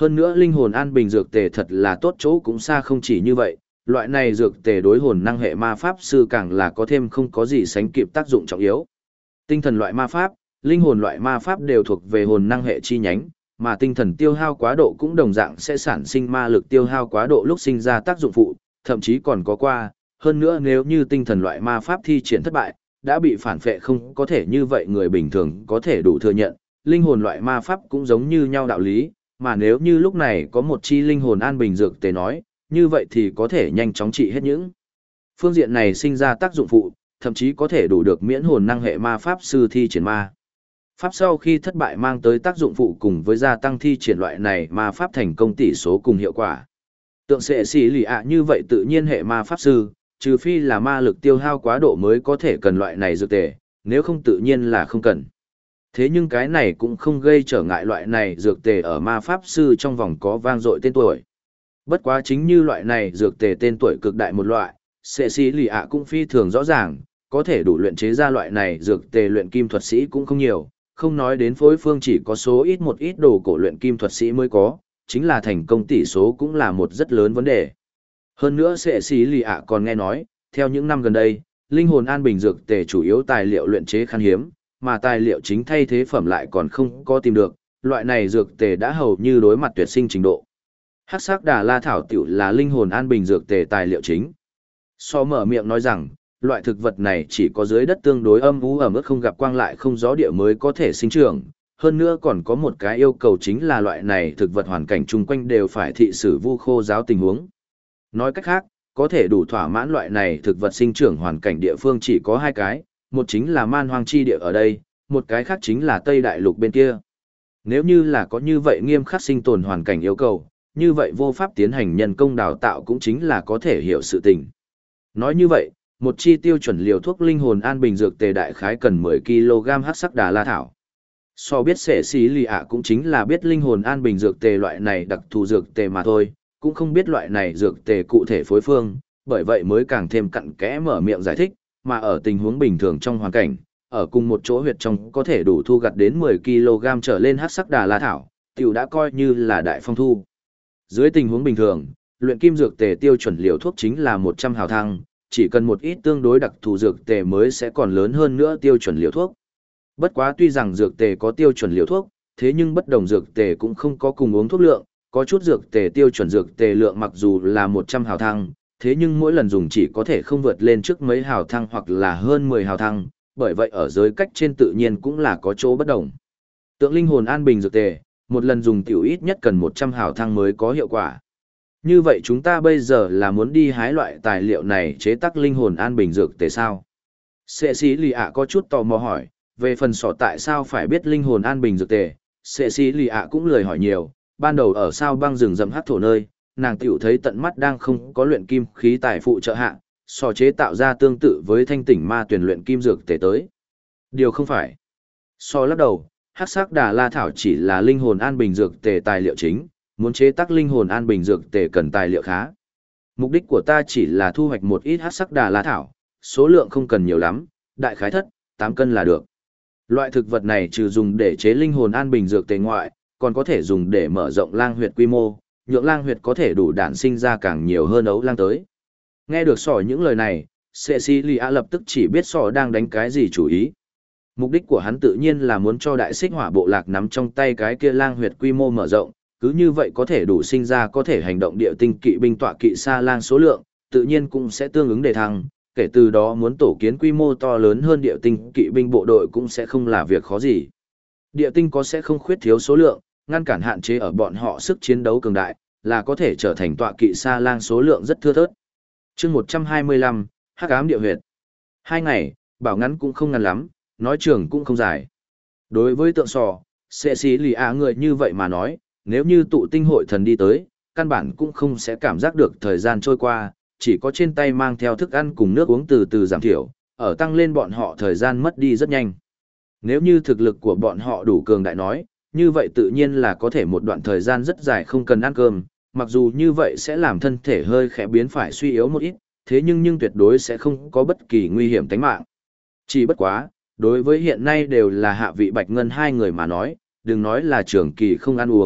Hơn nữa linh hồn an bình dược tề thật là tốt chỗ cũng xa không chỉ như vậy, loại này dược tề đối hồn năng hệ ma pháp sư càng là có thêm không có gì sánh kịp tác dụng trọng yếu. Tinh thần loại ma pháp, linh hồn loại ma pháp đều thuộc về hồn năng hệ chi nhánh, mà tinh thần tiêu hao quá độ cũng đồng dạng sẽ sản sinh ma lực tiêu hao quá độ lúc sinh ra tác dụng phụ, thậm chí còn có qua, hơn nữa nếu như tinh thần loại ma pháp thi triển thất bại, đã bị phản phệ không có thể như vậy người bình thường có thể đủ thừa nhận, linh hồn loại ma pháp cũng giống như nhau đạo lý, mà nếu như lúc này có một chi linh hồn an bình dược tề nói, như vậy thì có thể nhanh chóng trị hết những phương diện này sinh ra tác dụng phụ, thậm chí có thể đủ được miễn hồn năng hệ ma pháp sư thi triển ma pháp sau khi thất bại mang tới tác dụng phụ cùng với gia tăng thi triển loại này ma pháp thành công tỷ số cùng hiệu quả. Tượng sệ xỉ lì ạ như vậy tự nhiên hệ ma pháp sư, trừ phi là ma lực tiêu hao quá độ mới có thể cần loại này dược tề, nếu không tự nhiên là không cần. Thế nhưng cái này cũng không gây trở ngại loại này dược tề ở ma pháp sư trong vòng có vang dội tên tuổi. Bất quá chính như loại này dược tề tên tuổi cực đại một loại, sệ xỉ lì ạ cũng phi thường rõ ràng, có thể đủ luyện chế ra loại này dược tề luyện kim thuật sĩ cũng không nhiều, không nói đến phối phương chỉ có số ít một ít đồ cổ luyện kim thuật sĩ mới có, chính là thành công tỷ số cũng là một rất lớn vấn đề. Hơn nữa sệ xỉ lì ạ còn nghe nói, theo những năm gần đây, linh hồn an bình dược tề chủ yếu tài liệu luyện chế khan hiếm, mà tài liệu chính thay thế phẩm lại còn không có tìm được, loại này dược tề đã hầu như đối mặt tuyệt sinh trình độ. Hắc sắc đà la thảo tiểu là linh hồn an bình dược tề tài liệu chính. So mở miệng nói rằng, loại thực vật này chỉ có dưới đất tương đối âm u ẩm ướt không gặp quang lại không gió địa mới có thể sinh trưởng. Hơn nữa còn có một cái yêu cầu chính là loại này thực vật hoàn cảnh chung quanh đều phải thị sử vu khô giáo tình huống. Nói cách khác, có thể đủ thỏa mãn loại này thực vật sinh trưởng hoàn cảnh địa phương chỉ có hai cái, một chính là man hoang chi địa ở đây, một cái khác chính là Tây Đại Lục bên kia. Nếu như là có như vậy nghiêm khắc sinh tồn hoàn cảnh yêu cầu, như vậy vô pháp tiến hành nhân công đào tạo cũng chính là có thể hiểu sự tình. Nói như vậy, một chi tiêu chuẩn liều thuốc linh hồn an bình dược tề đại khái cần 10 kg hắc sắc đà la thảo. So biết sệ xí lì ạ cũng chính là biết linh hồn an bình dược tề loại này đặc thù dược tề mà thôi, cũng không biết loại này dược tề cụ thể phối phương, bởi vậy mới càng thêm cặn kẽ mở miệng giải thích, mà ở tình huống bình thường trong hoàn cảnh, ở cùng một chỗ huyệt trong có thể đủ thu gặt đến 10 kg trở lên hắc sắc đà la thảo, tiểu đã coi như là đại phong thu. Dưới tình huống bình thường, luyện kim dược tề tiêu chuẩn liều thuốc chính là 100 hào thăng, chỉ cần một ít tương đối đặc thù dược tề mới sẽ còn lớn hơn nữa tiêu chuẩn liều thuốc. Bất quá tuy rằng dược tề có tiêu chuẩn liều thuốc, thế nhưng bất đồng dược tề cũng không có cùng uống thuốc lượng, có chút dược tề tiêu chuẩn dược tề lượng mặc dù là 100 hào thăng, thế nhưng mỗi lần dùng chỉ có thể không vượt lên trước mấy hào thăng hoặc là hơn 10 hào thăng, bởi vậy ở giới cách trên tự nhiên cũng là có chỗ bất đồng. Tượng linh hồn an bình dược tề, một lần dùng tiểu ít nhất cần 100 hào thăng mới có hiệu quả. Như vậy chúng ta bây giờ là muốn đi hái loại tài liệu này chế tác linh hồn an bình dược tề sao? Sệ sĩ lì ạ có chút tò mò hỏi, về phần sọ tại sao phải biết linh hồn an bình dược tề, sệ sĩ lì ạ cũng lười hỏi nhiều, ban đầu ở sao băng rừng rậm hát thổ nơi, nàng tiểu thấy tận mắt đang không có luyện kim khí tài phụ trợ hạ, sọ chế tạo ra tương tự với thanh tỉnh ma tuyển luyện kim dược tề tới. Điều không phải. So lắc đầu, hắc sắc đà la thảo chỉ là linh hồn an bình dược tề tài liệu chính, muốn chế tác linh hồn an bình dược tề cần tài liệu khá. Mục đích của ta chỉ là thu hoạch một ít hắc sắc đà la thảo, số lượng không cần nhiều lắm, đại khái thất, 8 cân là được. Loại thực vật này trừ dùng để chế linh hồn an bình dược tề ngoại, còn có thể dùng để mở rộng lang huyệt quy mô, nhượng lang huyệt có thể đủ đản sinh ra càng nhiều hơn ấu lang tới. Nghe được sỏ những lời này, Cecilia lập tức chỉ biết sỏ đang đánh cái gì chủ ý. Mục đích của hắn tự nhiên là muốn cho đại xích hỏa bộ lạc nắm trong tay cái kia lang huyệt quy mô mở rộng, cứ như vậy có thể đủ sinh ra có thể hành động địa tinh kỵ binh tọa kỵ sa lang số lượng, tự nhiên cũng sẽ tương ứng đề thăng, kể từ đó muốn tổ kiến quy mô to lớn hơn địa tinh kỵ binh bộ đội cũng sẽ không là việc khó gì. Địa tinh có sẽ không khuyết thiếu số lượng, ngăn cản hạn chế ở bọn họ sức chiến đấu cường đại, là có thể trở thành tọa kỵ sa lang số lượng rất thưa thớt. Chương 125, Hắc ám địa huyệt. 2 ngày, bảo ngắn cũng không ngắn lắm, nói trường cũng không dài. Đối với tượng sò, sẽ xí lì ạ người như vậy mà nói, nếu như tụ tinh hội thần đi tới, căn bản cũng không sẽ cảm giác được thời gian trôi qua, chỉ có trên tay mang theo thức ăn cùng nước uống từ từ giảm thiểu, ở tăng lên bọn họ thời gian mất đi rất nhanh. Nếu như thực lực của bọn họ đủ cường đại nói, như vậy tự nhiên là có thể một đoạn thời gian rất dài không cần ăn cơm, mặc dù như vậy sẽ làm thân thể hơi khẽ biến phải suy yếu một ít, thế nhưng tuyệt đối sẽ không có bất kỳ nguy hiểm tính mạng. Chỉ bất quá, đối với hiện nay đều là hạ vị bạch ngân hai người mà nói, đừng nói là trường kỳ không ăn uống,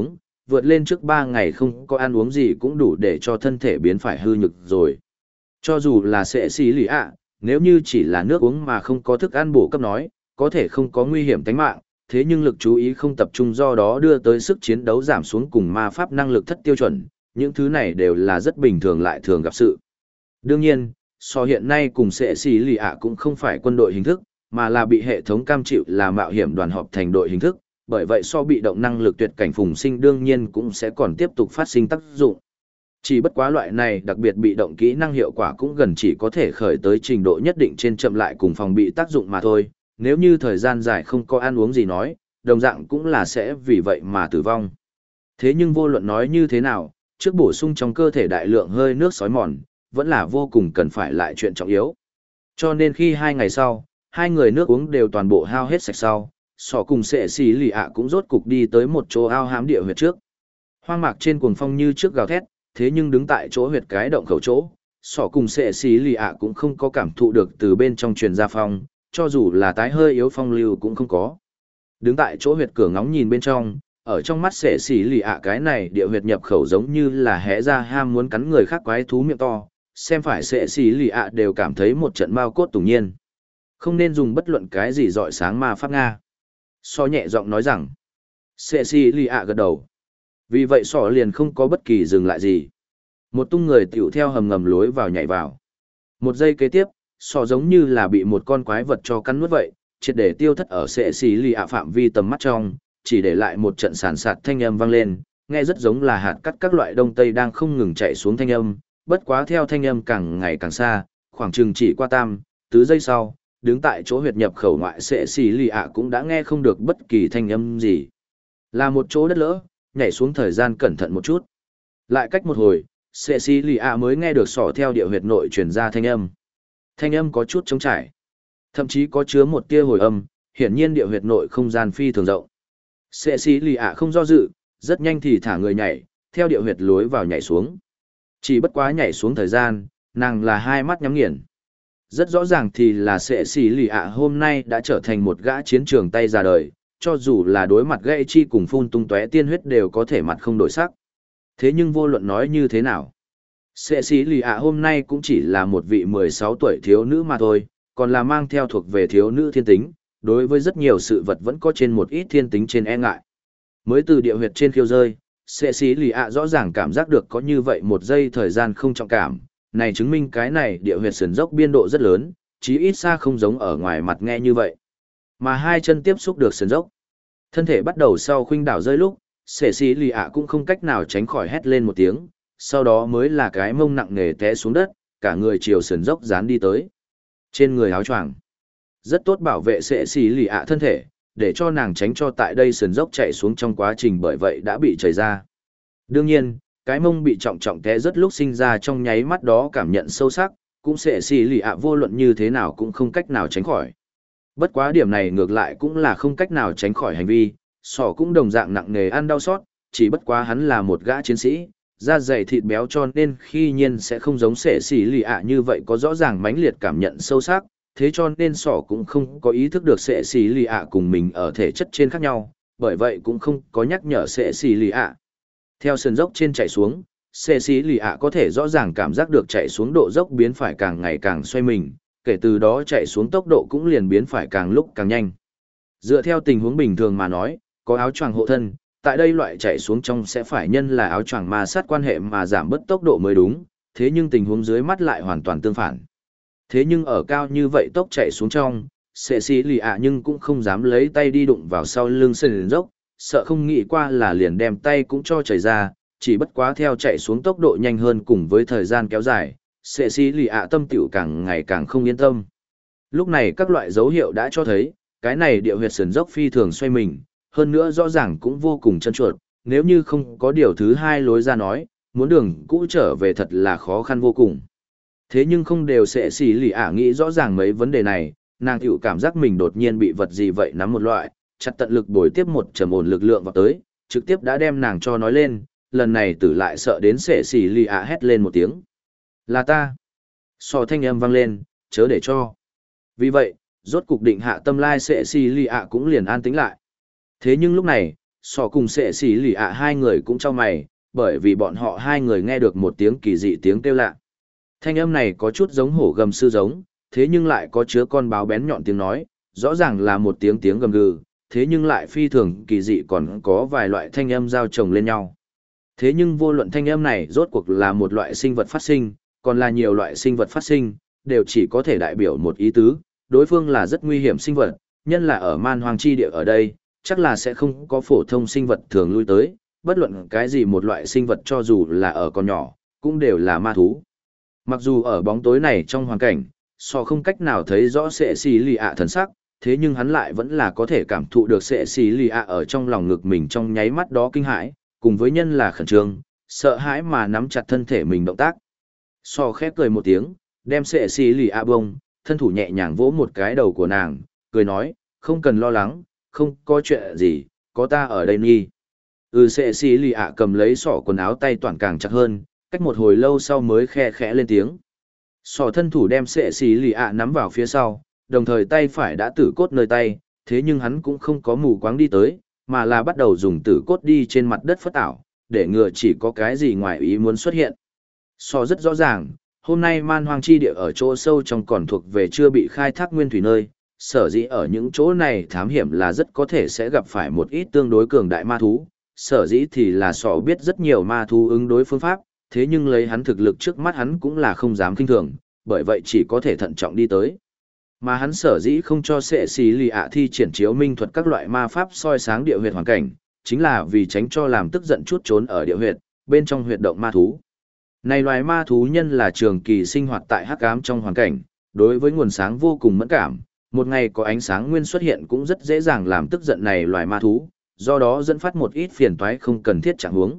vượt lên trước 3 ngày không có ăn uống gì cũng đủ để cho thân thể biến phải hư nhược rồi. Cho dù là sẽ xì lì ạ, nếu như chỉ là nước uống mà không có thức ăn bổ cấp nói, có thể không có nguy hiểm tính mạng, thế nhưng lực chú ý không tập trung do đó đưa tới sức chiến đấu giảm xuống cùng ma pháp năng lực thất tiêu chuẩn, những thứ này đều là rất bình thường lại thường gặp sự. Đương nhiên, so hiện nay cùng sẽ xì lì ạ cũng không phải quân đội hình thức, mà là bị hệ thống cam chịu là mạo hiểm đoàn họp thành đội hình thức, bởi vậy so bị động năng lực tuyệt cảnh phùng sinh đương nhiên cũng sẽ còn tiếp tục phát sinh tác dụng. Chỉ bất quá loại này đặc biệt bị động kỹ năng hiệu quả cũng gần chỉ có thể khởi tới trình độ nhất định trên chậm lại cùng phòng bị tác dụng mà thôi, nếu như thời gian dài không có ăn uống gì nói, đồng dạng cũng là sẽ vì vậy mà tử vong. Thế nhưng vô luận nói như thế nào, trước bổ sung trong cơ thể đại lượng hơi nước sói mòn, vẫn là vô cùng cần phải lại chuyện trọng yếu. Cho nên khi 2 ngày sau, hai người nước uống đều toàn bộ hao hết sạch sau, sọ cùng sệ xì lì ạ cũng rốt cục đi tới một chỗ ao hám địa huyệt trước. Hoang mạc trên cuồng phong như trước gào thét, thế nhưng đứng tại chỗ huyệt cái động khẩu chỗ, sọ cùng sệ xì lì ạ cũng không có cảm thụ được từ bên trong truyền ra phong, cho dù là tái hơi yếu phong lưu cũng không có. Đứng tại chỗ huyệt cửa ngóng nhìn bên trong, ở trong mắt sệ xì lì ạ cái này địa huyệt nhập khẩu giống như là hé ra ham muốn cắn người khác quái thú miệng to, xem phải sệ xì lì ạ đều cảm thấy một trận mao cốt tủng nhiên. Không nên dùng bất luận cái gì dọi sáng ma pháp Nga. So nhẹ giọng nói rằng, sệ xì lì ạ gật đầu. Vì vậy sọ liền không có bất kỳ dừng lại gì. Một tung người tiểu theo hầm ngầm lối vào nhảy vào. Một giây kế tiếp, sọ giống như là bị một con quái vật cho cắn nuốt vậy, triệt để tiêu thất ở sệ xì lì ạ phạm vi tầm mắt trong, chỉ để lại một trận sàn sạt thanh âm vang lên, nghe rất giống là hạt cắt các loại đông tây đang không ngừng chạy xuống thanh âm, bất quá theo thanh âm càng ngày càng xa, khoảng chừng chỉ qua tứ giây sau, đứng tại chỗ huyệt nhập khẩu ngoại sệ xì lì ạ cũng đã nghe không được bất kỳ thanh âm gì. Là một chỗ đất lỡ, nhảy xuống thời gian cẩn thận một chút. Lại cách một hồi, sệ xì lì ạ mới nghe được sỏ theo địa huyệt nội truyền ra thanh âm. Thanh âm có chút trống trải, thậm chí có chứa một tia hồi âm, hiển nhiên địa huyệt nội không gian phi thường rộng. Sệ xì lì ạ không do dự, rất nhanh thì thả người nhảy, theo địa huyệt lối vào nhảy xuống. Chỉ bất quá nhảy xuống thời gian, nàng là hai mắt nhắm nghiền. Rất rõ ràng thì là sệ xì lì ạ hôm nay đã trở thành một gã chiến trường tay ra đời, cho dù là đối mặt gãy chi cùng phun tung tóe tiên huyết đều có thể mặt không đổi sắc. Thế nhưng vô luận nói như thế nào, sệ xì lì ạ hôm nay cũng chỉ là một vị 16 tuổi thiếu nữ mà thôi, còn là mang theo thuộc về thiếu nữ thiên tính, đối với rất nhiều sự vật vẫn có trên một ít thiên tính trên e ngại. Mới từ địa huyệt trên khiêu rơi, sệ xì lì ạ rõ ràng cảm giác được có như vậy một giây thời gian không trọng cảm, này chứng minh cái này địa huyệt sườn dốc biên độ rất lớn, chí ít xa không giống ở ngoài mặt nghe như vậy. Mà hai chân tiếp xúc được sườn dốc, thân thể bắt đầu sau khuynh đảo rơi lúc, sệ xì lì ạ cũng không cách nào tránh khỏi hét lên một tiếng, sau đó mới là cái mông nặng nề té xuống đất, cả người chiều sườn dốc dán đi tới. Trên người áo choàng rất tốt bảo vệ sệ xì lì ạ thân thể, để cho nàng tránh cho tại đây sườn dốc chạy xuống trong quá trình bởi vậy đã bị chảy ra. Đương nhiên, cái mông bị trọng té rất lúc sinh ra trong nháy mắt đó cảm nhận sâu sắc, cũng sệ xì lì ạ vô luận như thế nào cũng không cách nào tránh khỏi. Bất quá điểm này ngược lại cũng là không cách nào tránh khỏi hành vi, sọ cũng đồng dạng nặng nề ăn đau xót, chỉ bất quá hắn là một gã chiến sĩ, da dày thịt béo cho nên khi nhiên sẽ không giống sệ xì lì ạ như vậy có rõ ràng mãnh liệt cảm nhận sâu sắc, thế cho nên sọ cũng không có ý thức được sệ xì lì ạ cùng mình ở thể chất trên khác nhau, bởi vậy cũng không có nhắc nhở sệ xì lì ạ. Theo sườn dốc trên chạy xuống, sệ xì lì ạ có thể rõ ràng cảm giác được chạy xuống độ dốc biến phải càng ngày càng xoay mình, kể từ đó chạy xuống tốc độ cũng liền biến phải càng lúc càng nhanh. Dựa theo tình huống bình thường mà nói, có áo choàng hộ thân, tại đây loại chạy xuống trong sẽ phải nhân là áo choàng ma sát quan hệ mà giảm bớt tốc độ mới đúng, thế nhưng tình huống dưới mắt lại hoàn toàn tương phản. Thế nhưng ở cao như vậy tốc chạy xuống trong, sệ xì lì ạ nhưng cũng không dám lấy tay đi đụng vào sau lưng sườn dốc, sợ không nghĩ qua là liền đem tay cũng cho chảy ra, chỉ bất quá theo chạy xuống tốc độ nhanh hơn cùng với thời gian kéo dài, sệ xì lì ạ tâm tiểu càng ngày càng không yên tâm. Lúc này các loại dấu hiệu đã cho thấy, cái này địa huyệt sườn dốc phi thường xoay mình, hơn nữa rõ ràng cũng vô cùng chân chuột, nếu như không có điều thứ hai lối ra nói, muốn đường cũ trở về thật là khó khăn vô cùng. Thế nhưng không đều sệ xì lì ạ nghĩ rõ ràng mấy vấn đề này, nàng tiểu cảm giác mình đột nhiên bị vật gì vậy nắm một loại, chặt tận lực bồi tiếp một trầm ổn lực lượng vào tới, trực tiếp đã đem nàng cho nói lên, lần này tử lại sợ đến sệ xì lì ạ hét lên một tiếng. Là ta. So thanh âm vang lên, chớ để cho. Vì vậy, rốt cục định hạ tâm lai sệ xì lì ạ cũng liền an tĩnh lại. Thế nhưng lúc này, sò cùng sệ xì lì ạ hai người cũng cho mày, bởi vì bọn họ hai người nghe được một tiếng kỳ dị tiếng kêu lạ. Thanh âm này có chút giống hổ gầm sư giống, thế nhưng lại có chứa con báo bén nhọn tiếng nói, rõ ràng là một tiếng tiếng gầm gừ, thế nhưng lại phi thường kỳ dị còn có vài loại thanh âm giao chồng lên nhau. Thế nhưng vô luận thanh âm này rốt cuộc là một loại sinh vật phát sinh, còn là nhiều loại sinh vật phát sinh, đều chỉ có thể đại biểu một ý tứ, đối phương là rất nguy hiểm sinh vật, nhân là ở man hoang chi địa ở đây, chắc là sẽ không có phổ thông sinh vật thường lui tới, bất luận cái gì một loại sinh vật cho dù là ở con nhỏ, cũng đều là ma thú. Mặc dù ở bóng tối này trong hoàn cảnh, so không cách nào thấy rõ sệ xì lì ạ thần sắc, thế nhưng hắn lại vẫn là có thể cảm thụ được sệ xì lì ạ ở trong lòng ngực mình trong nháy mắt đó kinh hãi, cùng với nhân là khẩn trương, sợ hãi mà nắm chặt thân thể mình động tác. So khép cười một tiếng, đem sệ xì lì ạ bông, thân thủ nhẹ nhàng vỗ một cái đầu của nàng, cười nói, không cần lo lắng, không có chuyện gì, có ta ở đây nhi. Sệ xì lì ạ cầm lấy sọ quần áo tay toàn càng chặt hơn, cách một hồi lâu sau mới khe khẽ lên tiếng. Sọ thân thủ đem sệ xì lì ạ nắm vào phía sau, đồng thời tay phải đã tử cốt nơi tay, thế nhưng hắn cũng không có mù quáng đi tới, mà là bắt đầu dùng tử cốt đi trên mặt đất phất ảo, để ngừa chỉ có cái gì ngoài ý muốn xuất hiện. Sọ rất rõ ràng, hôm nay man hoang chi địa ở chỗ sâu trong còn thuộc về chưa bị khai thác nguyên thủy nơi, sở dĩ ở những chỗ này thám hiểm là rất có thể sẽ gặp phải một ít tương đối cường đại ma thú, sở dĩ thì là sọ biết rất nhiều ma thú ứng đối phương pháp, thế nhưng lấy hắn thực lực trước mắt hắn cũng là không dám kinh thường, bởi vậy chỉ có thể thận trọng đi tới. Mà hắn sở dĩ không cho sệ xì lì ạ thi triển chiếu minh thuật các loại ma pháp soi sáng địa huyệt hoàn cảnh, chính là vì tránh cho làm tức giận chút trốn ở địa huyệt, bên trong huyệt động ma thú. Này loài ma thú nhân là trường kỳ sinh hoạt tại hắc ám trong hoàn cảnh, đối với nguồn sáng vô cùng mẫn cảm, một ngày có ánh sáng nguyên xuất hiện cũng rất dễ dàng làm tức giận này loài ma thú, do đó dẫn phát một ít phiền toái không cần thiết trạng huống.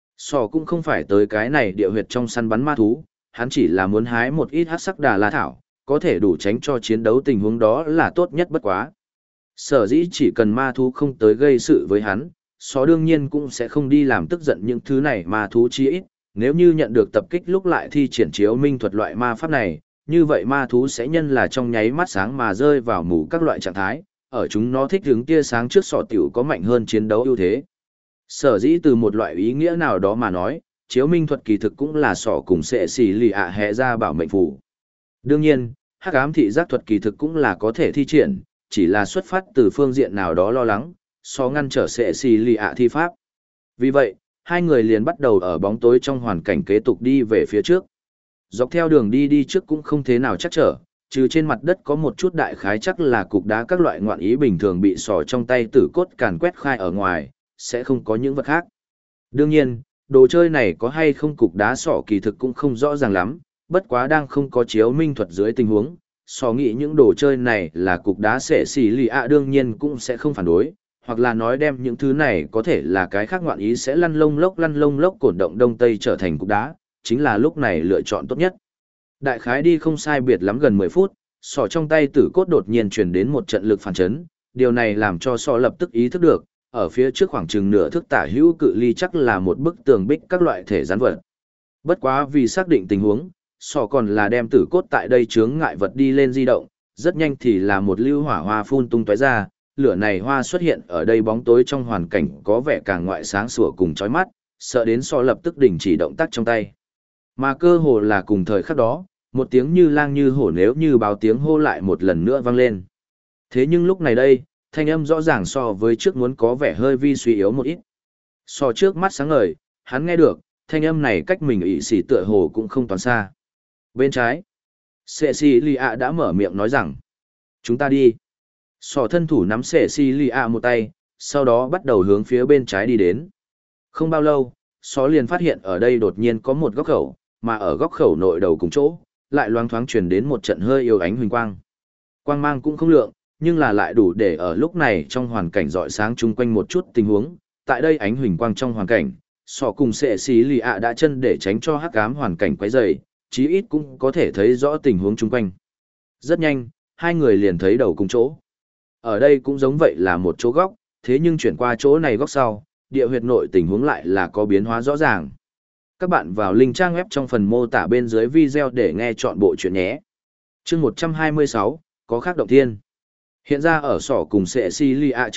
Sò cũng không phải tới cái này địa huyệt trong săn bắn ma thú, hắn chỉ là muốn hái một ít hắc sắc đà la thảo, có thể đủ tránh cho chiến đấu tình huống đó là tốt nhất bất quá. Sở dĩ chỉ cần ma thú không tới gây sự với hắn, Sò đương nhiên cũng sẽ không đi làm tức giận những thứ này ma thú chi ít, nếu như nhận được tập kích lúc lại thi triển chiếu minh thuật loại ma pháp này, như vậy ma thú sẽ nhân là trong nháy mắt sáng mà rơi vào mù các loại trạng thái, ở chúng nó thích hướng tia sáng trước sọ tiểu có mạnh hơn chiến đấu ưu thế. Sở dĩ từ một loại ý nghĩa nào đó mà nói, chiếu minh thuật kỳ thực cũng là sọ cùng sệ xì lì ạ hẹ ra bảo mệnh phù. Đương nhiên, hắc ám thị giác thuật kỳ thực cũng là có thể thi triển, chỉ là xuất phát từ phương diện nào đó lo lắng, so ngăn trở sệ xì lì ạ thi pháp. Vì vậy, hai người liền bắt đầu ở bóng tối trong hoàn cảnh kế tục đi về phía trước. Dọc theo đường đi trước cũng không thế nào chắc trở, trừ trên mặt đất có một chút đại khái chắc là cục đá các loại ngoạn ý bình thường bị sỏ trong tay tử cốt càn quét khai ở ngoài, sẽ không có những vật khác. Đương nhiên, đồ chơi này có hay không cục đá sỏ kỳ thực cũng không rõ ràng lắm, bất quá đang không có chiếu minh thuật dưới tình huống, sỏ nghĩ những đồ chơi này là cục đá sệ xì lì ạ đương nhiên cũng sẽ không phản đối, hoặc là nói đem những thứ này có thể là cái khác ngoạn ý sẽ lăn lông lốc cổn động đông tây trở thành cục đá, chính là lúc này lựa chọn tốt nhất. Đại khái đi không sai biệt lắm gần 10 phút, sọ trong tay tử cốt đột nhiên truyền đến một trận lực phản chấn, điều này làm cho sọ lập tức ý thức được, ở phía trước khoảng chừng nửa thước tả hữu cự ly chắc là một bức tường bích các loại thể rắn vật. Bất quá vì xác định tình huống, sọ còn là đem tử cốt tại đây chướng ngại vật đi lên di động, rất nhanh thì là một lưu hỏa hoa phun tung tóe ra, lửa này hoa xuất hiện ở đây bóng tối trong hoàn cảnh có vẻ càng ngoại sáng sủa cùng chói mắt, sợ đến sọ lập tức đình chỉ động tác trong tay. Mà cơ hồ là cùng thời khắc đó, một tiếng như lang như hổ nếu như báo tiếng hô lại một lần nữa vang lên. Thế nhưng lúc này đây, thanh âm rõ ràng so với trước muốn có vẻ hơi vi suy yếu một ít. So trước mắt sáng ngời, hắn nghe được, thanh âm này cách mình ỵ xỉ tựa hồ cũng không toàn xa. Bên trái, Cecilia đã mở miệng nói rằng, chúng ta đi. So thân thủ nắm Cecilia một tay, sau đó bắt đầu hướng phía bên trái đi đến. Không bao lâu, So liền phát hiện ở đây đột nhiên có một góc khẩu, mà ở góc khẩu nội đầu cùng chỗ, lại loáng thoáng truyền đến một trận hơi yếu ánh huỳnh quang. Quang mang cũng không lượng, nhưng là lại đủ để ở lúc này trong hoàn cảnh rọi sáng chung quanh một chút tình huống. Tại đây ánh huỳnh quang trong hoàn cảnh, sọ cùng sệ xí lì ạ đã chân để tránh cho hắc ám hoàn cảnh quấy rầy, chí ít cũng có thể thấy rõ tình huống chung quanh. Rất nhanh, hai người liền thấy đầu cùng chỗ. Ở đây cũng giống vậy là một chỗ góc, thế nhưng chuyển qua chỗ này góc sau, địa huyệt nội tình huống lại là có biến hóa rõ ràng. Các bạn vào link trang web trong phần mô tả bên dưới video để nghe chọn bộ chuyện nhé. Chương 126, có khác động thiên. Hiện ra ở sỏ cùng Cecilia trước mặt,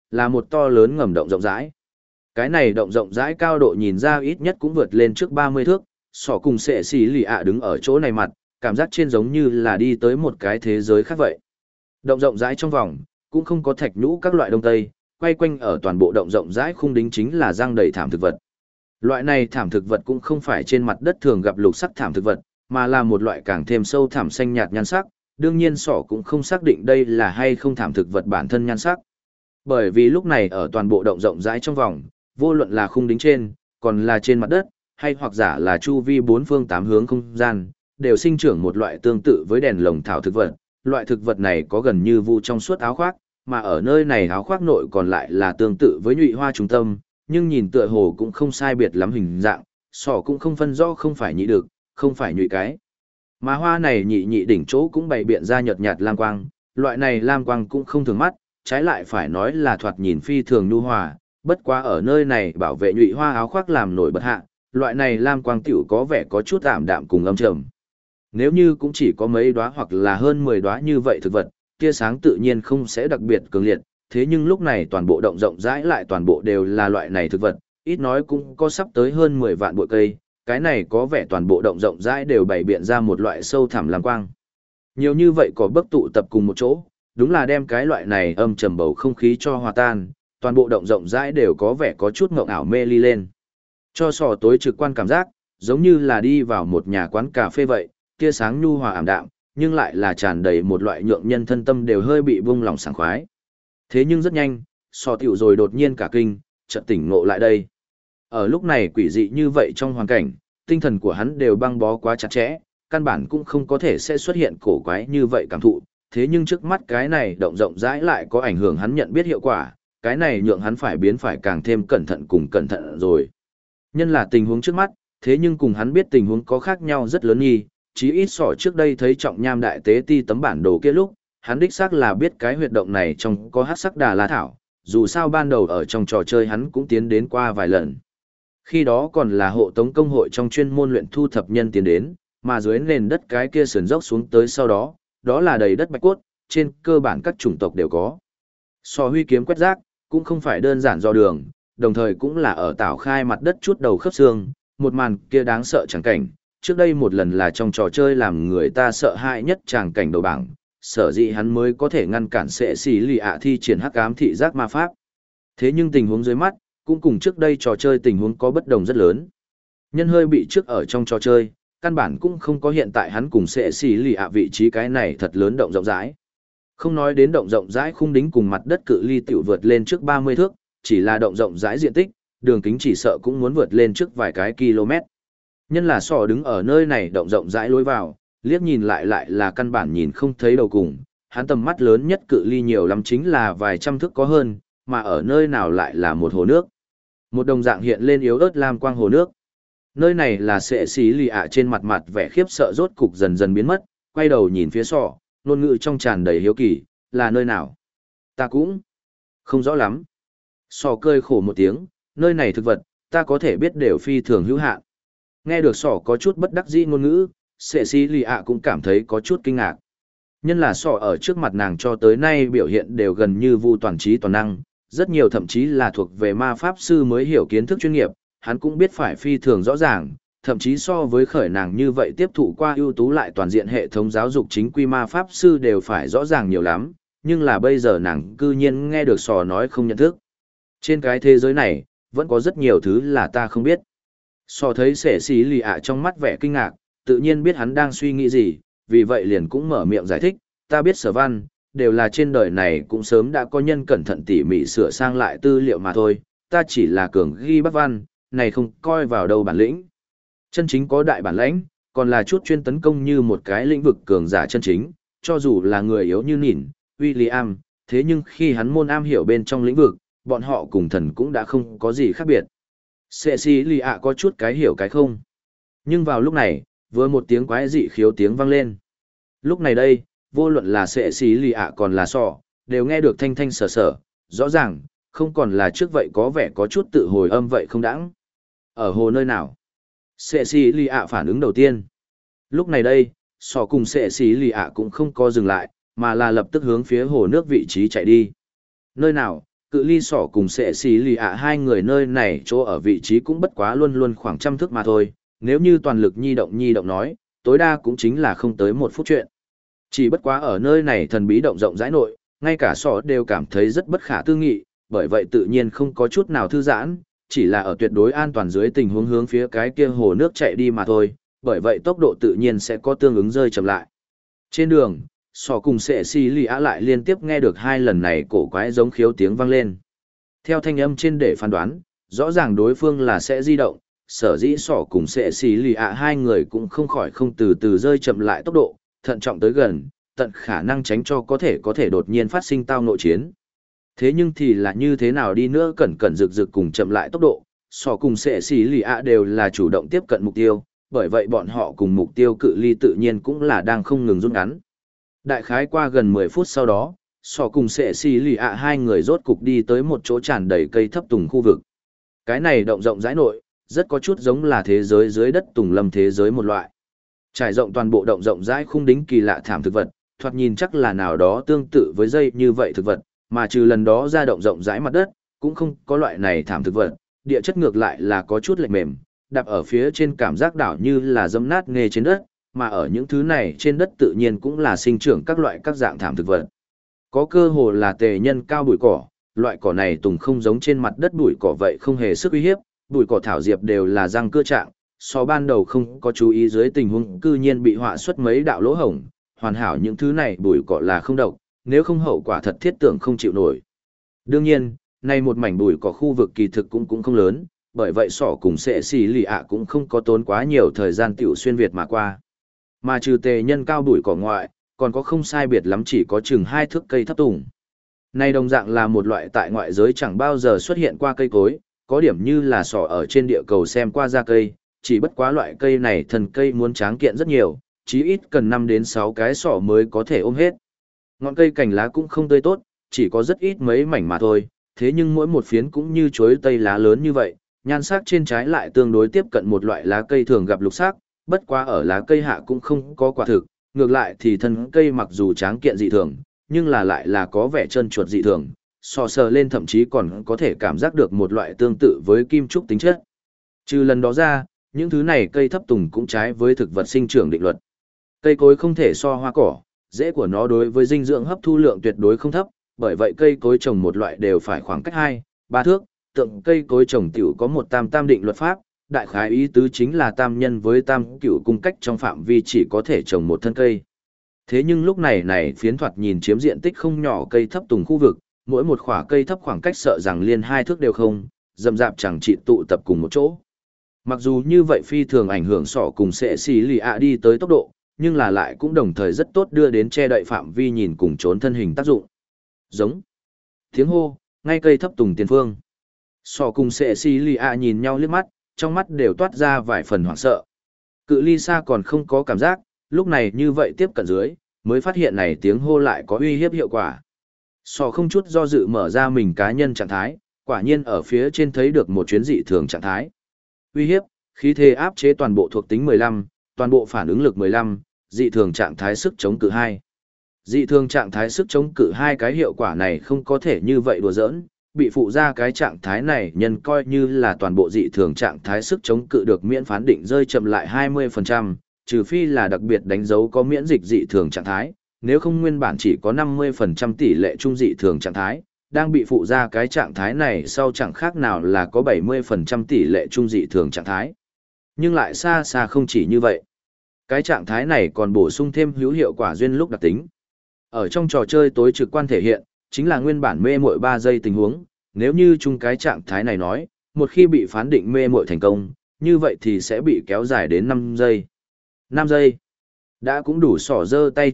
là một to lớn ngầm động rộng rãi. Cái này động rộng rãi cao độ nhìn ra ít nhất cũng vượt lên trước 30 thước, sỏ cùng sệ xì lì ạ đứng ở chỗ này mặt, cảm giác trên giống như là đi tới một cái thế giới khác vậy. Động rộng rãi trong vòng, cũng không có thạch nhũ các loại đông tây, quay quanh ở toàn bộ động rộng rãi khung đính chính là răng đầy thảm thực vật. Loại này thảm thực vật cũng không phải trên mặt đất thường gặp lục sắc thảm thực vật, mà là một loại càng thêm sâu thảm xanh nhạt nhan sắc, đương nhiên sỏ cũng không xác định đây là hay không thảm thực vật bản thân nhan sắc. Bởi vì lúc này ở toàn bộ động rộng rãi trong vòng, vô luận là khung đính trên, còn là trên mặt đất, hay hoặc giả là chu vi bốn phương tám hướng không gian, đều sinh trưởng một loại tương tự với đèn lồng thảo thực vật. Loại thực vật này có gần như vu trong suốt áo khoác, mà ở nơi này áo khoác nội còn lại là tương tự với nhụy hoa trung tâm, nhưng nhìn tựa hồ cũng không sai biệt lắm hình dạng, sỏ cũng không phân rõ không phải nhị được, không phải nhụy cái. Mà hoa này nhị đỉnh chỗ cũng bày biện ra nhợt nhạt lam quang, loại này lam quang cũng không thường mắt, trái lại phải nói là thoạt nhìn phi thường nhu hòa, bất quá ở nơi này bảo vệ nhụy hoa áo khoác làm nổi bật hạ, loại này lam quang tiểu có vẻ có chút ảm đạm cùng âm trầm. Nếu như cũng chỉ có mấy đóa hoặc là hơn 10 đóa như vậy thực vật, tia sáng tự nhiên không sẽ đặc biệt cường liệt, thế nhưng lúc này toàn bộ động rộng rãi lại toàn bộ đều là loại này thực vật, ít nói cũng có sắp tới hơn 10 vạn bụi cây, cái này có vẻ toàn bộ động rộng rãi đều bày biện ra một loại sâu thẳm lam quang. Nhiều như vậy có bức tụ tập cùng một chỗ, đúng là đem cái loại này âm trầm bầu không khí cho hòa tan, toàn bộ động rộng rãi đều có vẻ có chút ngộng ảo mê ly lên. Cho sò tối trực quan cảm giác, giống như là đi vào một nhà quán cà phê vậy, tia sáng nhu hòa ảm đạm, nhưng lại là tràn đầy một loại nhượng nhân thân tâm đều hơi bị buông lòng sảng khoái. Thế nhưng rất nhanh, sò tiểu rồi đột nhiên cả kinh, chợt tỉnh ngộ lại đây. Ở lúc này quỷ dị như vậy trong hoàn cảnh, tinh thần của hắn đều băng bó quá chặt chẽ, căn bản cũng không có thể sẽ xuất hiện cổ quái như vậy cảm thụ. Thế nhưng trước mắt cái này động rộng rãi lại có ảnh hưởng hắn nhận biết hiệu quả, cái này nhượng hắn phải biến phải càng thêm cẩn thận cùng cẩn thận rồi. Nhân là tình huống trước mắt, thế nhưng cùng hắn biết tình huống có khác nhau rất lớn nghi, chí ít sỏ trước đây thấy trọng nham đại tế ti tấm bản đồ kia lúc, hắn đích xác là biết cái huyệt động này trong có hắc sắc đà la thảo, dù sao ban đầu ở trong trò chơi hắn cũng tiến đến qua vài lần. Khi đó còn là hộ tống công hội trong chuyên môn luyện thu thập nhân tiến đến, mà dưới nền đất cái kia sườn dốc xuống tới sau đó, đó là đầy đất bạch cốt, trên cơ bản các chủng tộc đều có. So huy kiếm quét rác, cũng không phải đơn giản do đường, đồng thời cũng là ở tảo khai mặt đất chút đầu khớp xương, một màn kia đáng sợ chẳng cảnh. Trước đây một lần là trong trò chơi làm người ta sợ hãi nhất tràng cảnh đầu bảng, sở dĩ hắn mới có thể ngăn cản sệ xì lì ạ thi triển hắc ám thị giác ma pháp. Thế nhưng tình huống dưới mắt, cũng cùng trước đây trò chơi tình huống có bất đồng rất lớn. Nhân hơi bị trước ở trong trò chơi, căn bản cũng không có hiện tại hắn cùng sệ xì lì ạ vị trí cái này thật lớn động rộng rãi. Không nói đến động rộng rãi khung đính cùng mặt đất cự ly tiểu vượt lên trước 30 thước, chỉ là động rộng rãi diện tích, đường kính chỉ sợ cũng muốn vượt lên trước vài cái km. Nhân là sò đứng ở nơi này động rộng rãi lối vào, liếc nhìn lại là căn bản nhìn không thấy đầu cùng, hắn tầm mắt lớn nhất cự ly nhiều lắm chính là vài trăm thước có hơn, mà ở nơi nào lại là một hồ nước. Một đồng dạng hiện lên yếu ớt lam quang hồ nước. Nơi này là sệ xí lì ạ trên mặt mặt vẻ khiếp sợ rốt cục dần dần biến mất, quay đầu nhìn phía sò, ngôn ngữ trong tràn đầy hiếu kỳ, là nơi nào? Ta cũng không rõ lắm. Sò cơi khổ một tiếng, nơi này thực vật, ta có thể biết đều phi thường hữu hạn. Nghe được sò có chút bất đắc dĩ ngôn ngữ, sệ xí lì ạ cũng cảm thấy có chút kinh ngạc. Nhân là sò ở trước mặt nàng cho tới nay biểu hiện đều gần như vu toàn trí toàn năng, rất nhiều thậm chí là thuộc về ma pháp sư mới hiểu kiến thức chuyên nghiệp, hắn cũng biết phải phi thường rõ ràng, thậm chí so với khởi nàng như vậy tiếp thụ qua ưu tú lại toàn diện hệ thống giáo dục chính quy ma pháp sư đều phải rõ ràng nhiều lắm, nhưng là bây giờ nàng cư nhiên nghe được sò nói không nhận thức. Trên cái thế giới này, vẫn có rất nhiều thứ là ta không biết. Sò thấy sẻ xí lì ạ trong mắt vẻ kinh ngạc, tự nhiên biết hắn đang suy nghĩ gì, vì vậy liền cũng mở miệng giải thích, ta biết sở văn, đều là trên đời này cũng sớm đã có nhân cẩn thận tỉ mỉ sửa sang lại tư liệu mà thôi, ta chỉ là cường ghi bắc văn, này không coi vào đâu bản lĩnh. Chân chính có đại bản lãnh, còn là chút chuyên tấn công như một cái lĩnh vực cường giả chân chính, cho dù là người yếu như Nỉn, William, thế nhưng khi hắn môn am hiểu bên trong lĩnh vực, bọn họ cùng thần cũng đã không có gì khác biệt. Cecilia có chút cái hiểu cái không. Nhưng vào lúc này, vừa một tiếng quái dị khiếu tiếng vang lên. Lúc này đây, vô luận là Cecilia còn là sọ, đều nghe được thanh thanh sở sở, rõ ràng, không còn là trước vậy có vẻ có chút tự hồi âm vậy không đãng. Ở hồ nơi nào? Cecilia phản ứng đầu tiên. Lúc này đây, sọ cùng Cecilia cũng không có dừng lại, mà là lập tức hướng phía hồ nước vị trí chạy đi. Nơi nào, cự ly sỏ cùng sệ xì lì ạ hai người nơi này chỗ ở vị trí cũng bất quá luôn luôn khoảng trăm thước mà thôi, nếu như toàn lực nhi động nói, tối đa cũng chính là không tới 1 phút chuyện. Chỉ bất quá ở nơi này thần bí động rộng rãi nội, ngay cả sỏ đều cảm thấy rất bất khả tư nghị, bởi vậy tự nhiên không có chút nào thư giãn, chỉ là ở tuyệt đối an toàn dưới tình huống hướng phía cái kia hồ nước chạy đi mà thôi, bởi vậy tốc độ tự nhiên sẽ có tương ứng rơi chậm lại. Trên đường, sỏ cùng sệ xì lì ạ lại liên tiếp nghe được 2 lần này cổ quái giống khiếu tiếng vang lên. Theo thanh âm trên để phán đoán, rõ ràng đối phương là sẽ di động, sở dĩ sỏ cùng sệ xì lì ạ hai người cũng không khỏi không từ từ rơi chậm lại tốc độ, thận trọng tới gần, tận khả năng tránh cho có thể đột nhiên phát sinh tao nội chiến. Thế nhưng thì là như thế nào đi nữa cẩn cẩn rực rực cùng chậm lại tốc độ, sỏ cùng sệ xì lì ạ đều là chủ động tiếp cận mục tiêu, bởi vậy bọn họ cùng mục tiêu cự ly tự nhiên cũng là đang không ngừng rút ngắn. Đại khái qua gần 10 phút sau đó, sỏ cùng sệ xì lì ạ hai người rốt cục đi tới một chỗ tràn đầy cây thấp tùng khu vực. Cái này động rộng rãi nội, rất có chút giống là thế giới dưới đất tùng lâm thế giới một loại. Trải rộng toàn bộ động rộng rãi khung đính kỳ lạ thảm thực vật, thoạt nhìn chắc là nào đó tương tự với dây như vậy thực vật, mà trừ lần đó ra động rộng rãi mặt đất, cũng không có loại này thảm thực vật, địa chất ngược lại là có chút lệch mềm, đạp ở phía trên cảm giác đảo như là dẫm nát nghề trên đất, mà ở những thứ này trên đất tự nhiên cũng là sinh trưởng các loại các dạng thảm thực vật. Có cơ hồ là tề nhân cao bụi cỏ, loại cỏ này tùng không giống trên mặt đất bụi cỏ vậy không hề sức uy hiếp, bụi cỏ thảo diệp đều là răng cưa trạng, so ban đầu không có chú ý dưới tình huống cư nhiên bị họa xuất mấy đạo lỗ hổng, hoàn hảo những thứ này bụi cỏ là không độc, nếu không hậu quả thật thiết tưởng không chịu nổi. Đương nhiên, nay một mảnh bụi cỏ khu vực kỳ thực cũng không lớn, bởi vậy sỏ cùng sệ xì lì ạ cũng không có tốn quá nhiều thời gian tiểu xuyên Việt mà qua. Mà trừ tề nhân cao bụi cỏ ngoại, còn có không sai biệt lắm chỉ có chừng 2 thước cây thấp tùng. Này đồng dạng là một loại tại ngoại giới chẳng bao giờ xuất hiện qua cây cối, có điểm như là sỏ ở trên địa cầu xem qua ra cây, chỉ bất quá loại cây này thần cây muốn tráng kiện rất nhiều, chí ít cần 5 đến 6 cái sỏ mới có thể ôm hết. Ngọn cây cành lá cũng không tươi tốt, chỉ có rất ít mấy mảnh mà thôi, thế nhưng mỗi một phiến cũng như chuối tây lá lớn như vậy, nhan sắc trên trái lại tương đối tiếp cận một loại lá cây thường gặp lục sắc, bất quá ở lá cây hạ cũng không có quả thực, ngược lại thì thân cây mặc dù tráng kiện dị thường, nhưng là lại là có vẻ trơn chuột dị thường, sờ lên thậm chí còn có thể cảm giác được một loại tương tự với kim trúc tính chất. Trừ lần đó ra, những thứ này cây thấp tùng cũng trái với thực vật sinh trưởng định luật. Cây cối không thể so hoa cỏ, rễ của nó đối với dinh dưỡng hấp thu lượng tuyệt đối không thấp, bởi vậy cây cối trồng một loại đều phải khoảng cách 2-3 thước, tượng cây cối trồng tiểu có một tam định luật pháp, đại khái ý tứ chính là tam nhân với tam cửu cung cách trong phạm vi chỉ có thể trồng một thân cây. Thế nhưng lúc này phiến thoạt nhìn chiếm diện tích không nhỏ cây thấp tùng khu vực, mỗi một khỏa cây thấp khoảng cách sợ rằng liên 2 thước đều không, rậm rạp chẳng chỉ tụ tập cùng một chỗ. Mặc dù như vậy phi thường ảnh hưởng sỏ cùng sệ xì lì ạ đi tới tốc độ, nhưng là lại cũng đồng thời rất tốt đưa đến che đậy phạm vi nhìn cùng trốn thân hình tác dụng. Giống. Tiếng hô, ngay cây thấp tùng tiền phương. Sỏ cùng sệ xì lì ạ nhìn nhau liếc mắt, trong mắt đều toát ra vài phần hoảng sợ. Cự ly xa còn không có cảm giác, lúc này như vậy tiếp cận dưới, mới phát hiện này tiếng hô lại có uy hiếp hiệu quả. Sỏ không chút do dự mở ra mình cá nhân trạng thái, quả nhiên ở phía trên thấy được một chuyến dị thường trạng thái. Uy hiếp, khí thế áp chế toàn bộ thuộc tính 15, toàn bộ phản ứng lực 15, dị thường trạng thái sức chống cự 2. Dị thường trạng thái sức chống cự 2 cái hiệu quả này không có thể như vậy đùa giỡn, bị phụ ra cái trạng thái này nhân coi như là toàn bộ dị thường trạng thái sức chống cự được miễn phán định rơi chậm lại 20%, trừ phi là đặc biệt đánh dấu có miễn dịch dị thường trạng thái, nếu không nguyên bản chỉ có 50% tỷ lệ trung dị thường trạng thái, đang bị phụ ra cái trạng thái này sau chẳng khác nào là có 70% tỷ lệ trung dị thường trạng thái. Nhưng lại xa xa không chỉ như vậy. Cái trạng thái này còn bổ sung thêm hữu hiệu quả duyên lúc đặc tính. Ở trong trò chơi tối trực quan thể hiện, chính là nguyên bản mê muội 3 giây tình huống, nếu như chung cái trạng thái này nói, một khi bị phán định mê muội thành công, như vậy thì sẽ bị kéo dài đến 5 giây. 5 giây. Đã cũng đủ sỏ giơ tay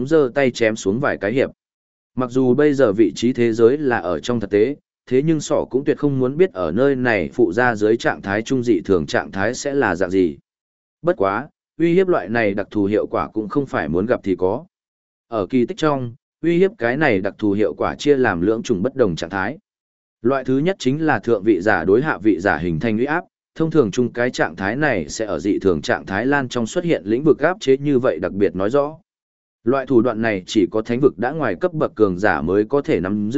chém xuống vài cái hiệp. Mặc dù bây giờ vị trí thế giới là ở trong thực tế, thế nhưng sỏ cũng tuyệt không muốn biết ở nơi này phụ ra dưới trạng thái trung dị thường trạng thái sẽ là dạng gì. Bất quá, uy hiếp loại này đặc thù hiệu quả cũng không phải muốn gặp thì có. Ở kỳ tích trong, uy hiếp cái này đặc thù hiệu quả chia làm lưỡng chủng bất đồng trạng thái. Loại thứ nhất chính là thượng vị giả đối hạ vị giả hình thành uy áp, thông thường chung cái trạng thái này sẽ ở dị thường trạng thái lan trong xuất hiện lĩnh vực áp chế như vậy đặc biệt nói rõ. Loại thủ đoạn này chỉ có thánh vực đã ngoài cấp bậc cường giả mới có thể nắm giữ,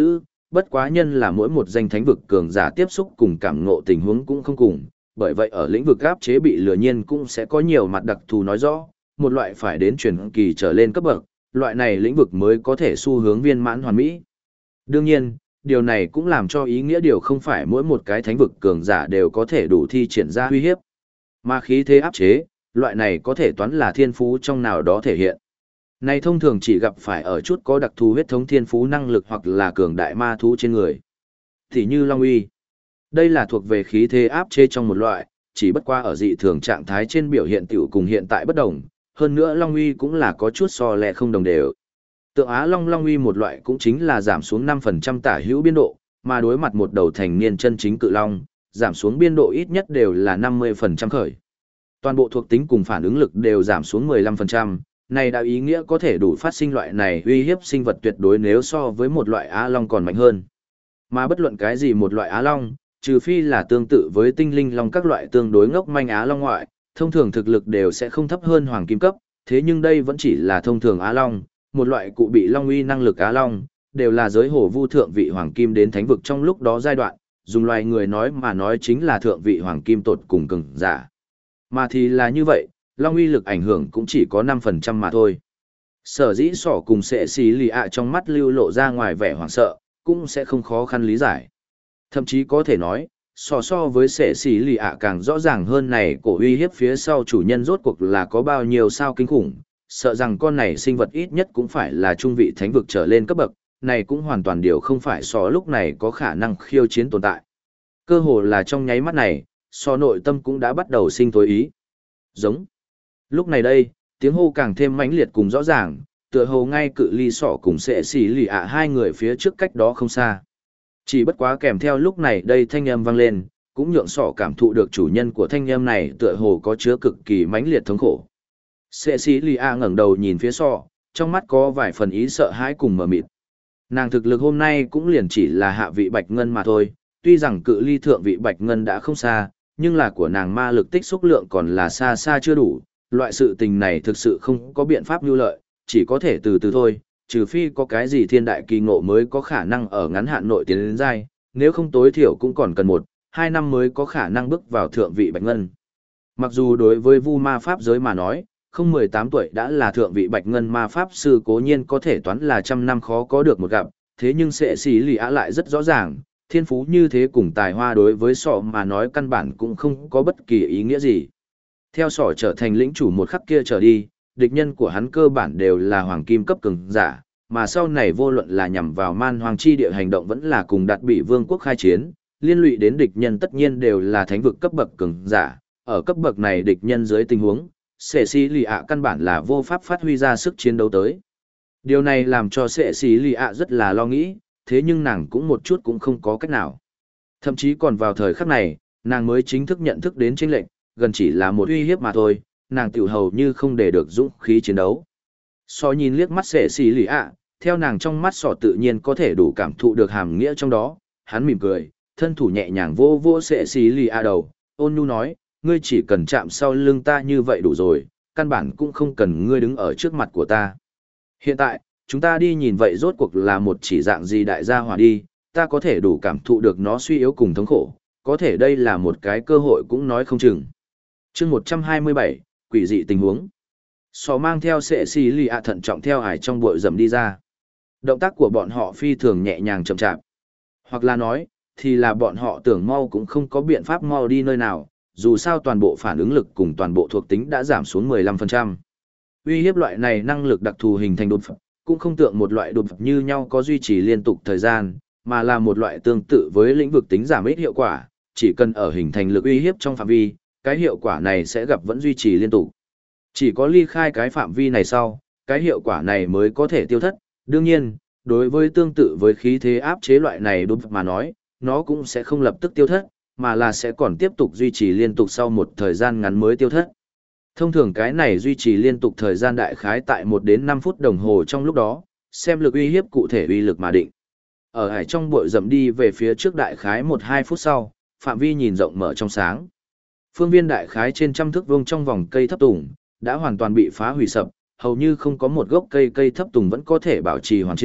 bất quá nhân là mỗi một danh thánh vực cường giả tiếp xúc cùng cảm ngộ tình huống cũng không cùng, bởi vậy ở lĩnh vực áp chế bị lừa nhiên cũng sẽ có nhiều mặt đặc thù nói rõ, một loại phải đến truyền kỳ trở lên cấp bậc, loại này lĩnh vực mới có thể xu hướng viên mãn hoàn mỹ. Đương nhiên, điều này cũng làm cho ý nghĩa điều không phải mỗi một cái thánh vực cường giả đều có thể đủ thi triển ra uy hiếp. Mà khí thế áp chế, loại này có thể toán là thiên phú trong nào đó thể hiện. Này thông thường chỉ gặp phải ở chút có đặc thù huyết thống thiên phú năng lực hoặc là cường đại ma thú trên người. Thì như Long Uy. Đây là thuộc về khí thế áp chế trong một loại, chỉ bất qua ở dị thường trạng thái trên biểu hiện tiểu cùng hiện tại bất đồng, hơn nữa Long Uy cũng là có chút so lẹ không đồng đều. Tượng Á Long Long Uy một loại cũng chính là giảm xuống 5% tả hữu biên độ, mà đối mặt một đầu thành niên chân chính cự long, giảm xuống biên độ ít nhất đều là 50% khởi. Toàn bộ thuộc tính cùng phản ứng lực đều giảm xuống 15%, này đã ý nghĩa có thể đủ phát sinh loại này uy hiếp sinh vật tuyệt đối nếu so với một loại Á Long còn mạnh hơn. Mà bất luận cái gì một loại Á Long, trừ phi là tương tự với tinh linh long các loại tương đối ngốc manh Á Long ngoại, thông thường thực lực đều sẽ không thấp hơn hoàng kim cấp, thế nhưng đây vẫn chỉ là thông thường Á Long, một loại cụ bị Long Uy năng lực Á Long, đều là giới hồ vu thượng vị hoàng kim đến thánh vực trong lúc đó giai đoạn, dùng loài người nói mà nói chính là thượng vị hoàng kim tột cùng cường giả. Mà thì là như vậy, Long Uy lực ảnh hưởng cũng chỉ có 5% mà thôi. Sở dĩ sỏ cùng sẽ xí lì ạ trong mắt lưu lộ ra ngoài vẻ hoảng sợ, cũng sẽ không khó khăn lý giải. Thậm chí có thể nói, so với sẽ xí lì ạ càng rõ ràng hơn này cổ uy hiếp phía sau chủ nhân rốt cuộc là có bao nhiêu sao kinh khủng, sợ rằng con này sinh vật ít nhất cũng phải là trung vị thánh vực trở lên cấp bậc, này cũng hoàn toàn điều không phải lúc này có khả năng khiêu chiến tồn tại. Cơ hồ là trong nháy mắt này, nội tâm cũng đã bắt đầu sinh tối ý. Giống. Lúc này đây, tiếng hô càng thêm mãnh liệt cùng rõ ràng, tựa hồ ngay cự ly cùng sẽ xỉ lì ạ hai người phía trước cách đó không xa. Chỉ bất quá kèm theo lúc này đây thanh âm vang lên, cũng nhượng cảm thụ được chủ nhân của thanh âm này tựa hồ có chứa cực kỳ mãnh liệt thống khổ. Sẽ xỉ lì ạ ngẩng đầu nhìn phía trong mắt có vài phần ý sợ hãi cùng mờ mịt. Nàng thực lực hôm nay cũng liền chỉ là hạ vị bạch ngân mà thôi, tuy rằng cự ly thượng vị bạch ngân đã không xa, nhưng là của nàng ma lực tích xúc lượng còn là xa xa chưa đủ, loại sự tình này thực sự không có biện pháp lưu lợi, chỉ có thể từ từ thôi, trừ phi có cái gì thiên đại kỳ ngộ mới có khả năng ở ngắn hạn nội tiến đến giai, nếu không tối thiểu cũng còn cần 1-2 năm mới có khả năng bước vào thượng vị bạch ngân. Mặc dù đối với vu ma pháp giới mà nói, không 18 tuổi đã là thượng vị bạch ngân ma pháp sư cố nhiên có thể toán là trăm năm khó có được một gặp, thế nhưng sẽ xì lì á lại rất rõ ràng, thiên phú như thế cùng tài hoa đối với mà nói căn bản cũng không có bất kỳ ý nghĩa gì. Theo trở thành lĩnh chủ một khắc kia trở đi, địch nhân của hắn cơ bản đều là hoàng kim cấp cường giả, mà sau này vô luận là nhằm vào man hoàng chi địa hành động vẫn là cùng đạt bị vương quốc khai chiến, liên lụy đến địch nhân tất nhiên đều là thánh vực cấp bậc cường giả, ở cấp bậc này địch nhân dưới tình huống, sệ xì lì ạ căn bản là vô pháp phát huy ra sức chiến đấu tới. Điều này làm cho sệ xì lì ạ rất là lo nghĩ, thế nhưng nàng cũng một chút cũng không có cách nào. Thậm chí còn vào thời khắc này, nàng mới chính thức nhận thức đến chênh lệnh, gần chỉ là một uy hiếp mà thôi, nàng tiểu hầu như không để được dũng khí chiến đấu. Nhìn liếc mắt sệ xì lì ạ, theo nàng trong mắt tự nhiên có thể đủ cảm thụ được hàm nghĩa trong đó, hắn mỉm cười, thân thủ nhẹ nhàng vô vô sệ xì lì ạ đầu, ôn nhu nói, ngươi chỉ cần chạm sau lưng ta như vậy đủ rồi, căn bản cũng không cần ngươi đứng ở trước mặt của ta. Hiện tại, chúng ta đi nhìn vậy rốt cuộc là một chỉ dạng gì đại gia hỏa đi, ta có thể đủ cảm thụ được nó suy yếu cùng thống khổ, có thể đây là một cái cơ hội cũng nói không chừng. Chương 127, quỷ dị tình huống. Mang theo sệ xì lì ạ thận trọng theo ải trong bụi rậm đi ra. Động tác của bọn họ phi thường nhẹ nhàng chậm chạp. Hoặc là nói, thì là bọn họ tưởng mau cũng không có biện pháp mau đi nơi nào, dù sao toàn bộ phản ứng lực cùng toàn bộ thuộc tính đã giảm xuống 15%. Uy hiếp loại này năng lực đặc thù hình thành đột phật, cũng không tượng một loại đột phật như nhau có duy trì liên tục thời gian, mà là một loại tương tự với lĩnh vực tính giảm ít hiệu quả, chỉ cần ở hình thành lực uy hiếp trong phạm vi, cái hiệu quả này sẽ gặp vẫn duy trì liên tục. Chỉ có ly khai cái phạm vi này sau, cái hiệu quả này mới có thể tiêu thất. Đương nhiên, đối với tương tự với khí thế áp chế loại này đột phật mà nói, nó cũng sẽ không lập tức tiêu thất, mà là sẽ còn tiếp tục duy trì liên tục sau một thời gian ngắn mới tiêu thất. Thông thường cái này duy trì liên tục thời gian đại khái tại 1 đến 5 phút đồng hồ trong lúc đó, xem lực uy hiếp cụ thể uy lực mà định. Ở hải trong bụi rậm đi về phía trước đại khái 1-2 phút sau, phạm vi nhìn rộng mở trong sáng. Phương viên đại khái trên trăm thước vuông trong vòng cây thấp tùng, đã hoàn toàn bị phá hủy sập, hầu như không có một gốc cây thấp tùng vẫn có thể bảo trì hoàn chỉnh,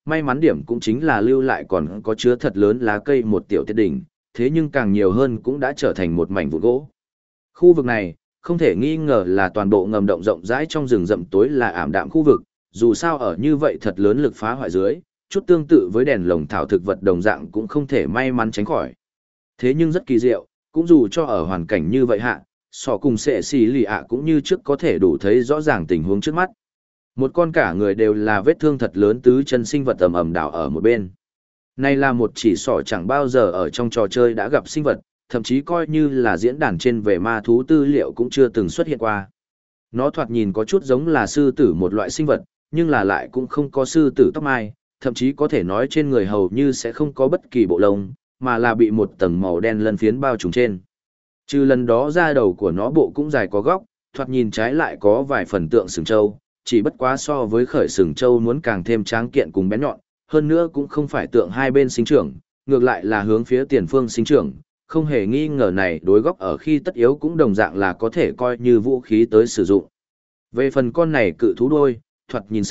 may mắn điểm cũng chính là lưu lại còn có chứa thật lớn lá cây một tiểu tiết đỉnh, thế nhưng càng nhiều hơn cũng đã trở thành một mảnh vụn gỗ. Khu vực này, không thể nghi ngờ là toàn bộ ngầm động rộng rãi trong rừng rậm tối là ảm đạm khu vực, dù sao ở như vậy thật lớn lực phá hoại dưới, chút tương tự với đèn lồng thảo thực vật đồng dạng cũng không thể may mắn tránh khỏi. Thế nhưng rất kỳ diệu, cũng dù cho ở hoàn cảnh như vậy hạ, sọ cùng sệ xì lì ạ cũng như trước có thể đủ thấy rõ ràng tình huống trước mắt. Một con cả người đều là vết thương thật lớn tứ chân sinh vật ầm ầm đảo ở một bên. Này là một chỉ sọ chẳng bao giờ ở trong trò chơi đã gặp sinh vật, thậm chí coi như là diễn đàn trên về ma thú tư liệu cũng chưa từng xuất hiện qua. Nó thoạt nhìn có chút giống là sư tử một loại sinh vật, nhưng là lại cũng không có sư tử tóc mai, thậm chí có thể nói trên người hầu như sẽ không có bất kỳ bộ lông, mà là bị một tầng màu đen lân phiến bao trùm trên. Trừ lần đó da đầu của nó bộ cũng dài có góc, thoạt nhìn trái lại có vài phần tượng sừng trâu, chỉ bất quá so với khởi sừng trâu muốn càng thêm tráng kiện cùng bén nhọn, hơn nữa cũng không phải tượng hai bên sinh trưởng, ngược lại là hướng phía tiền phương sinh trưởng, không hề nghi ngờ này đối góc ở khi tất yếu cũng đồng dạng là có thể coi như vũ khí tới sử dụng. Về phần con này cự thú đôi, thoạt nhìn C.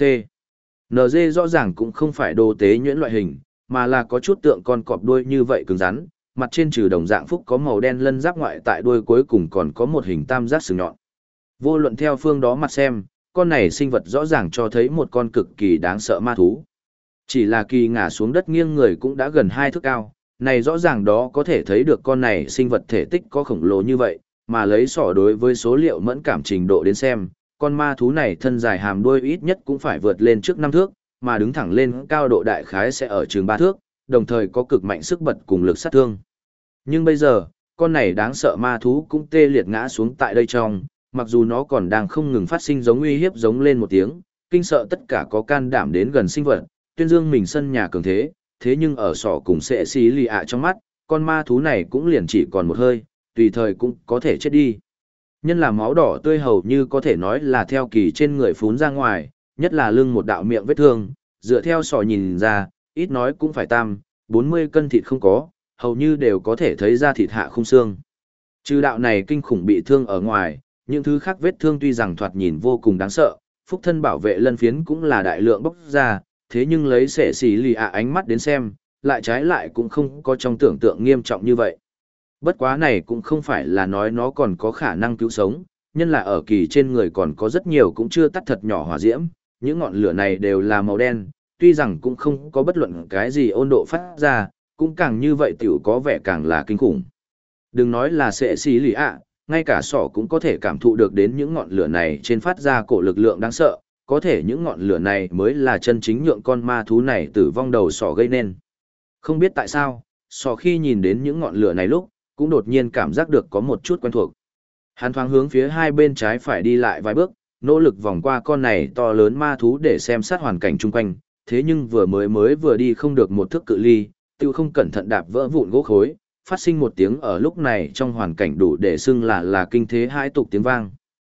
NG rõ ràng cũng không phải đồ tế nhuyễn loại hình, mà là có chút tượng con cọp đuôi như vậy cứng rắn, mặt trên trừ đồng dạng phúc có màu đen lân giáp ngoại tại đuôi cuối cùng còn có một hình tam giác sừng nhọn. Vô luận theo phương đó mặt xem, con này sinh vật rõ ràng cho thấy một con cực kỳ đáng sợ ma thú. Chỉ là kỳ ngả xuống đất nghiêng người cũng đã gần 2 thước cao, này rõ ràng đó có thể thấy được con này sinh vật thể tích có khổng lồ như vậy, mà lấy sỏ đối với số liệu mẫn cảm trình độ đến xem, con ma thú này thân dài hàm đuôi ít nhất cũng phải vượt lên trước 5 thước, mà đứng thẳng lên cao độ đại khái sẽ ở chừng 3 thước, đồng thời có cực mạnh sức bật cùng lực sát thương. Nhưng bây giờ, con này đáng sợ ma thú cũng tê liệt ngã xuống tại đây trong, mặc dù nó còn đang không ngừng phát sinh giống uy hiếp giống lên một tiếng, kinh sợ tất cả có can đảm đến gần sinh vật, tuyên dương mình sân nhà cường thế, thế nhưng ở sọ cùng sệ xì lì ạ trong mắt, con ma thú này cũng liền chỉ còn một hơi, tùy thời cũng có thể chết đi. Nhân là máu đỏ tươi hầu như có thể nói là theo kỳ trên người phún ra ngoài, nhất là lưng một đạo miệng vết thương, dựa theo sọ nhìn ra, ít nói cũng phải 40 cân thịt không có, hầu như đều có thể thấy ra thịt hạ khung xương. Trừ đạo này kinh khủng bị thương ở ngoài, những thứ khác vết thương tuy rằng thoạt nhìn vô cùng đáng sợ, phúc thân bảo vệ lân phiến cũng là đại lượng bốc ra, thế nhưng lấy sệ xì lì ạ ánh mắt đến xem, lại trái lại cũng không có trong tưởng tượng nghiêm trọng như vậy. Bất quá này cũng không phải là nói nó còn có khả năng cứu sống, nhân là ở kỳ trên người còn có rất nhiều cũng chưa tắt thật nhỏ hỏa diễm, những ngọn lửa này đều là màu đen, tuy rằng cũng không có bất luận cái gì ôn độ phát ra, cũng càng như vậy tiểu có vẻ càng là kinh khủng. Đừng nói là sệ xì lì ạ, ngay cả sỏ cũng có thể cảm thụ được đến những ngọn lửa này trên phát ra cổ lực lượng đáng sợ, có thể những ngọn lửa này mới là chân chính nhượng con ma thú này tử vong đầu sỏ gây nên. Không biết tại sao, sỏ khi nhìn đến những ngọn lửa này lúc, cũng đột nhiên cảm giác được có một chút quen thuộc. Hắn thoáng hướng phía hai bên trái phải đi lại vài bước, nỗ lực vòng qua con này to lớn ma thú để xem sát hoàn cảnh chung quanh, thế nhưng vừa đi không được một thước cự ly, tiêu không cẩn thận đạp vỡ vụn gỗ khối, phát sinh một tiếng ở lúc này trong hoàn cảnh đủ để xưng là kinh thế hai tục tiếng vang.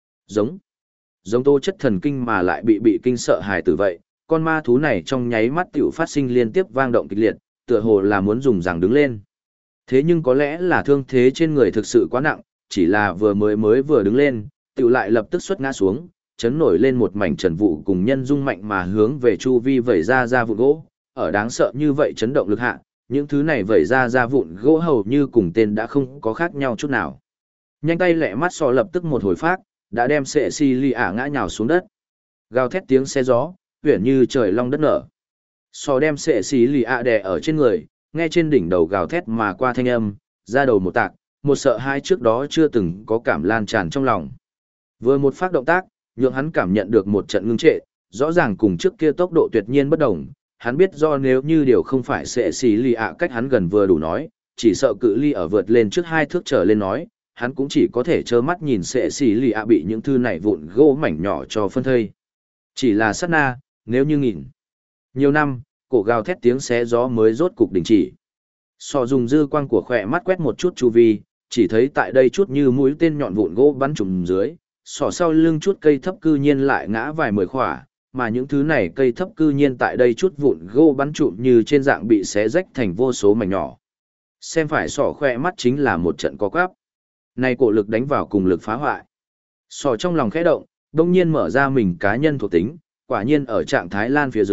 Giống tô chất thần kinh mà lại bị kinh sợ hài tử vậy, con ma thú này trong nháy mắt tiểu phát sinh liên tiếp vang động kịch liệt, tựa hồ là muốn dùng rằng đứng lên. Thế nhưng có lẽ là thương thế trên người thực sự quá nặng, chỉ là vừa đứng lên, tiểu lại lập tức xuất ngã xuống, chấn nổi lên một mảnh trần vụ cùng nhân dung mạnh mà hướng về chu vi vẩy ra vụn gỗ, ở đáng sợ như vậy chấn động lực hạ, những thứ này vẩy ra vụn gỗ hầu như cùng tên đã không có khác nhau chút nào. Nhanh tay lẹ mắt sò lập tức một hồi phát, đã đem sệ xì lì ả ngã nhào xuống đất. Gào thét tiếng xe gió, uyển như trời long đất nở. Sò đem sệ xì lì ả đè ở trên người, nghe trên đỉnh đầu gào thét mà qua thanh âm, ra đầu một tạc, một sợ hai trước đó chưa từng có cảm lan tràn trong lòng. Vừa một phát động tác, nhượng hắn cảm nhận được một trận ngưng trệ, rõ ràng cùng trước kia tốc độ tuyệt nhiên bất đồng. Hắn biết do nếu như điều không phải sệ xì lì ạ cách hắn gần vừa đủ nói, chỉ sợ cự ly ở vượt lên trước 2 thước trở lên nói, hắn cũng chỉ có thể trơ mắt nhìn sệ xì lì ạ bị những thư này vụn gỗ mảnh nhỏ cho phân thây. Chỉ là sát na, nếu như nghìn nhiều năm, cổ gào thét tiếng xé gió mới rốt cục đình chỉ. Sọ dùng dư quang của khỏe mắt quét một chút chu vi, chỉ thấy tại đây chút như mũi tên nhọn vụn gỗ bắn trùm dưới, sọ sau lưng chút cây thấp cư nhiên lại ngã vài 10 khỏa, mà những thứ này cây thấp cư nhiên tại đây chút vụn gỗ bắn trụm như trên dạng bị xé rách thành vô số mảnh nhỏ. Xem phải sọ khỏe mắt chính là một trận co quắp. Này cổ lực đánh vào cùng lực phá hoại. Sọ trong lòng khẽ động, đông nhiên mở ra mình cá nhân thuộc tính, quả nhiên ở trạng thái lan phía dưới,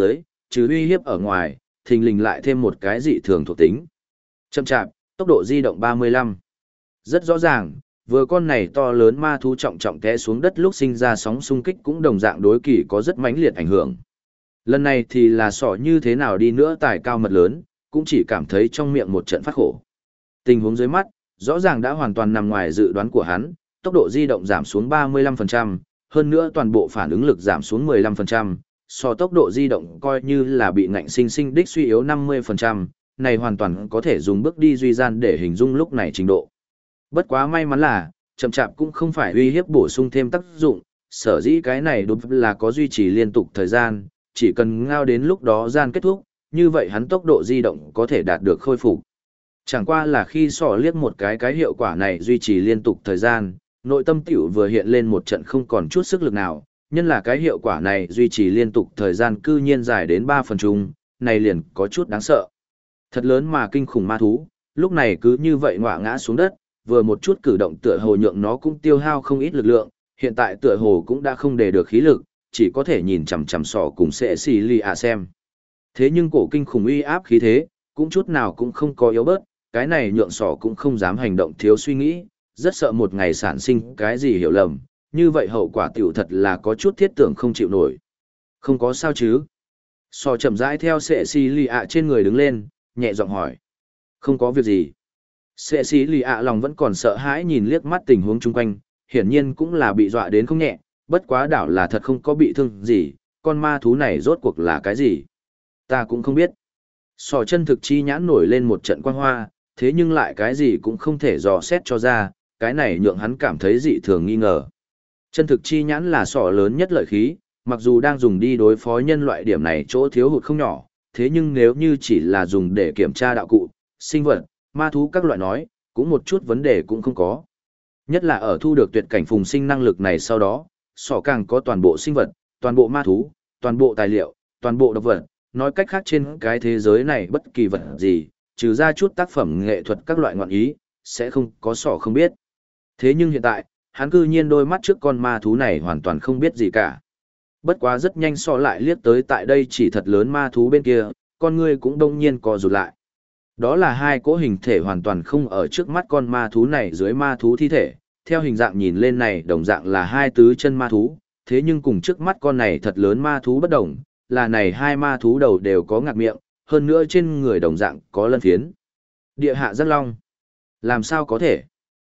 trừ uy hiếp ở ngoài, thình lình lại thêm một cái dị thường thuộc tính. Chậm chạp, tốc độ di động 35. Rất rõ ràng, vừa con này to lớn ma thú trọng trọng té xuống đất lúc sinh ra sóng xung kích cũng đồng dạng đối kỳ có rất mãnh liệt ảnh hưởng. Lần này thì là sỏ như thế nào đi nữa tài cao mật lớn, cũng chỉ cảm thấy trong miệng một trận phát khổ. Tình huống dưới mắt, rõ ràng đã hoàn toàn nằm ngoài dự đoán của hắn, tốc độ di động giảm xuống 35%, hơn nữa toàn bộ phản ứng lực giảm xuống 15%, so tốc độ di động coi như là bị ngạnh sinh sinh đích suy yếu 50%, này hoàn toàn có thể dùng bước đi duy gian để hình dung lúc này trình độ. Bất quá may mắn là, chậm chạp cũng không phải uy hiếp bổ sung thêm tác dụng, sở dĩ cái này đúng là có duy trì liên tục thời gian, chỉ cần ngao đến lúc đó gian kết thúc, như vậy hắn tốc độ di động có thể đạt được khôi phục. Chẳng qua là khi sỏ liếc một cái hiệu quả này duy trì liên tục thời gian, nội tâm tiểu vừa hiện lên một trận không còn chút sức lực nào, nhân là cái hiệu quả này duy trì liên tục thời gian cư nhiên dài đến 3 phần chung, này liền có chút đáng sợ. Thật lớn mà kinh khủng ma thú, lúc này cứ như vậy ngã ngã xuống đất, vừa một chút cử động tựa hồ nhượng nó cũng tiêu hao không ít lực lượng, hiện tại tựa hồ cũng đã không để được khí lực, chỉ có thể nhìn chằm chằm sỏ cùng sẽ xì lì à xem. Thế nhưng cổ kinh khủng uy áp khí thế, cũng chút nào cũng không có yếu bớt, cái này nhượng sỏ cũng không dám hành động thiếu suy nghĩ, rất sợ một ngày sản sinh cái gì hiểu lầm, như vậy hậu quả tiểu thật là có chút thiết tưởng không chịu nổi. Không có sao chứ? Sỏ chậm rãi theo sẽ xì lì ạ trên người đứng lên, nhẹ giọng hỏi. Không có việc gì. Sẽ xì lì ạ lòng vẫn còn sợ hãi nhìn liếc mắt tình huống chung quanh, hiển nhiên cũng là bị dọa đến không nhẹ, bất quá đảo là thật không có bị thương gì, con ma thú này rốt cuộc là cái gì? Ta cũng không biết. Sỏ chân thực chi nhãn nổi lên một trận quang hoa, thế nhưng lại cái gì cũng không thể dò xét cho ra, cái này nhượng hắn cảm thấy dị thường nghi ngờ. Chân thực chi nhãn là sỏ lớn nhất lợi khí, mặc dù đang dùng đi đối phó nhân loại điểm này chỗ thiếu hụt không nhỏ, thế nhưng nếu như chỉ là dùng để kiểm tra đạo cụ, sinh vật, ma thú các loại nói, cũng một chút vấn đề cũng không có. Nhất là ở thu được tuyệt cảnh phùng sinh năng lực này sau đó, sỏ càng có toàn bộ sinh vật, toàn bộ ma thú, toàn bộ tài liệu, toàn bộ độc vật, nói cách khác trên cái thế giới này bất kỳ vật gì, trừ ra chút tác phẩm nghệ thuật các loại ngọn ý, sẽ không có sỏ không biết. Thế nhưng hiện tại, hắn cư nhiên đôi mắt trước con ma thú này hoàn toàn không biết gì cả. Bất quá rất nhanh sỏ lại liếc tới tại đây chỉ thật lớn ma thú bên kia, con ngươi cũng đông nhiên co rụt lại. Đó là hai cỗ hình thể hoàn toàn không ở trước mắt con ma thú này dưới ma thú thi thể, theo hình dạng nhìn lên này đồng dạng là hai tứ chân ma thú, thế nhưng cùng trước mắt con này thật lớn ma thú bất đồng, là này hai ma thú đầu đều có ngạc miệng, hơn nữa trên người đồng dạng có lân phiến. Địa hạ giác long. Làm sao có thể?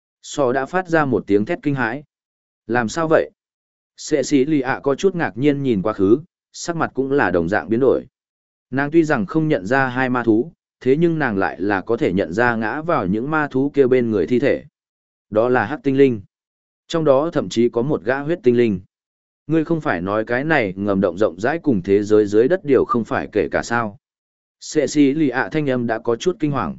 Sò đã phát ra một tiếng thét kinh hãi. Làm sao vậy? Sệ sĩ lì ạ có chút ngạc nhiên nhìn quá khứ, sắc mặt cũng là đồng dạng biến đổi. Nàng tuy rằng không nhận ra hai ma thú, thế nhưng nàng lại là có thể nhận ra ngã vào những ma thú kia bên người thi thể. Đó là hắc tinh linh. Trong đó thậm chí có một gã huyết tinh linh. Ngươi không phải nói cái này ngầm động rộng rãi cùng thế giới dưới đất điều không phải kể cả sao. Sệ sĩ lì ạ thanh âm đã có chút kinh hoàng.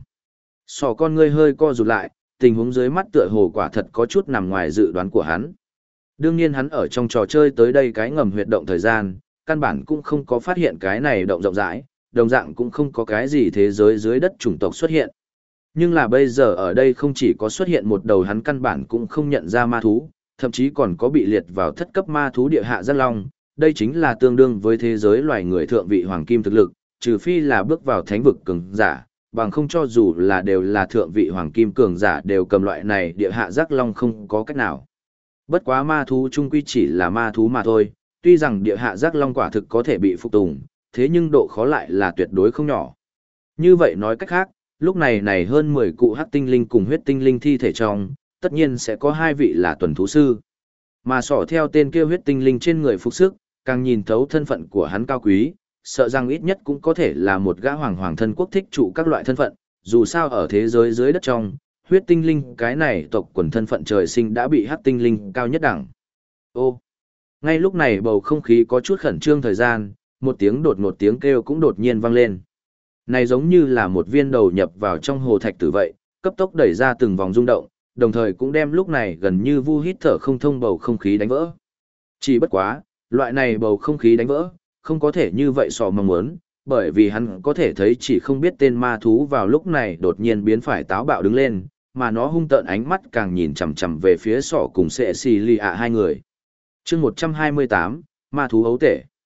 Sò con ngươi hơi co rụt lại, tình huống dưới mắt tựa hồ quả thật có chút nằm ngoài dự đoán của hắn. Đương nhiên hắn ở trong trò chơi tới đây cái ngầm huyệt động thời gian, căn bản cũng không có phát hiện cái này động rộng rãi, đồng dạng cũng không có cái gì thế giới dưới đất chủng tộc xuất hiện. Nhưng là bây giờ ở đây không chỉ có xuất hiện một đầu hắn căn bản cũng không nhận ra ma thú, thậm chí còn có bị liệt vào thất cấp ma thú địa hạ giác long, đây chính là tương đương với thế giới loài người thượng vị hoàng kim thực lực, trừ phi là bước vào thánh vực cường giả, bằng không cho dù là đều là thượng vị hoàng kim cường giả đều cầm loại này địa hạ giác long không có cách nào. Bất quá ma thú chung quy chỉ là ma thú mà thôi, tuy rằng địa hạ giác long quả thực có thể bị phục tùng, thế nhưng độ khó lại là tuyệt đối không nhỏ. Như vậy nói cách khác, lúc này hơn 10 cụ hắc tinh linh cùng huyết tinh linh thi thể trong, tất nhiên sẽ có hai vị là tuần thú sư. Mà sỏ theo tên kia huyết tinh linh trên người phục sức, càng nhìn thấu thân phận của hắn cao quý, sợ rằng ít nhất cũng có thể là một gã hoàng thân quốc thích trụ các loại thân phận, dù sao ở thế giới dưới đất trong, huyết tinh linh cái này tộc quần thân phận trời sinh đã bị hắc tinh linh cao nhất đẳng. Ô! Ngay lúc này bầu không khí có chút khẩn trương thời gian, một tiếng đột ngột tiếng kêu cũng đột nhiên vang lên. Này giống như là một viên đầu nhập vào trong hồ thạch tử vậy, cấp tốc đẩy ra từng vòng rung động, đồng thời cũng đem lúc này gần như vu hít thở không thông bầu không khí đánh vỡ. Chỉ bất quá, loại này bầu không khí đánh vỡ, không có thể như vậy sò mong muốn, bởi vì hắn có thể thấy chỉ không biết tên ma thú vào lúc này đột nhiên biến phải táo bạo đứng lên, mà nó hung tợn ánh mắt càng nhìn chằm chằm về phía sọ cùng sệ xì lì ạ hai người. Chương 128, ma thú ấu tể.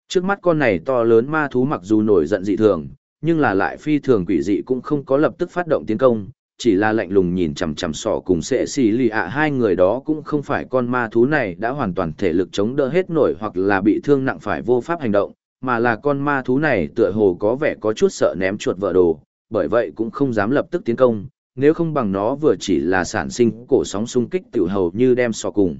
Trước mắt con này to lớn ma thú mặc dù nổi giận dị thường, nhưng là lại phi thường quỷ dị cũng không có lập tức phát động tiến công, chỉ là lạnh lùng nhìn chằm chằm sọ cùng sệ xì lì ạ hai người đó cũng không phải con ma thú này đã hoàn toàn thể lực chống đỡ hết nổi hoặc là bị thương nặng phải vô pháp hành động, mà là con ma thú này tựa hồ có vẻ có chút sợ ném chuột vỡ đồ, bởi vậy cũng không dám lập tức tiến công, nếu không bằng nó vừa chỉ là sản sinh cổ sóng xung kích tiểu hầu như đem sọ cùng.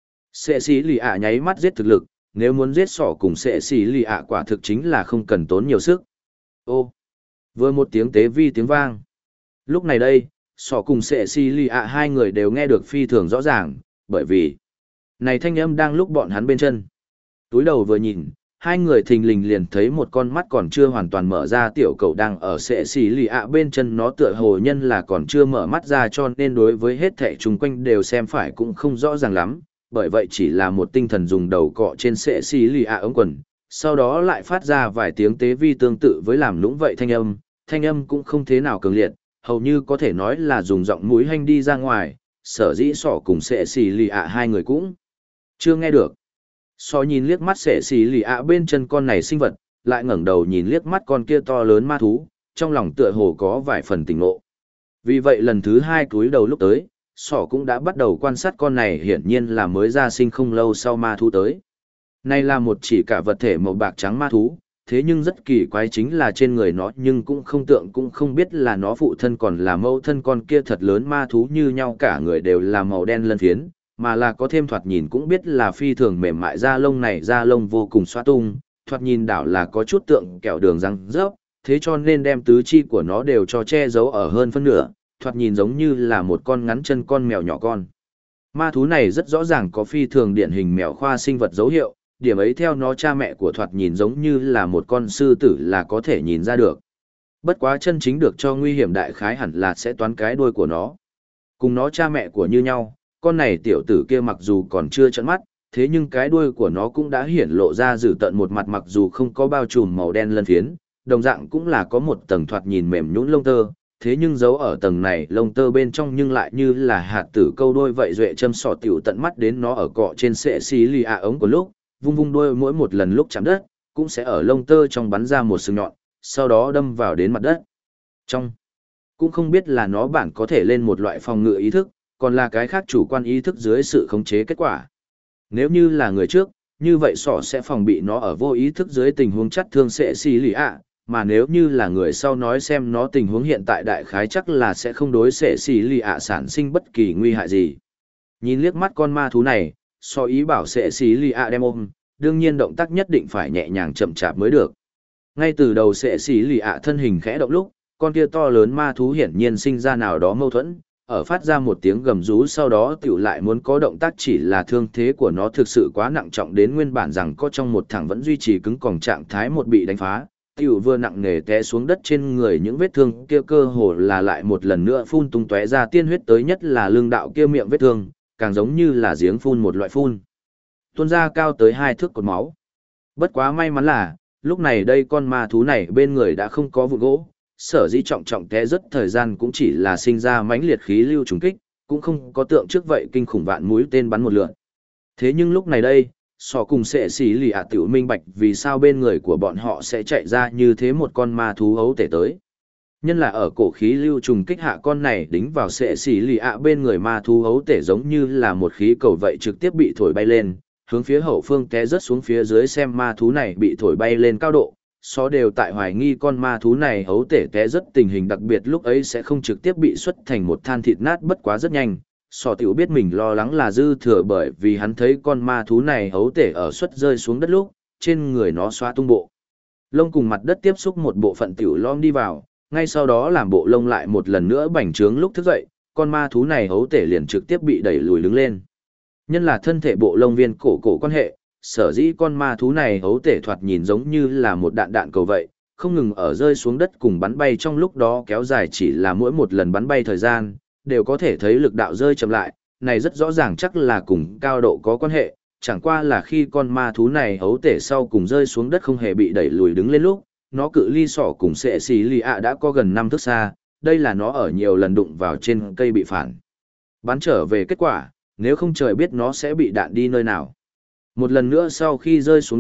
Sệ xì lì ạ nháy mắt giết thực lực, nếu muốn giết sọ cùng sệ xì lì ạ quả thực chính là không cần tốn nhiều sức. Ô, vừa một tiếng tế vi tiếng vang. Lúc này đây, sọ cùng sệ xì lì ạ hai người đều nghe được phi thường rõ ràng, bởi vì này thanh âm đang lúc bọn hắn bên chân. Túi đầu vừa nhìn, hai người thình lình liền thấy một con mắt còn chưa hoàn toàn mở ra tiểu cầu đang ở sệ xì lì ạ bên chân nó tựa hồ nhân là còn chưa mở mắt ra cho nên đối với hết thảy chung quanh đều xem phải cũng không rõ ràng lắm, bởi vậy chỉ là một tinh thần dùng đầu cọ trên sệ xì lì ạ ống quần, sau đó lại phát ra vài tiếng tế vi tương tự với làm lũng vậy thanh âm cũng không thế nào cường liệt, hầu như có thể nói là dùng giọng mũi hanh đi ra ngoài, sở dĩ sọ cùng sệ xì lì ạ hai người cũng chưa nghe được. Sọ nhìn liếc mắt sệ xì lì ạ bên chân con này sinh vật, lại ngẩng đầu nhìn liếc mắt con kia to lớn ma thú, trong lòng tựa hồ có vài phần tỉnh ngộ. Vì vậy lần thứ hai cúi đầu lúc tới, sọ cũng đã bắt đầu quan sát con này hiển nhiên là mới ra sinh không lâu sau ma thú tới. Này là một chỉ cả vật thể màu bạc trắng ma thú, thế nhưng rất kỳ quái chính là trên người nó nhưng cũng không tượng cũng không biết là nó phụ thân còn là mẫu thân con kia thật lớn ma thú như nhau cả người đều là màu đen lân phiến, mà là có thêm thoạt nhìn cũng biết là phi thường mềm mại da lông này da lông vô cùng xoa tung, thoạt nhìn đảo là có chút tượng kẹo đường răng rớp, thế cho nên đem tứ chi của nó đều cho che giấu ở hơn phân nửa, thoạt nhìn giống như là một con ngắn chân con mèo nhỏ con. Ma thú này rất rõ ràng có phi thường điển hình mèo khoa sinh vật dấu hiệu, điểm ấy theo nó cha mẹ của thoạt nhìn giống như là một con sư tử là có thể nhìn ra được. Bất quá chân chính được cho nguy hiểm đại khái hẳn là sẽ toán cái đuôi của nó. Cùng nó cha mẹ của như nhau, con này tiểu tử kia mặc dù còn chưa trợn mắt, thế nhưng cái đuôi của nó cũng đã hiển lộ ra dữ tợn một mặt mặc dù không có bao trùm màu đen lân phiến, đồng dạng cũng là có một tầng thoạt nhìn mềm nhũn lông tơ, thế nhưng giấu ở tầng này lông tơ bên trong nhưng lại như là hạt tử câu đuôi vậy duệ châm sọ tiểu tận mắt đến nó ở cọ trên sệ xì lì ạ ống của lúc, vung vung đuôi mỗi một lần lúc chạm đất, cũng sẽ ở lông tơ trong bắn ra một sừng nhọn, sau đó đâm vào đến mặt đất. Trong, cũng không biết là nó bản có thể lên một loại phòng ngự ý thức, còn là cái khác chủ quan ý thức dưới sự khống chế kết quả. Nếu như là người trước, như vậy sọ sẽ phòng bị nó ở vô ý thức dưới tình huống chắt thương sệ xì lì ạ, mà nếu như là người sau nói xem nó tình huống hiện tại đại khái chắc là sẽ không đối sệ xì lì ạ sản sinh bất kỳ nguy hại gì. Nhìn liếc mắt con ma thú này, so ý bảo sệ xì lì ạ đem ôm, đương nhiên động tác nhất định phải nhẹ nhàng chậm chạp mới được. Ngay từ đầu sệ xì lì ạ thân hình khẽ động lúc, con kia to lớn ma thú hiển nhiên sinh ra nào đó mâu thuẫn, ở phát ra một tiếng gầm rú sau đó tiểu lại muốn có động tác chỉ là thương thế của nó thực sự quá nặng trọng đến nguyên bản rằng có trong một thẳng vẫn duy trì cứng còng trạng thái một bị đánh phá, tiểu vừa nặng nề té xuống đất trên người những vết thương kia cơ hồ là lại một lần nữa phun tung tóe ra tiên huyết tới nhất là lưng đạo kia miệng vết thương, càng giống như là giếng phun một loại phun. Tuôn ra cao tới 2 thước cột máu. Bất quá may mắn là, lúc này đây con ma thú này bên người đã không có vụn gỗ, sở dĩ trọng trọng té rất thời gian cũng chỉ là sinh ra mãnh liệt khí lưu trùng kích, cũng không có tượng trước vậy kinh khủng vạn mũi tên bắn một lượt. Thế nhưng lúc này đây, sọ cùng sệ xì lì ạ tiểu minh bạch vì sao bên người của bọn họ sẽ chạy ra như thế một con ma thú ấu tể tới. Nhân là ở cổ khí lưu trùng kích hạ con này đính vào sệ xì lì ạ bên người ma thú ấu tể giống như là một khí cầu vậy trực tiếp bị thổi bay lên, hướng phía hậu phương té rớt xuống phía dưới xem ma thú này bị thổi bay lên cao độ. Số đều tại hoài nghi con ma thú này ấu tể té rất tình hình đặc biệt lúc ấy sẽ không trực tiếp bị xuất thành một than thịt nát bất quá rất nhanh. Sò tiểu biết mình lo lắng là dư thừa bởi vì hắn thấy con ma thú này ấu tể ở xuất rơi xuống đất lúc, trên người nó xóa tung bộ. Lông cùng mặt đất tiếp xúc một bộ phận tiểu lom đi vào, ngay sau đó làm bộ lông lại một lần nữa bành trướng lúc thức dậy, con ma thú này ấu tể liền trực tiếp bị đẩy lùi đứng lên. Nhân là thân thể bộ lông viên cổ quan hệ, sở dĩ con ma thú này hấu tể thoạt nhìn giống như là một đạn đạn cầu vậy, không ngừng ở rơi xuống đất cùng bắn bay trong lúc đó kéo dài chỉ là mỗi một lần bắn bay thời gian, đều có thể thấy lực đạo rơi chậm lại, này rất rõ ràng chắc là cùng cao độ có quan hệ, chẳng qua là khi con ma thú này hấu tể sau cùng rơi xuống đất không hề bị đẩy lùi đứng lên lúc, nó cự ly sỏ cùng sệ xì lì ạ đã có gần 5 thước xa, đây là nó ở nhiều lần đụng vào trên cây bị phản bắn trở về kết quả, nếu không trời biết nó sẽ bị đạn đi nơi nào. Một lần nữa sau khi rơi xuống đất,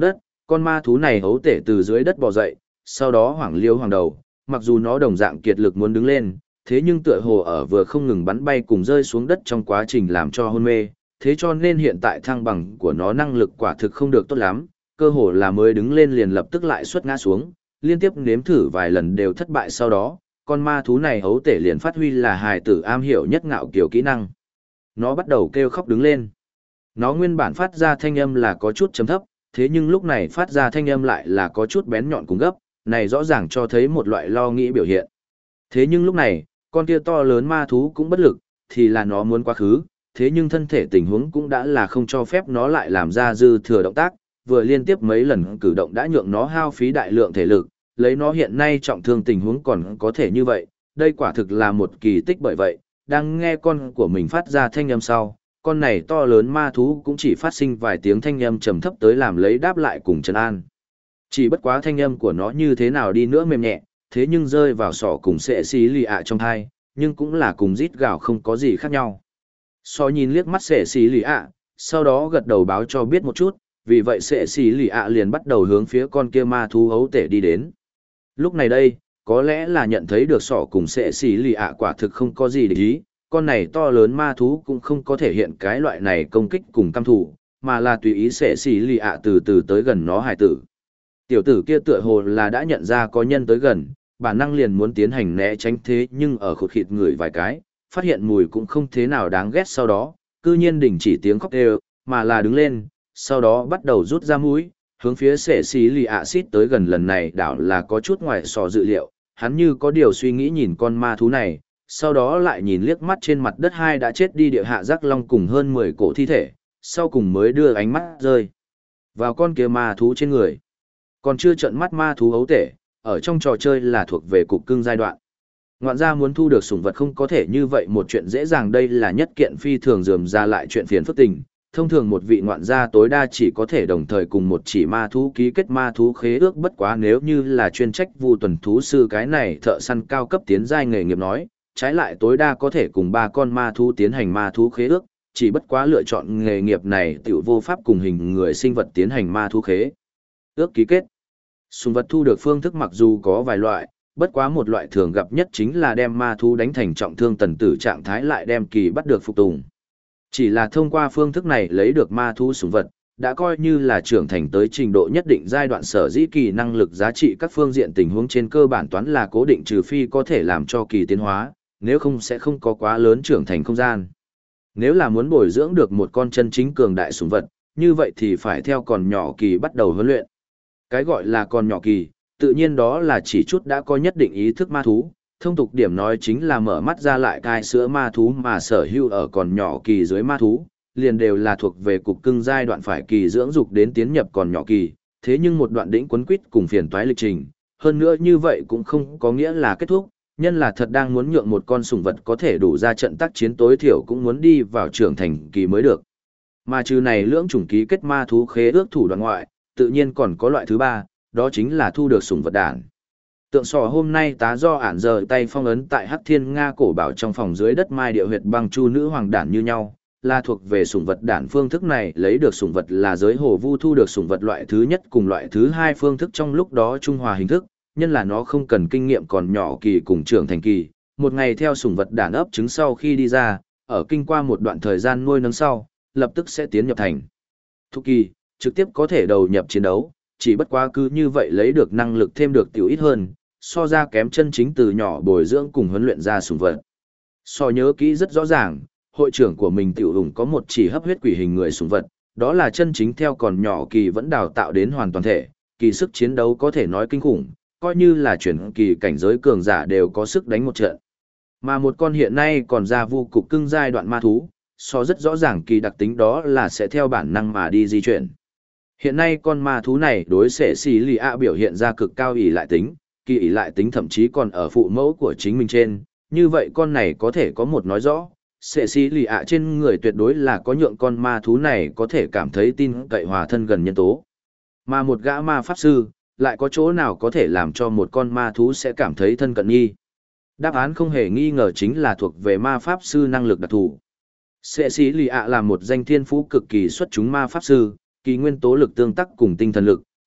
con ma thú này hấu tể từ dưới đất bò dậy, sau đó hoảng liêu hoàng đầu, mặc dù nó đồng dạng kiệt lực muốn đứng lên, thế nhưng tựa hồ ở vừa không ngừng bắn bay cùng rơi xuống đất trong quá trình làm cho hôn mê, thế cho nên hiện tại thăng bằng của nó năng lực quả thực không được tốt lắm, cơ hồ là mới đứng lên liền lập tức lại xuất ngã xuống, liên tiếp nếm thử vài lần đều thất bại sau đó, con ma thú này hấu tể liền phát huy là hài tử am hiểu nhất ngạo kiểu kỹ năng. Nó bắt đầu kêu khóc đứng lên. Nó nguyên bản phát ra thanh âm là có chút trầm thấp, thế nhưng lúc này phát ra thanh âm lại là có chút bén nhọn cùng gấp, này rõ ràng cho thấy một loại lo nghĩ biểu hiện. Thế nhưng lúc này, con kia to lớn ma thú cũng bất lực, thì là nó muốn quá khứ, thế nhưng thân thể tình huống cũng đã là không cho phép nó lại làm ra dư thừa động tác, vừa liên tiếp mấy lần cử động đã nhượng nó hao phí đại lượng thể lực, lấy nó hiện nay trọng thương tình huống còn có thể như vậy, đây quả thực là một kỳ tích bởi vậy, đang nghe con của mình phát ra thanh âm sau, con này to lớn ma thú cũng chỉ phát sinh vài tiếng thanh âm trầm thấp tới làm lấy đáp lại cùng trấn an. Chỉ bất quá thanh âm của nó như thế nào đi nữa mềm nhẹ, thế nhưng rơi vào sọ cùng sệ xí lì ạ trong thai, nhưng cũng là cùng rít gào không có gì khác nhau. Sọ nhìn liếc mắt sệ xí lì ạ, sau đó gật đầu báo cho biết một chút, vì vậy sệ xí lì ạ liền bắt đầu hướng phía con kia ma thú hấu tể đi đến. Lúc này đây, có lẽ là nhận thấy được sọ cùng sệ xí lì ạ quả thực không có gì để ý, con này to lớn ma thú cũng không có thể hiện cái loại này công kích cùng căm thủ, mà là tùy ý sệ xí lì ạ từ từ tới gần nó hài tử. Tiểu tử kia tựa hồ là đã nhận ra có nhân tới gần, bản năng liền muốn tiến hành né tránh thế nhưng ở khụt khịt người vài cái, phát hiện mùi cũng không thế nào đáng ghét sau đó, cư nhiên đình chỉ tiếng khóc đều, mà là đứng lên, sau đó bắt đầu rút ra mũi, hướng phía sệ xí lì ạ xít tới gần lần này đảo là có chút ngoài sò dự liệu, hắn như có điều suy nghĩ nhìn con ma thú này, sau đó lại nhìn liếc mắt trên mặt đất hai đã chết đi địa hạ giác long cùng hơn 10 cổ thi thể, sau cùng mới đưa ánh mắt rơi vào con kia ma thú trên người. Còn chưa trợn mắt ma thú hấu tể, ở trong trò chơi là thuộc về cục cưng giai đoạn. Ngoạn gia muốn thu được sủng vật không có thể như vậy một chuyện dễ dàng, đây là nhất kiện phi thường rườm ra lại chuyện phiền phức tình. Thông thường một vị ngoạn gia tối đa chỉ có thể đồng thời cùng một chỉ ma thú ký kết ma thú khế ước, bất quá nếu như là chuyên trách vu tuần thú sư cái này thợ săn cao cấp tiến giai nghề nghiệp nói, trái lại tối đa có thể cùng 3 con ma thú tiến hành ma thú khế ước, chỉ bất quá lựa chọn nghề nghiệp này tiểu vô pháp cùng hình người sinh vật tiến hành ma thú khế ước ký kết. Sùng vật thu được phương thức mặc dù có vài loại, bất quá một loại thường gặp nhất chính là đem ma thú đánh thành trọng thương tần tử trạng thái lại đem kỳ bắt được phục tùng. Chỉ là thông qua phương thức này lấy được ma thú sùng vật, đã coi như là trưởng thành tới trình độ nhất định giai đoạn, sở dĩ kỳ năng lực giá trị các phương diện tình huống trên cơ bản toán là cố định, trừ phi có thể làm cho kỳ tiến hóa, nếu không sẽ không có quá lớn trưởng thành không gian. Nếu là muốn bồi dưỡng được một con chân chính cường đại sùng vật, như vậy thì phải theo còn nhỏ kỳ bắt đầu huấn luyện. Cái gọi là con nhỏ kỳ, tự nhiên đó là chỉ chút đã có nhất định ý thức ma thú, thông tục điểm nói chính là mở mắt ra lại cai sữa ma thú, mà sở hữu ở còn nhỏ kỳ dưới ma thú, liền đều là thuộc về cục cưng giai đoạn phải kỳ dưỡng dục đến tiến nhập còn nhỏ kỳ, thế nhưng một đoạn đỉnh quấn quýt cùng phiền toái lịch trình, hơn nữa như vậy cũng không có nghĩa là kết thúc, nhân là thật đang muốn nhượng một con sủng vật có thể đủ ra trận tác chiến tối thiểu cũng muốn đi vào trưởng thành kỳ mới được. Mà trừ này lưỡng chủng ký kết ma thú khế ước thủ đoạn ngoại, tự nhiên còn có loại thứ ba, đó chính là thu được sủng vật đản. Tượng sò hôm nay tá do ản giờ tay phong ấn tại Hắc Thiên Nga cổ bảo trong phòng dưới đất mai địa huyệt băng chu nữ hoàng đản như nhau, là thuộc về sủng vật đản. Phương thức này lấy được sủng vật là giới hồ vu thu được sủng vật loại thứ nhất cùng loại thứ hai phương thức trong lúc đó trung hòa hình thức, nhân là nó không cần kinh nghiệm còn nhỏ kỳ cùng trưởng thành kỳ, một ngày theo sủng vật đản ấp trứng sau khi đi ra, ở kinh qua một đoạn thời gian nuôi nấng sau, lập tức sẽ tiến nhập thành thúc kỳ, trực tiếp có thể đầu nhập chiến đấu, chỉ bất quá cứ như vậy lấy được năng lực thêm được tiểu ít hơn, so ra kém chân chính từ nhỏ bồi dưỡng cùng huấn luyện ra sủng vật. So nhớ kỹ rất rõ ràng, hội trưởng của mình tiểu ủng có một chỉ hấp huyết quỷ hình người sủng vật, đó là chân chính theo còn nhỏ kỳ vẫn đào tạo đến hoàn toàn thể, kỳ sức chiến đấu có thể nói kinh khủng, coi như là chuyển kỳ cảnh giới cường giả đều có sức đánh một trận. Mà một con hiện nay còn ra vu cục cưng giai đoạn ma thú, so rất rõ ràng kỳ đặc tính đó là sẽ theo bản năng mà đi di chuyển. Hiện nay con ma thú này đối sệ xì lì ạ biểu hiện ra cực cao ỷ lại tính, kỳ ỷ lại tính thậm chí còn ở phụ mẫu của chính mình trên, như vậy con này có thể có một nói rõ, sệ xì lì ạ trên người tuyệt đối là có nhượng con ma thú này có thể cảm thấy tin cậy hòa thân gần nhân tố. Mà một gã ma pháp sư, lại có chỗ nào có thể làm cho một con ma thú sẽ cảm thấy thân cận nghi? Đáp án không hề nghi ngờ chính là thuộc về ma pháp sư năng lực đặc thù. Sệ xì lì ạ là một danh thiên phú cực kỳ xuất chúng ma pháp sư, kỳ nguyên tố lực tương tác cùng tinh thần lực,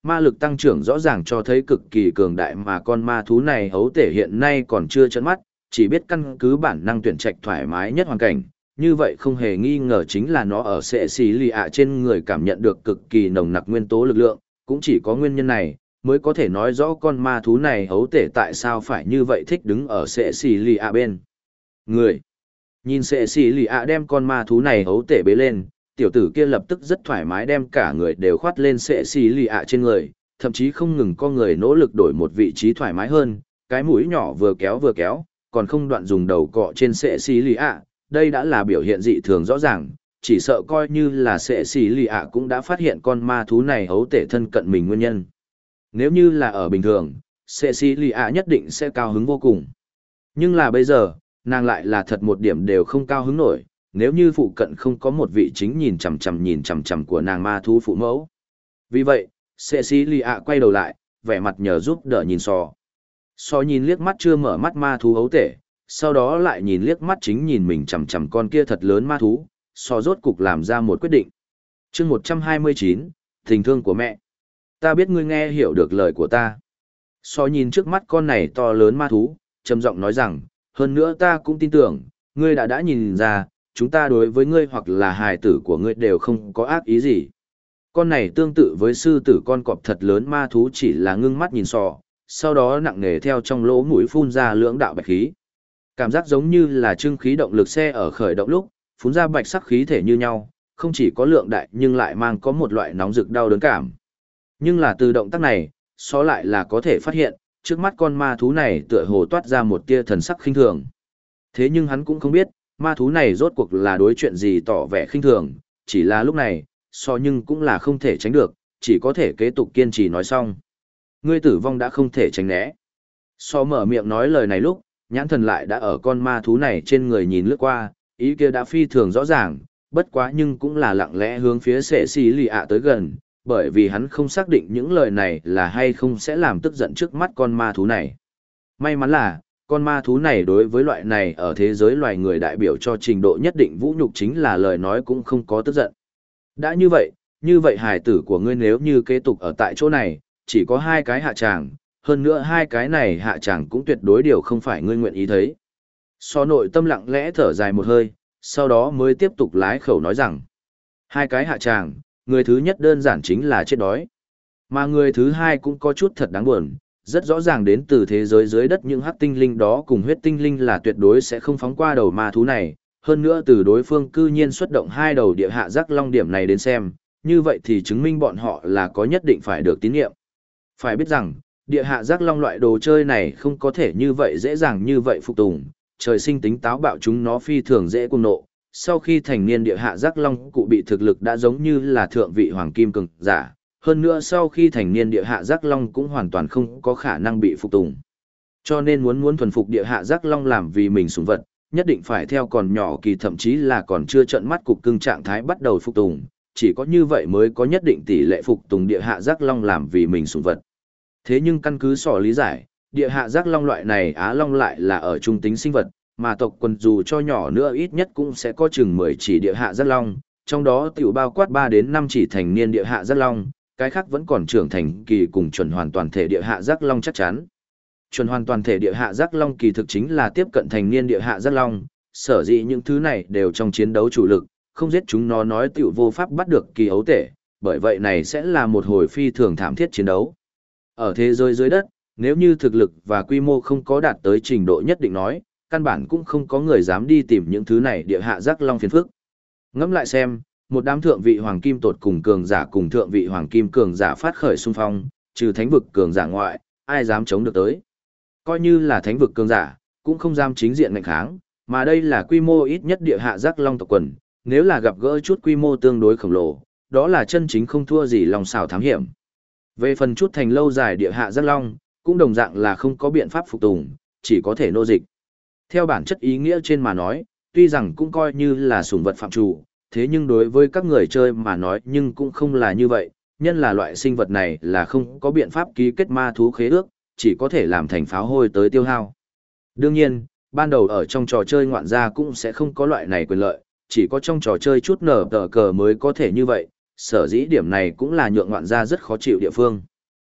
ma lực tăng trưởng rõ ràng cho thấy cực kỳ cường đại mà con ma thú này hấu tể hiện nay còn chưa chấn mắt, chỉ biết căn cứ bản năng tuyển trạch thoải mái nhất hoàn cảnh. Như vậy không hề nghi ngờ chính là nó ở sệ xì lì ạ trên người cảm nhận được cực kỳ nồng nặc nguyên tố lực lượng, cũng chỉ có nguyên nhân này mới có thể nói rõ con ma thú này hấu tể tại sao phải như vậy thích đứng ở sệ xì lì ạ bên người. Nhìn sệ xì lì ạ đem con ma thú này hấu tể bế lên, tiểu tử kia lập tức rất thoải mái đem cả người đều khoát lên sệ xì lì ạ trên người, thậm chí không ngừng có người nỗ lực đổi một vị trí thoải mái hơn, cái mũi nhỏ vừa kéo, còn không đoạn dùng đầu cọ trên sệ xì lì ạ. Đây đã là biểu hiện dị thường rõ ràng, chỉ sợ coi như là sệ xì lì ạ cũng đã phát hiện con ma thú này hấu tể thân cận mình nguyên nhân. Nếu như là ở bình thường, sệ xì lì ạ nhất định sẽ cao hứng vô cùng. Nhưng là bây giờ, nàng lại là thật một điểm đều không cao hứng nổi, nếu như phụ cận không có một vị chính nhìn chằm chằm của nàng ma thú phụ mẫu. Vì vậy, sệ xì lì ạ quay đầu lại, vẻ mặt nhờ giúp đỡ nhìn Sò. Sò nhìn liếc mắt chưa mở mắt ma thú hấu tể, sau đó lại nhìn liếc mắt chính nhìn mình chằm chằm con kia thật lớn ma thú, Sò rốt cục làm ra một quyết định. Chương 129, tình thương của mẹ. Ta biết ngươi nghe hiểu được lời của ta. Sò nhìn trước mắt con này to lớn ma thú, trầm giọng nói rằng, hơn nữa ta cũng tin tưởng, ngươi đã nhìn ra, chúng ta đối với ngươi hoặc là hài tử của ngươi đều không có ác ý gì. Con này tương tự với sư tử con cọp thật lớn ma thú chỉ là ngưng mắt nhìn Sò, sau đó nặng nề theo trong lỗ mũi phun ra lưỡng đạo bạch khí. Cảm giác giống như là trưng khí động lực xe ở khởi động lúc, phun ra bạch sắc khí thể như nhau, không chỉ có lượng đại nhưng lại mang có một loại nóng rực đau đớn cảm. Nhưng là từ động tác này, Sò lại là có thể phát hiện, trước mắt con ma thú này tựa hồ toát ra một tia thần sắc khinh thường. Thế nhưng hắn cũng không biết, ma thú này rốt cuộc là đối chuyện gì tỏ vẻ khinh thường, chỉ là lúc này, Sò nhưng cũng là không thể tránh được, chỉ có thể kế tục kiên trì nói xong. Ngươi tử vong đã không thể tránh né. Sò mở miệng nói lời này lúc, nhãn thần lại đã ở con ma thú này trên người nhìn lướt qua, ý kia đã phi thường rõ ràng, bất quá nhưng cũng là lặng lẽ hướng phía sệ xì lì ạ tới gần, bởi vì hắn không xác định những lời này là hay không sẽ làm tức giận trước mắt con ma thú này. May mắn là, con ma thú này đối với loại này ở thế giới loài người đại biểu cho trình độ nhất định vũ nhục chính là lời nói cũng không có tức giận. Đã như vậy hài tử của ngươi nếu như kế tục ở tại chỗ này, chỉ có hai cái hạ tràng, hơn nữa hai cái này hạ tràng cũng tuyệt đối điều không phải ngươi nguyện ý thấy. Sò nội tâm lặng lẽ thở dài một hơi, sau đó mới tiếp tục lái khẩu nói rằng, hai cái hạ tràng, người thứ nhất đơn giản chính là chết đói. Mà người thứ hai cũng có chút thật đáng buồn, rất rõ ràng đến từ thế giới dưới đất những hắc tinh linh đó cùng huyết tinh linh là tuyệt đối sẽ không phóng qua đầu ma thú này, hơn nữa từ đối phương cư nhiên xuất động hai đầu địa hạ giác long điểm này đến xem, như vậy thì chứng minh bọn họ là có nhất định phải được tín nhiệm. Phải biết rằng, địa hạ giác long loại đồ chơi này không có thể như vậy dễ dàng như vậy phục tùng, trời sinh tính táo bạo chúng nó phi thường dễ cuồng nộ. Sau khi thành niên địa hạ giác long cụ bị thực lực đã giống như là thượng vị hoàng kim cường giả, hơn nữa sau khi thành niên địa hạ giác long cũng hoàn toàn không có khả năng bị phục tùng. Cho nên muốn thuần phục địa hạ giác long làm vì mình sủng vật, nhất định phải theo còn nhỏ kỳ thậm chí là còn chưa trợn mắt cục cưng trạng thái bắt đầu phục tùng, chỉ có như vậy mới có nhất định tỷ lệ phục tùng địa hạ giác long làm vì mình sủng vật. Thế nhưng căn cứ Sò lý giải, địa hạ giác long loại này Á long lại là ở trung tính sinh vật, mà tộc quần dù cho nhỏ nữa ít nhất cũng sẽ có chừng 10 chỉ địa hạ giác long, trong đó tiểu bao quát 3 đến 5 chỉ thành niên địa hạ giác long, cái khác vẫn còn trưởng thành kỳ cùng chuẩn hoàn toàn thể địa hạ giác long chắc chắn. Chuẩn hoàn toàn thể địa hạ giác long kỳ thực chính là tiếp cận thành niên địa hạ giác long, sở dĩ những thứ này đều trong chiến đấu chủ lực, không giết chúng nó nói tiểu vô pháp bắt được kỳ ấu tể, bởi vậy này sẽ là một hồi phi thường thảm thiết chiến đấu. Ở thế giới dưới đất, nếu như thực lực và quy mô không có đạt tới trình độ nhất định nói, căn bản cũng không có người dám đi tìm những thứ này địa hạ giác long phiền phức. Ngẫm lại xem, một đám thượng vị hoàng kim tột cùng cường giả cùng thượng vị hoàng kim cường giả phát khởi xung phong, trừ thánh vực cường giả ngoại, ai dám chống được tới. Coi như là thánh vực cường giả, cũng không dám chính diện ngạnh kháng, mà đây là quy mô ít nhất địa hạ giác long tộc quần, nếu là gặp gỡ chút quy mô tương đối khổng lồ, đó là chân chính không thua gì lòng xảo thám hiểm. Về phần chút thành lâu dài địa hạ giác long, cũng đồng dạng là không có biện pháp phục tùng, chỉ có thể nô dịch. Theo bản chất ý nghĩa trên mà nói, tuy rằng cũng coi như là sủng vật phạm chủ, thế nhưng đối với các người chơi mà nói nhưng cũng không là như vậy, nhân là loại sinh vật này là không có biện pháp ký kết ma thú khế ước, chỉ có thể làm thành pháo hôi tới tiêu hao. Đương nhiên, ban đầu ở trong trò chơi ngoạn gia cũng sẽ không có loại này quyền lợi, chỉ có trong trò chơi chút nở tờ cờ mới có thể như vậy, sở dĩ điểm này cũng là nhượng ngoạn gia rất khó chịu địa phương.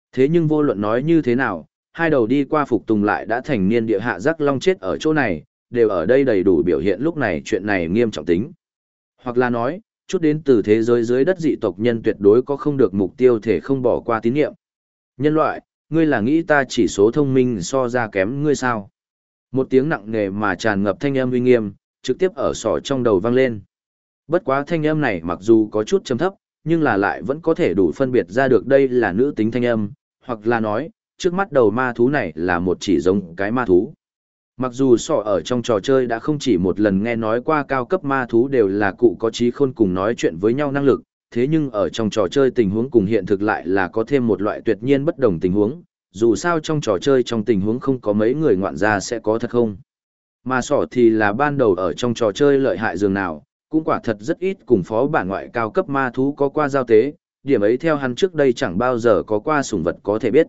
Thế nhưng vô luận nói như thế nào, hai đầu đi qua phục tùng lại đã thành niên địa hạ giác long chết ở chỗ này, đều ở đây đầy đủ biểu hiện lúc này chuyện này nghiêm trọng tính. Hoặc là nói, chút đến từ thế giới dưới đất dị tộc nhân tuyệt đối có không được mục tiêu thể không bỏ qua tín nhiệm. Nhân loại, ngươi là nghĩ ta chỉ số thông minh so ra kém ngươi sao? Một tiếng nặng nề mà tràn ngập thanh âm uy nghiêm, trực tiếp ở sọ trong đầu vang lên. Bất quá thanh âm này mặc dù có chút trầm thấp, nhưng là lại vẫn có thể đủ phân biệt ra được đây là nữ tính thanh âm, hoặc là nói, trước mắt đầu ma thú này là một chỉ giống cái ma thú. Mặc dù sọ ở trong trò chơi đã không chỉ một lần nghe nói qua cao cấp ma thú đều là cụ có trí khôn cùng nói chuyện với nhau năng lực, thế nhưng ở trong trò chơi tình huống cùng hiện thực lại là có thêm một loại tuyệt nhiên bất đồng tình huống, dù sao trong trò chơi trong tình huống không có mấy người ngoạn gia sẽ có thật không. Mà sọ thì là ban đầu ở trong trò chơi lợi hại dường nào, cũng quả thật rất ít cùng phó bản ngoại cao cấp ma thú có qua giao tế, điểm ấy theo hắn trước đây chẳng bao giờ có qua sủng vật có thể biết.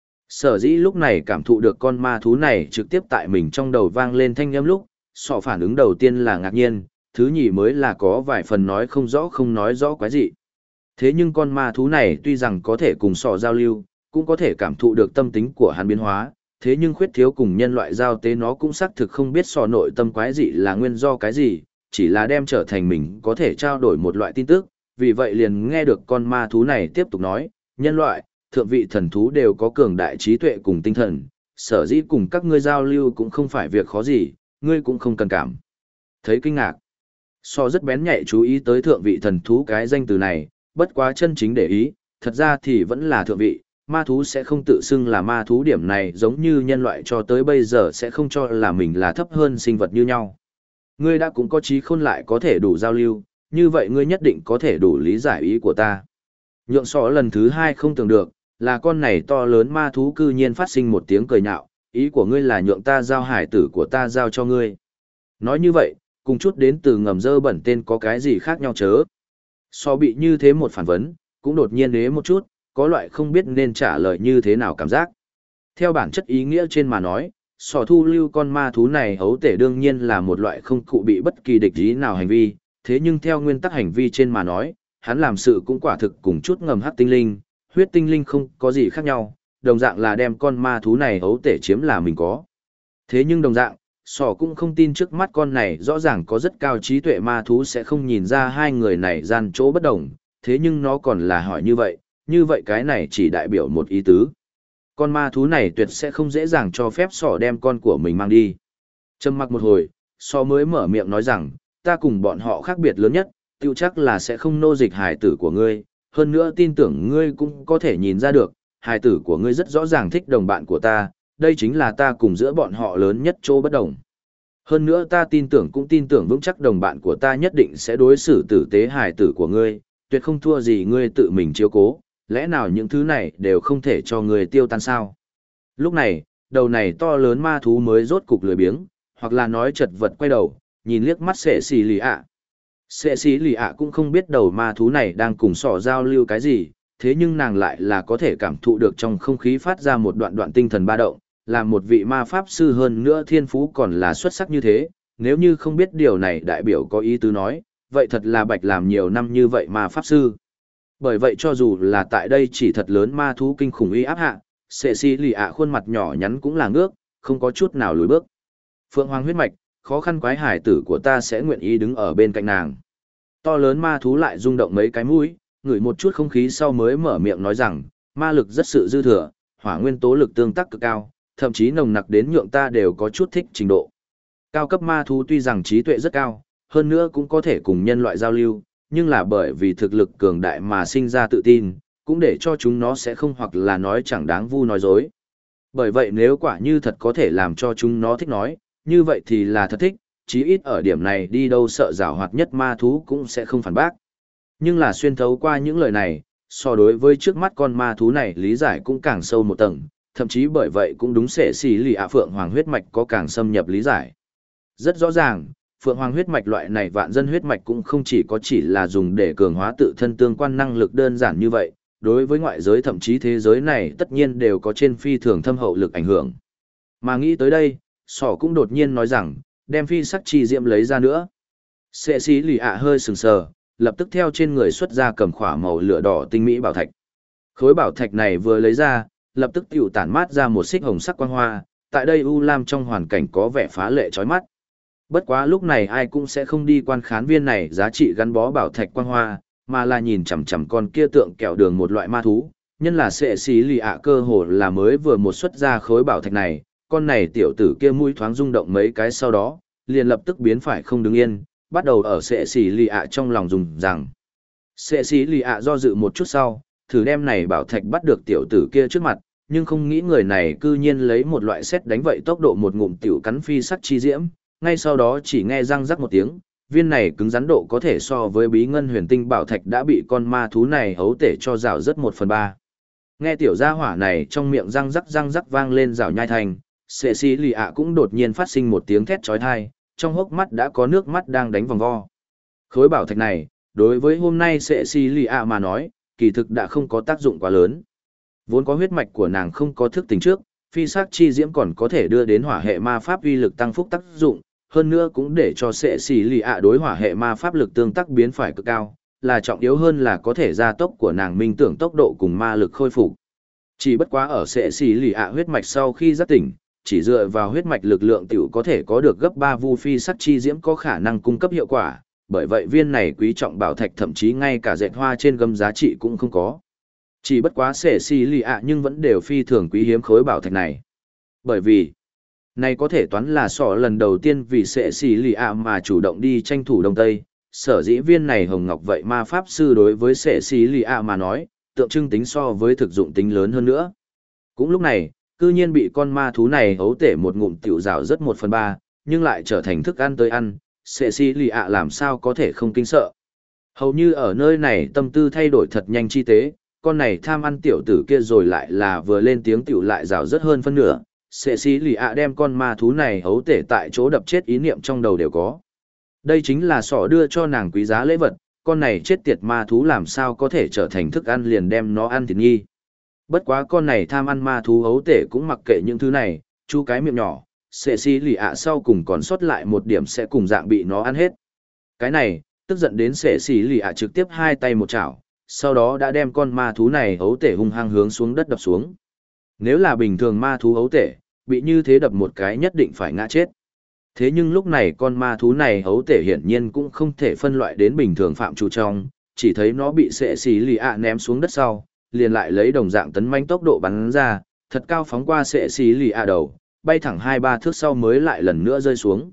Sở dĩ lúc này cảm thụ được con ma thú này trực tiếp tại mình trong đầu vang lên thanh âm lúc, sọ phản ứng đầu tiên là ngạc nhiên, thứ nhì mới là có vài phần nói không rõ không nói rõ quái gì. Thế nhưng con ma thú này tuy rằng có thể cùng sọ giao lưu, cũng có thể cảm thụ được tâm tính của hắn biến hóa, thế nhưng khuyết thiếu cùng nhân loại giao tế nó cũng xác thực không biết sọ nội tâm quái dị là nguyên do cái gì, chỉ là đem trở thành mình có thể trao đổi một loại tin tức, vì vậy liền nghe được con ma thú này tiếp tục nói, nhân loại, thượng vị thần thú đều có cường đại trí tuệ cùng tinh thần, sở dĩ cùng các ngươi giao lưu cũng không phải việc khó gì, ngươi cũng không cần cảm. Thấy kinh ngạc, so rất bén nhạy chú ý tới thượng vị thần thú cái danh từ này, bất quá chân chính để ý, thật ra thì vẫn là thượng vị, ma thú sẽ không tự xưng là ma thú điểm này giống như nhân loại cho tới bây giờ sẽ không cho là mình là thấp hơn sinh vật như nhau. Ngươi đã cũng có trí khôn lại có thể đủ giao lưu, như vậy ngươi nhất định có thể đủ lý giải ý của ta. Nhượng sọ lần thứ hai không tưởng được, là con này to lớn ma thú cư nhiên phát sinh một tiếng cười nhạo, ý của ngươi là nhượng ta giao hải tử của ta giao cho ngươi. Nói như vậy, cùng chút đến từ ngầm dơ bẩn tên có cái gì khác nhau chớ. So bị như thế một phản vấn, cũng đột nhiên ế một chút, có loại không biết nên trả lời như thế nào cảm giác. Theo bản chất ý nghĩa trên mà nói, sò thu lưu con ma thú này hấu tể đương nhiên là một loại không cụ bị bất kỳ địch ý nào hành vi, thế nhưng theo nguyên tắc hành vi trên mà nói, hắn làm sự cũng quả thực cùng chút ngầm hắc tinh linh, huyết tinh linh không có gì khác nhau, đồng dạng là đem con ma thú này hấu tể chiếm là mình có. Thế nhưng đồng dạng, sò cũng không tin trước mắt con này rõ ràng có rất cao trí tuệ ma thú sẽ không nhìn ra hai người này gian chỗ bất đồng, thế nhưng nó còn là hỏi như vậy cái này chỉ đại biểu một ý tứ. Con ma thú này tuyệt sẽ không dễ dàng cho phép sò đem con của mình mang đi. Trầm mặc một hồi, sò mới mở miệng nói rằng, ta cùng bọn họ khác biệt lớn nhất, tiêu chắc là sẽ không nô dịch hài tử của ngươi, hơn nữa tin tưởng ngươi cũng có thể nhìn ra được, hài tử của ngươi rất rõ ràng thích đồng bạn của ta, đây chính là ta cùng giữa bọn họ lớn nhất chỗ bất đồng. Hơn nữa ta tin tưởng cũng tin tưởng vững chắc đồng bạn của ta nhất định sẽ đối xử tử tế hài tử của ngươi, tuyệt không thua gì ngươi tự mình chiếu cố, lẽ nào những thứ này đều không thể cho ngươi tiêu tan sao? Lúc này, đầu này to lớn ma thú mới rốt cục lười biếng, hoặc là nói chật vật quay đầu, nhìn liếc mắt sệ xì lì ạ. Sệ xì lì ạ cũng không biết đầu ma thú này đang cùng sỏ giao lưu cái gì, thế nhưng nàng lại là có thể cảm thụ được trong không khí phát ra một đoạn tinh thần ba động, là một vị ma pháp sư hơn nữa thiên phú còn là xuất sắc như thế, nếu như không biết điều này đại biểu có ý tứ nói, vậy thật là bạch làm nhiều năm như vậy ma pháp sư. Bởi vậy cho dù là tại đây chỉ thật lớn ma thú kinh khủng uy áp hạ, sệ xì lì ạ khuôn mặt nhỏ nhắn cũng là ngước, không có chút nào lùi bước. Phượng Hoàng huyết mạch, khó khăn quái hải tử của ta sẽ nguyện ý đứng ở bên cạnh nàng. To lớn ma thú lại rung động mấy cái mũi, ngửi một chút không khí sau mới mở miệng nói rằng, ma lực rất sự dư thừa, hỏa nguyên tố lực tương tác cực cao, thậm chí nồng nặc đến nhượng ta đều có chút thích trình độ. Cao cấp ma thú tuy rằng trí tuệ rất cao, hơn nữa cũng có thể cùng nhân loại giao lưu, nhưng là bởi vì thực lực cường đại mà sinh ra tự tin, cũng để cho chúng nó sẽ không hoặc là nói chẳng đáng vu nói dối. Bởi vậy nếu quả như thật có thể làm cho chúng nó thích nói, như vậy thì là thật thích, chí ít ở điểm này đi đâu sợ giảo hoạt nhất ma thú cũng sẽ không phản bác. Nhưng là xuyên thấu qua những lời này, so đối với trước mắt con ma thú này lý giải cũng càng sâu một tầng, thậm chí bởi vậy cũng đúng sệ xì lì ạ Phượng Hoàng huyết mạch có càng xâm nhập lý giải. Rất rõ ràng, Phượng Hoàng huyết mạch loại này vạn dân huyết mạch cũng không chỉ là dùng để cường hóa tự thân tương quan năng lực đơn giản như vậy, đối với ngoại giới thậm chí thế giới này tất nhiên đều có trên phi thường thâm hậu lực ảnh hưởng. Mà nghĩ tới đây, sỏ cũng đột nhiên nói rằng, đem phi sắc chi diệm lấy ra nữa. Sệ xí lì ạ hơi sừng sờ, lập tức theo trên người xuất ra cầm khỏa màu lửa đỏ tinh mỹ bảo thạch. Khối bảo thạch này vừa lấy ra, lập tức tiểu tản mát ra một xích hồng sắc quang hoa, tại đây u lam trong hoàn cảnh có vẻ phá lệ chói mắt. Bất quá lúc này ai cũng sẽ không đi quan khán viên này giá trị gắn bó bảo thạch quang hoa, mà là nhìn chằm chằm con kia tượng kẹo đường một loại ma thú, nhân là sệ xí lì ạ cơ hồ là mới vừa một xuất ra khối bảo thạch này, con này tiểu tử kia mũi thoáng rung động mấy cái sau đó, liền lập tức biến phải không đứng yên, bắt đầu ở sệ xí lì ạ trong lòng dùng rằng. Sệ xí lì ạ do dự một chút sau, thử đem này bảo thạch bắt được tiểu tử kia trước mặt, nhưng không nghĩ người này cư nhiên lấy một loại sét đánh vậy tốc độ một ngụm tiểu cắn phi sắc chi diễm, ngay sau đó chỉ nghe răng rắc một tiếng, viên này cứng rắn độ có thể so với bí ngân huyền tinh bảo thạch đã bị con ma thú này hấu tể cho rào rất 1/3. Nghe tiểu gia hỏa này trong miệng răng rắc vang lên rào nhai thành, sệ xí lì ạ cũng đột nhiên phát sinh một tiếng thét chói tai, trong hốc mắt đã có nước mắt đang đánh vòng vo. Khối bảo thạch này, đối với hôm nay sệ xí lì ạ mà nói, kỳ thực đã không có tác dụng quá lớn. Vốn có huyết mạch của nàng không có thức tỉnh trước, phi sắc chi diễm còn có thể đưa đến hỏa hệ ma pháp uy lực tăng phúc tác dụng, hơn nữa cũng để cho sệ xỉ lì ạ đối hỏa hệ ma pháp lực tương tác biến phải cực cao, là trọng yếu hơn là có thể gia tốc của nàng minh tưởng tốc độ cùng ma lực khôi phục. Chỉ bất quá ở sệ xỉ lì ạ huyết mạch sau khi giác tỉnh, chỉ dựa vào huyết mạch lực lượng tiểu có thể có được gấp 3 vu phi sắc chi diễm có khả năng cung cấp hiệu quả, bởi vậy viên này quý trọng bảo thạch thậm chí ngay cả dệt hoa trên gấm giá trị cũng không có. Chỉ bất quá sệ xỉ lì ạ nhưng vẫn đều phi thường quý hiếm khối bảo thạch này. Bởi vì này có thể toán là sọ lần đầu tiên vì sệ xỉ lì ạ mà chủ động đi tranh thủ Đông Tây, sở dĩ viên này hồng ngọc vậy ma pháp sư đối với sệ xỉ lì ạ mà nói, tượng trưng tính so với thực dụng tính lớn hơn nữa. Cũng lúc này, cư nhiên bị con ma thú này hấu tể một ngụm tiểu rào rất 1/3, nhưng lại trở thành thức ăn tới ăn, sệ xỉ lì ạ làm sao có thể không kinh sợ. Hầu như ở nơi này tâm tư thay đổi thật nhanh chi tế, con này tham ăn tiểu tử kia rồi lại là vừa lên tiếng tiểu lại rào rất hơn phân nửa. Sệ xí lì ạ đem con ma thú này hấu tể tại chỗ đập chết ý niệm trong đầu đều có. Đây chính là sỏ đưa cho nàng quý giá lễ vật, con này chết tiệt ma thú làm sao có thể trở thành thức ăn liền đem nó ăn thịt nhi. Bất quá con này tham ăn ma thú hấu tể cũng mặc kệ những thứ này, chu cái miệng nhỏ, sệ xí lì ạ sau cùng còn sót lại một điểm sẽ cùng dạng bị nó ăn hết. Cái này, tức giận đến sệ xí lì ạ trực tiếp hai tay một chảo, sau đó đã đem con ma thú này hấu tể hung hăng hướng xuống đất đập xuống. Nếu là bình thường ma thú hấu tể, bị như thế đập một cái nhất định phải ngã chết. Thế nhưng lúc này con ma thú này hấu tể hiển nhiên cũng không thể phân loại đến bình thường phạm trù trong, chỉ thấy nó bị sệ xỉ lì ạ ném xuống đất sau, liền lại lấy đồng dạng tấn manh tốc độ bắn ra, thật cao phóng qua sệ xỉ lì ạ đầu, bay thẳng 2-3 thước sau mới lại lần nữa rơi xuống.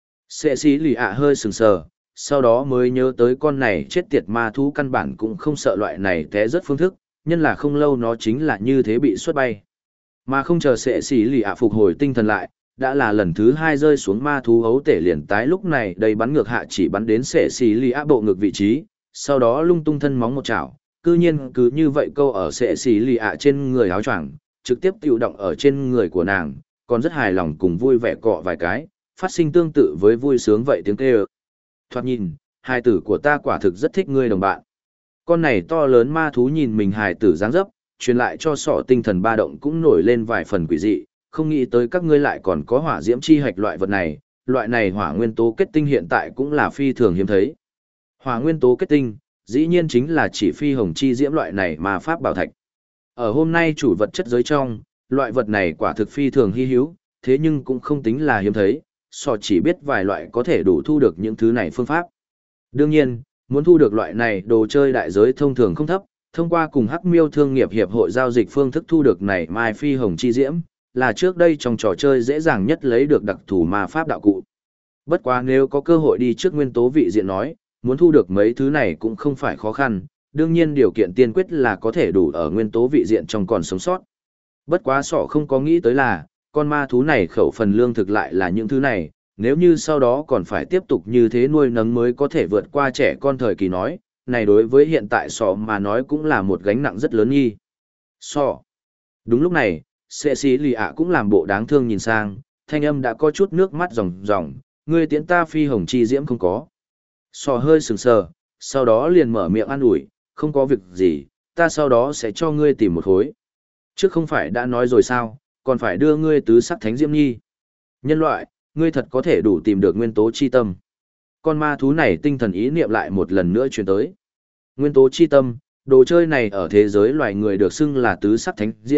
Sệ xỉ lì ạ hơi sừng sờ, sau đó mới nhớ tới con này chết tiệt ma thú căn bản cũng không sợ loại này té rất phương thức, nhân là không lâu nó chính là như thế bị xuất bay. Mà không chờ sệ xỉ lì ạ phục hồi tinh thần lại, đã là lần thứ 2 rơi xuống ma thú hấu tể liền tái lúc này đầy bắn ngược hạ chỉ bắn đến sệ xỉ lì ạ bộ ngực vị trí, sau đó lung tung thân móng một chảo, cư nhiên cứ như vậy câu ở sệ xỉ lì ạ trên người áo choàng, trực tiếp tiêu động ở trên người của nàng, còn rất hài lòng cùng vui vẻ cọ vài cái, phát sinh tương tự với vui sướng vậy tiếng kêu. Thoạt nhìn, hài tử của ta quả thực rất thích ngươi đồng bạn. Con này to lớn ma thú nhìn mình hài tử dáng dấp, truyền lại cho sọ tinh thần ba động cũng nổi lên vài phần quỷ dị, không nghĩ tới các ngươi lại còn có hỏa diễm chi hạch loại vật này hỏa nguyên tố kết tinh hiện tại cũng là phi thường hiếm thấy. Hỏa nguyên tố kết tinh, dĩ nhiên chính là chỉ phi hồng chi diễm loại này mà pháp bảo thạch. Ở hôm nay chủ vật chất giới trong, loại vật này quả thực phi thường hy hữu, thế nhưng cũng không tính là hiếm thấy, sọ chỉ biết vài loại có thể đủ thu được những thứ này phương pháp. Đương nhiên, muốn thu được loại này đồ chơi đại giới thông thường không thấp, thông qua cùng Hắc Miêu Thương nghiệp hiệp hội giao dịch phương thức thu được này mai phi hồng chi diễm, là trước đây trong trò chơi dễ dàng nhất lấy được đặc thù ma pháp đạo cụ. Bất quá nếu có cơ hội đi trước nguyên tố vị diện nói, muốn thu được mấy thứ này cũng không phải khó khăn, đương nhiên điều kiện tiên quyết là có thể đủ ở nguyên tố vị diện trong còn sống sót. Bất quá sọ không có nghĩ tới là, con ma thú này khẩu phần lương thực lại là những thứ này, nếu như sau đó còn phải tiếp tục như thế nuôi nấng mới có thể vượt qua trẻ con thời kỳ nói, này đối với hiện tại sọ mà nói cũng là một gánh nặng rất lớn nhi. Sọ. Đúng lúc này, sệ xí lì ạ cũng làm bộ đáng thương nhìn sang, thanh âm đã có chút nước mắt ròng ròng, ngươi tiễn ta phi hồng chi diễm không có. Sọ hơi sừng sờ, sau đó liền mở miệng an ủi, không có việc gì, ta sau đó sẽ cho ngươi tìm một khối. Trước không phải đã nói rồi sao, còn phải đưa ngươi tứ sắc thánh diễm nhi. Nhân loại, ngươi thật có thể đủ tìm được nguyên tố chi tâm. Con ma thú này tinh thần ý niệm lại một lần nữa truyền tới. Nguyên tố chi tâm, đồ chơi này ở thế giới loài người được xưng là tứ sắc thánh diễm,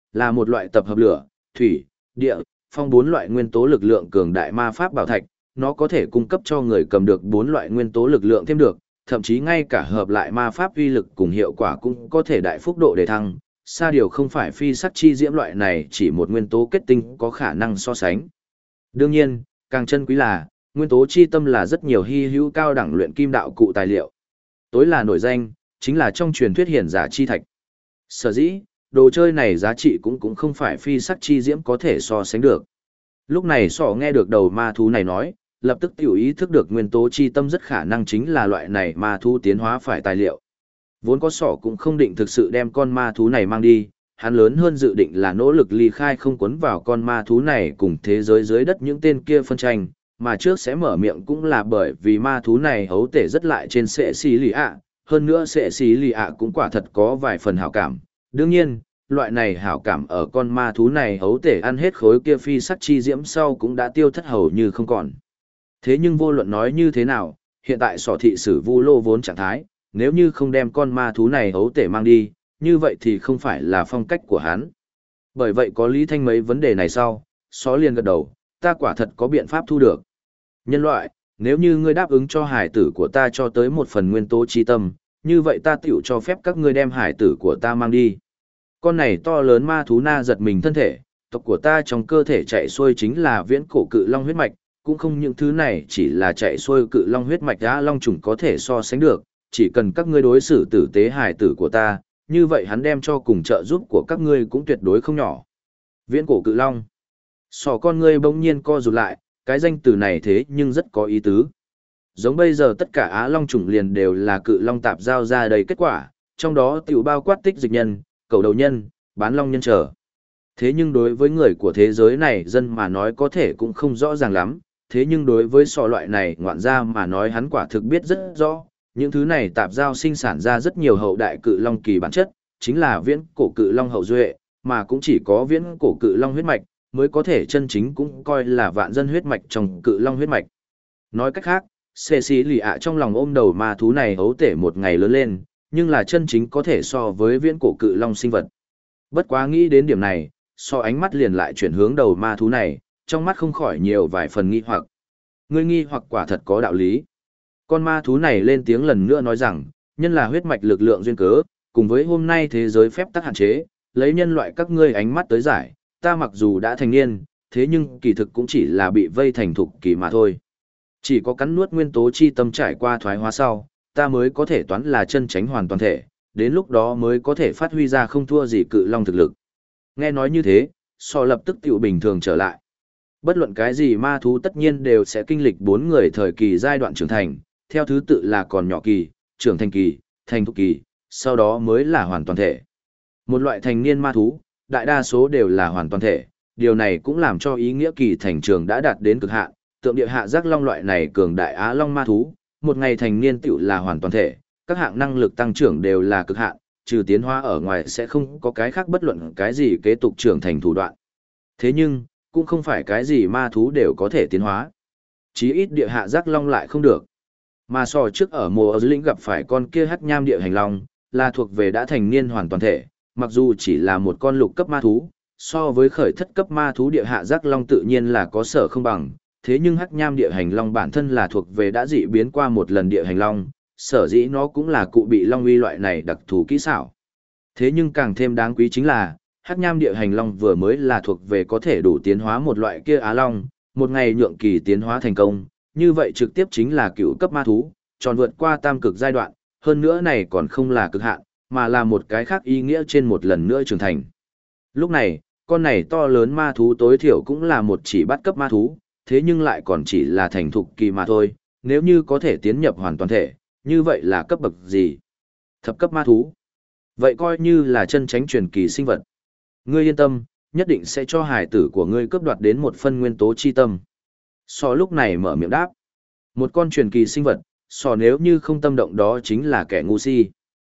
là một loại tập hợp lửa, thủy, địa, phong bốn loại nguyên tố lực lượng cường đại ma pháp bảo thạch, nó có thể cung cấp cho người cầm được bốn loại nguyên tố lực lượng thêm được, thậm chí ngay cả hợp lại ma pháp uy lực cùng hiệu quả cũng có thể đại phúc độ đề thăng. Xa điều không phải phi sắc chi diễm loại này chỉ một nguyên tố kết tinh có khả năng so sánh. Đương nhiên, càng chân quý là, nguyên tố chi tâm là rất nhiều hy hữu cao đẳng luyện kim đạo cụ tài liệu. Tối là nổi danh, chính là trong truyền thuyết hiển giả chi thạch. Sở dĩ, đồ chơi này giá trị cũng không phải phi sắc chi diễm có thể so sánh được. Lúc này Sọ nghe được đầu ma thú này nói, lập tức tiểu ý thức được nguyên tố chi tâm rất khả năng chính là loại này ma thú tiến hóa phải tài liệu. Vốn có Sọ cũng không định thực sự đem con ma thú này mang đi, hắn lớn hơn dự định là nỗ lực ly khai không quấn vào con ma thú này cùng thế giới dưới đất những tên kia phân tranh, mà trước sẽ mở miệng cũng là bởi vì ma thú này hấu tể rất lại trên sệ xì lì ạ, hơn nữa sệ xì lì ạ cũng quả thật có vài phần hảo cảm. Đương nhiên, loại này hảo cảm ở con ma thú này hấu tể ăn hết khối kia phi sắc chi diễm sau cũng đã tiêu thất hầu như không còn. Thế nhưng vô luận nói như thế nào, hiện tại Sọ thị sử Vu Lô vốn trạng thái, nếu như không đem con ma thú này hấu tể mang đi, như vậy thì không phải là phong cách của hắn. Bởi vậy có Lý Thanh mấy vấn đề này sau, Sọ liền gật đầu, ta quả thật có biện pháp thu được. Nhân loại, nếu như ngươi đáp ứng cho hải tử của ta cho tới một phần nguyên tố chi tâm, như vậy ta tiểu cho phép các ngươi đem hải tử của ta mang đi. Con này to lớn ma thú na giật mình thân thể, tộc của ta trong cơ thể chạy xuôi chính là viễn cổ cự long huyết mạch, cũng không những thứ này chỉ là chạy xuôi cự long huyết mạch đã long trùng có thể so sánh được, chỉ cần các ngươi đối xử tử tế hải tử của ta, như vậy hắn đem cho cùng trợ giúp của các ngươi cũng tuyệt đối không nhỏ. Viễn cổ cự long. Sọ con ngươi bỗng nhiên co rụt lại, cái danh từ này thế nhưng rất có ý tứ. Giống bây giờ tất cả Á Long chủng liền đều là cự long tạp giao ra đầy kết quả, trong đó tiểu bao quát tích dịch nhân, cầu đầu nhân, bán long nhân trở. Thế nhưng đối với người của thế giới này dân mà nói có thể cũng không rõ ràng lắm, thế nhưng đối với Sọ loại này ngoạn gia mà nói hắn quả thực biết rất rõ, những thứ này tạp giao sinh sản ra rất nhiều hậu đại cự long kỳ bản chất, chính là viễn cổ cự long hậu duệ, mà cũng chỉ có viễn cổ cự long huyết mạch, mới có thể chân chính cũng coi là vạn dân huyết mạch trong cự long huyết mạch. Nói cách khác, xê xí lì ạ trong lòng ôm đầu ma thú này hấu tể một ngày lớn lên, nhưng là chân chính có thể so với viễn cổ cự long sinh vật. Bất quá nghĩ đến điểm này, Sọ ánh mắt liền lại chuyển hướng đầu ma thú này, trong mắt không khỏi nhiều vài phần nghi hoặc. Ngươi nghi hoặc quả thật có đạo lý. Con ma thú này lên tiếng lần nữa nói rằng, nhân là huyết mạch lực lượng duyên cớ, cùng với hôm nay thế giới phép tắc hạn chế, lấy nhân loại các ngươi ánh mắt tới giải, ta mặc dù đã thành niên, thế nhưng kỳ thực cũng chỉ là bị vây thành thục kỳ mà thôi. Chỉ có cắn nuốt nguyên tố chi tâm trải qua thoái hóa sau, ta mới có thể toán là chân tránh hoàn toàn thể, đến lúc đó mới có thể phát huy ra không thua gì cự long thực lực. Nghe nói như thế, Sọ lập tức tiểu bình thường trở lại. Bất luận cái gì ma thú tất nhiên đều sẽ kinh lịch 4 người thời kỳ giai đoạn trưởng thành, theo thứ tự là còn nhỏ kỳ, trưởng thành kỳ, thành thục kỳ, sau đó mới là hoàn toàn thể. Một loại thành niên ma thú, đại đa số đều là hoàn toàn thể, điều này cũng làm cho ý nghĩa kỳ thành trường đã đạt đến cực hạn, tượng địa hạ giác long loại này cường đại á long ma thú, một ngày thành niên tiểu là hoàn toàn thể, các hạng năng lực tăng trưởng đều là cực hạn, trừ tiến hóa ở ngoài sẽ không có cái khác bất luận cái gì kế tục trưởng thành thủ đoạn. Thế nhưng, cũng không phải cái gì ma thú đều có thể tiến hóa. Chí ít địa hạ giác long lại không được. Mà so trước ở mùa ở dưới lĩnh gặp phải con kia hắc nham địa hành long, là thuộc về đã thành niên hoàn toàn thể, mặc dù chỉ là một con lục cấp ma thú, so với khởi thất cấp ma thú địa hạ giác long tự nhiên là có sở không bằng, thế nhưng hắc nham địa hành long bản thân là thuộc về đã dị biến qua một lần địa hành long, sở dĩ nó cũng là cụ bị long uy loại này đặc thù kỹ xảo. Thế nhưng càng thêm đáng quý chính là, hắc nham địa hành long vừa mới là thuộc về có thể đủ tiến hóa một loại kia á long, một ngày nhượng kỳ tiến hóa thành công, như vậy trực tiếp chính là cựu cấp ma thú, tròn vượt qua tam cực giai đoạn, hơn nữa này còn không là cực hạn, mà là một cái khác ý nghĩa trên một lần nữa trưởng thành. Lúc này, con này to lớn ma thú tối thiểu cũng là một chỉ bắt cấp ma thú, thế nhưng lại còn chỉ là thành thục kỳ mà thôi, nếu như có thể tiến nhập hoàn toàn thể, như vậy là cấp bậc gì? Thập cấp ma thú. Vậy coi như là chân tránh truyền kỳ sinh vật. Ngươi yên tâm, nhất định sẽ cho hải tử của ngươi cướp đoạt đến một phân nguyên tố chi tâm. Sọ lúc này mở miệng đáp. Một con truyền kỳ sinh vật, Sọ nếu như không tâm động đó chính là kẻ ngu si.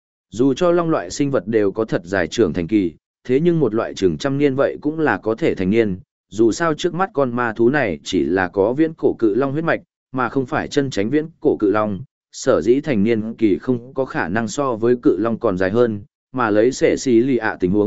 Dù cho long loại sinh vật đều có thật dài trưởng thành kỳ, thế nhưng một loại trưởng trăm niên vậy cũng là có thể thành niên. Dù sao trước mắt con ma thú này chỉ là có viễn cổ cự long huyết mạch, mà không phải chân tránh viễn cổ cự long, sở dĩ thành niên kỳ không có khả năng so với cự long còn dài hơn, mà lấy sệ xí lì ạ tình huống,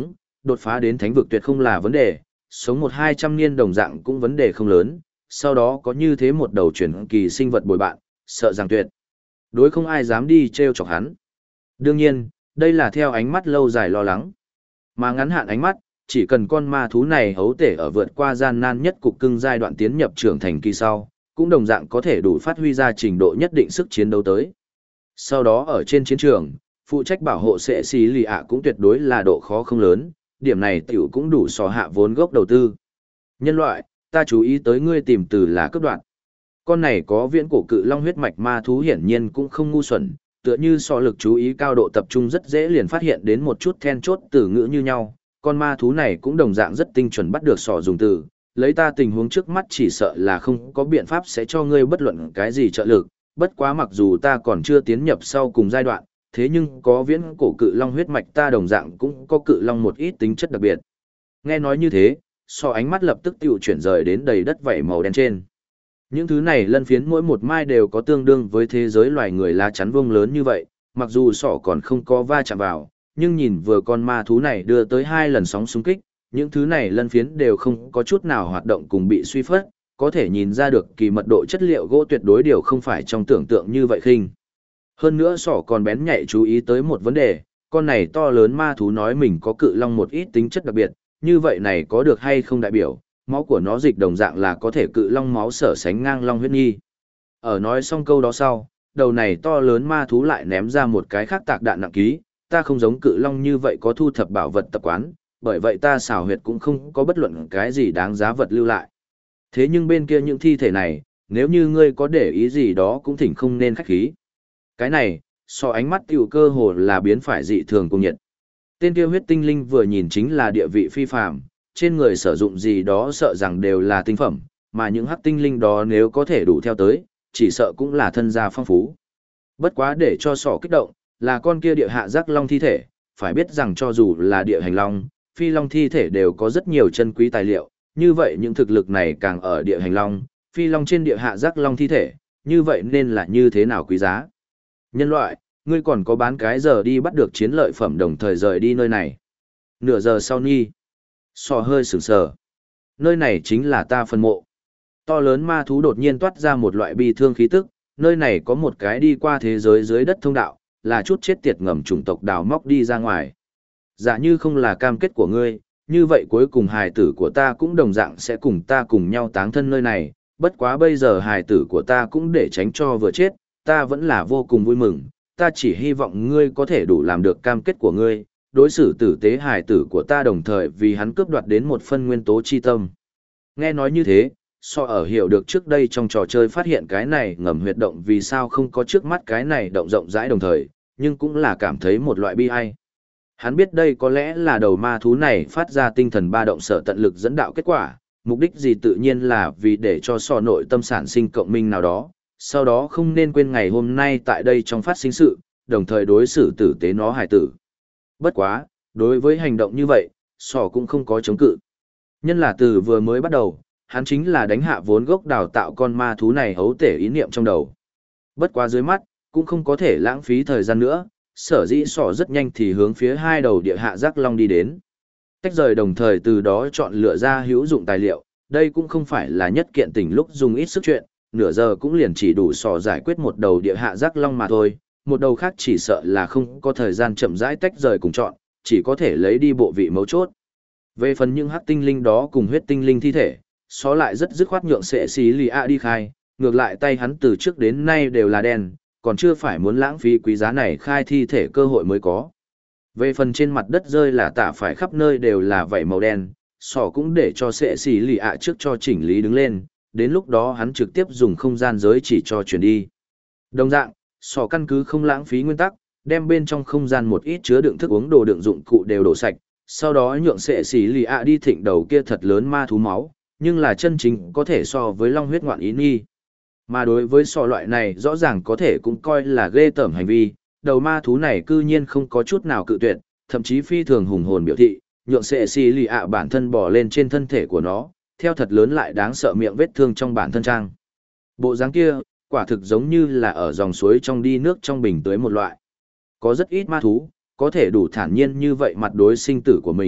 đột phá đến thánh vực tuyệt không là vấn đề, sống 1-200 niên đồng dạng cũng vấn đề không lớn, sau đó có như thế một đầu chuyển kỳ sinh vật bồi bạn, sợ rằng tuyệt. Đối không ai dám đi treo chọc hắn. Đương nhiên, đây là theo ánh mắt lâu dài lo lắng. Mà ngắn hạn ánh mắt, chỉ cần con ma thú này hấu tể ở vượt qua gian nan nhất cục cưng giai đoạn tiến nhập trưởng thành kỳ sau, cũng đồng dạng có thể đủ phát huy ra trình độ nhất định sức chiến đấu tới. Sau đó ở trên chiến trường, phụ trách bảo hộ sẽ xí lì ạ cũng tuyệt đối là độ khó không lớn, điểm này tiểu cũng đủ sò hạ vốn gốc đầu tư. Nhân loại, ta chú ý tới ngươi tìm từ là cấp đoạn. Con này có viễn cổ cự long huyết mạch ma thú hiển nhiên cũng không ngu xuẩn, tựa như so lực chú ý cao độ tập trung rất dễ liền phát hiện đến một chút then chốt từ ngữ như nhau. Con ma thú này cũng đồng dạng rất tinh chuẩn bắt được sò dùng từ, lấy ta tình huống trước mắt chỉ sợ là không có biện pháp sẽ cho ngươi bất luận cái gì trợ lực, bất quá mặc dù ta còn chưa tiến nhập sau cùng giai đoạn, thế nhưng có viễn cổ cự long huyết mạch ta đồng dạng cũng có cự long một ít tính chất đặc biệt. Nghe nói như thế, so ánh mắt lập tức tiêu chuyển rời đến đầy đất vảy màu đen trên. Những thứ này lân phiến mỗi một mai đều có tương đương với thế giới loài người lá chắn vuông lớn như vậy, mặc dù sọ còn không có va chạm vào, nhưng nhìn vừa con ma thú này đưa tới 2 lần sóng xung kích, những thứ này lân phiến đều không có chút nào hoạt động cùng bị suy phất, có thể nhìn ra được kỳ mật độ chất liệu gỗ tuyệt đối điều không phải trong tưởng tượng như vậy khinh. Hơn nữa sỏ còn bén nhạy chú ý tới một vấn đề, con này to lớn ma thú nói mình có cự long một ít tính chất đặc biệt, như vậy này có được hay không đại biểu, máu của nó dịch đồng dạng là có thể cự long máu sở sánh ngang long huyết nhi. Ở nói xong câu đó sau, đầu này to lớn ma thú lại ném ra một cái khác tạc đạn nặng ký, ta không giống cự long như vậy có thu thập bảo vật tập quán, bởi vậy ta xảo huyệt cũng không có bất luận cái gì đáng giá vật lưu lại. Thế nhưng bên kia những thi thể này, nếu như ngươi có để ý gì đó cũng thỉnh không nên khách khí. Cái này, so ánh mắt tiểu cơ hồ là biến phải dị thường cùng nhiệt. Tên kia huyết tinh linh vừa nhìn chính là địa vị phi phàm, trên người sử dụng gì đó sợ rằng đều là tinh phẩm, mà những hắc tinh linh đó nếu có thể đủ theo tới, chỉ sợ cũng là thân gia phong phú. Bất quá để cho sỏ kích động, là con kia địa hạ giác long thi thể, phải biết rằng cho dù là địa hành long, phi long thi thể đều có rất nhiều chân quý tài liệu, như vậy những thực lực này càng ở địa hành long, phi long trên địa hạ giác long thi thể, như vậy nên là như thế nào quý giá. Nhân loại, ngươi còn có bán cái giờ đi bắt được chiến lợi phẩm đồng thời rời đi nơi này. Nửa giờ sau nhi, sò hơi sửng sờ. Nơi này chính là ta phân mộ. To lớn ma thú đột nhiên toát ra một loại bi thương khí tức, nơi này có một cái đi qua thế giới dưới đất thông đạo, là chút chết tiệt ngầm chủng tộc đào móc đi ra ngoài. Giả như không là cam kết của ngươi, như vậy cuối cùng hài tử của ta cũng đồng dạng sẽ cùng ta cùng nhau táng thân nơi này, bất quá bây giờ hài tử của ta cũng để tránh cho vừa chết, ta vẫn là vô cùng vui mừng, ta chỉ hy vọng ngươi có thể đủ làm được cam kết của ngươi, đối xử tử tế hài tử của ta đồng thời vì hắn cướp đoạt đến một phân nguyên tố chi tâm. Nghe nói như thế, so ở hiểu được trước đây trong trò chơi phát hiện cái này ngầm huyệt động vì sao không có trước mắt cái này động rộng rãi đồng thời, nhưng cũng là cảm thấy một loại bi ai. Hắn biết đây có lẽ là đầu ma thú này phát ra tinh thần ba động sở tận lực dẫn đạo kết quả, mục đích gì tự nhiên là vì để cho sò nội tâm sản sinh cộng minh nào đó, sau đó không nên quên ngày hôm nay tại đây trong phát sinh sự, đồng thời đối xử tử tế nó hài tử. Bất quá, đối với hành động như vậy, sò cũng không có chống cự. Nhân là từ vừa mới bắt đầu, hắn chính là đánh hạ vốn gốc đào tạo con ma thú này hấu tể ý niệm trong đầu. Bất quá dưới mắt, cũng không có thể lãng phí thời gian nữa, sở dĩ sỏ rất nhanh thì hướng phía 2 đầu địa hạ giác long đi đến. Tách rời đồng thời từ đó chọn lựa ra hữu dụng tài liệu, đây cũng không phải là nhất kiện tình lúc dùng ít sức chuyện, nửa giờ cũng liền chỉ đủ sỏ giải quyết một đầu địa hạ giác long mà thôi, một đầu khác chỉ sợ là không có thời gian chậm rãi tách rời cùng chọn, chỉ có thể lấy đi bộ vị mấu chốt. Về phần những hắc tinh linh đó cùng huyết tinh linh thi thể, xó lại rất dứt khoát nhượng sẽ xí lì ạ đi khai, ngược lại tay hắn từ trước đến nay đều là đen, còn chưa phải muốn lãng phí quý giá này khai thi thể cơ hội mới có. Về phần trên mặt đất rơi là tả phải khắp nơi đều là vảy màu đen, sỏ cũng để cho sẽ xì lì ạ trước cho chỉnh lý đứng lên, đến lúc đó hắn trực tiếp dùng không gian giới chỉ cho chuyển đi. Đồng dạng, sỏ căn cứ không lãng phí nguyên tắc, đem bên trong không gian một ít chứa đựng thức uống đồ đựng dụng cụ đều đổ sạch, sau đó nhượng sẽ xì lì ạ đi thịnh đầu kia thật lớn ma thú máu, nhưng là chân chính có thể so với long huyết ngoạn ý nghi. Mà đối với sò loại này rõ ràng có thể cũng coi là ghê tởm hành vi, đầu ma thú này cư nhiên không có chút nào cự tuyệt, thậm chí phi thường hùng hồn biểu thị, nhượng sẽ xì lì ạ bản thân bỏ lên trên thân thể của nó, theo thật lớn lại đáng sợ miệng vết thương trong bản thân trang. Bộ dáng kia, quả thực giống như là ở dòng suối trong đi nước trong bình tưới một loại. Có rất ít ma thú, có thể đủ thản nhiên như vậy mặt đối sinh tử của mình,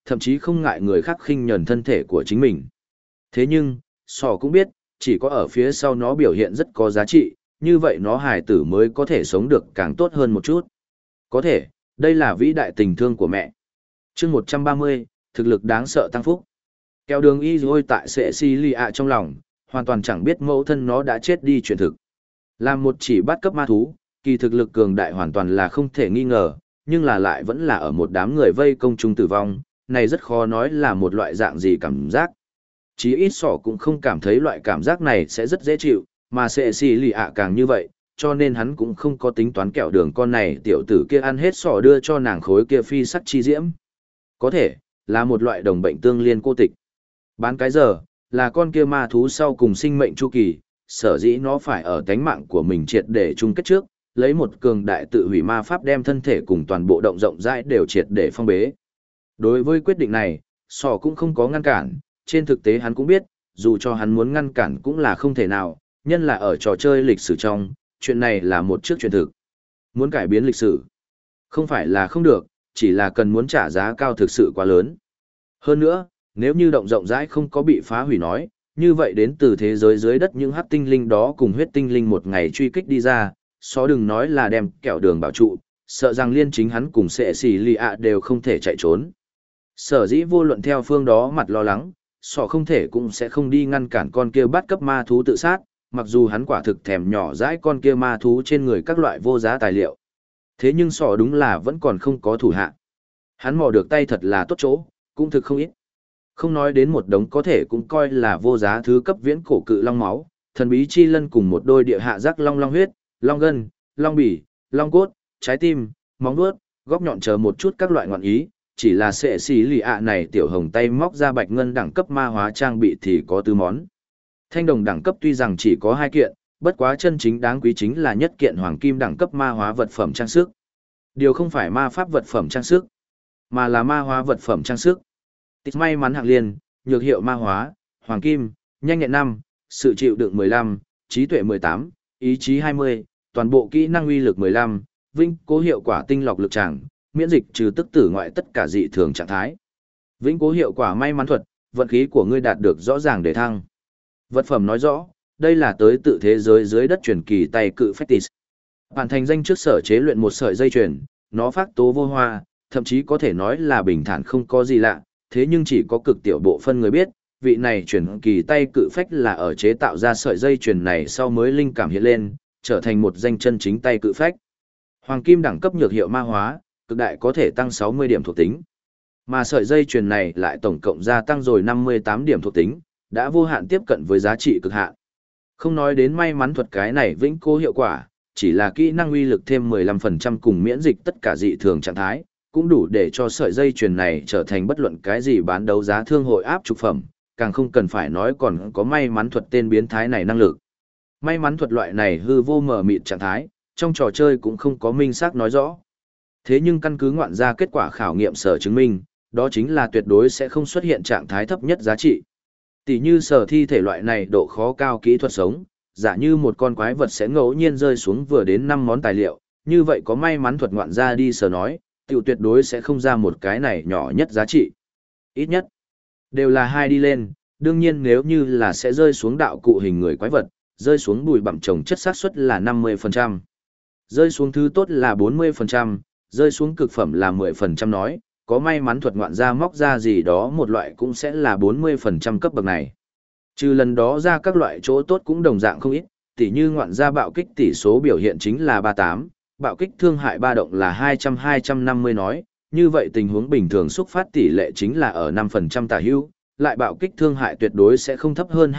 thậm chí không ngại người khác khinh nhẫn thân thể của chính mình. Thế nhưng, sò cũng biết, chỉ có ở phía sau nó biểu hiện rất có giá trị, như vậy nó hài tử mới có thể sống được càng tốt hơn một chút. Có thể, đây là vĩ đại tình thương của mẹ. chương 130, thực lực đáng sợ tăng phúc. Kéo đường y dôi tại Cecilia trong lòng, hoàn toàn chẳng biết mẫu thân nó đã chết đi chuyện thực. Là một chỉ bắt cấp ma thú, kỳ thực lực cường đại hoàn toàn là không thể nghi ngờ, nhưng là lại vẫn là ở một đám người vây công chung tử vong, này rất khó nói là một loại dạng gì cảm giác. Chí ít sỏ cũng không cảm thấy loại cảm giác này sẽ rất dễ chịu, mà Cecilia càng như vậy, cho nên hắn cũng không có tính toán kẹo đường con này tiểu tử kia ăn hết sỏ đưa cho nàng khối kia phi sắc chi diễm. Có thể, là một loại đồng bệnh tương liên cô tịch. Bán cái giờ, là con kia ma thú sau cùng sinh mệnh chu kỳ, sở dĩ nó phải ở tánh mạng của mình triệt để chung kết trước, lấy một cường đại tự hủy ma pháp đem thân thể cùng toàn bộ động rộng rãi đều triệt để phong bế. Đối với quyết định này, sỏ cũng không có ngăn cản, trên thực tế hắn cũng biết, dù cho hắn muốn ngăn cản cũng là không thể nào, nhân là ở trò chơi lịch sử trong, chuyện này là một trước chuyện thực. Muốn cải biến lịch sử, không phải là không được, chỉ là cần muốn trả giá cao thực sự quá lớn. Hơn nữa, nếu như động rộng rãi không có bị phá hủy nói, như vậy đến từ thế giới dưới đất những hắc tinh linh đó cùng huyết tinh linh một ngày truy kích đi ra, xó đừng nói là đem kẹo đường bảo trụ, sợ rằng liên chính hắn cùng sẽ xì lì ạ đều không thể chạy trốn. Sở dĩ vô luận theo phương đó mặt lo lắng, sọ không thể cũng sẽ không đi ngăn cản con kia bắt cấp ma thú tự sát, mặc dù hắn quả thực thèm nhỏ dãi con kia ma thú trên người các loại vô giá tài liệu. Thế nhưng sọ đúng là vẫn còn không có thủ hạ. Hắn mò được tay thật là tốt chỗ, cũng thực không ít. Không nói đến một đống có thể cũng coi là vô giá thứ cấp viễn cổ cự long máu, thần bí chi lân cùng một đôi địa hạ giác long long huyết, long gân, long bỉ, long cốt, trái tim, móng vuốt, góc nhọn chờ một chút các loại ngọn ý, chỉ là sệ xì lì ạ này tiểu hồng tay móc ra bạch ngân đẳng cấp ma hóa trang bị thì có tư món. Thanh đồng đẳng cấp tuy rằng chỉ có 2 kiện, bất quá chân chính đáng quý chính là nhất kiện hoàng kim đẳng cấp ma hóa vật phẩm trang sức. Điều không phải ma pháp vật phẩm trang sức, mà là ma hóa vật phẩm trang sức. Tích may mắn hạng liên, nhược hiệu ma hóa, hoàng kim, nhanh nhẹn 5, sự chịu đựng 15, trí tuệ 18, ý chí 20, toàn bộ kỹ năng uy lực 15, vinh cố hiệu quả tinh lọc lực tràng, miễn dịch trừ tức tử ngoại tất cả dị thường trạng thái. Vĩnh cố hiệu quả may mắn thuật, vận khí của ngươi đạt được rõ ràng để thăng. Vật phẩm nói rõ, đây là tới tự thế giới dưới đất truyền kỳ tay cự Phectis. Bản thành danh trước sở chế luyện một sợi dây chuyền, nó phát tố vô hoa, thậm chí có thể nói là bình thản không có gì lạ, thế nhưng chỉ có cực tiểu bộ phân người biết, vị này truyền kỳ tay cự phách là ở chế tạo ra sợi dây chuyền này sau mới linh cảm hiện lên, trở thành một danh chân chính tay cự phách. Hoàng kim đẳng cấp nhược hiệu ma hóa, cực đại có thể tăng 60 điểm thuộc tính. Mà sợi dây chuyền này lại tổng cộng gia tăng rồi 58 điểm thuộc tính, đã vô hạn tiếp cận với giá trị cực hạn. Không nói đến may mắn thuật cái này vĩnh cố hiệu quả, chỉ là kỹ năng uy lực thêm 15% cùng miễn dịch tất cả dị thường trạng thái, cũng đủ để cho sợi dây chuyền này trở thành bất luận cái gì bán đấu giá thương hội áp trục phẩm, càng không cần phải nói còn có may mắn thuật tên biến thái này năng lực. May mắn thuật loại này hư vô mờ mịt trạng thái, trong trò chơi cũng không có minh xác nói rõ. Thế nhưng căn cứ ngoạn ra kết quả khảo nghiệm sở chứng minh, đó chính là tuyệt đối sẽ không xuất hiện trạng thái thấp nhất giá trị. Tỷ như sở thi thể loại này độ khó cao kỹ thuật sống, giả như một con quái vật sẽ ngẫu nhiên rơi xuống vừa đến 5 món tài liệu, như vậy có may mắn thuật ngoạn ra đi sở nói, tiểu tuyệt đối sẽ không ra một cái này nhỏ nhất giá trị. Ít nhất, đều là 2 đi lên, đương nhiên nếu như là sẽ rơi xuống đạo cụ hình người quái vật, rơi xuống bụi bặm trồng chất xác suất là 50%. Rơi xuống thứ tốt là 40%, rơi xuống cực phẩm là 10% nói, có may mắn thuật ngoạn ra móc ra gì đó một loại cũng sẽ là 40% cấp bậc này. Trừ lần đó ra các loại chỗ tốt cũng đồng dạng không ít, tỉ như ngoạn ra bạo kích tỷ số biểu hiện chính là 38, bạo kích thương hại ba động là 200-250 nói, như vậy tình huống bình thường xúc phát tỷ lệ chính là ở 5% tả hữu, lại bạo kích thương hại tuyệt đối sẽ không thấp hơn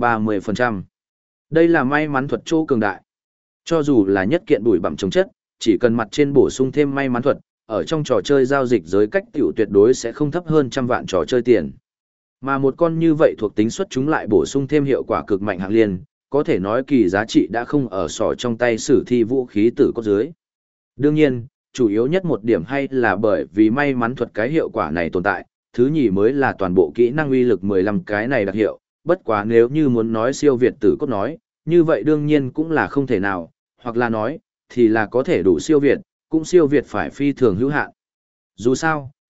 230%. Đây là may mắn thuật chỗ cường đại. Cho dù là nhất kiện bụi bặm chống chất, chỉ cần mặt trên bổ sung thêm may mắn thuật, ở trong trò chơi giao dịch giới cách tiểu tuyệt đối sẽ không thấp hơn 100 vạn trò chơi tiền. Mà một con như vậy thuộc tính xuất chúng lại bổ sung thêm hiệu quả cực mạnh hạng liên, có thể nói kỳ giá trị đã không ở sỏ trong tay sử thi vũ khí tử cốt dưới. Đương nhiên, chủ yếu nhất một điểm hay là bởi vì may mắn thuật cái hiệu quả này tồn tại, thứ nhì mới là toàn bộ kỹ năng uy lực 15 cái này đặc hiệu, bất quá nếu như muốn nói siêu việt tử cốt nói, như vậy đương nhiên cũng là không thể nào, hoặc là nói, thì là có thể đủ siêu việt, cũng siêu việt phải phi thường hữu hạn. Dù sao,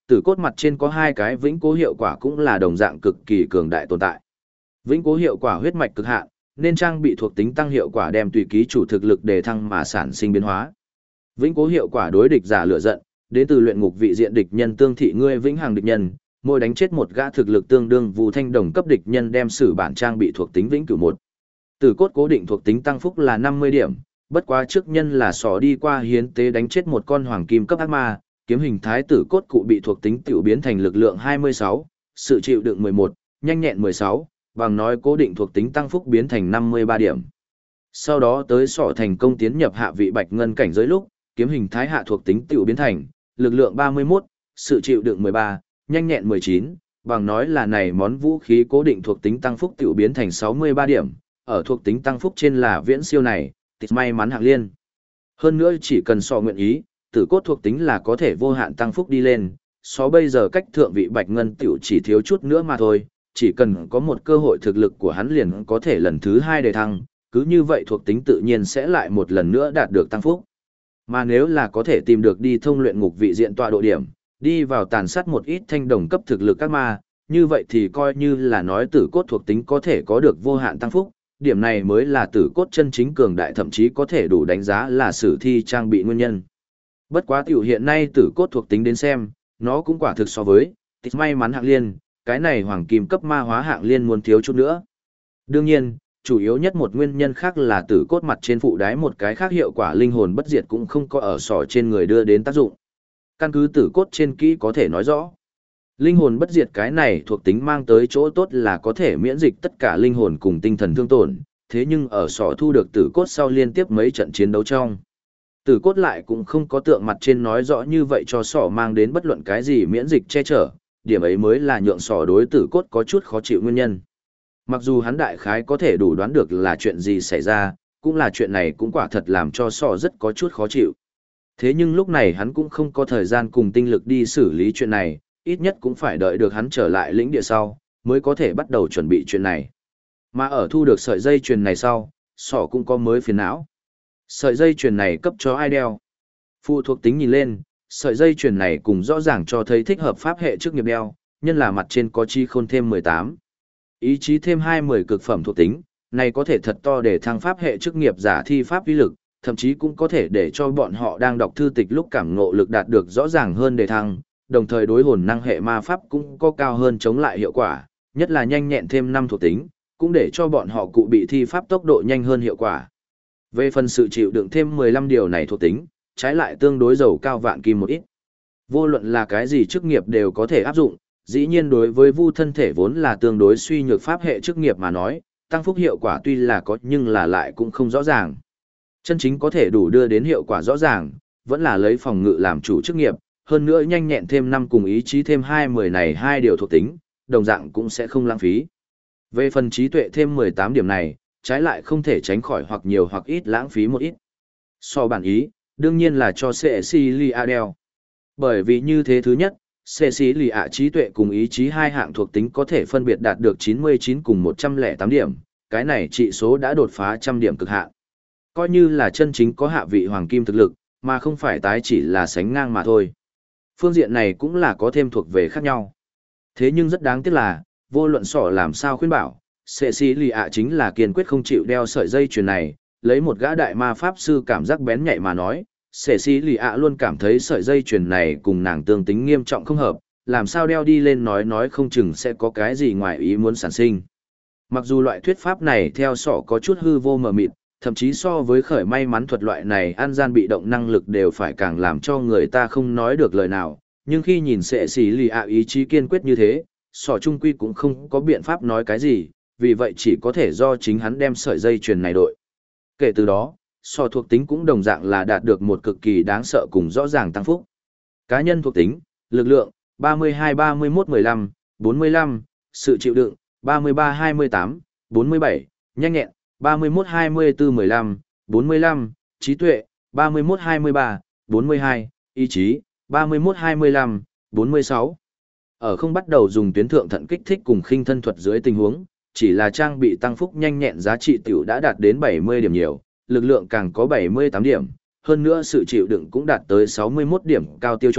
Tử cốt mặt trên có hai cái vĩnh cố hiệu quả cũng là đồng dạng cực kỳ cường đại tồn tại. Vĩnh cố hiệu quả huyết mạch cực hạn, nên trang bị thuộc tính tăng hiệu quả đem tùy ký chủ thực lực đề thăng mà sản sinh biến hóa. Vĩnh cố hiệu quả đối địch giả lửa giận, đến từ luyện ngục vị diện địch nhân tương thị ngươi vĩnh hằng địch nhân, mỗi đánh chết một gã thực lực tương đương Vu Thanh đồng cấp địch nhân đem sử bản trang bị thuộc tính vĩnh cửu 1. Tử cốt cố định thuộc tính tăng phúc là 50 điểm, bất quá trước nhân là sỏ đi qua hiến tế đánh chết một con hoàng kim cấp ác ma, kiếm hình thái tử cốt cụ bị thuộc tính tiểu biến thành lực lượng 26, sự chịu đựng 11, nhanh nhẹn 16, bằng nói cố định thuộc tính tăng phúc biến thành 53 điểm. Sau đó tới sỏ thành công tiến nhập hạ vị bạch ngân cảnh giới lúc, kiếm hình thái hạ thuộc tính tiểu biến thành lực lượng 31, sự chịu đựng 13, nhanh nhẹn 19, bằng nói là này món vũ khí cố định thuộc tính tăng phúc tiểu biến thành 63 điểm, ở thuộc tính tăng phúc trên là viễn siêu này, tịch may mắn hạng liên. Hơn nữa chỉ cần sọ nguyện ý, tử cốt thuộc tính là có thể vô hạn tăng phúc đi lên, so bây giờ cách thượng vị bạch ngân tiểu chỉ thiếu chút nữa mà thôi, chỉ cần có một cơ hội thực lực của hắn liền có thể lần thứ 2 đề thăng, cứ như vậy thuộc tính tự nhiên sẽ lại một lần nữa đạt được tăng phúc. Mà nếu là có thể tìm được đi thông luyện ngục vị diện tọa độ điểm, đi vào tàn sát một ít thanh đồng cấp thực lực các ma, như vậy thì coi như là nói tử cốt thuộc tính có thể có được vô hạn tăng phúc, điểm này mới là tử cốt chân chính cường đại thậm chí có thể đủ đánh giá là sử thi trang bị nguyên nhân. Bất quá tiểu hiện nay tử cốt thuộc tính đến xem, nó cũng quả thực so với tịch may mắn hạng liên, cái này hoàng kim cấp ma hóa hạng liên muốn thiếu chút nữa. Đương nhiên, chủ yếu nhất một nguyên nhân khác là tử cốt mặt trên phụ đái một cái khác hiệu quả linh hồn bất diệt cũng không có ở sỏ trên người đưa đến tác dụng. Căn cứ tử cốt trên kỹ có thể nói rõ. Linh hồn bất diệt cái này thuộc tính mang tới chỗ tốt là có thể miễn dịch tất cả linh hồn cùng tinh thần thương tổn, thế nhưng ở sỏ thu được tử cốt sau liên tiếp mấy trận chiến đấu trong. Tử cốt lại cũng không có tượng mặt trên nói rõ như vậy cho sỏ mang đến bất luận cái gì miễn dịch che chở, điểm ấy mới là nhượng sỏ đối tử cốt có chút khó chịu nguyên nhân. Mặc dù hắn đại khái có thể đủ đoán được là chuyện gì xảy ra, cũng là chuyện này cũng quả thật làm cho sỏ rất có chút khó chịu. Thế nhưng lúc này hắn cũng không có thời gian cùng tinh lực đi xử lý chuyện này, ít nhất cũng phải đợi được hắn trở lại lĩnh địa sau, mới có thể bắt đầu chuẩn bị chuyện này. Mà ở thu được sợi dây chuyền này sau, sỏ cũng có mới phiền não. Sợi dây chuyền này cấp cho ai đeo? Phụ thuộc tính nhìn lên, sợi dây chuyền này cũng rõ ràng cho thấy thích hợp pháp hệ chức nghiệp đeo, nhân là mặt trên có chi khôn thêm 18. Ý chí thêm 20 cực phẩm thuộc tính, này có thể thật to để thăng pháp hệ chức nghiệp giả thi pháp uy lực, thậm chí cũng có thể để cho bọn họ đang đọc thư tịch lúc cảm ngộ lực đạt được rõ ràng hơn đề thăng, đồng thời đối hồn năng hệ ma pháp cũng có cao hơn chống lại hiệu quả, nhất là nhanh nhẹn thêm 5 thuộc tính, cũng để cho bọn họ cụ bị thi pháp tốc độ nhanh hơn hiệu quả. Về phần sự chịu đựng thêm 15 điều này thuộc tính, trái lại tương đối giàu cao vạn kim một ít. Vô luận là cái gì chức nghiệp đều có thể áp dụng, dĩ nhiên đối với vu thân thể vốn là tương đối suy nhược pháp hệ chức nghiệp mà nói, tăng phúc hiệu quả tuy là có nhưng là lại cũng không rõ ràng. Chân chính có thể đủ đưa đến hiệu quả rõ ràng, vẫn là lấy phòng ngự làm chủ chức nghiệp, hơn nữa nhanh nhẹn thêm 5 cùng ý chí thêm 20 này hai điều thuộc tính, đồng dạng cũng sẽ không lãng phí. Về phần trí tuệ thêm 18 điểm này, trái lại không thể tránh khỏi hoặc nhiều hoặc ít lãng phí một ít. So bản ý, đương nhiên là cho Cecilia đeo. Bởi vì như thế thứ nhất, Cecilia trí tuệ cùng ý chí hai hạng thuộc tính có thể phân biệt đạt được 99 cùng 108 điểm, cái này trị số đã đột phá 100 điểm cực hạn. Coi như là chân chính có hạ vị hoàng kim thực lực, mà không phải tái chỉ là sánh ngang mà thôi. Phương diện này cũng là có thêm thuộc về khác nhau. Thế nhưng rất đáng tiếc là, vô luận sỏ làm sao khuyên bảo, Cecilia chính là kiên quyết không chịu đeo sợi dây chuyền này, lấy một gã đại ma pháp sư cảm giác bén nhạy mà nói, Cecilia luôn cảm thấy sợi dây chuyền này cùng nàng tương tính nghiêm trọng không hợp, làm sao đeo đi lên nói không chừng sẽ có cái gì ngoài ý muốn sản sinh. Mặc dù loại thuyết pháp này theo sỏ có chút hư vô mờ mịt, thậm chí so với khởi may mắn thuật loại này an gian bị động năng lực đều phải càng làm cho người ta không nói được lời nào, nhưng khi nhìn Cecilia ý chí kiên quyết như thế, sỏ trung quy cũng không có biện pháp nói cái gì, vì vậy chỉ có thể do chính hắn đem sợi dây chuyền này đội. Kể từ đó, sỏ thuộc tính cũng đồng dạng là đạt được một cực kỳ đáng sợ cùng rõ ràng tăng phúc. Cá nhân thuộc tính, lực lượng, 32 31 15, 45, sự chịu đựng, 33 28, 47, nhanh nhẹn, 31 24 15, 45, trí tuệ, 31 23, 42, ý chí, 31 25, 46. Ở không bắt đầu dùng tuyến thượng thận kích thích cùng khinh thân thuật dưới tình huống, chỉ là trang bị tăng phúc nhanh nhẹn giá trị tiểu đã đạt đến 70 điểm nhiều, lực lượng càng có 78 điểm, hơn nữa sự chịu đựng cũng đạt tới 61 điểm cao tiêu chuẩn,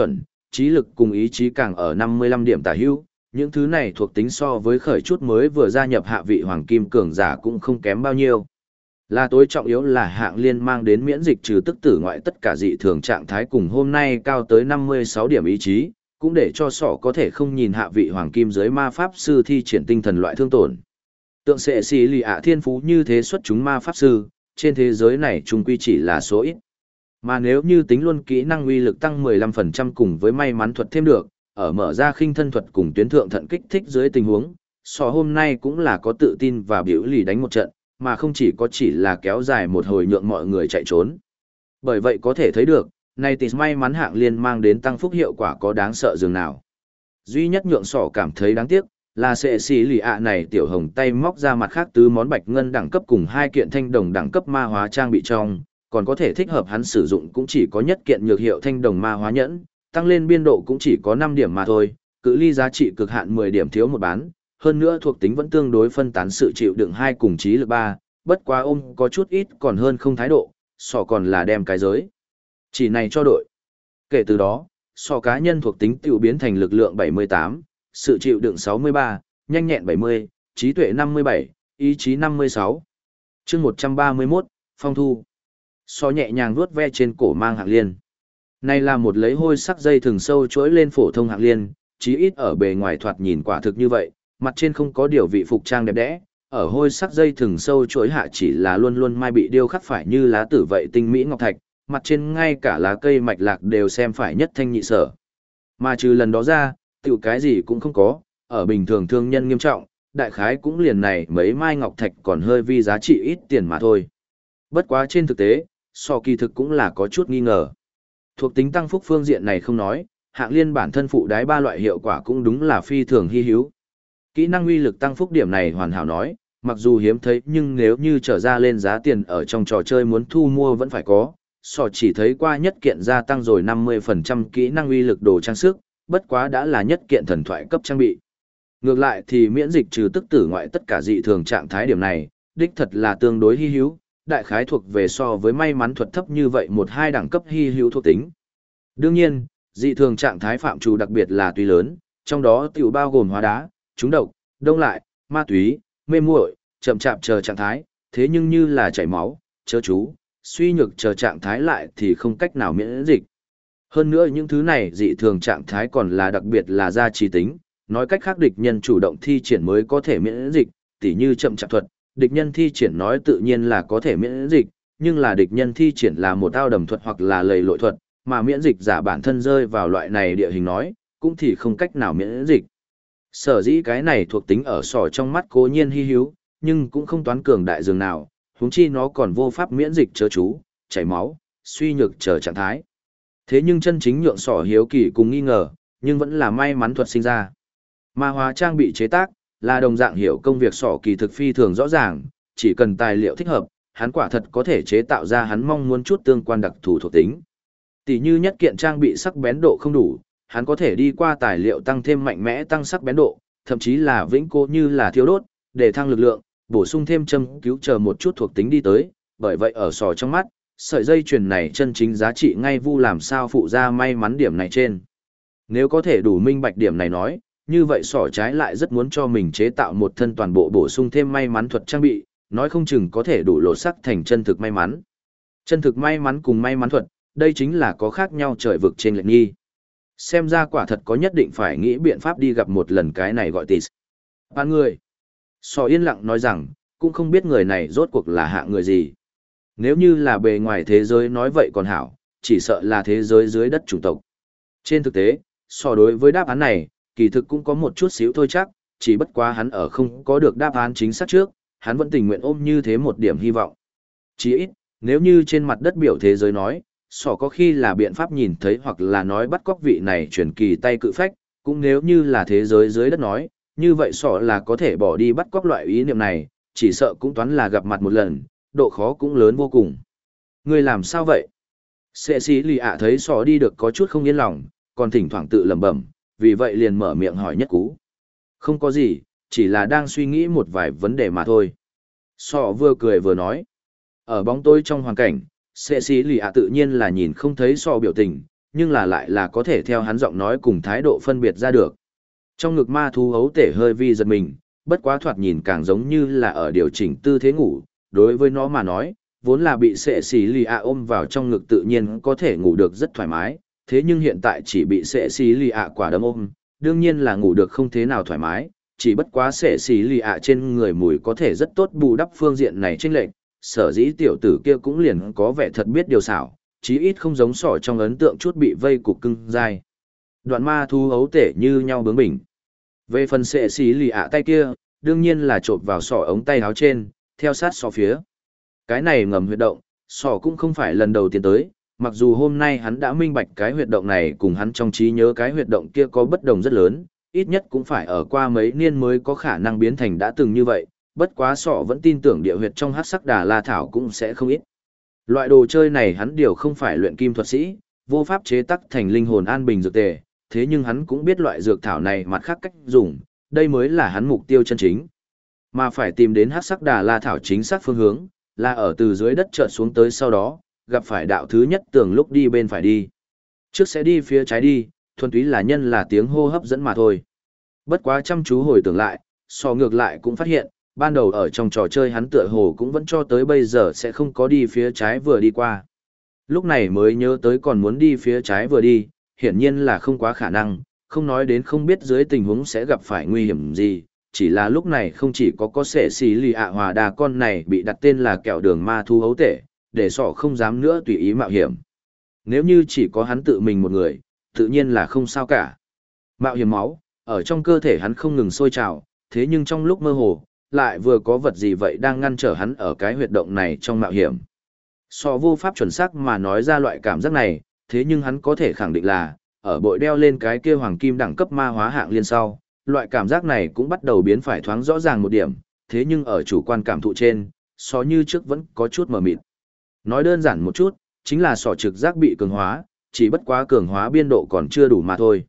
trí lực cùng ý chí càng ở 55 điểm tả hữu, những thứ này thuộc tính so với khởi chút mới vừa gia nhập hạ vị hoàng kim cường giả cũng không kém bao nhiêu. Là tối trọng yếu là hạng liên mang đến miễn dịch trừ tức tử ngoại tất cả dị thường trạng thái cùng hôm nay cao tới 56 điểm ý chí, cũng để cho sọ có thể không nhìn hạ vị hoàng kim dưới ma pháp sư thi triển tinh thần loại thương tổn. Tượng sệ xì lì ạ thiên phú như thế xuất chúng ma pháp sư, trên thế giới này chung quy chỉ là số ít. Mà nếu như tính luôn kỹ năng uy lực tăng 15% cùng với may mắn thuật thêm được, ở mở ra khinh thân thuật cùng tuyến thượng thận kích thích dưới tình huống, sọ hôm nay cũng là có tự tin và biểu lì đánh một trận, mà không chỉ là kéo dài một hồi nhượng mọi người chạy trốn. Bởi vậy có thể thấy được, này tỷ may mắn hạng liên mang đến tăng phúc hiệu quả có đáng sợ dường nào. Duy nhất nhượng sọ cảm thấy đáng tiếc, là sệ xì lì ạ này tiểu hồng tay móc ra mặt khác tứ món bạch ngân đẳng cấp cùng hai kiện thanh đồng đẳng cấp ma hóa trang bị trong, còn có thể thích hợp hắn sử dụng cũng chỉ có nhất kiện nhược hiệu thanh đồng ma hóa nhẫn, tăng lên biên độ cũng chỉ có 5 điểm mà thôi, cự ly giá trị cực hạn 10 điểm thiếu một bán, hơn nữa thuộc tính vẫn tương đối phân tán sự chịu đựng 2 cùng trí lực 3, bất quá ôm có chút ít còn hơn không thái độ, sọ còn là đem cái giới chỉ này cho đội. Kể từ đó, sọ cá nhân thuộc tính tiểu biến thành lực lượng 78, sự chịu đựng 63, nhanh nhẹn 70, trí tuệ 57, ý chí 56. Chương 131, Phong thu. Sọ nhẹ nhàng vuốt ve trên cổ mang hạng liên. Này là một lấy hôi sắc dây thừng sâu chối lên phổ thông hạng liên, chí ít ở bề ngoài thoạt nhìn quả thực như vậy, mặt trên không có điều vị phục trang đẹp đẽ, ở hôi sắc dây thừng sâu chối hạ chỉ là luôn luôn mai bị điêu khắc phải như lá tử vậy tinh mỹ ngọc thạch, mặt trên ngay cả lá cây mạch lạc đều xem phải nhất thanh nhị sở. Mà trừ lần đó ra, tiểu cái gì cũng không có, ở bình thường thương nhân nghiêm trọng, đại khái cũng liền này mấy mai ngọc thạch còn hơi vi giá trị ít tiền mà thôi. Bất quá trên thực tế, so kỳ thực cũng là có chút nghi ngờ. Thuộc tính tăng phúc phương diện này không nói, hạng liên bản thân phụ đái 3 loại hiệu quả cũng đúng là phi thường hy hữu. Kỹ năng uy lực tăng phúc điểm này hoàn hảo nói, mặc dù hiếm thấy nhưng nếu như trở ra lên giá tiền ở trong trò chơi muốn thu mua vẫn phải có, sò chỉ thấy qua nhất kiện gia tăng rồi 50% kỹ năng uy lực đồ trang sức, bất quá đã là nhất kiện thần thoại cấp trang bị. Ngược lại thì miễn dịch trừ tức tử ngoại tất cả dị thường trạng thái điểm này, đích thật là tương đối hy hữu, đại khái thuộc về so với may mắn thuật thấp như vậy một hai đẳng cấp hy hữu thuộc tính. Đương nhiên, dị thường trạng thái phạm trù đặc biệt là tuy lớn, trong đó tiểu bao gồm hóa đá, trúng độc, đông lại, ma túy, mê muội, chậm chạp chờ trạng thái, thế nhưng như là chảy máu, chớ chú, suy nhược chờ trạng thái lại thì không cách nào miễn dịch. Hơn nữa những thứ này dị thường trạng thái còn là đặc biệt là gia trì tính, nói cách khác địch nhân chủ động thi triển mới có thể miễn dịch, tỉ như chậm chạp thuật, địch nhân thi triển nói tự nhiên là có thể miễn dịch, nhưng là địch nhân thi triển là một ao đầm thuật hoặc là lầy lội thuật, mà miễn dịch giả bản thân rơi vào loại này địa hình nói, cũng thì không cách nào miễn dịch. Sở dĩ cái này thuộc tính ở sỏ trong mắt cố nhiên hy hữu, nhưng cũng không toán cường đại dường nào, huống chi nó còn vô pháp miễn dịch chớ chú, chảy máu, suy nhược chờ trạng thái. Thế nhưng chân chính nhượng sỏ hiếu kỳ cùng nghi ngờ, nhưng vẫn là may mắn thuật sinh ra. Ma hóa trang bị chế tác, là đồng dạng hiểu công việc sỏ kỳ thực phi thường rõ ràng, chỉ cần tài liệu thích hợp, hắn quả thật có thể chế tạo ra hắn mong muốn chút tương quan đặc thù thuộc tính. Tỷ như nhất kiện trang bị sắc bén độ không đủ, hắn có thể đi qua tài liệu tăng thêm mạnh mẽ tăng sắc bén độ, thậm chí là vĩnh cố như là thiêu đốt, để thăng lực lượng, bổ sung thêm châm cứu chờ một chút thuộc tính đi tới, bởi vậy ở sò trong mắt, sợi dây chuyền này chân chính giá trị ngay vu làm sao phụ ra may mắn điểm này trên. Nếu có thể đủ minh bạch điểm này nói, như vậy sỏ trái lại rất muốn cho mình chế tạo một thân toàn bộ bổ sung thêm may mắn thuật trang bị, nói không chừng có thể đủ lột sắc thành chân thực may mắn. Chân thực may mắn cùng may mắn thuật, đây chính là có khác nhau trời vực trên lệch nghi. Xem ra quả thật có nhất định phải nghĩ biện pháp đi gặp một lần cái này gọi tịt. Bạn người. Sò yên lặng nói rằng, cũng không biết người này rốt cuộc là hạ người gì. Nếu như là bề ngoài thế giới nói vậy còn hảo, chỉ sợ là thế giới dưới đất chủng tộc. Trên thực tế, sò đối với đáp án này, kỳ thực cũng có một chút xíu thôi chắc, chỉ bất quá hắn ở không có được đáp án chính xác trước, hắn vẫn tình nguyện ôm như thế một điểm hy vọng. Chỉ ít, nếu như trên mặt đất biểu thế giới nói, sỏ có khi là biện pháp nhìn thấy hoặc là nói bắt cóc vị này chuyển kỳ tay cự phách, cũng nếu như là thế giới dưới đất nói, như vậy sỏ là có thể bỏ đi bắt cóc loại ý niệm này, chỉ sợ cũng toán là gặp mặt một lần, độ khó cũng lớn vô cùng. Người làm sao vậy? Sệ sĩ lì ạ thấy sỏ đi được có chút không yên lòng, còn thỉnh thoảng tự lẩm bẩm, vì vậy liền mở miệng hỏi nhất cú. Không có gì, chỉ là đang suy nghĩ một vài vấn đề mà thôi. Sọ vừa cười vừa nói. Ở bóng tối trong hoàn cảnh, sệ sĩ lì ạ tự nhiên là nhìn không thấy sọ biểu tình, nhưng là lại là có thể theo hắn giọng nói cùng thái độ phân biệt ra được. Trong ngực ma thú ấu tể hơi vi giật mình, bất quá thoạt nhìn càng giống như là ở điều chỉnh tư thế ngủ, đối với nó mà nói, vốn là bị sệ xì lì ạ ôm vào trong ngực tự nhiên có thể ngủ được rất thoải mái, thế nhưng hiện tại chỉ bị sệ xì lì ạ quả đấm ôm, đương nhiên là ngủ được không thế nào thoải mái, chỉ bất quá sệ xì lì ạ trên người mùi có thể rất tốt bù đắp phương diện này chênh lệch, sở dĩ tiểu tử kia cũng liền có vẻ thật biết điều xảo, chí ít không giống sỏ trong ấn tượng chút bị vây cục cưng dai. Đoạn ma thú ấu tể như nhau bướng bỉnh. Về phần sệ xì lì ạ tay kia, đương nhiên là trộn vào sỏ ống tay áo trên, theo sát sỏ phía. Cái này ngầm huyệt động, sỏ cũng không phải lần đầu tiên tới, mặc dù hôm nay hắn đã minh bạch cái huyệt động này cùng hắn trong trí nhớ cái huyệt động kia có bất đồng rất lớn, ít nhất cũng phải ở qua mấy niên mới có khả năng biến thành đã từng như vậy, bất quá sỏ vẫn tin tưởng địa huyệt trong hắc sắc đà la thảo cũng sẽ không ít. Loại đồ chơi này hắn điều không phải luyện kim thuật sĩ, vô pháp chế tác thành linh hồn an bình dược tề, thế nhưng hắn cũng biết loại dược thảo này mặt khác cách dùng, đây mới là hắn mục tiêu chân chính. Mà phải tìm đến hắc sắc đà la thảo chính xác phương hướng, là ở từ dưới đất chợt xuống tới sau đó, gặp phải đạo thứ nhất tường lúc đi bên phải đi. Trước sẽ đi phía trái đi, thuần túy là nhân là tiếng hô hấp dẫn mà thôi. Bất quá chăm chú hồi tưởng lại, so ngược lại cũng phát hiện, ban đầu ở trong trò chơi hắn tựa hồ cũng vẫn cho tới bây giờ sẽ không có đi phía trái vừa đi qua. Lúc này mới nhớ tới còn muốn đi phía trái vừa đi, hiển nhiên là không quá khả năng, không nói đến không biết dưới tình huống sẽ gặp phải nguy hiểm gì, chỉ là lúc này không chỉ có sệ xì lì ạ hòa đà con này bị đặt tên là kẹo đường ma thu hấu tể, để sọ không dám nữa tùy ý mạo hiểm. Nếu như chỉ có hắn tự mình một người, tự nhiên là không sao cả. Mạo hiểm máu, ở trong cơ thể hắn không ngừng sôi trào, thế nhưng trong lúc mơ hồ, lại vừa có vật gì vậy đang ngăn trở hắn ở cái huyệt động này trong mạo hiểm. Sọ vô pháp chuẩn xác mà nói ra loại cảm giác này, thế nhưng hắn có thể khẳng định là, ở bội đeo lên cái kia hoàng kim đẳng cấp ma hóa hạng liên sau, loại cảm giác này cũng bắt đầu biến phải thoáng rõ ràng một điểm, thế nhưng ở chủ quan cảm thụ trên, sọ như trước vẫn có chút mờ mịt. Nói đơn giản một chút, chính là sọ trực giác bị cường hóa, chỉ bất quá cường hóa biên độ còn chưa đủ mà thôi.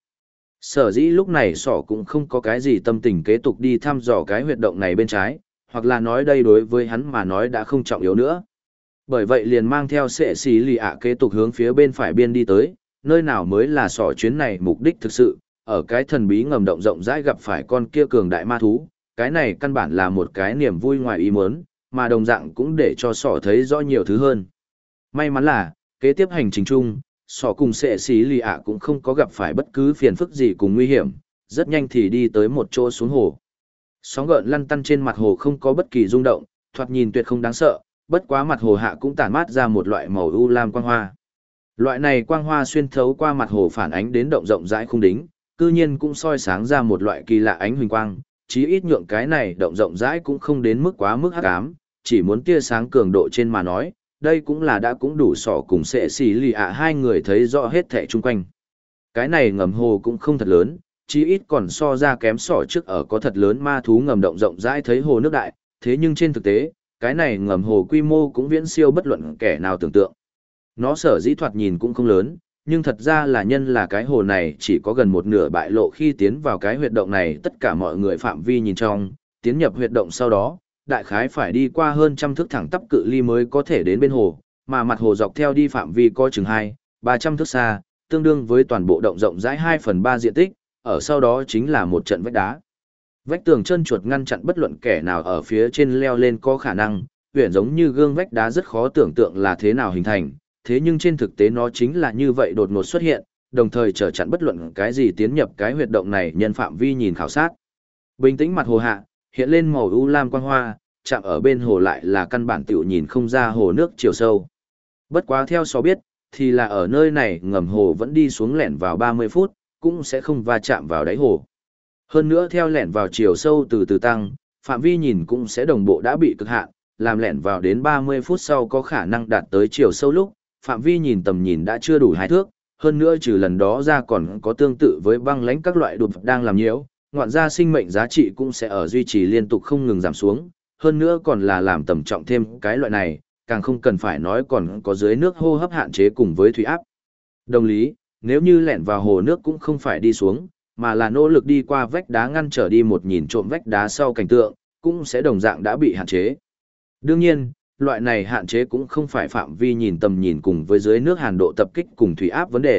Sở dĩ lúc này sọ cũng không có cái gì tâm tình kế tục đi thăm dò cái huyệt động này bên trái, hoặc là nói đây đối với hắn mà nói đã không trọng yếu nữa. Bởi vậy liền mang theo sệ xì lì ạ kế tục hướng phía bên phải biên đi tới, nơi nào mới là sọ chuyến này mục đích thực sự, ở cái thần bí ngầm động rộng rãi gặp phải con kia cường đại ma thú, cái này căn bản là một cái niềm vui ngoài ý muốn, mà đồng dạng cũng để cho sọ thấy rõ nhiều thứ hơn. May mắn là, kế tiếp hành trình chung, sọ cùng sệ xí lì ạ cũng không có gặp phải bất cứ phiền phức gì cùng nguy hiểm, rất nhanh thì đi tới một chỗ xuống hồ. Sóng gợn lăn tăn trên mặt hồ không có bất kỳ rung động, thoạt nhìn tuyệt không đáng sợ, bất quá mặt hồ hạ cũng tản mát ra một loại màu u lam quang hoa. Loại này quang hoa xuyên thấu qua mặt hồ phản ánh đến động rộng rãi khung đính, cư nhiên cũng soi sáng ra một loại kỳ lạ ánh huỳnh quang, chí ít nhượng cái này động rộng rãi cũng không đến mức quá mức hắc ám, chỉ muốn tia sáng cường độ trên mà nói, đây cũng là đã cũng đủ sỏ cùng sệ xì lì ạ hai người thấy rõ hết thảy chung quanh. Cái này ngầm hồ cũng không thật lớn, chí ít còn so ra kém sỏ trước ở có thật lớn ma thú ngầm động rộng rãi thấy hồ nước đại, thế nhưng trên thực tế, cái này ngầm hồ quy mô cũng viễn siêu bất luận kẻ nào tưởng tượng. Nó sở dĩ thoạt nhìn cũng không lớn, nhưng thật ra là nhân là cái hồ này chỉ có gần một nửa bại lộ khi tiến vào cái huyệt động này tất cả mọi người phạm vi nhìn trong, tiến nhập huyệt động sau đó, đại khái phải đi qua hơn trăm thước thẳng tắp cự ly mới có thể đến bên hồ, mà mặt hồ dọc theo đi phạm vi có chừng 200-300 thước xa, tương đương với toàn bộ động rộng rãi 2/3 diện tích, ở sau đó chính là một trận vách đá. Vách tường trơn chuột ngăn chặn bất luận kẻ nào ở phía trên leo lên có khả năng, huyền giống như gương vách đá rất khó tưởng tượng là thế nào hình thành, thế nhưng trên thực tế nó chính là như vậy đột ngột xuất hiện, đồng thời trở chặn bất luận cái gì tiến nhập cái huyệt động này nhân phạm vi nhìn khảo sát. Bình tĩnh mặt hồ hạ, hiện lên màu u lam quang hoa, chạm ở bên hồ lại là căn bản tiểu nhìn không ra hồ nước chiều sâu. Bất quá theo so biết, thì là ở nơi này ngầm hồ vẫn đi xuống lẻn vào 30 phút, cũng sẽ không va chạm vào đáy hồ. Hơn nữa theo lẻn vào chiều sâu từ từ tăng, phạm vi nhìn cũng sẽ đồng bộ đã bị cực hạn, làm lẻn vào đến 30 phút sau có khả năng đạt tới chiều sâu lúc, phạm vi nhìn tầm nhìn đã chưa đủ 2 thước, hơn nữa trừ lần đó ra còn có tương tự với băng lãnh các loại đột đang làm nhiễu, ngoạn ra sinh mệnh giá trị cũng sẽ ở duy trì liên tục không ngừng giảm xuống, hơn nữa còn là làm tầm trọng thêm cái loại này, càng không cần phải nói còn có dưới nước hô hấp hạn chế cùng với thủy áp. Đồng lý, nếu như lẻn vào hồ nước cũng không phải đi xuống, mà là nỗ lực đi qua vách đá ngăn trở đi một nhìn trộm vách đá sau cảnh tượng, cũng sẽ đồng dạng đã bị hạn chế. Đương nhiên, loại này hạn chế cũng không phải phạm vi nhìn tầm nhìn cùng với dưới nước hàn độ tập kích cùng thủy áp vấn đề,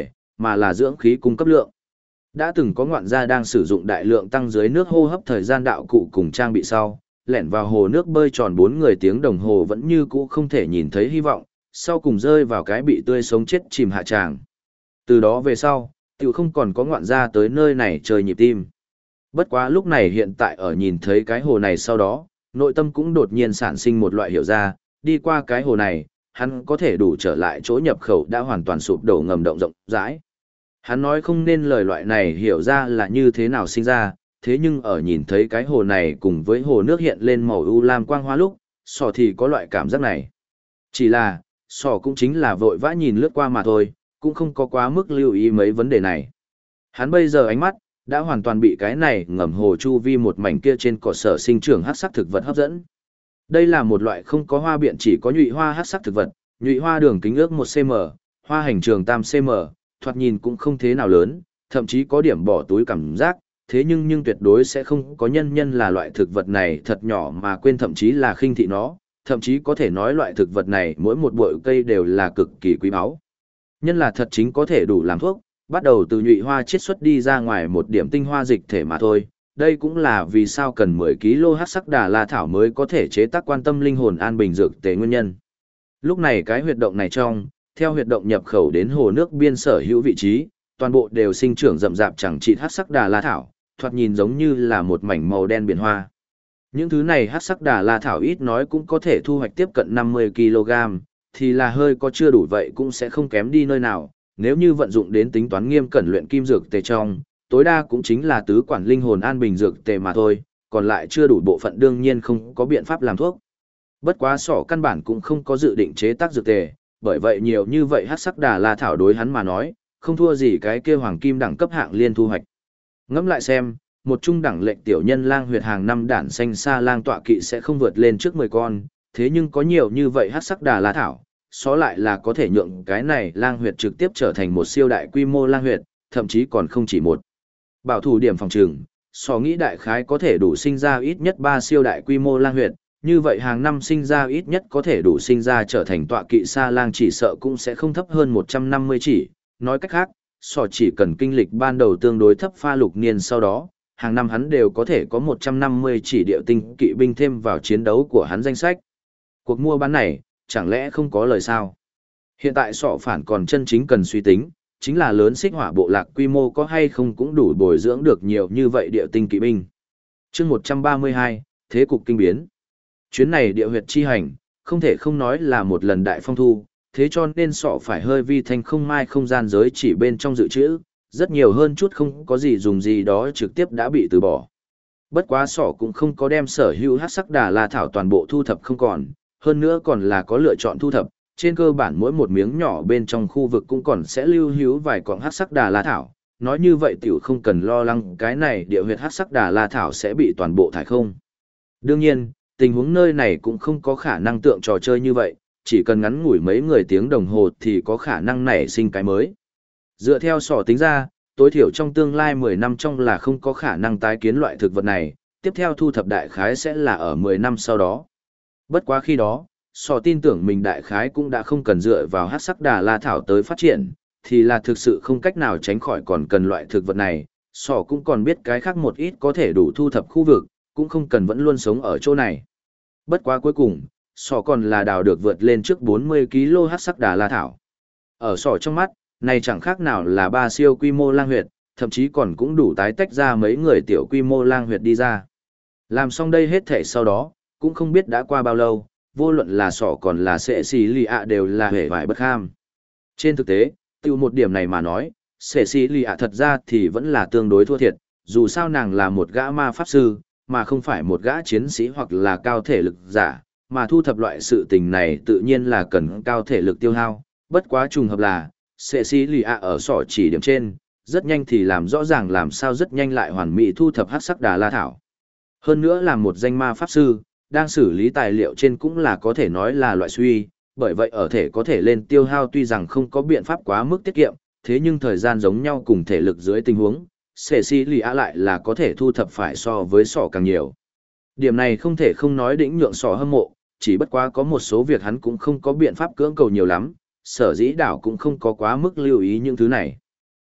mà là dưỡng khí cung cấp lượng. Đã từng có ngoạn gia đang sử dụng đại lượng tăng dưới nước hô hấp thời gian đạo cụ cùng trang bị sau, lẻn vào hồ nước bơi tròn 4 người tiếng đồng hồ vẫn như cũ không thể nhìn thấy hy vọng, sau cùng rơi vào cái bị tươi sống chết chìm hạ tràng. Từ đó về sau, tiểu không còn có ngoạn gia tới nơi này chơi nhịp tim. Bất quá lúc này hiện tại ở nhìn thấy cái hồ này sau đó, nội tâm cũng đột nhiên sản sinh một loại hiểu ra, đi qua cái hồ này, hắn có thể đủ trở lại chỗ nhập khẩu đã hoàn toàn sụp đổ ngầm động rộng rãi. Hắn nói không nên lời loại này hiểu ra là như thế nào sinh ra, thế nhưng ở nhìn thấy cái hồ này cùng với hồ nước hiện lên màu u lam quang hoa lúc, sò thì có loại cảm giác này. Chỉ là, sò cũng chính là vội vã nhìn lướt qua mà thôi, cũng không có quá mức lưu ý mấy vấn đề này. Hắn bây giờ ánh mắt, đã hoàn toàn bị cái này ngầm hồ chu vi một mảnh kia trên cỏ sở sinh trưởng hắc sắc thực vật hấp dẫn. Đây là một loại không có hoa biện chỉ có nhụy hoa hắc sắc thực vật, nhụy hoa đường kính ước 1 cm, hoa hành trường tam cm, thoạt nhìn cũng không thế nào lớn, thậm chí có điểm bỏ túi cảm giác, thế nhưng tuyệt đối sẽ không có nhân là loại thực vật này thật nhỏ mà quên thậm chí là khinh thị nó, thậm chí có thể nói loại thực vật này mỗi một bụi cây đều là cực kỳ quý báu. Nhân là thật chính có thể đủ làm thuốc, bắt đầu từ nhụy hoa chiết xuất đi ra ngoài một điểm tinh hoa dịch thể mà thôi. Đây cũng là vì sao cần 10 kg hắc sắc đà la thảo mới có thể chế tác quan tâm linh hồn an bình dược tế nguyên nhân. Lúc này cái huyệt động này trong, theo huyệt động nhập khẩu đến hồ nước biên sở hữu vị trí, toàn bộ đều sinh trưởng rậm rạp chẳng chịt hắc sắc đà la thảo, thoạt nhìn giống như là một mảnh màu đen biển hoa. Những thứ này hắc sắc đà la thảo ít nói cũng có thể thu hoạch tiếp cận 50 kg, thì là hơi có chưa đủ vậy cũng sẽ không kém đi nơi nào. Nếu như vận dụng đến tính toán nghiêm cẩn luyện kim dược tề trong, tối đa cũng chính là tứ quản linh hồn an bình dược tề mà thôi, còn lại chưa đủ bộ phận đương nhiên không có biện pháp làm thuốc. Bất quá sỏ căn bản cũng không có dự định chế tác dược tề, bởi vậy nhiều như vậy hắc sắc đà la thảo đối hắn mà nói, không thua gì cái kia hoàng kim đẳng cấp hạng liên thu hoạch. Ngẫm lại xem, một trung đẳng lệnh tiểu nhân lang huyệt hàng năm đản xanh xa lang tọa kỵ sẽ không vượt lên trước 10 con, thế nhưng có nhiều như vậy hắc sắc đà la thảo, xó lại là có thể nhượng cái này lang huyệt trực tiếp trở thành một siêu đại quy mô lang huyệt, thậm chí còn không chỉ một. Bảo thủ điểm phòng trừng, xó nghĩ đại khái có thể đủ sinh ra ít nhất 3 siêu đại quy mô lang huyệt, như vậy hàng năm sinh ra ít nhất có thể đủ sinh ra trở thành tọa kỵ sa lang chỉ sợ cũng sẽ không thấp hơn 150 chỉ, nói cách khác, xó chỉ cần kinh lịch ban đầu tương đối thấp pha lục niên sau đó, hàng năm hắn đều có thể có 150 chỉ điệu tinh kỵ binh thêm vào chiến đấu của hắn danh sách. Cuộc mua bán này, chẳng lẽ không có lời sao? Hiện tại sọ phản còn chân chính cần suy tính, chính là lớn xích hỏa bộ lạc quy mô có hay không cũng đủ bồi dưỡng được nhiều như vậy địa tinh kỵ binh. Chương 132, Thế cục kinh biến. Chuyến này địa huyệt chi hành, không thể không nói là một lần đại phong thu, thế cho nên sọ phải hơi vi thanh không mai không gian giới chỉ bên trong dự trữ, rất nhiều hơn chút không có gì dùng gì đó trực tiếp đã bị từ bỏ. Bất quá sọ cũng không có đem sở hữu hắc sắc đà la thảo toàn bộ thu thập không còn, hơn nữa còn là có lựa chọn thu thập, trên cơ bản mỗi một miếng nhỏ bên trong khu vực cũng còn sẽ lưu hữu vài cọng hắc sắc đà la thảo, nói như vậy tiểu không cần lo lắng cái này địa huyệt hắc sắc đà la thảo sẽ bị toàn bộ thải không. Đương nhiên, tình huống nơi này cũng không có khả năng tượng trò chơi như vậy, chỉ cần ngắn ngủi mấy người tiếng đồng hồ thì có khả năng nảy sinh cái mới. Dựa theo sỏ tính ra, tối thiểu trong tương lai 10 năm trong là không có khả năng tái kiến loại thực vật này, tiếp theo thu thập đại khái sẽ là ở 10 năm sau đó. Bất quá khi đó, sỏ tin tưởng mình đại khái cũng đã không cần dựa vào hắc sắc đà la thảo tới phát triển, thì là thực sự không cách nào tránh khỏi còn cần loại thực vật này, sỏ cũng còn biết cái khác một ít có thể đủ thu thập khu vực, cũng không cần vẫn luôn sống ở chỗ này. Bất quá cuối cùng, sỏ còn là đào được vượt lên trước 40 kg hắc sắc đà la thảo. Ở sỏ trong mắt, này chẳng khác nào là 3 siêu quy mô lang huyệt, thậm chí còn cũng đủ tái tách ra mấy người tiểu quy mô lang huyệt đi ra. Làm xong đây hết thể sau đó, cũng không biết đã qua bao lâu, vô luận là sỏ còn là sệ xì lì ạ đều là hề vải bất kham. Trên thực tế, từ một điểm này mà nói, sệ xì lì ạ thật ra thì vẫn là tương đối thua thiệt, dù sao nàng là một gã ma pháp sư, mà không phải một gã chiến sĩ hoặc là cao thể lực giả, mà thu thập loại sự tình này tự nhiên là cần cao thể lực tiêu hao. Bất quá trùng hợp là, Cecilia ở sỏ chỉ điểm trên, rất nhanh thì làm rõ ràng làm sao rất nhanh lại hoàn mỹ thu thập hắc sắc đà la thảo. Hơn nữa là một danh ma pháp sư, đang xử lý tài liệu trên cũng là có thể nói là loại suy, bởi vậy ở thể có thể lên tiêu hao tuy rằng không có biện pháp quá mức tiết kiệm, thế nhưng thời gian giống nhau cùng thể lực dưới tình huống, Cecilia lại là có thể thu thập phải so với sỏ càng nhiều. Điểm này không thể không nói đỉnh nhượng sỏ hâm mộ, chỉ bất quá có một số việc hắn cũng không có biện pháp cưỡng cầu nhiều lắm, sở dĩ đảo cũng không có quá mức lưu ý những thứ này.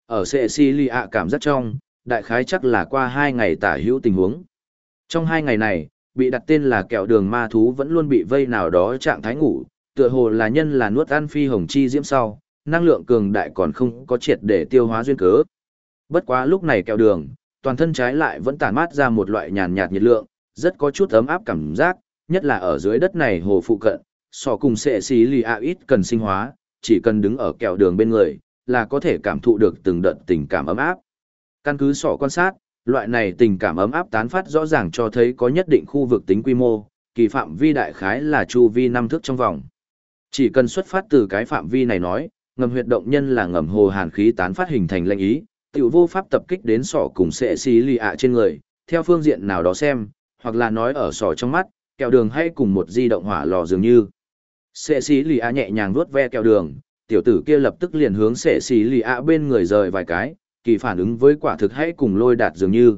Ở Cecilia cảm giác trong, đại khái chắc là qua 2 ngày tả hữu tình huống. Trong 2 ngày này, bị đặt tên là kẹo đường ma thú vẫn luôn bị vây nào đó trạng thái ngủ, tựa hồ là nhân là nuốt ăn phi hồng chi diễm sau, năng lượng cường đại còn không có triệt để tiêu hóa duyên cớ. Bất quá lúc này kẹo đường, toàn thân trái lại vẫn tản mát ra một loại nhàn nhạt nhiệt lượng, rất có chút ấm áp cảm giác, nhất là ở dưới đất này hồ phụ cận, so cùng sẽ xí lì ạ ít cần sinh hóa, chỉ cần đứng ở kẹo đường bên người, là có thể cảm thụ được từng đợt tình cảm ấm áp. Căn cứ sọ quan sát, loại này tình cảm ấm áp tán phát rõ ràng cho thấy có nhất định khu vực tính quy mô, kỳ phạm vi đại khái là chu vi 5 thước trong vòng. Chỉ cần xuất phát từ cái phạm vi này nói, ngầm huyệt động nhân là ngầm hồ hàn khí tán phát hình thành lệnh ý, tiểu vô pháp tập kích đến sọ cùng sẽ xí lì ạ trên người, theo phương diện nào đó xem, hoặc là nói ở sọ trong mắt, kẹo đường hay cùng một di động hỏa lò dường như. Sẽ xí lì ạ nhẹ nhàng vuốt ve kẹo đường, tiểu tử kia lập tức liền hướng sẽ xí lì ạ bên người rời vài cái, kỳ phản ứng với quả thực hay cùng lôi đạt dường như.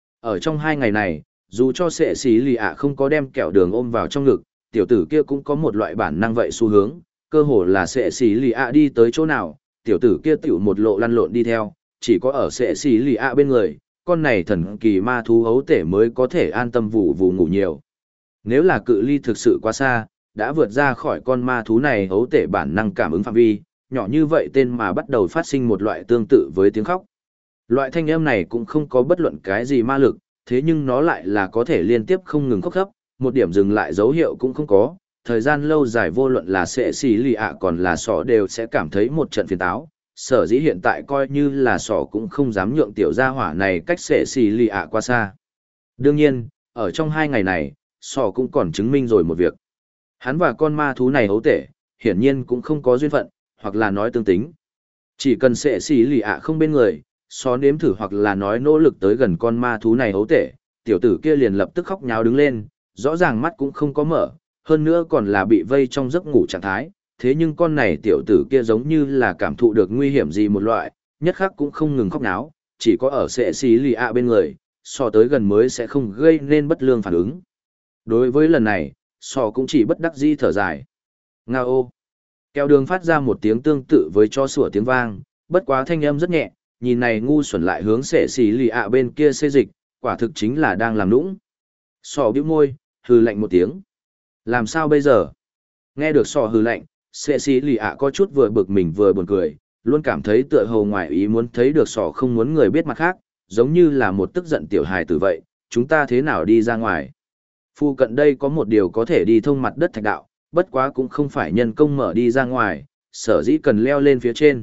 Ở trong 2 ngày này, dù cho sẽ xí lì ạ không có đem kẹo đường ôm vào trong ngực, tiểu tử kia cũng có một loại bản năng vậy xu hướng, cơ hồ là sẽ xí lì ạ đi tới chỗ nào, tiểu tử kia tiểu một lộ lăn lộn đi theo, chỉ có ở sẽ xí lì ạ bên người, con này thần kỳ ma thú hấu tể mới có thể an tâm vụ ngủ nhiều. Nếu là cự ly thực sự quá xa, đã vượt ra khỏi con ma thú này hấu tể bản năng cảm ứng phạm vi, nhỏ như vậy tên mà bắt đầu phát sinh một loại tương tự với tiếng khóc. Loại thanh âm này cũng không có bất luận cái gì ma lực, thế nhưng nó lại là có thể liên tiếp không ngừng khóc thấp, một điểm dừng lại dấu hiệu cũng không có, thời gian lâu dài vô luận là sẽ xì lì ạ còn là sọ đều sẽ cảm thấy một trận phiền táo. Sở dĩ hiện tại coi như là sọ cũng không dám nhượng tiểu gia hỏa này cách sẽ xì lì ạ qua xa. Đương nhiên, ở trong 2 ngày này, sọ cũng còn chứng minh rồi một việc. Hắn và con ma thú này hấu tể, hiển nhiên cũng không có duyên phận, hoặc là nói tương tính. Chỉ cần sẽ xì lì ạ không bên người, sọ nếm thử hoặc là nói nỗ lực tới gần con ma thú này hấu tể, tiểu tử kia liền lập tức khóc nháo đứng lên, rõ ràng mắt cũng không có mở, hơn nữa còn là bị vây trong giấc ngủ trạng thái. Thế nhưng con này tiểu tử kia giống như là cảm thụ được nguy hiểm gì một loại, nhất khắc cũng không ngừng khóc náo, chỉ có ở sẽ xí lì ạ bên người, sọ tới gần mới sẽ không gây nên bất lương phản ứng. Đối với lần này, sọ cũng chỉ bất đắc dĩ thở dài. Nga ô! Kẹo đường phát ra một tiếng tương tự với cho sủa tiếng vang, bất quá thanh âm rất nhẹ, nhìn này ngu xuẩn lại hướng sẽ xí lì ạ bên kia xê dịch, quả thực chính là đang làm nũng. Sọ bĩu môi, hừ lạnh một tiếng. Làm sao bây giờ? Nghe được sọ hừ lạnh, sẽ xí lì ạ có chút vừa bực mình vừa buồn cười, luôn cảm thấy tựa hồ ngoài ý muốn thấy được sọ không muốn người biết mặt khác, giống như là một tức giận tiểu hài tử vậy, chúng ta thế nào đi ra ngoài. Phu cận đây có một điều có thể đi thông mặt đất thạch đạo, bất quá cũng không phải nhân công mở đi ra ngoài, sở dĩ cần leo lên phía trên.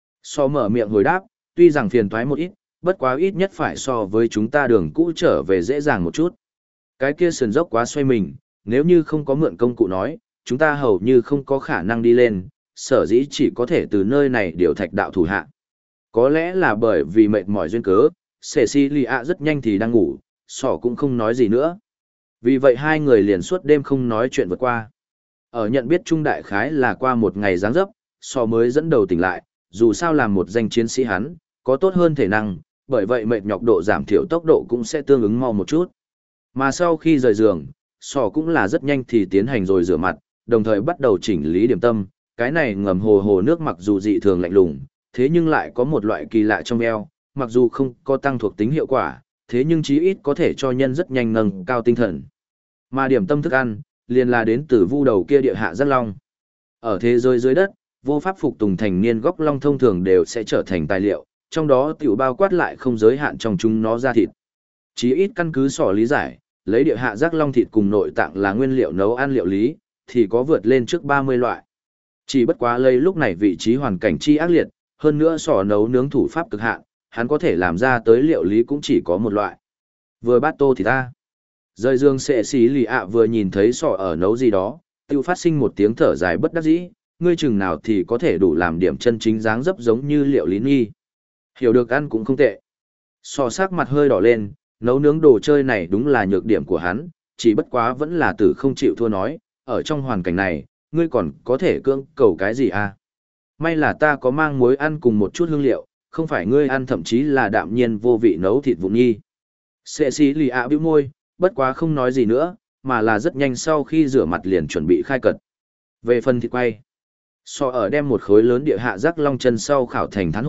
Sọ mở miệng hồi đáp, tuy rằng phiền toái một ít, bất quá ít nhất phải so với chúng ta đường cũ trở về dễ dàng một chút. Cái kia sườn dốc quá xoay mình, nếu như không có mượn công cụ nói, chúng ta hầu như không có khả năng đi lên, sở dĩ chỉ có thể từ nơi này điều thạch đạo thủ hạ. Có lẽ là bởi vì mệt mỏi duyên cớ, Cecilia rất nhanh thì đang ngủ, sọ cũng không nói gì nữa. Vì vậy hai người liền suốt đêm không nói chuyện vượt qua. Ở nhận biết trung đại khái là qua một ngày giáng dấp, sọ mới dẫn đầu tỉnh lại, dù sao làm một danh chiến sĩ hắn, có tốt hơn thể năng, bởi vậy mệt nhọc độ giảm thiểu tốc độ cũng sẽ tương ứng mau một chút. Mà sau khi rời giường, sọ cũng là rất nhanh thì tiến hành rồi rửa mặt, đồng thời bắt đầu chỉnh lý điểm tâm, cái này ngầm hồ nước mặc dù dị thường lạnh lùng, thế nhưng lại có một loại kỳ lạ trong eo, mặc dù không có tăng thuộc tính hiệu quả, thế nhưng chí ít có thể cho nhân rất nhanh nâng cao tinh thần. Mà điểm tâm thức ăn, liền là đến từ vu đầu kia địa hạ giác long. Ở thế giới dưới đất, vô pháp phục tùng thành niên góc long thông thường đều sẽ trở thành tài liệu, trong đó tiểu bao quát lại không giới hạn trong chúng nó ra thịt. Chí ít căn cứ sỏ lý giải, lấy địa hạ giác long thịt cùng nội tạng là nguyên liệu nấu ăn liệu lý, thì có vượt lên trước 30 loại. Chỉ bất quá lấy lúc này vị trí hoàn cảnh chi ác liệt, hơn nữa sỏ nấu nướng thủ pháp cực hạn, hắn có thể làm ra tới liệu lý cũng chỉ có một loại. Vừa bát tô thì ta. Rời giường sẽ xí lì ạ vừa nhìn thấy sỏ ở nấu gì đó, tiêu phát sinh một tiếng thở dài bất đắc dĩ, ngươi chừng nào thì có thể đủ làm điểm chân chính dáng dấp giống như liệu lý nghi. Hiểu được ăn cũng không tệ. Sỏ sắc mặt hơi đỏ lên, nấu nướng đồ chơi này đúng là nhược điểm của hắn, chỉ bất quá vẫn là tử không chịu thua nói, ở trong hoàn cảnh này, ngươi còn có thể cưỡng cầu cái gì à? May là ta có mang muối ăn cùng một chút hương liệu, không phải ngươi ăn thậm chí là đạm nhiên vô vị nấu thịt vụn nhi. Sệ xí lì ạ bĩu môi, bất quá không nói gì nữa, mà là rất nhanh sau khi rửa mặt liền chuẩn bị khai cật. Về phần thịt quay, so ở đem một khối lớn địa hạ rắc long chân sau khảo thành thán hôi,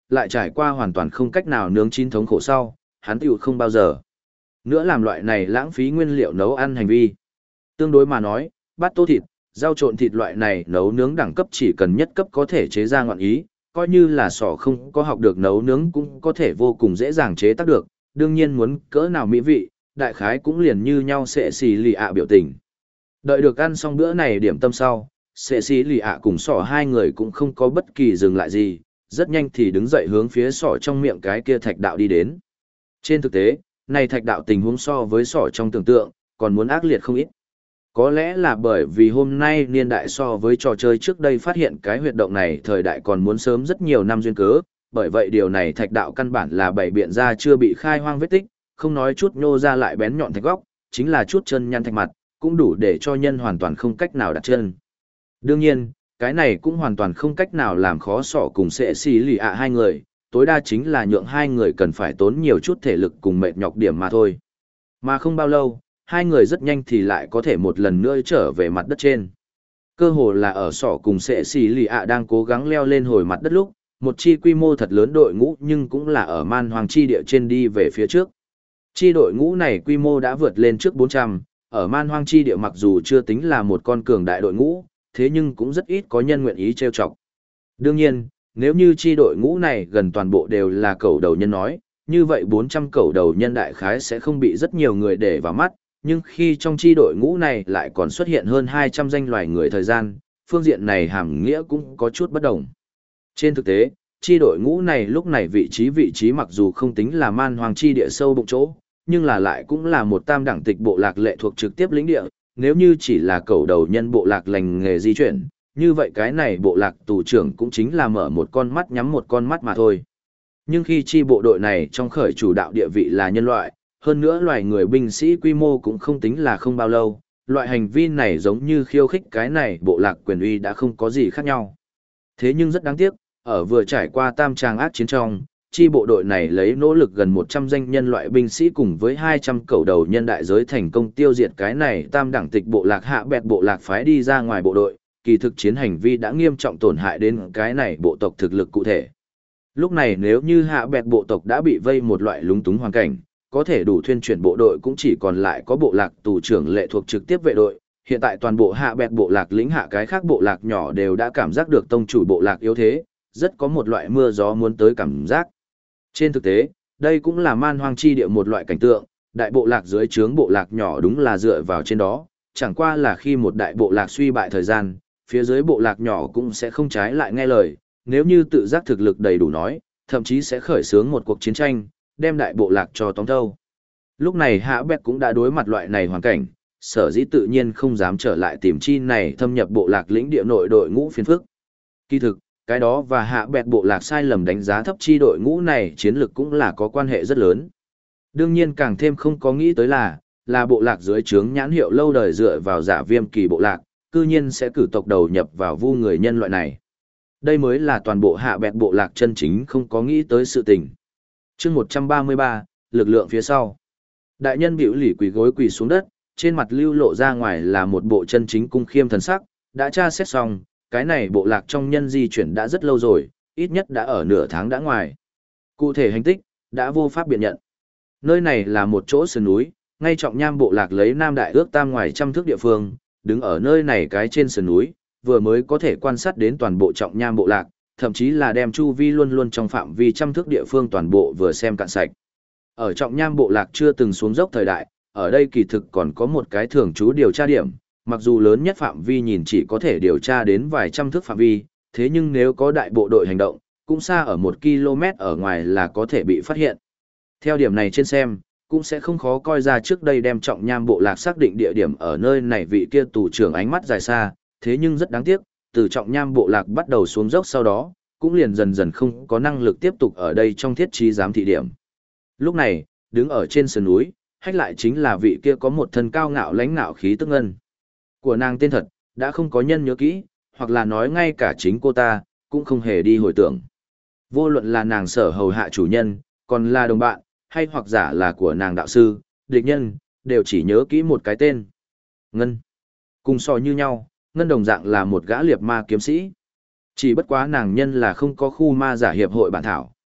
lại trải qua hoàn toàn không cách nào nướng chín thống khổ sau, hắn tiểu không bao giờ nữa làm loại này lãng phí nguyên liệu nấu ăn hành vi. Tương đối mà nói, bát tô thịt, rau trộn thịt loại này nấu nướng đẳng cấp chỉ cần nhất cấp có thể chế ra ngọn ý, coi như là sỏ không có học được nấu nướng cũng có thể vô cùng dễ dàng chế tác được, đương nhiên muốn cỡ nào mỹ vị, đại khái cũng liền như nhau sẽ xì lì ạ biểu tình. Đợi được ăn xong bữa này điểm tâm sau, sẽ xì lì ạ cùng sỏ hai người cũng không có bất kỳ dừng lại gì, rất nhanh thì đứng dậy hướng phía sỏ trong miệng cái kia thạch đạo đi đến. Trên thực tế, này thạch đạo tình huống so với sỏ trong tưởng tượng, còn muốn ác liệt không ít. Có lẽ là bởi vì hôm nay niên đại so với trò chơi trước đây phát hiện cái huyệt động này thời đại còn muốn sớm rất nhiều năm duyên cớ, bởi vậy điều này thạch đạo căn bản là bày biện ra chưa bị khai hoang vết tích, không nói chút nhô ra lại bén nhọn thạch góc, chính là chút chân nhăn thạch mặt, cũng đủ để cho nhân hoàn toàn không cách nào đặt chân. Đương nhiên, cái này cũng hoàn toàn không cách nào làm khó sỏ cùng sẽ xì lì ạ hai người, tối đa chính là nhượng hai người cần phải tốn nhiều chút thể lực cùng mệt nhọc điểm mà thôi. Mà không bao lâu, hai người rất nhanh thì lại có thể một lần nữa trở về mặt đất trên. Cơ hồ là ở sỏ cùng sẽ xì lì ạ đang cố gắng leo lên hồi mặt đất lúc, một chi quy mô thật lớn đội ngũ nhưng cũng là ở man hoàng chi địa trên đi về phía trước. Chi đội ngũ này quy mô đã vượt lên trước 400, ở man hoang chi địa mặc dù chưa tính là một con cường đại đội ngũ, thế nhưng cũng rất ít có nhân nguyện ý trêu chọc. Đương nhiên, nếu như chi đội ngũ này gần toàn bộ đều là cẩu đầu nhân nói, như vậy 400 cẩu đầu nhân đại khái sẽ không bị rất nhiều người để vào mắt, nhưng khi trong chi đội ngũ này lại còn xuất hiện hơn 200 danh loài người thời gian, phương diện này hàm nghĩa cũng có chút bất đồng. Trên thực tế, chi đội ngũ này lúc này vị trí mặc dù không tính là man hoàng chi địa sâu bụng chỗ, nhưng là lại cũng là một tam đẳng tịch bộ lạc lệ thuộc trực tiếp lĩnh địa, nếu như chỉ là cẩu đầu nhân bộ lạc lành nghề di chuyển, như vậy cái này bộ lạc tù trưởng cũng chính là mở một con mắt nhắm một con mắt mà thôi. Nhưng khi chi bộ đội này trong khởi chủ đạo địa vị là nhân loại, hơn nữa loài người binh sĩ quy mô cũng không tính là không bao lâu, loại hành vi này giống như khiêu khích cái này bộ lạc quyền uy đã không có gì khác nhau. Thế nhưng rất đáng tiếc, ở vừa trải qua tam tràng ác chiến trong, chi bộ đội này lấy nỗ lực gần 100 danh nhân loại binh sĩ cùng với 200 cẩu đầu nhân đại giới thành công tiêu diệt cái này tam đẳng tịch bộ lạc hạ bẹt bộ lạc phái đi ra ngoài bộ đội, kỳ thực chiến hành vi đã nghiêm trọng tổn hại đến cái này bộ tộc thực lực cụ thể. Lúc này nếu như hạ bẹt bộ tộc đã bị vây một loại lúng túng hoàn cảnh, có thể đủ thuyên chuyển bộ đội cũng chỉ còn lại có bộ lạc tù trưởng lệ thuộc trực tiếp vệ đội. Hiện tại toàn bộ hạ bẹt bộ lạc lĩnh hạ cái khác bộ lạc nhỏ đều đã cảm giác được tông chủ bộ lạc yếu thế, rất có một loại mưa gió muốn tới cảm giác. Trên thực tế, đây cũng là man hoang chi địa một loại cảnh tượng, đại bộ lạc dưới trướng bộ lạc nhỏ đúng là dựa vào trên đó, chẳng qua là khi một đại bộ lạc suy bại thời gian, phía dưới bộ lạc nhỏ cũng sẽ không trái lại nghe lời, nếu như tự giác thực lực đầy đủ nói, thậm chí sẽ khởi xướng một cuộc chiến tranh, đem đại bộ lạc cho tóm thâu. Lúc này Hạ Bẹt cũng đã đối mặt loại này hoàn cảnh, sở dĩ tự nhiên không dám trở lại tìm chi này thâm nhập bộ lạc lĩnh địa nội đội ngũ phiền phức. Kỳ thực, cái đó và Hạ Bẹt bộ lạc sai lầm đánh giá thấp chi đội ngũ này chiến lược cũng là có quan hệ rất lớn. Đương nhiên càng thêm không có nghĩ tới là bộ lạc dưới trướng nhãn hiệu lâu đời dựa vào giả viêm kỳ bộ lạc, cư nhiên sẽ cử tộc đầu nhập vào vu người nhân loại này. Đây mới là toàn bộ Hạ Bẹt bộ lạc chân chính không có nghĩ tới sự tình. Chương 133, lực lượng phía sau. Đại nhân bĩu lỉ quỳ gối quỳ xuống đất, trên mặt lưu lộ ra ngoài là một bộ chân chính cung khiêm thần sắc, đã tra xét xong, cái này bộ lạc trong nhân di chuyển đã rất lâu rồi, ít nhất đã ở nửa tháng đã ngoài. Cụ thể hành tích, đã vô pháp biện nhận. Nơi này là một chỗ sườn núi, ngay trọng nham bộ lạc lấy nam đại ước tam ngoài trăm thước địa phương, đứng ở nơi này cái trên sườn núi, vừa mới có thể quan sát đến toàn bộ trọng nham bộ lạc, thậm chí là đem chu vi luôn luôn trong phạm vi trăm thước địa phương toàn bộ vừa xem cạn sạch. Ở trọng nham bộ lạc chưa từng xuống dốc thời đại, ở đây kỳ thực còn có một cái thường trú điều tra điểm, mặc dù lớn nhất phạm vi nhìn chỉ có thể điều tra đến vài trăm thước phạm vi, thế nhưng nếu có đại bộ đội hành động, cũng xa ở 1 km ở ngoài là có thể bị phát hiện. Theo điểm này trên xem, cũng sẽ không khó coi ra trước đây đem trọng nham bộ lạc xác định địa điểm ở nơi này vị kia tù trưởng ánh mắt dài xa, thế nhưng rất đáng tiếc, từ trọng nham bộ lạc bắt đầu xuống dốc sau đó, cũng liền dần dần không có năng lực tiếp tục ở đây trong thiết trí giám thị điểm. Lúc này, đứng ở trên sườn núi, hách lại chính là vị kia có một thân cao ngạo lãnh ngạo khí tức ngân. Của nàng tên thật, đã không có nhân nhớ kỹ, hoặc là nói ngay cả chính cô ta, cũng không hề đi hồi tưởng. Vô luận là nàng sở hầu hạ chủ nhân, còn là đồng bạn, hay hoặc giả là của nàng đạo sư, địch nhân, đều chỉ nhớ kỹ một cái tên. Ngân. Cùng so như nhau, Ngân đồng dạng là một gã liệt ma kiếm sĩ. Chỉ bất quá nàng nhân là không có khu ma giả hiệp hội bản thảo,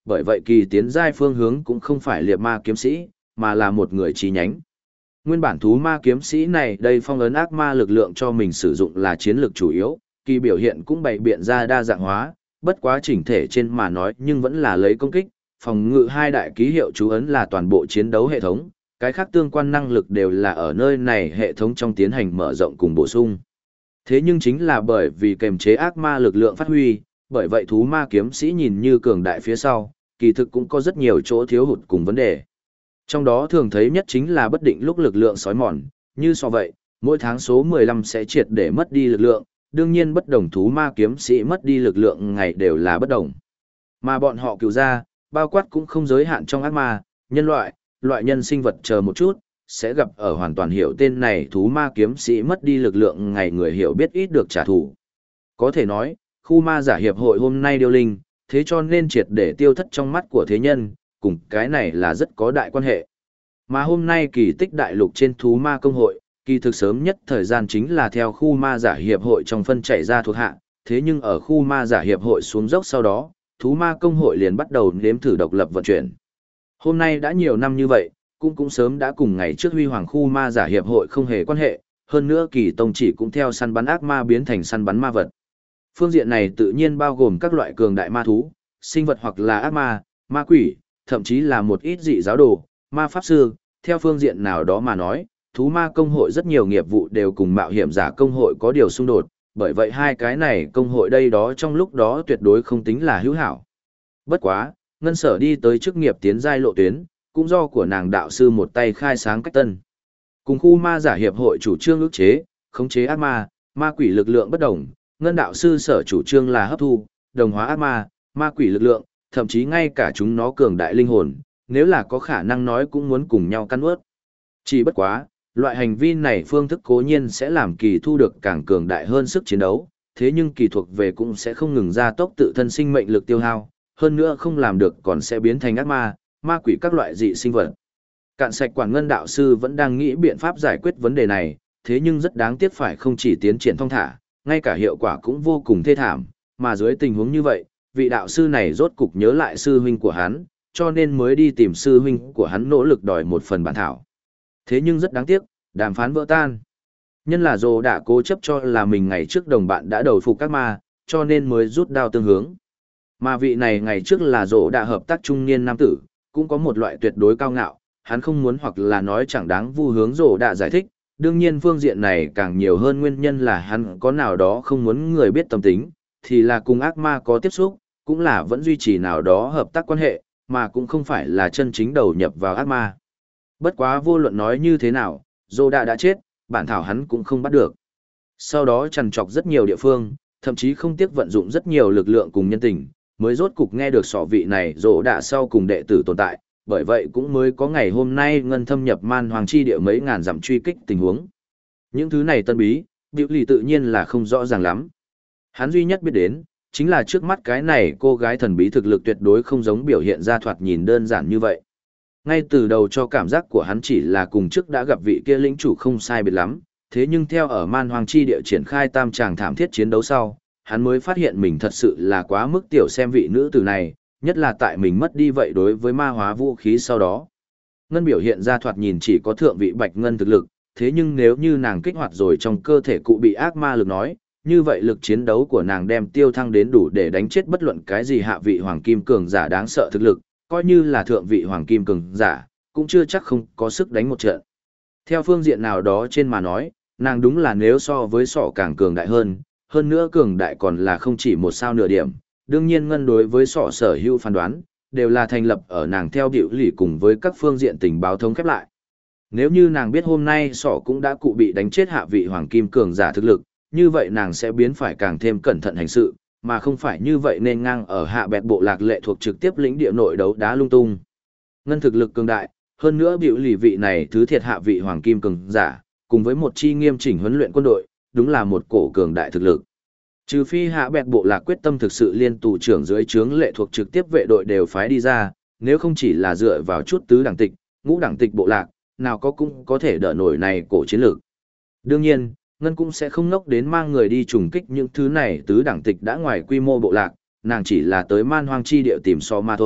bởi vậy kỳ tiến giai phương hướng cũng không phải liệt ma kiếm sĩ, mà là một người chi nhánh. Nguyên bản thú ma kiếm sĩ này đây phong ấn ác ma lực lượng cho mình sử dụng là chiến lược chủ yếu, kỳ biểu hiện cũng bày biện ra đa dạng hóa, bất quá chỉnh thể trên mà nói nhưng vẫn là lấy công kích, phòng ngự hai đại ký hiệu chú ấn là toàn bộ chiến đấu hệ thống, cái khác tương quan năng lực đều là ở nơi này hệ thống trong tiến hành mở rộng cùng bổ sung. Thế nhưng chính là bởi vì kềm chế ác ma lực lượng phát huy, bởi vậy thú ma kiếm sĩ nhìn như cường đại phía sau, kỳ thực cũng có rất nhiều chỗ thiếu hụt cùng vấn đề. Trong đó thường thấy nhất chính là bất định lúc lực lượng sói mòn, như so vậy, mỗi tháng số 15 sẽ triệt để mất đi lực lượng, đương nhiên bất đồng thú ma kiếm sĩ mất đi lực lượng ngày đều là bất đồng. Mà bọn họ cựu ra, bao quát cũng không giới hạn trong ác ma, nhân loại, loại nhân sinh vật chờ một chút, sẽ gặp ở hoàn toàn hiểu tên này thú ma kiếm sĩ mất đi lực lượng ngày người hiểu biết ít được trả thù. Có thể nói, khu ma giả hiệp hội hôm nay điêu linh, thế cho nên triệt để tiêu thất trong mắt của thế nhân, cùng cái này là rất có đại quan hệ. Mà hôm nay kỳ tích đại lục trên thú ma công hội, kỳ thực sớm nhất thời gian chính là theo khu ma giả hiệp hội trong phân chạy ra thuộc hạ, thế nhưng ở khu ma giả hiệp hội xuống dốc sau đó, thú ma công hội liền bắt đầu nếm thử độc lập vận chuyển. Hôm nay đã nhiều năm như vậy, cũng sớm đã cùng ngày trước huy hoàng khu ma giả hiệp hội không hề quan hệ, hơn nữa kỳ tông chỉ cũng theo săn bắn ác ma biến thành săn bắn ma vật. Phương diện này tự nhiên bao gồm các loại cường đại ma thú, sinh vật hoặc là ác ma, ma quỷ, thậm chí là một ít dị giáo đồ, ma pháp sư, theo phương diện nào đó mà nói, thú ma công hội rất nhiều nghiệp vụ đều cùng mạo hiểm giả công hội có điều xung đột, bởi vậy hai cái này công hội đây đó trong lúc đó tuyệt đối không tính là hữu hảo. Bất quá, Ngân Sở đi tới chức nghiệp tiến giai lộ tuyến, cũng do của nàng đạo sư một tay khai sáng cách tân. Cùng khu ma giả hiệp hội chủ trương ức chế, khống chế ác ma, ma quỷ lực lượng bất đồng, Ngân đạo sư sở chủ trương là hấp thu, đồng hóa ác ma, ma quỷ lực lượng, thậm chí ngay cả chúng nó cường đại linh hồn, nếu là có khả năng nói cũng muốn cùng nhau căn ướt. Chỉ bất quá, loại hành vi này phương thức cố nhiên sẽ làm kỳ thu được càng cường đại hơn sức chiến đấu, thế nhưng kỳ thuộc về cũng sẽ không ngừng gia tốc tự thân sinh mệnh lực tiêu hao, hơn nữa không làm được còn sẽ biến thành ác ma, ma quỷ các loại dị sinh vật. Cạn sạch quản Ngân đạo sư vẫn đang nghĩ biện pháp giải quyết vấn đề này, thế nhưng rất đáng tiếc phải không chỉ tiến triển thong thả, ngay cả hiệu quả cũng vô cùng thê thảm, mà dưới tình huống như vậy, vị đạo sư này rốt cục nhớ lại sư huynh của hắn, cho nên mới đi tìm sư huynh của hắn nỗ lực đòi một phần bản thảo. Thế nhưng rất đáng tiếc, đàm phán vỡ tan. Nhân là Dồ đã cố chấp cho là mình ngày trước đồng bạn đã đầu phục các ma, cho nên mới rút đao tương hướng. Mà vị này ngày trước là Dồ đã hợp tác trung niên nam tử, cũng có một loại tuyệt đối cao ngạo, hắn không muốn hoặc là nói chẳng đáng vu hướng Dồ đã giải thích. Đương nhiên phương diện này càng nhiều hơn nguyên nhân là hắn có nào đó không muốn người biết tâm tính, thì là cùng ác ma có tiếp xúc, cũng là vẫn duy trì nào đó hợp tác quan hệ, mà cũng không phải là chân chính đầu nhập vào ác ma. Bất quá vô luận nói như thế nào, Dô đã chết, bản thảo hắn cũng không bắt được. Sau đó trằn trọc rất nhiều địa phương, thậm chí không tiếc vận dụng rất nhiều lực lượng cùng nhân tình, mới rốt cục nghe được sọ vị này Dô đã sau cùng đệ tử tồn tại, bởi vậy cũng mới có ngày hôm nay Ngân thâm nhập man hoàng chi địa mấy ngàn dặm truy kích tình huống. Những thứ này tân bí, Biểu Lì tự nhiên là không rõ ràng lắm. Hắn duy nhất biết đến, chính là trước mắt cái này cô gái thần bí thực lực tuyệt đối không giống biểu hiện ra thoạt nhìn đơn giản như vậy. Ngay từ đầu cho cảm giác của hắn chỉ là cùng trước đã gặp vị kia lĩnh chủ không sai biệt lắm, thế nhưng theo ở man hoàng chi địa triển khai tam tràng thảm thiết chiến đấu sau, hắn mới phát hiện mình thật sự là quá mức tiểu xem vị nữ tử này, nhất là tại mình mất đi vậy đối với ma hóa vũ khí sau đó. Ngân biểu hiện ra thoạt nhìn chỉ có thượng vị bạch ngân thực lực, thế nhưng nếu như nàng kích hoạt rồi trong cơ thể cụ bị ác ma lực nói, như vậy lực chiến đấu của nàng đem tiêu thăng đến đủ để đánh chết bất luận cái gì hạ vị hoàng kim cường giả đáng sợ thực lực, coi như là thượng vị hoàng kim cường giả, cũng chưa chắc không có sức đánh một trận. Theo phương diện nào đó trên mà nói, nàng đúng là nếu so với sọ càng cường đại hơn nữa cường đại còn là không chỉ một sao nửa điểm. Đương nhiên Ngân đối với sọ sở hữu phán đoán, đều là thành lập ở nàng theo Biểu Lì cùng với các phương diện tình báo thống khép lại. Nếu như nàng biết hôm nay sọ cũng đã cụ bị đánh chết hạ vị hoàng kim cường giả thực lực, như vậy nàng sẽ biến phải càng thêm cẩn thận hành sự, mà không phải như vậy nên ngang ở hạ bẹt bộ lạc lệ thuộc trực tiếp lĩnh địa nội đấu đá lung tung. Ngân thực lực cường đại, hơn nữa Biểu Lì vị này thứ thiệt hạ vị hoàng kim cường giả, cùng với một chi nghiêm chỉnh huấn luyện quân đội, đúng là một cổ cường đại thực lực. Trừ phi hạ bẹt bộ lạc quyết tâm thực sự liên tù trưởng dưới trướng lệ thuộc trực tiếp vệ đội đều phái đi ra, nếu không chỉ là dựa vào chút tứ đẳng tịch, ngũ đẳng tịch bộ lạc, nào cũng có thể đỡ nổi này cổ chiến lược. Đương nhiên, Ngân cũng sẽ không ngốc đến mang người đi trùng kích những thứ này tứ đẳng tịch đã ngoài quy mô bộ lạc, nàng chỉ là tới man hoang chi địa tìm so ma thôi,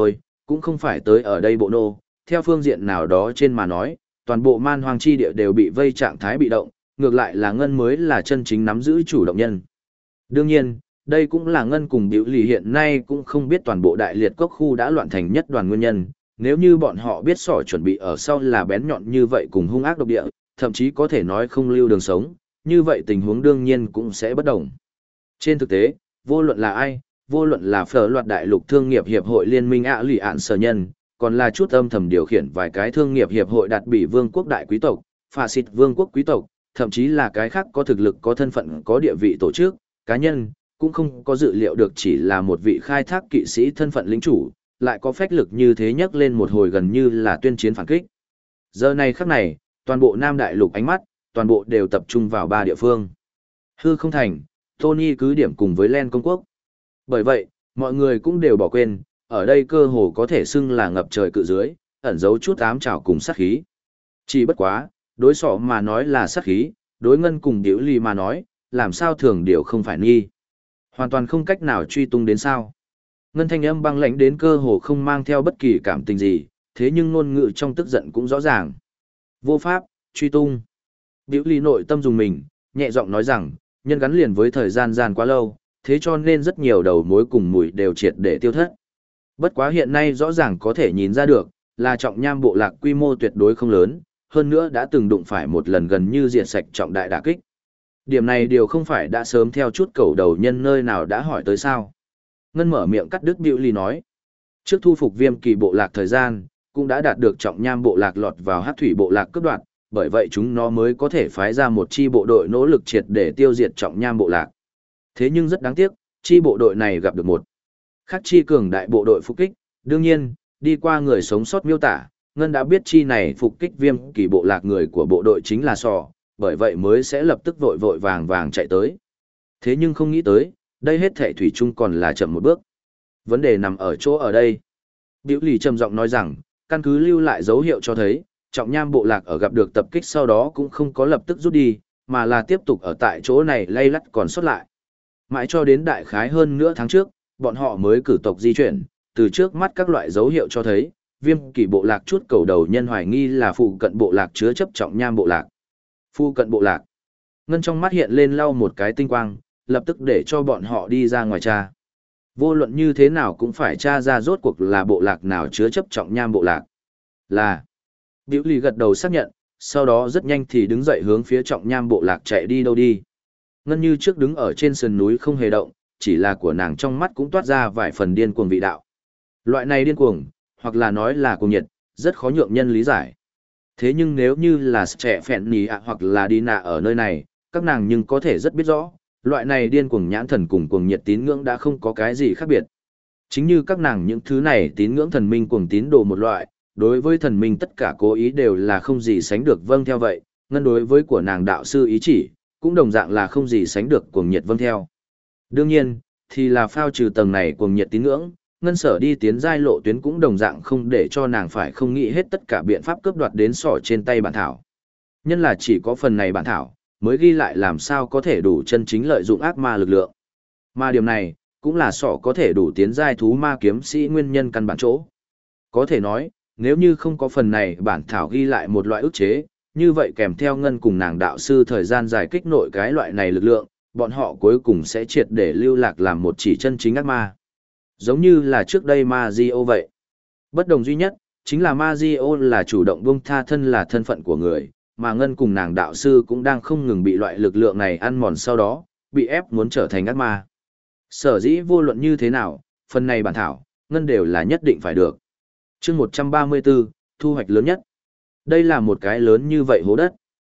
cũng không phải tới ở đây bộ nô, theo phương diện nào đó trên mà nói, toàn bộ man hoang chi địa đều bị vây trạng thái bị động, ngược lại là Ngân mới là chân chính nắm giữ chủ động nhân. Đương nhiên, đây cũng là Ngân cùng Biểu Lì hiện nay cũng không biết toàn bộ đại liệt cốc khu đã loạn thành nhất đoàn nguyên nhân, nếu như bọn họ biết sỏ chuẩn bị ở sau là bén nhọn như vậy cùng hung ác độc địa, thậm chí có thể nói không lưu đường sống, như vậy tình huống đương nhiên cũng sẽ bất đồng. Trên thực tế, vô luận là ai, vô luận là phở loạt đại lục thương nghiệp hiệp hội liên minh ạ lì ạn sở nhân, còn là chút âm thầm điều khiển vài cái thương nghiệp hiệp hội đạt bị vương quốc đại quý tộc, phà xịt vương quốc quý tộc, thậm chí là cái khác có thực lực có thân phận có địa vị tổ chức, cá nhân, cũng không có dự liệu được chỉ là một vị khai thác kỵ sĩ thân phận lĩnh chủ, lại có phách lực như thế nhắc lên một hồi gần như là tuyên chiến phản kích. Giờ này khắc này, toàn bộ Nam Đại Lục ánh mắt, toàn bộ đều tập trung vào ba địa phương. Hư không thành, Tony cứ điểm cùng với Len công quốc. Bởi vậy, mọi người cũng đều bỏ quên, ở đây cơ hồ có thể xưng là ngập trời cự dưới, ẩn giấu chút ám trảo cùng sát khí. Chỉ bất quá, đối sọ mà nói là sát khí, đối Ngân cùng Điểu Lì mà nói, làm sao thường điều không phải nghi. Hoàn toàn không cách nào truy tung đến sao. Ngân thanh âm băng lãnh đến cơ hồ không mang theo bất kỳ cảm tình gì, thế nhưng ngôn ngữ trong tức giận cũng rõ ràng. Vô pháp, truy tung. Điểu Lì nội tâm dùng mình, nhẹ giọng nói rằng, nhân gắn liền với thời gian gian quá lâu, thế cho nên rất nhiều đầu mối cùng mùi đều triệt để tiêu thất. Bất quá hiện nay rõ ràng có thể nhìn ra được, là trọng nham bộ lạc quy mô tuyệt đối không lớn, hơn nữa đã từng đụng phải một lần gần như diệt sạch trọng đại đả kích. Điểm này điều không phải đã sớm theo chút cầu đầu nhân nơi nào đã hỏi tới sao. Ngân mở miệng cắt đứt Biểu Lì nói. Trước thu phục Viêm Kỳ bộ lạc thời gian, cũng đã đạt được trọng nham bộ lạc lọt vào Hắc thủy bộ lạc cướp đoạt, bởi vậy chúng nó mới có thể phái ra một chi bộ đội nỗ lực triệt để tiêu diệt trọng nham bộ lạc. Thế nhưng rất đáng tiếc, chi bộ đội này gặp được một khắc chi cường đại bộ đội phục kích, đương nhiên, đi qua người sống sót miêu tả, Ngân đã biết chi này phục kích Viêm Kỳ bộ lạc người của bộ đội chính là sò, bởi vậy mới sẽ lập tức vội vội vàng vàng chạy tới. Thế nhưng không nghĩ tới, đây hết thảy thủy chung còn là chậm một bước. Vấn đề nằm ở chỗ ở đây. Biểu Lì trầm giọng nói rằng, căn cứ lưu lại dấu hiệu cho thấy, trọng nham bộ lạc ở gặp được tập kích sau đó cũng không có lập tức rút đi, mà là tiếp tục ở tại chỗ này lay lắt còn sót lại. Mãi cho đến đại khái hơn nửa tháng trước, bọn họ mới cử tộc di chuyển, từ trước mắt các loại dấu hiệu cho thấy, Viêm Kỳ bộ lạc chút cầu đầu nhân hoài nghi là phụ cận bộ lạc chứa chấp trọng nham bộ lạc. Phụ cận bộ lạc. Ngân trong mắt hiện lên lau một cái tinh quang, lập tức để cho bọn họ đi ra ngoài tra. Vô luận như thế nào cũng phải tra ra rốt cuộc là bộ lạc nào chứa chấp trọng nham bộ lạc. Là. Biểu Lì gật đầu xác nhận, sau đó rất nhanh thì đứng dậy hướng phía trọng nham bộ lạc chạy đi đâu đi. Ngân như trước đứng ở trên sườn núi không hề động, chỉ là của nàng trong mắt cũng toát ra vài phần điên cuồng vị đạo. Loại này điên cuồng, hoặc là nói là cuồng nhiệt, rất khó nhượng nhân lý giải. Thế nhưng nếu như là trẻ phèn nì ạ hoặc là đi nạ ở nơi này, các nàng nhưng có thể rất biết rõ, loại này điên cuồng nhãn thần cùng cuồng nhiệt tín ngưỡng đã không có cái gì khác biệt. Chính như các nàng những thứ này tín ngưỡng thần minh cuồng tín đồ một loại, đối với thần minh tất cả cố ý đều là không gì sánh được vâng theo vậy, ngân đối với của nàng đạo sư ý chỉ, cũng đồng dạng là không gì sánh được cuồng nhiệt vâng theo. Đương nhiên, thì là phao trừ tầng này cuồng nhiệt tín ngưỡng, ngân sở đi tiến giai lộ tuyến cũng đồng dạng không để cho nàng phải không nghĩ hết tất cả biện pháp cướp đoạt đến sỏ trên tay bản thảo. Nhân là chỉ có phần này bản thảo, mới ghi lại làm sao có thể đủ chân chính lợi dụng ác ma lực lượng. Mà điểm này, cũng là sỏ có thể đủ tiến giai thú ma kiếm sĩ nguyên nhân căn bản chỗ. Có thể nói, nếu như không có phần này bản thảo ghi lại một loại ức chế, như vậy kèm theo ngân cùng nàng đạo sư thời gian dài kích nội cái loại này lực lượng, bọn họ cuối cùng sẽ triệt để lưu lạc làm một chỉ chân chính ác ma. Giống như là trước đây Mazio vậy. Bất đồng duy nhất, chính là Mazio là chủ động buông tha thân là thân phận của người, mà ngân cùng nàng đạo sư cũng đang không ngừng bị loại lực lượng này ăn mòn sau đó, bị ép muốn trở thành ác ma. Sở dĩ vô luận như thế nào, phần này bản thảo, ngân đều là nhất định phải được. Chương 134, thu hoạch lớn nhất. Đây là một cái lớn như vậy hố đất.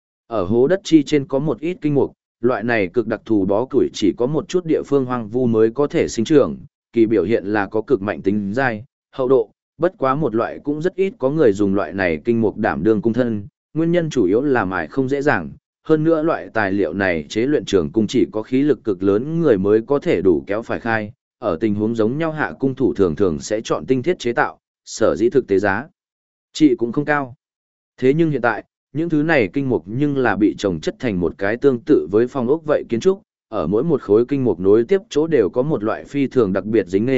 Ở hố đất chi trên có một ít kinh mục, loại này cực đặc thù bó củi chỉ có một chút địa phương hoang vu mới có thể sinh trưởng, kỳ biểu hiện là có cực mạnh tính dai, hậu độ, bất quá một loại cũng rất ít có người dùng loại này kinh mục đảm đương cung thân, nguyên nhân chủ yếu là mài không dễ dàng, hơn nữa loại tài liệu này chế luyện trường cung chỉ có khí lực cực lớn người mới có thể đủ kéo phải khai, ở tình huống giống nhau hạ cung thủ thường thường sẽ chọn tinh thiết chế tạo, sở dĩ thực tế giá trị cũng không cao. Thế nhưng hiện tại, những thứ này kinh mục nhưng là bị trồng chất thành một cái tương tự với phong ốc vậy kiến trúc, ở mỗi một khối kinh mục nối tiếp chỗ đều có một loại phi thường đặc biệt dính nghề,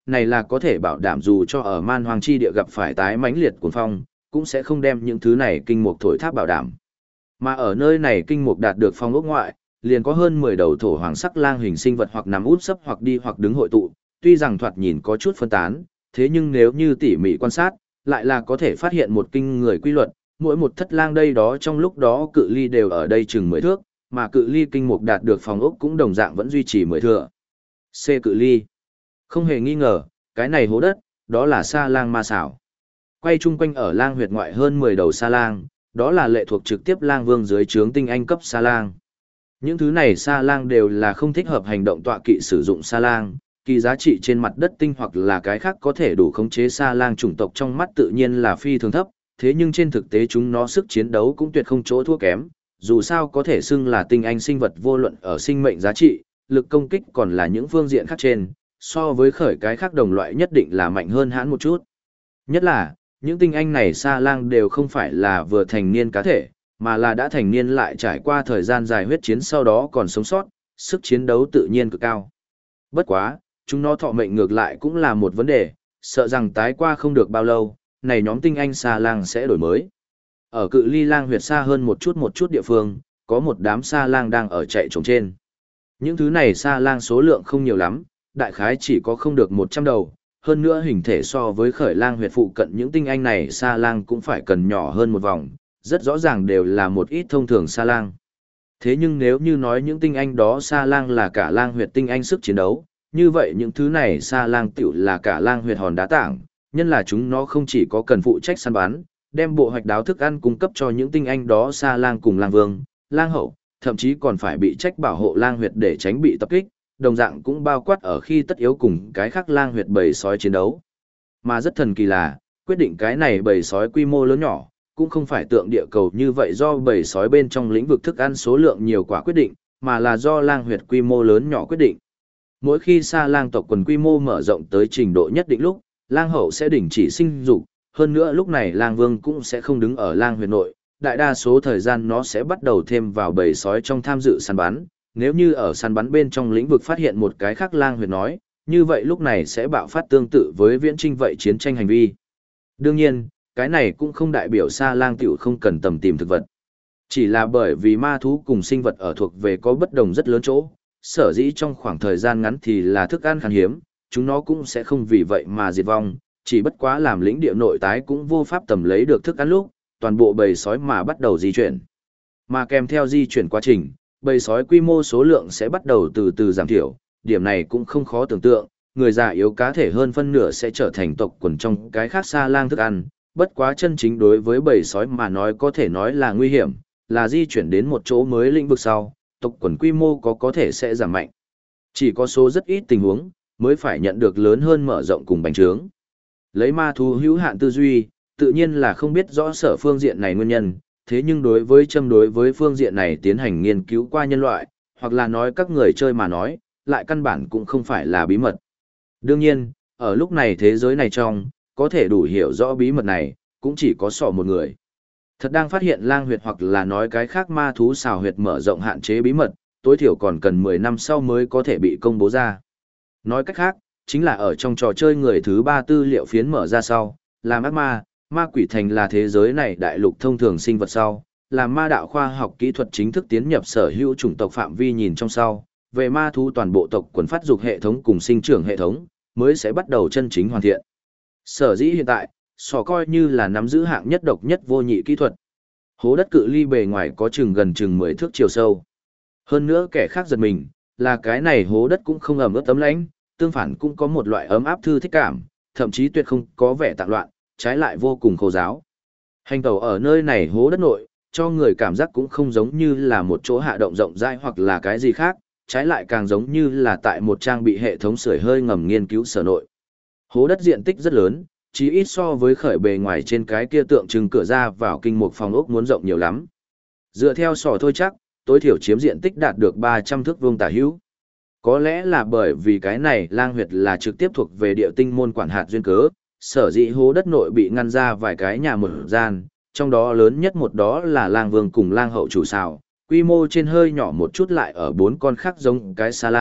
này là có thể bảo đảm dù cho ở man hoang chi địa gặp phải tái mãnh liệt cuồng phong, cũng sẽ không đem những thứ này kinh mục thổi tháp bảo đảm. Mà ở nơi này kinh mục đạt được phong ốc ngoại, liền có hơn 10 đầu thổ hoàng sắc lang hình sinh vật hoặc nằm út sấp hoặc đi hoặc đứng hội tụ, tuy rằng thoạt nhìn có chút phân tán, thế nhưng nếu như tỉ mỉ quan sát, lại là có thể phát hiện một kinh người quy luật, mỗi một thất lang đây đó trong lúc đó cự ly đều ở đây chừng 10 thước, mà cự ly kinh mục đạt được phong ốc cũng đồng dạng vẫn duy trì 10 thước. C cự ly. Không hề nghi ngờ, cái này hố đất, đó là sa lang ma xảo. Quay chung quanh ở lang huyệt ngoại hơn 10 đầu sa lang, đó là lệ thuộc trực tiếp lang vương dưới trướng tinh anh cấp sa lang. Những thứ này sa lang đều là không thích hợp hành động tọa kỵ sử dụng sa lang, kỳ giá trị trên mặt đất tinh hoặc là cái khác có thể đủ khống chế sa lang chủng tộc trong mắt tự nhiên là phi thường thấp, thế nhưng trên thực tế chúng nó sức chiến đấu cũng tuyệt không chỗ thua kém, dù sao có thể xưng là tinh anh sinh vật vô luận ở sinh mệnh giá trị, lực công kích còn là những phương diện khác trên, so với khởi cái khác đồng loại nhất định là mạnh hơn hãn một chút. Nhất là, những tinh anh này sa lang đều không phải là vừa thành niên cá thể, mà là đã thành niên lại trải qua thời gian dài huyết chiến sau đó còn sống sót, sức chiến đấu tự nhiên cực cao. Bất quá, chúng nó thọ mệnh ngược lại cũng là một vấn đề, sợ rằng tái qua không được bao lâu, này nhóm tinh anh sa lang sẽ đổi mới. Ở cự ly lang huyệt xa hơn một chút địa phương, có một đám sa lang đang ở chạy trống trên. Những thứ này sa lang số lượng không nhiều lắm, đại khái chỉ có không được 100 đầu, hơn nữa hình thể so với khởi lang huyệt phụ cận những tinh anh này sa lang cũng phải cần nhỏ hơn một vòng, rất rõ ràng đều là một ít thông thường sa lang. Thế nhưng nếu như nói những tinh anh đó sa lang là cả lang huyệt tinh anh sức chiến đấu, như vậy những thứ này sa lang tiểu là cả lang huyệt hòn đá tảng, nhân là chúng nó không chỉ có cần phụ trách săn bắn, đem bộ hoạch đáo thức ăn cung cấp cho những tinh anh đó sa lang cùng lang vương, lang hậu, thậm chí còn phải bị trách bảo hộ lang huyệt để tránh bị tập kích, đồng dạng cũng bao quát ở khi tất yếu cùng cái khác lang huyệt bầy sói chiến đấu. Mà rất thần kỳ là, quyết định cái này bầy sói quy mô lớn nhỏ, cũng không phải tượng địa cầu như vậy do bầy sói bên trong lĩnh vực thức ăn số lượng nhiều quả quyết định, mà là do lang huyệt quy mô lớn nhỏ quyết định. Mỗi khi sa lang tộc quần quy mô mở rộng tới trình độ nhất định lúc, lang hậu sẽ đình chỉ sinh dục, hơn nữa lúc này lang vương cũng sẽ không đứng ở lang huyệt nội, đại đa số thời gian nó sẽ bắt đầu thêm vào bầy sói trong tham dự săn bắn. Nếu như ở săn bắn bên trong lĩnh vực phát hiện một cái khác lang huyệt nói, như vậy lúc này sẽ bạo phát tương tự với viễn trinh vậy chiến tranh hành vi. Đương nhiên, cái này cũng không đại biểu sa lang tiểu không cần tầm tìm thực vật. Chỉ là bởi vì ma thú cùng sinh vật ở thuộc về có bất đồng rất lớn chỗ, sở dĩ trong khoảng thời gian ngắn thì là thức ăn khan hiếm, chúng nó cũng sẽ không vì vậy mà diệt vong, chỉ bất quá làm lĩnh địa nội tái cũng vô pháp tầm lấy được thức ăn lúc, toàn bộ bầy sói mà bắt đầu di chuyển. Mà kèm theo di chuyển quá trình, bầy sói quy mô số lượng sẽ bắt đầu từ từ giảm thiểu, điểm này cũng không khó tưởng tượng, người già yếu cá thể hơn phân nửa sẽ trở thành tộc quần trong cái khác sa lang thức ăn, bất quá chân chính đối với bầy sói mà nói có thể nói là nguy hiểm, là di chuyển đến một chỗ mới lĩnh vực sau, tộc quần quy mô có thể sẽ giảm mạnh. Chỉ có số rất ít tình huống, mới phải nhận được lớn hơn mở rộng cùng bành trướng. Lấy ma thú hữu hạn tư duy, tự nhiên là không biết rõ sở phương diện này nguyên nhân, thế nhưng đối với phương diện này tiến hành nghiên cứu qua nhân loại, hoặc là nói các người chơi mà nói, lại căn bản cũng không phải là bí mật. Đương nhiên, ở lúc này thế giới này trong, có thể đủ hiểu rõ bí mật này, cũng chỉ có sỏ một người. Thật đang phát hiện lang huyệt hoặc là nói cái khác ma thú xào huyệt mở rộng hạn chế bí mật, tối thiểu còn cần 10 năm sau mới có thể bị công bố ra. Nói cách khác, chính là ở trong trò chơi người thứ 3 tư liệu phiến mở ra sau, làm ác ma, ma quỷ thành là thế giới này đại lục thông thường sinh vật sau, làm ma đạo khoa học kỹ thuật chính thức tiến nhập sở hữu chủng tộc phạm vi nhìn trong sau, về ma thú toàn bộ tộc quần phát dục hệ thống cùng sinh trưởng hệ thống, mới sẽ bắt đầu chân chính hoàn thiện. Sở dĩ hiện tại, sò coi như là nắm giữ hạng nhất độc nhất vô nhị kỹ thuật. Hố đất cự ly bề ngoài có gần 10 thước chiều sâu. Hơn nữa kẻ khác giật mình, là cái này hố đất cũng không ẩm ướt tấm lãnh, tương phản cũng có một loại ấm áp thư thích cảm, thậm chí tuyệt không có vẻ tạp loạn, trái lại vô cùng khô giáo. Hành tẩu ở nơi này hố đất nội, cho người cảm giác cũng không giống như là một chỗ hạ động rộng rãi hoặc là cái gì khác, trái lại càng giống như là tại một trang bị hệ thống sưởi hơi ngầm nghiên cứu sở nội. Hố đất diện tích rất lớn, chí ít so với khởi bề ngoài trên cái kia tượng trưng cửa ra vào kinh mục phòng ốc muốn rộng nhiều lắm. Dựa theo sò thôi chắc, tối thiểu chiếm diện tích đạt được 300 thước vuông tả hữu. Có lẽ là bởi vì cái này lang huyệt là trực tiếp thuộc về địa tinh môn quản hạt duyên cớ, sở dĩ hố đất nội bị ngăn ra vài cái nhà một gian, trong đó lớn nhất một đó là lang vương cùng lang hậu chủ xào, quy mô trên hơi nhỏ một chút lại ở 4 con khác giống cái sa lang,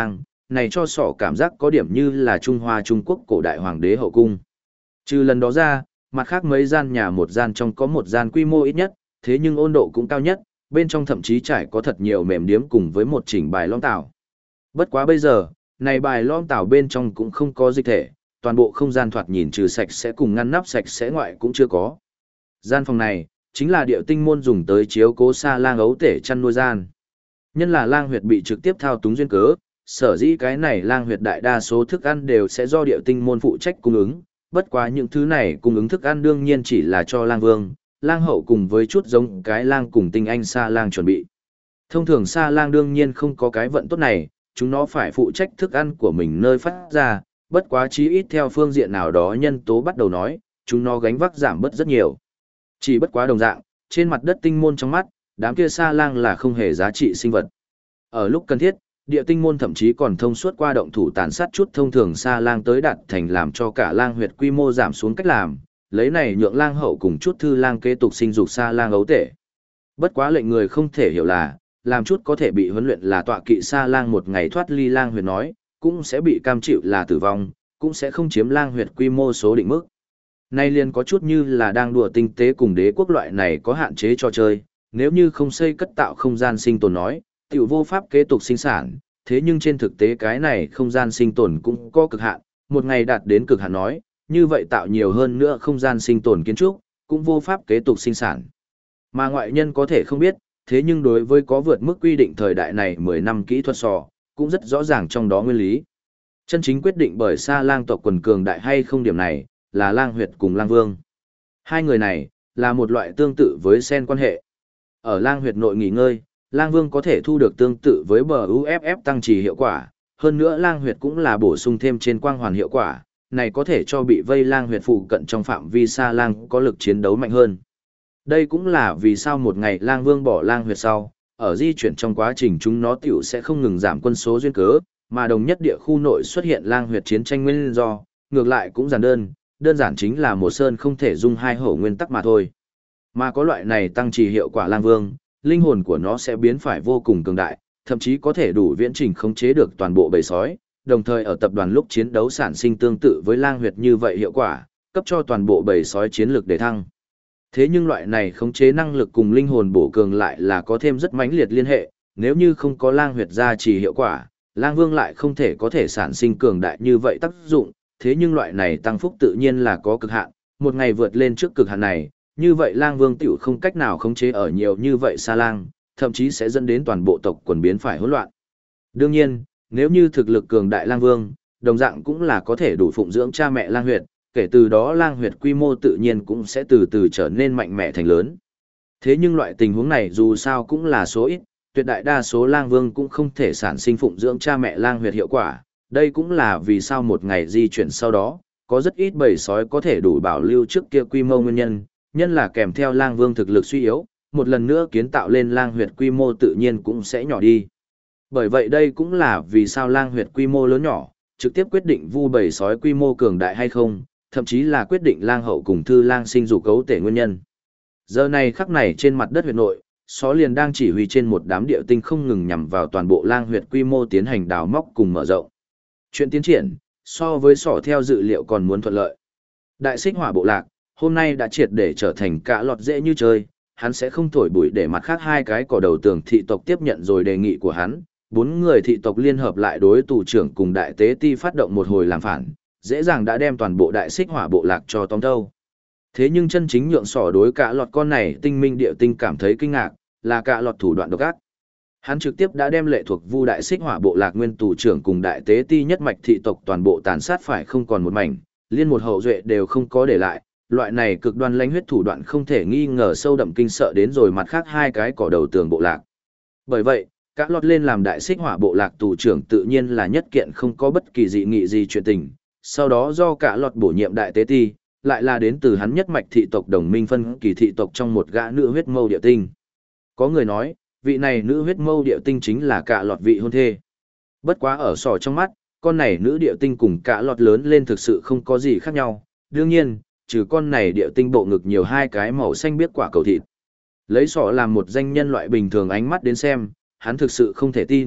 này cho sỏ cảm giác có điểm như là Trung Hoa Trung Quốc cổ đại hoàng đế hậu cung. Trừ lần đó ra, mặt khác mấy gian nhà một gian trong có một gian quy mô ít nhất, thế nhưng ôn độ cũng cao nhất, bên trong thậm chí trải có thật nhiều mềm điếm cùng với một chỉnh bài lon tảo. Bất quá bây giờ, này bài lon tảo bên trong cũng không có dịch thể, toàn bộ không gian thoạt nhìn trừ sạch sẽ cùng ngăn nắp sạch sẽ ngoại cũng chưa có. Gian phòng này, chính là điệu tinh môn dùng tới chiếu cố sa lang ấu tể chăn nuôi gian. Nhân là lang huyệt bị trực tiếp thao túng duyên cớ, sở dĩ cái này lang huyệt đại đa số thức ăn đều sẽ do điệu tinh môn phụ trách cung ứng, bất quá những thứ này cung ứng thức ăn đương nhiên chỉ là cho lang vương, lang hậu cùng với chút giống cái lang cùng tinh anh sa lang chuẩn bị. Thông thường sa lang đương nhiên không có cái vận tốt này, chúng nó phải phụ trách thức ăn của mình nơi phát ra, bất quá chí ít theo phương diện nào đó nhân tố bắt đầu nói, chúng nó gánh vác giảm bớt rất nhiều. Chỉ bất quá đồng dạng, trên mặt đất tinh môn trong mắt, đám kia sa lang là không hề giá trị sinh vật. Ở lúc cần thiết, địa tinh môn thậm chí còn thông suốt qua động thủ tàn sát chút thông thường sa lang tới đạt thành làm cho cả lang huyệt quy mô giảm xuống cách làm, lấy này nhượng lang hậu cùng chút thư lang kế tục sinh dục sa lang ấu tể. Bất quá lệnh người không thể hiểu là, làm chút có thể bị huấn luyện là tọa kỵ sa lang một ngày thoát ly lang huyệt nói, cũng sẽ bị cam chịu là tử vong, cũng sẽ không chiếm lang huyệt quy mô số định mức. Nay liền có chút như là đang đùa tinh tế cùng đế quốc loại này có hạn chế cho chơi, nếu như không xây cất tạo không gian sinh tồn nói, tiểu vô pháp kế tục sinh sản, thế nhưng trên thực tế cái này không gian sinh tồn cũng có cực hạn, một ngày đạt đến cực hạn nói, như vậy tạo nhiều hơn nữa không gian sinh tồn kiến trúc, cũng vô pháp kế tục sinh sản. Mà ngoại nhân có thể không biết, thế nhưng đối với có vượt mức quy định thời đại này 10 năm kỹ thuật sò, cũng rất rõ ràng trong đó nguyên lý. Chân chính quyết định bởi sa lang tộc quần cường đại hay không điểm này, là lang huyệt cùng lang vương. Hai người này, là một loại tương tự với sen quan hệ. Ở lang huyệt nội nghỉ ngơi, lang vương có thể thu được tương tự với bờ UFF tăng trì hiệu quả, hơn nữa lang huyệt cũng là bổ sung thêm trên quang hoàn hiệu quả, này có thể cho bị vây lang huyệt phụ cận trong phạm vi sa lang có lực chiến đấu mạnh hơn. Đây cũng là vì sao một ngày lang vương bỏ lang huyệt sau, ở di chuyển trong quá trình chúng nó tiểu sẽ không ngừng giảm quân số duyên cớ, mà đồng nhất địa khu nội xuất hiện lang huyệt chiến tranh nguyên do, ngược lại cũng giản đơn giản chính là một sơn không thể dung hai hổ nguyên tắc mà thôi. Mà có loại này tăng trì hiệu quả lang vương, linh hồn của nó sẽ biến phải vô cùng cường đại, thậm chí có thể đủ viễn trình khống chế được toàn bộ bầy sói, đồng thời ở tập đoàn lúc chiến đấu sản sinh tương tự với lang huyệt như vậy hiệu quả, cấp cho toàn bộ bầy sói chiến lược để thăng. Thế nhưng loại này khống chế năng lực cùng linh hồn bổ cường lại là có thêm rất mãnh liệt liên hệ, nếu như không có lang huyệt gia trì hiệu quả, lang vương lại không thể có thể sản sinh cường đại như vậy tác dụng, thế nhưng loại này tăng phúc tự nhiên là có cực hạn, một ngày vượt lên trước cực hạn này, như vậy lang vương tiểu không cách nào khống chế ở nhiều như vậy sa lang, thậm chí sẽ dẫn đến toàn bộ tộc quần biến phải hỗn loạn. Đương nhiên, nếu như thực lực cường đại lang vương, đồng dạng cũng là có thể đủ phụng dưỡng cha mẹ lang huyệt, kể từ đó lang huyệt quy mô tự nhiên cũng sẽ từ từ trở nên mạnh mẽ thành lớn. Thế nhưng loại tình huống này dù sao cũng là số ít, tuyệt đại đa số lang vương cũng không thể sản sinh phụng dưỡng cha mẹ lang huyệt hiệu quả, đây cũng là vì sao một ngày di chuyển sau đó, có rất ít bầy sói có thể đủ bảo lưu trước kia quy mô nguyên nhân, nhân là kèm theo lang vương thực lực suy yếu, một lần nữa kiến tạo lên lang huyệt quy mô tự nhiên cũng sẽ nhỏ đi. Bởi vậy đây cũng là vì sao lang huyệt quy mô lớn nhỏ, trực tiếp quyết định vu bầy sói quy mô cường đại hay không, thậm chí là quyết định lang hậu cùng thư lang sinh dục cấu tể nguyên nhân. Giờ này khắc này trên mặt đất huyệt nội, Só liền đang chỉ huy trên một đám địa tinh không ngừng nhằm vào toàn bộ lang huyệt quy mô tiến hành đào móc cùng mở rộng. Chuyện tiến triển, so với Sỏ theo dự liệu còn muốn thuận lợi. Đại xích hỏa bộ lạc, hôm nay đã triệt để trở thành cả lọt dễ như chơi, hắn sẽ không thổi bụi để mặt khác hai cái cỏ đầu tường thị tộc tiếp nhận rồi đề nghị của hắn. 4 người thị tộc liên hợp lại đối tù trưởng cùng đại tế ti phát động một hồi làm phản, dễ dàng đã đem toàn bộ đại xích hỏa bộ lạc cho tóm thâu. Thế nhưng chân chính nhượng Sỏ đối cả lọt con này tinh minh địa tinh cảm thấy kinh ngạc, là cả lọt thủ đoạn độc ác. Hắn trực tiếp đã đem lệ thuộc vu đại xích hỏa bộ lạc nguyên tù trưởng cùng đại tế ti nhất mạch thị tộc toàn bộ tàn sát phải không còn một mảnh, liên một hậu duệ đều không có để lại. Loại này cực đoan lãnh huyết thủ đoạn không thể nghi ngờ sâu đậm kinh sợ đến rồi mặt khác hai cái cỏ đầu tường bộ lạc. Bởi vậy, cả lọt lên làm đại xích hỏa bộ lạc tù trưởng tự nhiên là nhất kiện không có bất kỳ dị nghị gì chuyện tình. Sau đó do cả lọt bổ nhiệm đại tế ti, lại là đến từ hắn nhất mạch thị tộc đồng minh phân kỳ thị tộc trong một gã nữ huyết mâu địa tinh. Có người nói, vị này nữ huyết mâu địa tinh chính là cả lọt vị hôn thê. Bất quá ở Sỏ trong mắt, con này nữ địa tinh cùng cả lọt lớn lên thực sự không có gì khác nhau. Đương nhiên, trừ con này địa tinh bộ ngực nhiều hai cái màu xanh biếc quả cầu thịt. Lấy Sỏ làm một danh nhân loại bình thường ánh mắt đến xem, hắn thực sự không thể tin,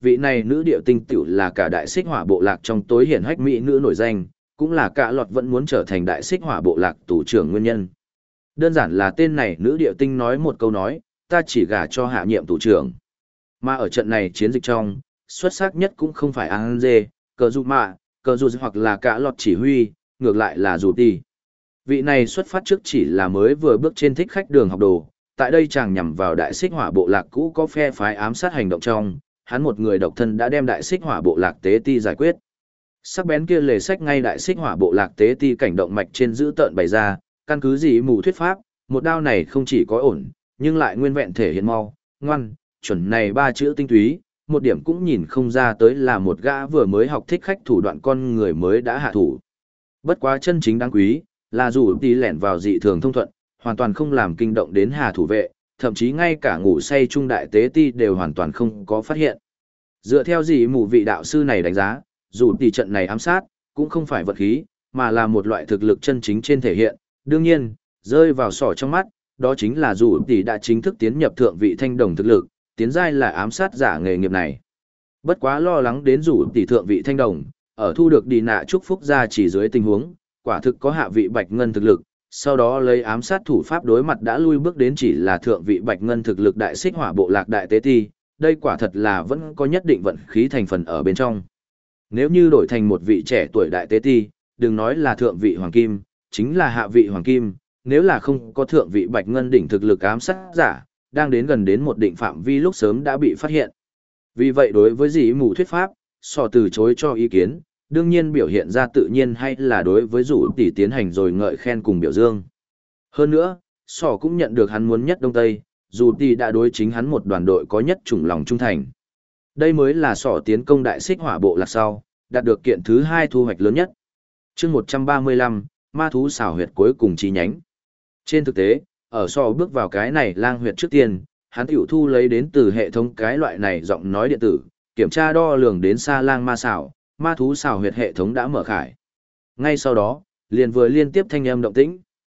vị này nữ điệu tinh tiểu là cả đại xích hỏa bộ lạc trong tối hiển hách mỹ nữ nổi danh, cũng là cả lọt vẫn muốn trở thành đại xích hỏa bộ lạc tù trưởng nguyên nhân. Đơn giản là tên này nữ điệu tinh nói một câu nói, ta chỉ gả cho hạ nhiệm tù trưởng. Mà ở trận này chiến dịch trong, xuất sắc nhất cũng không phải Anze, cờ dù mạ, cờ dù hoặc là cả lọt chỉ huy, ngược lại là dù ti. Vị này xuất phát trước chỉ là mới vừa bước trên thích khách đường học đồ, tại đây chàng nhằm vào đại xích hỏa bộ lạc cũ có phe phái ám sát hành động trong, hắn một người độc thân đã đem đại xích hỏa bộ lạc tế ti giải quyết. Sắc bén kia lề sách ngay đại xích hỏa bộ lạc tế ti cảnh động mạch trên giữ tợn bày ra, căn cứ gì mù thuyết pháp, một đao này không chỉ có ổn, nhưng lại nguyên vẹn thể hiện mau, ngoan, chuẩn này ba chữ tinh túy, một điểm cũng nhìn không ra tới là một gã vừa mới học thích khách thủ đoạn con người mới đã hạ thủ. Bất quá chân chính đáng quý, là dù tí lẻn vào dị thường thông thuận, hoàn toàn không làm kinh động đến hà thủ vệ, thậm chí ngay cả ngủ say trung đại tế ti đều hoàn toàn không có phát hiện. Dựa theo gì mù vị đạo sư này đánh giá, dù tỷ trận này ám sát, cũng không phải vật khí, mà là một loại thực lực chân chính trên thể hiện. Đương nhiên, rơi vào sỏ trong mắt, đó chính là dù tỷ đã chính thức tiến nhập thượng vị thanh đồng thực lực, tiến giai là ám sát giả nghề nghiệp này. Bất quá lo lắng đến dù tỷ thượng vị thanh đồng, ở thu được đi nạ chúc phúc ra chỉ dưới tình huống, quả thực có hạ vị bạch ngân thực lực, sau đó lấy ám sát thủ pháp đối mặt đã lui bước đến chỉ là thượng vị bạch ngân thực lực đại xích hỏa bộ lạc đại tế ti, đây quả thật là vẫn có nhất định vận khí thành phần ở bên trong. Nếu như đổi thành một vị trẻ tuổi đại tế ti, đừng nói là thượng vị hoàng kim, chính là hạ vị hoàng kim, nếu là không có thượng vị bạch ngân đỉnh thực lực ám sát giả, đang đến gần đến một định phạm vi lúc sớm đã bị phát hiện. Vì vậy đối với dĩ mù thuyết pháp, sò từ chối cho ý kiến, đương nhiên biểu hiện ra tự nhiên hay là đối với rủ tỷ tiến hành rồi ngợi khen cùng biểu dương. Hơn nữa, sò cũng nhận được hắn muốn nhất Đông Tây, dù tỷ đã đối chính hắn một đoàn đội có nhất chủng lòng trung thành. Đây mới là sò tiến công đại xích hỏa bộ lạc sau, đạt được kiện thứ 2 thu hoạch lớn nhất. Chương 135, ma thú xảo huyệt cuối cùng chi nhánh. Trên thực tế, ở sò bước vào cái này lang huyệt trước tiên, hắn tiểu thu lấy đến từ hệ thống cái loại này giọng nói điện tử, kiểm tra đo lường đến xa lang ma xảo, ma thú xảo huyệt hệ thống đã mở khải. Ngay sau đó, liền vừa liên tiếp thanh âm động tĩnh.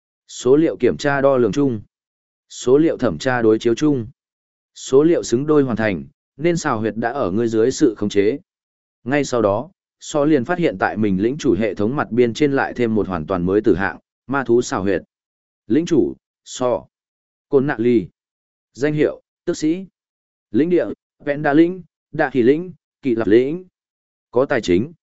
Số liệu kiểm tra đo lường chung. Số liệu thẩm tra đối chiếu chung. Số liệu xứng đôi hoàn thành, nên xảo huyệt đã ở ngươi dưới sự khống chế. Ngay sau đó, so liền phát hiện tại mình lĩnh chủ hệ thống mặt biên trên lại thêm một hoàn toàn mới từ hạng, ma thú xảo huyệt. Lĩnh chủ, so. Côn nạ ly. Danh hiệu, tước sĩ. Lĩnh địa, vẹn đa lĩnh, đạ hỷ lĩnh, kỳ lập lĩnh. Có tài chính,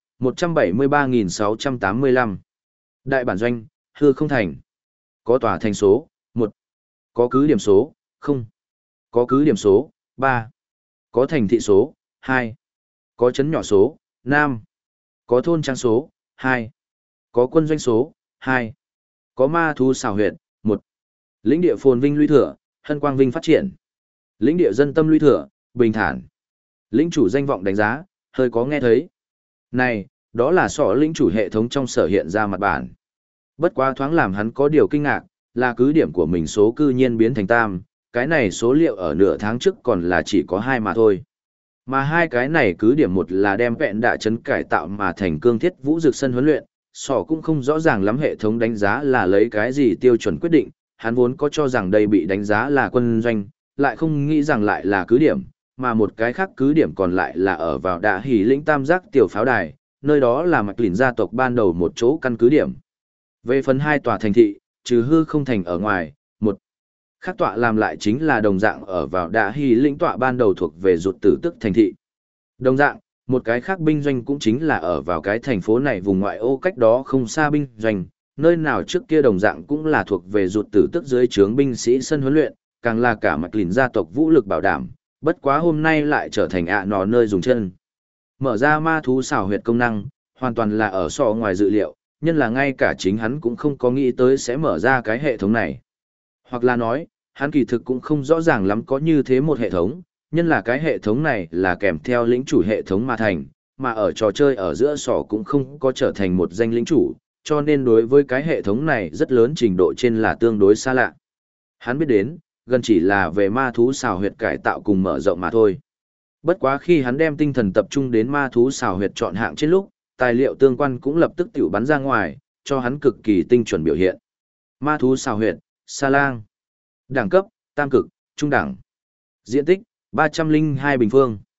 173.685. Đại bản doanh, hư không thành. Có tòa thành số, 1. Có cứ điểm số, 0. Có cứ điểm số, 3. Có thành thị số, 2. Có trấn nhỏ số, 5. Có thôn trang số, 2. Có quân doanh số, 2. Có ma thú xảo huyệt, 1. Lĩnh địa phồn vinh lũy thừa, hân quang vinh phát triển. Lĩnh địa dân tâm lũy thừa, bình thản. Lĩnh chủ danh vọng đánh giá, hơi có nghe thấy. Này, đó là sọ lĩnh chủ hệ thống trong sở hiện ra mặt bản. Bất quá thoáng làm hắn có điều kinh ngạc, là cứ điểm của mình số cư nhiên biến thành tam, cái này số liệu ở nửa tháng trước còn là chỉ có 2 mà thôi. Mà hai cái này cứ điểm một là đem vẹn đạ chấn cải tạo mà thành cương thiết vũ dược sân huấn luyện, sọ cũng không rõ ràng lắm hệ thống đánh giá là lấy cái gì tiêu chuẩn quyết định, hắn vốn có cho rằng đây bị đánh giá là quân doanh, lại không nghĩ rằng lại là cứ điểm, mà một cái khác cứ điểm còn lại là ở vào đạ hỉ lĩnh tam giác tiểu pháo đài, nơi đó là mạch lìn gia tộc ban đầu một chỗ căn cứ điểm. Về phần 2 tòa thành thị, trừ hư không thành ở ngoài, một khác tọa làm lại chính là đồng dạng ở vào đạ hỉ lĩnh tọa ban đầu thuộc về rụt tử tức thành thị. Đồng dạng, một cái khác binh doanh cũng chính là ở vào cái thành phố này vùng ngoại ô cách đó không xa binh doanh, nơi nào trước kia đồng dạng cũng là thuộc về rụt tử tức dưới trướng binh sĩ sân huấn luyện, càng là cả mạch lìn gia tộc vũ lực bảo đảm, bất quá hôm nay lại trở thành nọ nơi dùng chân. Mở ra ma thú xảo huyệt công năng, hoàn toàn là ở so ngoài dự liệu, nhân là ngay cả chính hắn cũng không có nghĩ tới sẽ mở ra cái hệ thống này. Hoặc là nói, hắn kỳ thực cũng không rõ ràng lắm có như thế một hệ thống, nhân là cái hệ thống này là kèm theo lĩnh chủ hệ thống mà thành, mà ở trò chơi ở giữa sỏ cũng không có trở thành một danh lĩnh chủ, cho nên đối với cái hệ thống này rất lớn trình độ trên là tương đối xa lạ. Hắn biết đến, gần chỉ là về ma thú xào huyệt cải tạo cùng mở rộng mà thôi. Bất quá khi hắn đem tinh thần tập trung đến ma thú xào huyệt chọn hạng trên lúc, tài liệu tương quan cũng lập tức tiểu bắn ra ngoài, cho hắn cực kỳ tinh chuẩn biểu hiện. Ma thú xào huyệt, sa lang. Đẳng cấp, tam cực, trung đẳng. Diện tích, 302 bình phương.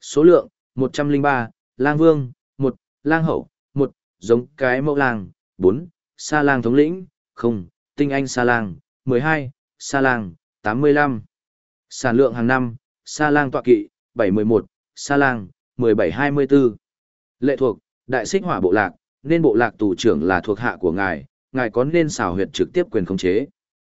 Số lượng, 103, lang vương, 1, lang hậu, 1, giống cái mẫu lang, 4, sa lang thống lĩnh, 0, tinh anh sa lang, 12, sa lang, 85. Sản lượng hàng năm, sa lang tọa kỵ, 711, sa lang, 1724. Lệ thuộc, đại xích hỏa bộ lạc, nên bộ lạc tù trưởng là thuộc hạ của ngài có nên xào huyệt trực tiếp quyền khống chế.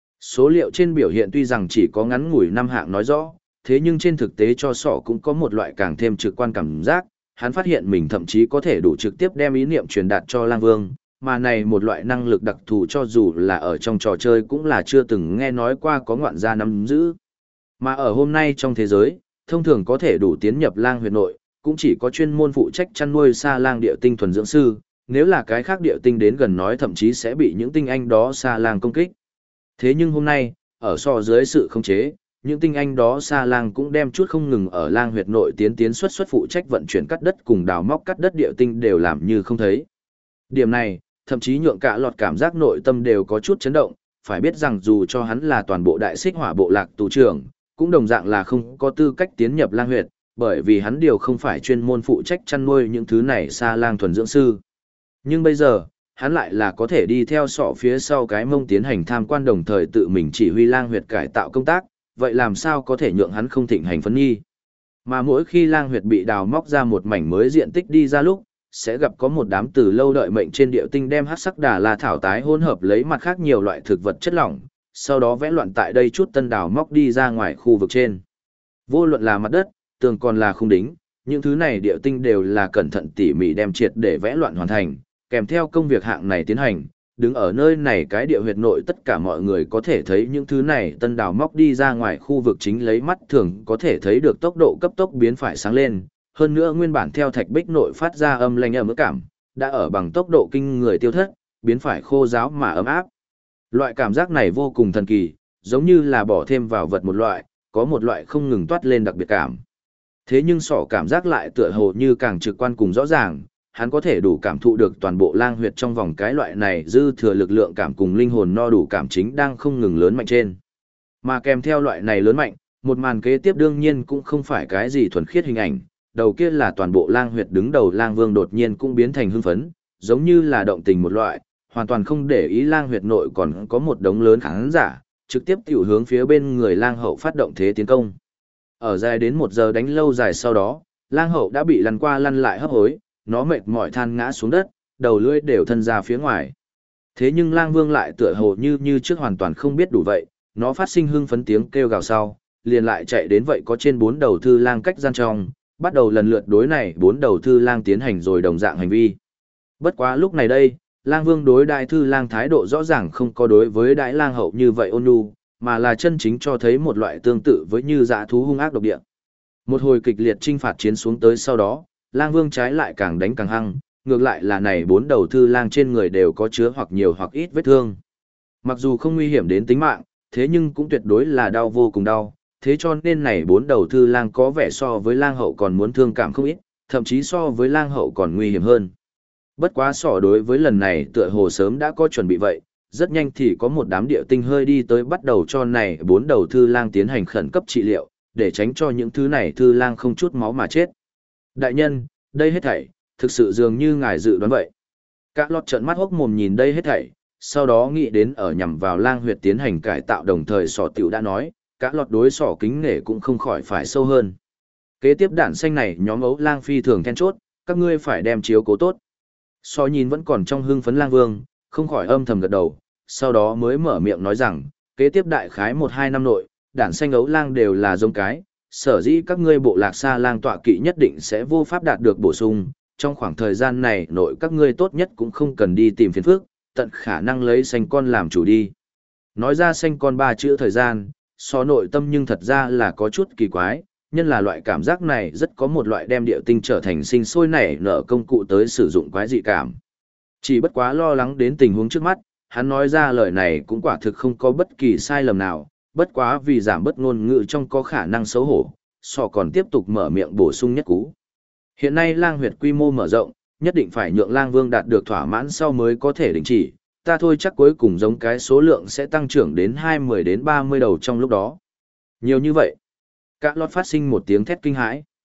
Số liệu trên biểu hiện tuy rằng chỉ có ngắn ngủi 5 hạng nói rõ, thế nhưng trên thực tế cho sỏ cũng có một loại càng thêm trực quan cảm giác, hắn phát hiện mình thậm chí có thể đủ trực tiếp đem ý niệm truyền đạt cho lang vương, mà này một loại năng lực đặc thù cho dù là ở trong trò chơi cũng là chưa từng nghe nói qua có ngoạn gia nắm giữ. Mà ở hôm nay trong thế giới, thông thường có thể đủ tiến nhập lang huyệt nội, cũng chỉ có chuyên môn phụ trách chăn nuôi sa lang địa tinh thuần dưỡng sư, nếu là cái khác địa tinh đến gần nói thậm chí sẽ bị những tinh anh đó sa lang công kích. Thế nhưng hôm nay, ở so dưới sự khống chế, những tinh anh đó sa lang cũng đem chút không ngừng ở lang huyệt nội tiến xuất phụ trách vận chuyển cắt đất cùng đào móc cắt đất địa tinh đều làm như không thấy. Điểm này, thậm chí nhượng cả lọt cảm giác nội tâm đều có chút chấn động, phải biết rằng dù cho hắn là toàn bộ đại xích hỏa bộ lạc tù trưởng, cũng đồng dạng là không có tư cách tiến nhập lang huyệt, bởi vì hắn điều không phải chuyên môn phụ trách chăn nuôi những thứ này sa lang thuần dưỡng sư. Nhưng bây giờ, hắn lại là có thể đi theo sọ phía sau cái mông tiến hành tham quan đồng thời tự mình chỉ huy lang huyệt cải tạo công tác, vậy làm sao có thể nhượng hắn không thịnh hành phấn nghi. Mà mỗi khi lang huyệt bị đào móc ra một mảnh mới diện tích đi ra lúc, sẽ gặp có một đám từ lâu đợi mệnh trên địa tinh đem hắc sắc đà la thảo tái hỗn hợp lấy mặt khác nhiều loại thực vật chất lỏng, sau đó vẽ loạn tại đây chút tân đào móc đi ra ngoài khu vực trên. Vô luận là mặt đất, tường còn là khung đính, những thứ này địa tinh đều là cẩn thận tỉ mỉ đem triệt để vẽ loạn hoàn thành, kèm theo công việc hạng này tiến hành, đứng ở nơi này cái địa huyệt nội tất cả mọi người có thể thấy những thứ này tân đào móc đi ra ngoài khu vực chính lấy mắt thường có thể thấy được tốc độ cấp tốc biến phải sáng lên, hơn nữa nguyên bản theo thạch bích nội phát ra âm lanh ấm cảm, đã ở bằng tốc độ kinh người tiêu thất, biến phải khô ráo mà ấm áp. Loại cảm giác này vô cùng thần kỳ, giống như là bỏ thêm vào vật một loại, có một loại không ngừng toát lên đặc biệt cảm. Thế nhưng sỏ cảm giác lại tựa hồ như càng trực quan cùng rõ ràng, hắn có thể đủ cảm thụ được toàn bộ lang huyệt trong vòng cái loại này dư thừa lực lượng cảm cùng linh hồn no đủ cảm chính đang không ngừng lớn mạnh trên. Mà kèm theo loại này lớn mạnh, một màn kế tiếp đương nhiên cũng không phải cái gì thuần khiết hình ảnh, đầu kia là toàn bộ lang huyệt đứng đầu lang vương đột nhiên cũng biến thành hưng phấn, giống như là động tình một loại, hoàn toàn không để ý lang huyệt nội còn có một đống lớn khán giả, trực tiếp tiểu hướng phía bên người lang hậu phát động thế tiến công. Ở dài đến 1 giờ đánh lâu dài sau đó, lang hậu đã bị lăn qua lăn lại hấp hối, nó mệt mỏi than ngã xuống đất, đầu lưỡi đều thân ra phía ngoài. Thế nhưng lang vương lại tựa hồ như trước hoàn toàn không biết đủ vậy, nó phát sinh hưng phấn tiếng kêu gào sau, liền lại chạy đến vậy có trên 4 đầu thư lang cách gian trong, bắt đầu lần lượt đối này 4 đầu thư lang tiến hành rồi đồng dạng hành vi. Bất quá lúc này đây, lang vương đối đại thư lang thái độ rõ ràng không có đối với đại lang hậu như vậy ôn nhu, mà là chân chính cho thấy một loại tương tự với như dã thú hung ác độc địa. Một hồi kịch liệt chinh phạt chiến xuống tới sau đó, lang vương trái lại càng đánh càng hăng, ngược lại là này 4 đầu thư lang trên người đều có chứa hoặc nhiều hoặc ít vết thương. Mặc dù không nguy hiểm đến tính mạng, thế nhưng cũng tuyệt đối là đau vô cùng đau, thế cho nên này 4 đầu thư lang có vẻ so với lang hậu còn muốn thương cảm không ít, thậm chí so với lang hậu còn nguy hiểm hơn. Bất quá sỏ đối với lần này tựa hồ sớm đã có chuẩn bị vậy, rất nhanh thì có một đám địa tinh hơi đi tới bắt đầu cho này 4 đầu thư lang tiến hành khẩn cấp trị liệu, để tránh cho những thứ này thư lang không chút máu mà chết. Đại nhân, đây hết thảy, thực sự dường như ngài dự đoán vậy. Cả lọt trợn mắt hốc mồm nhìn đây hết thảy, sau đó nghĩ đến ở nhằm vào lang huyệt tiến hành cải tạo đồng thời sỏ tiểu đã nói, cả lọt đối sỏ kính nể cũng không khỏi phải sâu hơn. Kế tiếp đạn xanh này nhóm ấu lang phi thường then chốt, các ngươi phải đem chiếu cố tốt. Sỏ nhìn vẫn còn trong hưng phấn lang vương, không khỏi âm thầm gật đầu, sau đó mới mở miệng nói rằng, kế tiếp đại khái 1-2 năm nội, đạn xanh ấu lang đều là giống cái, sở dĩ các ngươi bộ lạc xa lang tọa kỵ nhất định sẽ vô pháp đạt được bổ sung, trong khoảng thời gian này nội các ngươi tốt nhất cũng không cần đi tìm phiền phức, tận khả năng lấy xanh con làm chủ đi. Nói ra xanh con 3 chữ thời gian, so nội tâm nhưng thật ra là có chút kỳ quái, nhân là loại cảm giác này rất có một loại đem địa tinh trở thành sinh sôi nảy nở công cụ tới sử dụng quái dị cảm. Chỉ bất quá lo lắng đến tình huống trước mắt, hắn nói ra lời này cũng quả thực không có bất kỳ sai lầm nào, bất quá vì giảm bất ngôn ngữ trong có khả năng xấu hổ, sọ còn tiếp tục mở miệng bổ sung nhất cú. Hiện nay lang huyệt quy mô mở rộng, nhất định phải nhượng lang vương đạt được thỏa mãn sau mới có thể đình chỉ, ta thôi chắc cuối cùng giống cái số lượng sẽ tăng trưởng đến 20 đến 30 đầu trong lúc đó. Nhiều như vậy. Cả lọt phát sinh một tiếng thét kinh hãi.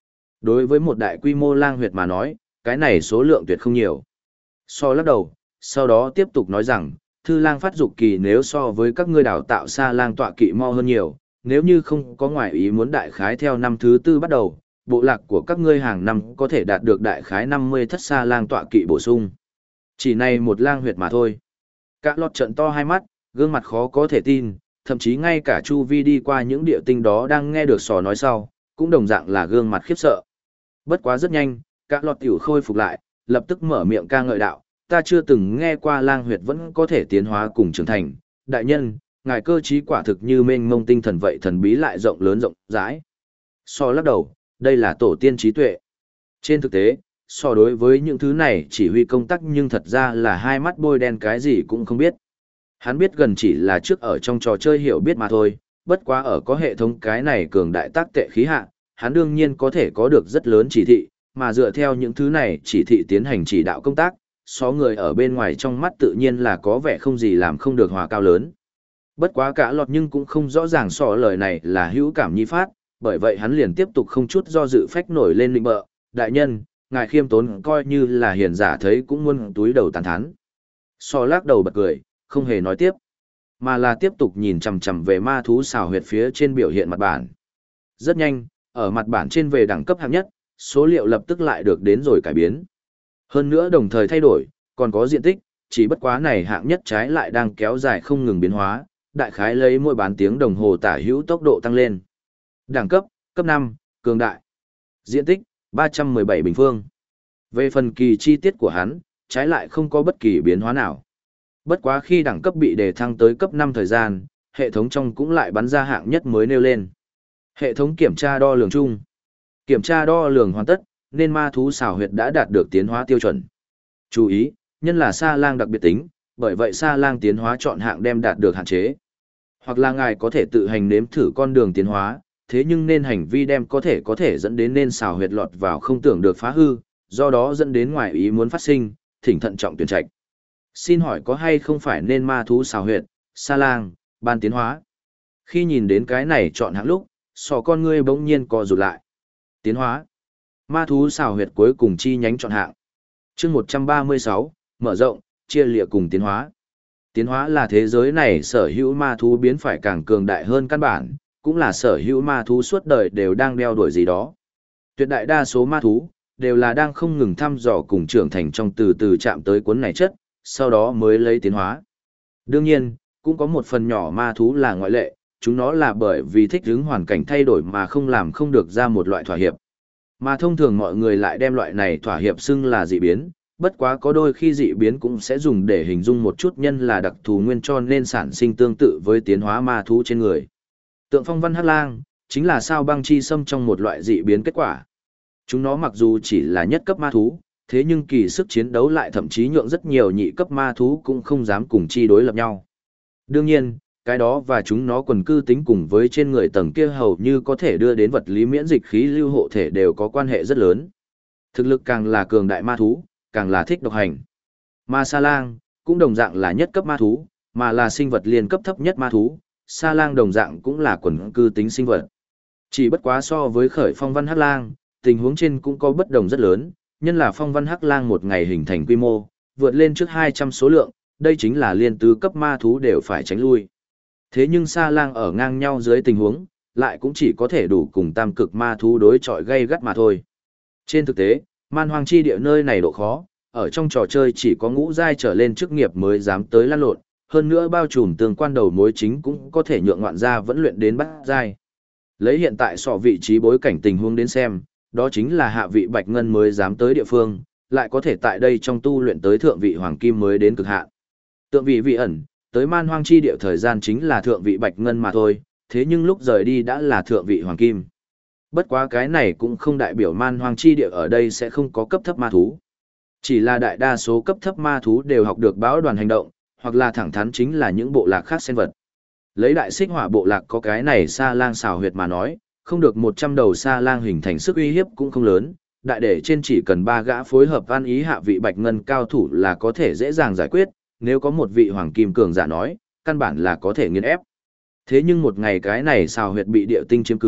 Đối với một đại quy mô lang huyệt mà nói, cái này số lượng tuyệt không nhiều. So lắc đầu, sau đó tiếp tục nói rằng, thư lang phát dục kỳ nếu so với các ngươi đào tạo xa lang tọa kỵ mo hơn nhiều, nếu như không có ngoại ý muốn đại khái theo năm thứ tư bắt đầu, bộ lạc của các ngươi hàng năm có thể đạt được đại khái 50 thất xa lang tọa kỵ bổ sung. Chỉ này một lang huyệt mà thôi. Cả lọt trận to hai mắt, gương mặt khó có thể tin, thậm chí ngay cả chu vi đi qua những địa tinh đó đang nghe được sò nói sau, cũng đồng dạng là gương mặt khiếp sợ. Bất quá rất nhanh, cả lọt tiểu khôi phục lại, lập tức mở miệng ca ngợi đạo, ta chưa từng nghe qua lang huyệt vẫn có thể tiến hóa cùng trưởng thành, đại nhân, ngài cơ trí quả thực như mênh mông tinh thần vậy thần bí lại rộng lớn rộng rãi. So lắc đầu, đây là tổ tiên trí tuệ. Trên thực tế, so đối với những thứ này chỉ huy công tác nhưng thật ra là hai mắt bôi đen cái gì cũng không biết. Hắn biết gần chỉ là trước ở trong trò chơi hiểu biết mà thôi, bất quá ở có hệ thống cái này cường đại tác tệ khí hạ, hắn đương nhiên có thể có được rất lớn chỉ thị, mà dựa theo những thứ này chỉ thị tiến hành chỉ đạo công tác, số người ở bên ngoài trong mắt tự nhiên là có vẻ không gì làm không được hòa cao lớn. Bất quá cả lọt nhưng cũng không rõ ràng so lời này là hữu cảm nhi phát, bởi vậy hắn liền tiếp tục không chút do dự phách nổi lên lĩnh bợ, đại nhân, ngài khiêm tốn coi như là hiền giả thấy cũng muôn túi đầu tàn thán. So lắc đầu bật cười, không hề nói tiếp, mà là tiếp tục nhìn chằm chằm về ma thú xào huyệt phía trên biểu hiện mặt bản. Rất nhanh, ở mặt bản trên về đẳng cấp hạng nhất, số liệu lập tức lại được đến rồi cải biến. Hơn nữa đồng thời thay đổi, còn có diện tích, chỉ bất quá này hạng nhất trái lại đang kéo dài không ngừng biến hóa, đại khái lấy mỗi bán tiếng đồng hồ tả hữu tốc độ tăng lên. Đẳng cấp, cấp 5, cường đại. Diện tích, 317 bình phương. Về phần kỳ chi tiết của hắn, trái lại không có bất kỳ biến hóa nào. Bất quá khi đẳng cấp bị đề thăng tới cấp 5 thời gian, hệ thống trong cũng lại bắn ra hạng nhất mới nêu lên. Hệ thống kiểm tra đo lường chung. Kiểm tra đo lường hoàn tất, nên ma thú xảo huyệt đã đạt được tiến hóa tiêu chuẩn. Chú ý, nhân là sa lang đặc biệt tính, bởi vậy sa lang tiến hóa chọn hạng đem đạt được hạn chế. Hoặc là ngài có thể tự hành nếm thử con đường tiến hóa, thế nhưng nên hành vi đem có thể dẫn đến nên xảo huyệt lọt vào không tưởng được phá hư, do đó dẫn đến ngoài ý muốn phát sinh, thỉnh thận trọng tuyển trạch. Xin hỏi có hay không phải nên ma thú xảo huyệt, sa lang, ban tiến hóa? Khi nhìn đến cái này chọn hạng lúc, sọ con ngươi bỗng nhiên co rụt lại. Tiến hóa. Ma thú xảo huyệt cuối cùng chi nhánh chọn hạng. Chương 136, mở rộng, chia lịa cùng tiến hóa. Tiến hóa là thế giới này sở hữu ma thú biến phải càng cường đại hơn căn bản, cũng là sở hữu ma thú suốt đời đều đang đeo đuổi gì đó. Tuyệt đại đa số ma thú đều là đang không ngừng thăm dò cùng trưởng thành trong từ từ chạm tới cuốn này chất, sau đó mới lấy tiến hóa. Đương nhiên, cũng có một phần nhỏ ma thú là ngoại lệ, chúng nó là bởi vì thích ứng hoàn cảnh thay đổi mà không làm không được ra một loại thỏa hiệp. Mà thông thường mọi người lại đem loại này thỏa hiệp xưng là dị biến, bất quá có đôi khi dị biến cũng sẽ dùng để hình dung một chút nhân là đặc thù nguyên cho nên sản sinh tương tự với tiến hóa ma thú trên người. Tượng phong văn hắc lang, chính là sao băng chi sâm trong một loại dị biến kết quả. Chúng nó mặc dù chỉ là nhất cấp ma thú, thế nhưng kỳ sức chiến đấu lại thậm chí nhượng rất nhiều nhị cấp ma thú cũng không dám cùng chi đối lập nhau. Đương nhiên, cái đó và chúng nó quần cư tính cùng với trên người tầng kia hầu như có thể đưa đến vật lý miễn dịch khí lưu hộ thể đều có quan hệ rất lớn. Thực lực càng là cường đại ma thú, càng là thích độc hành. Ma sa lang, cũng đồng dạng là nhất cấp ma thú, mà là sinh vật liên cấp thấp nhất ma thú, sa lang đồng dạng cũng là quần cư tính sinh vật. Chỉ bất quá so với khởi phong văn hắc lang, tình huống trên cũng có bất đồng rất lớn, nhân là phong văn hắc lang một ngày hình thành quy mô, vượt lên trước 200 số lượng, đây chính là liên tứ cấp ma thú đều phải tránh lui. Thế nhưng sa lang ở ngang nhau dưới tình huống, lại cũng chỉ có thể đủ cùng tam cực ma thú đối chọi gây gắt mà thôi. Trên thực tế, man hoang chi địa nơi này độ khó, ở trong trò chơi chỉ có ngũ giai trở lên chức nghiệp mới dám tới lăn lộn, hơn nữa bao trùm tương quan đầu mối chính cũng có thể nhượng ngoạn gia vẫn luyện đến bát giai. Lấy hiện tại sọ vị trí bối cảnh tình huống đến xem, đó chính là hạ vị bạch ngân mới dám tới địa phương, lại có thể tại đây trong tu luyện tới thượng vị hoàng kim mới đến cực hạn. Tượng vị vị ẩn, tới man hoang chi địa thời gian chính là thượng vị bạch ngân mà thôi, thế nhưng lúc rời đi đã là thượng vị hoàng kim. Bất quá cái này cũng không đại biểu man hoang chi địa ở đây sẽ không có cấp thấp ma thú. Chỉ là đại đa số cấp thấp ma thú đều học được báo đoàn hành động, hoặc là thẳng thắn chính là những bộ lạc khác sen vật. Lấy đại xích hỏa bộ lạc có cái này sa lang xào huyệt mà nói, không được 100 đầu sa lang hình thành sức uy hiếp cũng không lớn, đại để trên chỉ cần 3 gã phối hợp ăn ý hạ vị bạch ngân cao thủ là có thể dễ dàng giải quyết, nếu có một vị hoàng kim cường giả nói, căn bản là có thể nghiền ép. Thế nhưng một ngày cái này xào huyệt bị địa tinh chiếm cứ,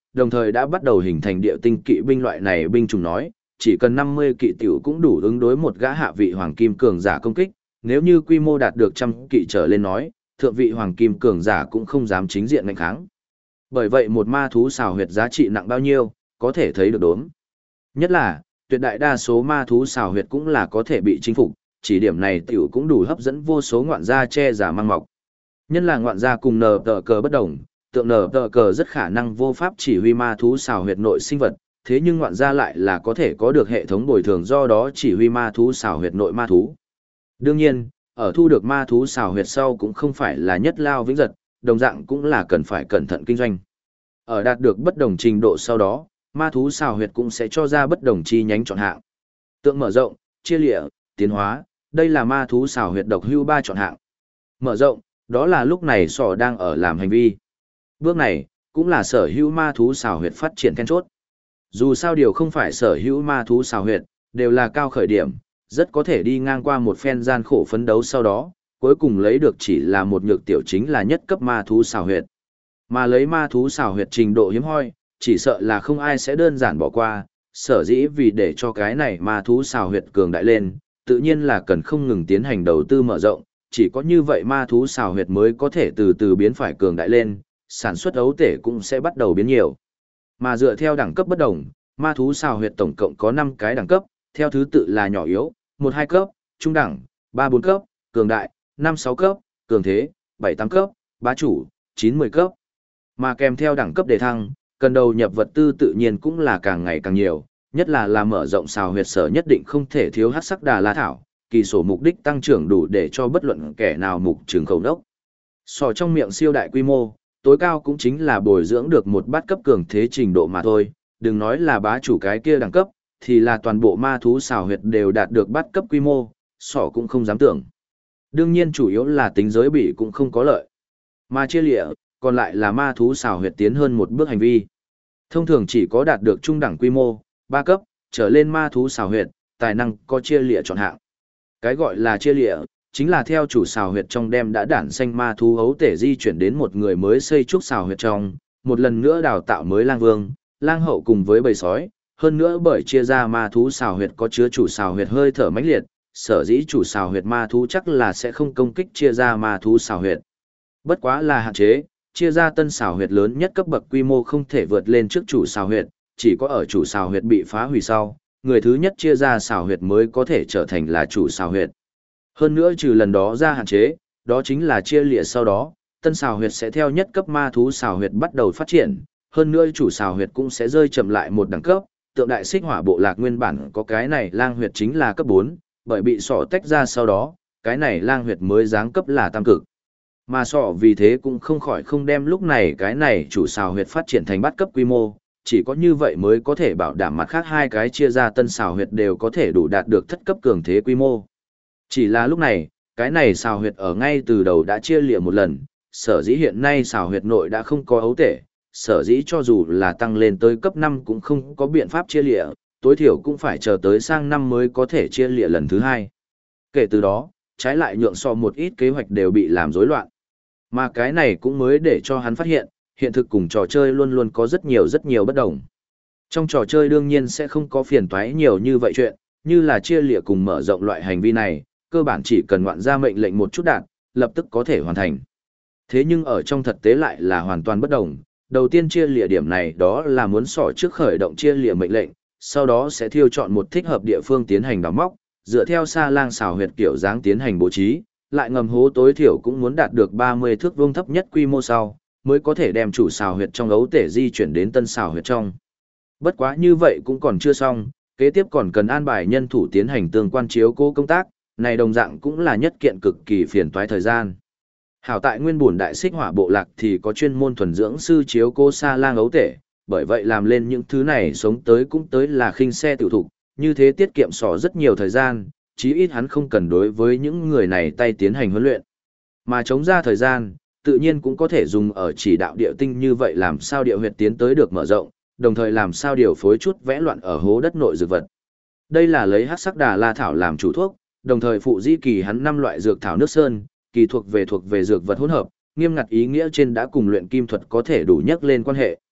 đồng thời đã bắt đầu hình thành địa tinh kỵ binh loại này binh chủng nói, chỉ cần 50 kỵ tiểu cũng đủ ứng đối một gã hạ vị hoàng kim cường giả công kích, nếu như quy mô đạt được trăm kỵ trở lên nói, thượng vị hoàng kim cường giả cũng không dám chính diện ngạnh kháng. Bởi vậy một ma thú xào huyệt giá trị nặng bao nhiêu, có thể thấy được đốm. Nhất là, tuyệt đại đa số ma thú xào huyệt cũng là có thể bị chinh phục, chỉ điểm này tiểu cũng đủ hấp dẫn vô số ngoạn gia che giả mang mọc. Nhân là ngoạn gia cùng nở tờ cờ bất đồng, tượng nở tờ cờ rất khả năng vô pháp chỉ huy ma thú xào huyệt nội sinh vật, thế nhưng ngoạn gia lại là có thể có được hệ thống bồi thường do đó chỉ huy ma thú xào huyệt nội ma thú. Đương nhiên, ở thu được ma thú xào huyệt sau cũng không phải là nhất lao vĩnh giật, đồng dạng cũng là cần phải cẩn thận kinh doanh. Ở đạt được bất đồng trình độ sau đó, ma thú xào huyệt cũng sẽ cho ra bất đồng chi nhánh chọn hạng. Tượng mở rộng, chia lịa, tiến hóa, đây là ma thú xào huyệt độc hưu 3 chọn hạng. Mở rộng, đó là lúc này sỏ đang ở làm hành vi. Bước này, cũng là sở hữu ma thú xào huyệt phát triển then chốt. Dù sao điều không phải sở hữu ma thú xào huyệt, đều là cao khởi điểm, rất có thể đi ngang qua một phen gian khổ phấn đấu sau đó, cuối cùng lấy được chỉ là một nhược tiểu chính là nhất cấp ma thú xào huyệt. Mà lấy ma thú xào huyệt trình độ hiếm hoi, chỉ sợ là không ai sẽ đơn giản bỏ qua, sở dĩ vì để cho cái này ma thú xào huyệt cường đại lên, tự nhiên là cần không ngừng tiến hành đầu tư mở rộng, chỉ có như vậy ma thú xào huyệt mới có thể từ từ biến phải cường đại lên, sản xuất ấu tể cũng sẽ bắt đầu biến nhiều. Mà dựa theo đẳng cấp bất đồng, ma thú xào huyệt tổng cộng có 5 cái đẳng cấp, theo thứ tự là nhỏ yếu, 1-2 cấp, trung đẳng, 3-4 cấp, cường đại, 5-6 cấp, cường thế, 7-8 cấp, bá chủ, 9-10 cấp. Mà kèm theo đẳng cấp đề thăng, cần đầu nhập vật tư tự nhiên cũng là càng ngày càng nhiều, nhất là mở rộng xào huyệt sở nhất định không thể thiếu hắc sắc đà la thảo, kỳ sổ mục đích tăng trưởng đủ để cho bất luận kẻ nào mục trường khẩu đốc. Sò trong miệng siêu đại quy mô, tối cao cũng chính là bồi dưỡng được một bát cấp cường thế trình độ mà thôi, đừng nói là bá chủ cái kia đẳng cấp, thì là toàn bộ ma thú xào huyệt đều đạt được bát cấp quy mô, sỏ cũng không dám tưởng. Đương nhiên chủ yếu là tính giới bị cũng không có lợi. Mà chia lịa, còn lại là ma thú xào huyệt tiến hơn một bước hành vi. Thông thường chỉ có đạt được trung đẳng quy mô, 3 cấp, trở lên ma thú xào huyệt, tài năng có chia lịa chọn hạng. Cái gọi là chia lịa, chính là theo chủ xào huyệt trong đem đã đản sanh ma thú hấu tể di chuyển đến một người mới xây trúc xào huyệt trong, một lần nữa đào tạo mới lang vương, lang hậu cùng với bầy sói, hơn nữa bởi chia ra ma thú xào huyệt có chứa chủ xào huyệt hơi thở mãnh liệt, sở dĩ chủ xào huyệt ma thú chắc là sẽ không công kích chia ra ma thú xào huyệt. Bất quá là hạn chế, chia ra tân xào huyệt lớn nhất cấp bậc quy mô không thể vượt lên trước chủ xào huyệt, chỉ có ở chủ xào huyệt bị phá hủy sau, người thứ nhất chia ra xào huyệt mới có thể trở thành là chủ xào huyệt. Hơn nữa trừ lần đó ra hạn chế, đó chính là chia lịa sau đó, tân xào huyệt sẽ theo nhất cấp ma thú xào huyệt bắt đầu phát triển, hơn nữa chủ xào huyệt cũng sẽ rơi chậm lại một đẳng cấp, tượng đại xích hỏa bộ lạc nguyên bản có cái này lang huyệt chính là cấp 4, bởi bị sọ tách ra sau đó, cái này lang huyệt mới giáng cấp là tam cực. Mà sọ vì thế cũng không khỏi không đem lúc này cái này chủ xào huyệt phát triển thành bắt cấp quy mô, chỉ có như vậy mới có thể bảo đảm mặt khác hai cái chia ra tân xào huyệt đều có thể đủ đạt được thất cấp cường thế quy mô. Chỉ là lúc này, cái này xào huyệt ở ngay từ đầu đã chia lịa một lần, sở dĩ hiện nay xào huyệt nội đã không có ấu tể, sở dĩ cho dù là tăng lên tới cấp 5 cũng không có biện pháp chia lịa, tối thiểu cũng phải chờ tới sang năm mới có thể chia lịa lần thứ 2. Kể từ đó, trái lại nhượng so một ít kế hoạch đều bị làm rối loạn. Mà cái này cũng mới để cho hắn phát hiện, hiện thực cùng trò chơi luôn luôn có rất nhiều bất đồng. Trong trò chơi đương nhiên sẽ không có phiền toái nhiều như vậy chuyện, như là chia lịa cùng mở rộng loại hành vi này, cơ bản chỉ cần ngoạn ra mệnh lệnh một chút đạn, lập tức có thể hoàn thành. Thế nhưng ở trong thực tế lại là hoàn toàn bất đồng. Đầu tiên chia lịa điểm này đó là muốn sỏ trước khởi động chia lịa mệnh lệnh, sau đó sẽ thiêu chọn một thích hợp địa phương tiến hành đào móc, dựa theo xa lang xào huyệt kiểu dáng tiến hành bố trí, lại ngầm hố tối thiểu cũng muốn đạt được 30 thước vuông thấp nhất quy mô sau, mới có thể đem chủ xào huyệt trong ấu tể di chuyển đến tân xào huyệt trong. Bất quá như vậy cũng còn chưa xong, kế tiếp còn cần an bài nhân thủ tiến hành tương quan chiếu cố công tác, này đồng dạng cũng là nhất kiện cực kỳ phiền toái thời gian. Hảo tại nguyên bổn đại xích hỏa bộ lạc thì có chuyên môn thuần dưỡng sư chiếu cố xa lang ấu tể, bởi vậy làm lên những thứ này sống tới cũng tới là khinh xe tiểu thục, như thế tiết kiệm sỏ rất nhiều thời gian, chí ít hắn không cần đối với những người này tay tiến hành huấn luyện. Mà chống ra thời gian, tự nhiên cũng có thể dùng ở chỉ đạo địa tinh như vậy làm sao địa huyệt tiến tới được mở rộng, đồng thời làm sao điều phối chút vẽ loạn ở hố đất nội dược vật. Đây là lấy hắc sắc đà la thảo làm chủ thuốc, đồng thời phụ di kỳ hắn 5 loại dược thảo nước sơn, kỳ thuộc về dược vật hỗn hợp, nghiêm ngặt ý nghĩa trên đã cùng luyện kim thuật có thể đủ nhắc lên quan hệ.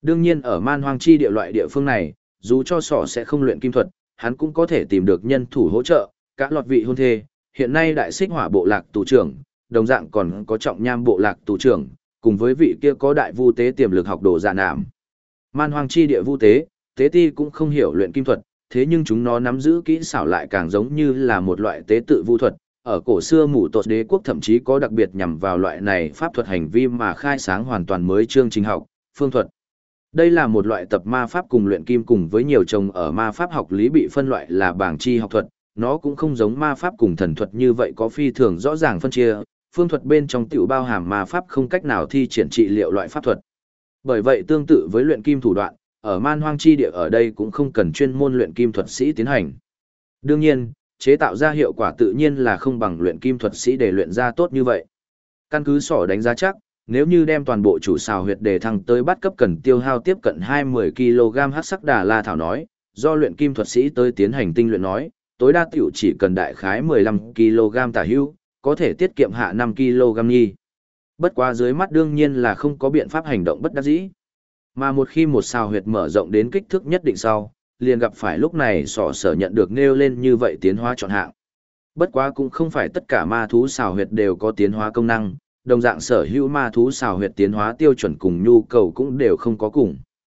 Đương nhiên ở man hoang chi địa loại địa phương này, dù cho sỏ sẽ không luyện kim thuật, hắn cũng có thể tìm được nhân thủ hỗ trợ, các lọt vị hôn thê, hiện nay đại xích hỏa bộ lạc tù trưởng, đồng dạng còn có trọng nham bộ lạc tù trưởng, cùng với vị kia có đại vu tế tiềm lực học đồ dạ nạm. Man hoang chi địa vu tế, tế ti cũng không hiểu luyện kim thuật, thế nhưng chúng nó nắm giữ kỹ xảo lại càng giống như là một loại tế tự vu thuật. Ở cổ xưa mù tột đế quốc thậm chí có đặc biệt nhằm vào loại này pháp thuật hành vi mà khai sáng hoàn toàn mới chương trình học, phương thuật. Đây là một loại tập ma pháp cùng luyện kim cùng với nhiều chồng ở ma pháp học lý bị phân loại là bảng chi học thuật, nó cũng không giống ma pháp cùng thần thuật như vậy có phi thường rõ ràng phân chia, phương thuật bên trong tiểu bao hàm ma pháp không cách nào thi triển trị liệu loại pháp thuật. Bởi vậy tương tự với luyện kim thủ đoạn, ở man hoang chi địa ở đây cũng không cần chuyên môn luyện kim thuật sĩ tiến hành. Đương nhiên, chế tạo ra hiệu quả tự nhiên là không bằng luyện kim thuật sĩ để luyện ra tốt như vậy. Căn cứ sỏ đánh giá chắc, nếu như đem toàn bộ chủ xào huyệt đề thăng tới bắt cấp cần tiêu hao tiếp cận 20 kg hắc sắc đà la thảo nói, do luyện kim thuật sĩ tới tiến hành tinh luyện nói, tối đa tiểu chỉ cần đại khái 15 kg tả hữu, có thể tiết kiệm hạ 5 kg nhi. Bất quá dưới mắt đương nhiên là không có biện pháp hành động bất đắc dĩ. Mà một khi một xào huyệt mở rộng đến kích thước nhất định sau, liền gặp phải lúc này sỏ sở nhận được nêu lên như vậy tiến hóa chọn hạng. Bất quá cũng không phải tất cả ma thú xào huyệt đều có tiến hóa công năng, đồng dạng sở hữu ma thú xào huyệt tiến hóa tiêu chuẩn cùng nhu cầu cũng đều không có cùng.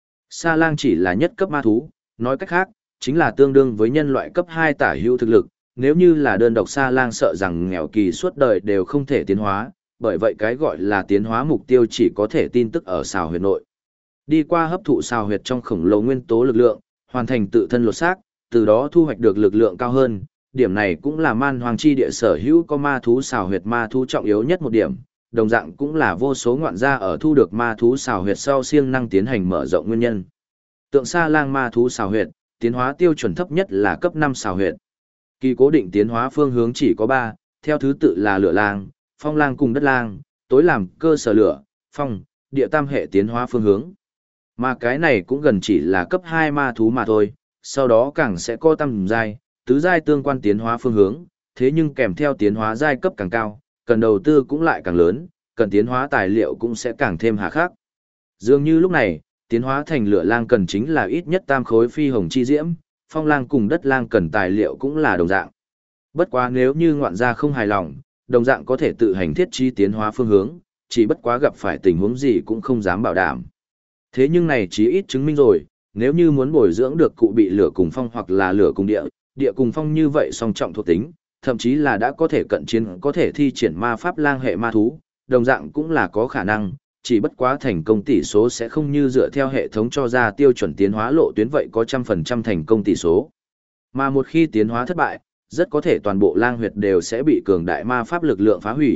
Sa lang chỉ là nhất cấp ma thú, nói cách khác, chính là tương đương với nhân loại cấp 2 tả hữu thực lực, nếu như là đơn độc sa lang sợ rằng nghèo kỳ suốt đời đều không thể tiến hóa, bởi vậy cái gọi là tiến hóa mục tiêu chỉ có thể tin tức ở xào huyệt nội. Đi qua hấp thụ xào huyệt trong khổng lồ nguyên tố lực lượng, hoàn thành tự thân lột xác, từ đó thu hoạch được lực lượng cao hơn, điểm này cũng là man hoang chi địa sở hữu có ma thú xào huyệt ma thú trọng yếu nhất một điểm, đồng dạng cũng là vô số ngoạn gia ở thu được ma thú xào huyệt sau siêng năng tiến hành mở rộng nguyên nhân. Tượng sa lang ma thú xào huyệt, tiến hóa tiêu chuẩn thấp nhất là cấp 5 xào huyệt. Kỳ cố định tiến hóa phương hướng chỉ có 3, theo thứ tự là lửa lang, phong lang cùng đất lang, tối làm cơ sở lửa, phong, địa tam hệ tiến hóa phương hướng. Mà cái này cũng gần chỉ là cấp 2 ma thú mà thôi, sau đó càng sẽ có tam giai, tứ giai tương quan tiến hóa phương hướng, thế nhưng kèm theo tiến hóa giai cấp càng cao, cần đầu tư cũng lại càng lớn, cần tiến hóa tài liệu cũng sẽ càng thêm hà khắc. Dường như lúc này, tiến hóa thành lửa lang cần chính là ít nhất tam khối phi hồng chi diễm, phong lang cùng đất lang cần tài liệu cũng là đồng dạng. Bất quá nếu như ngoạn gia không hài lòng, đồng dạng có thể tự hành thiết trí tiến hóa phương hướng, chỉ bất quá gặp phải tình huống gì cũng không dám bảo đảm. Thế nhưng này chí ít chứng minh rồi, nếu như muốn bồi dưỡng được cụ bị lửa cùng phong hoặc là lửa cùng địa, địa cùng phong như vậy song trọng thuộc tính, thậm chí là đã có thể cận chiến có thể thi triển ma pháp lang hệ ma thú, đồng dạng cũng là có khả năng, chỉ bất quá thành công tỷ số sẽ không như dựa theo hệ thống cho ra tiêu chuẩn tiến hóa lộ tuyến vậy có 100% thành công tỷ số. Mà một khi tiến hóa thất bại, rất có thể toàn bộ lang huyệt đều sẽ bị cường đại ma pháp lực lượng phá hủy.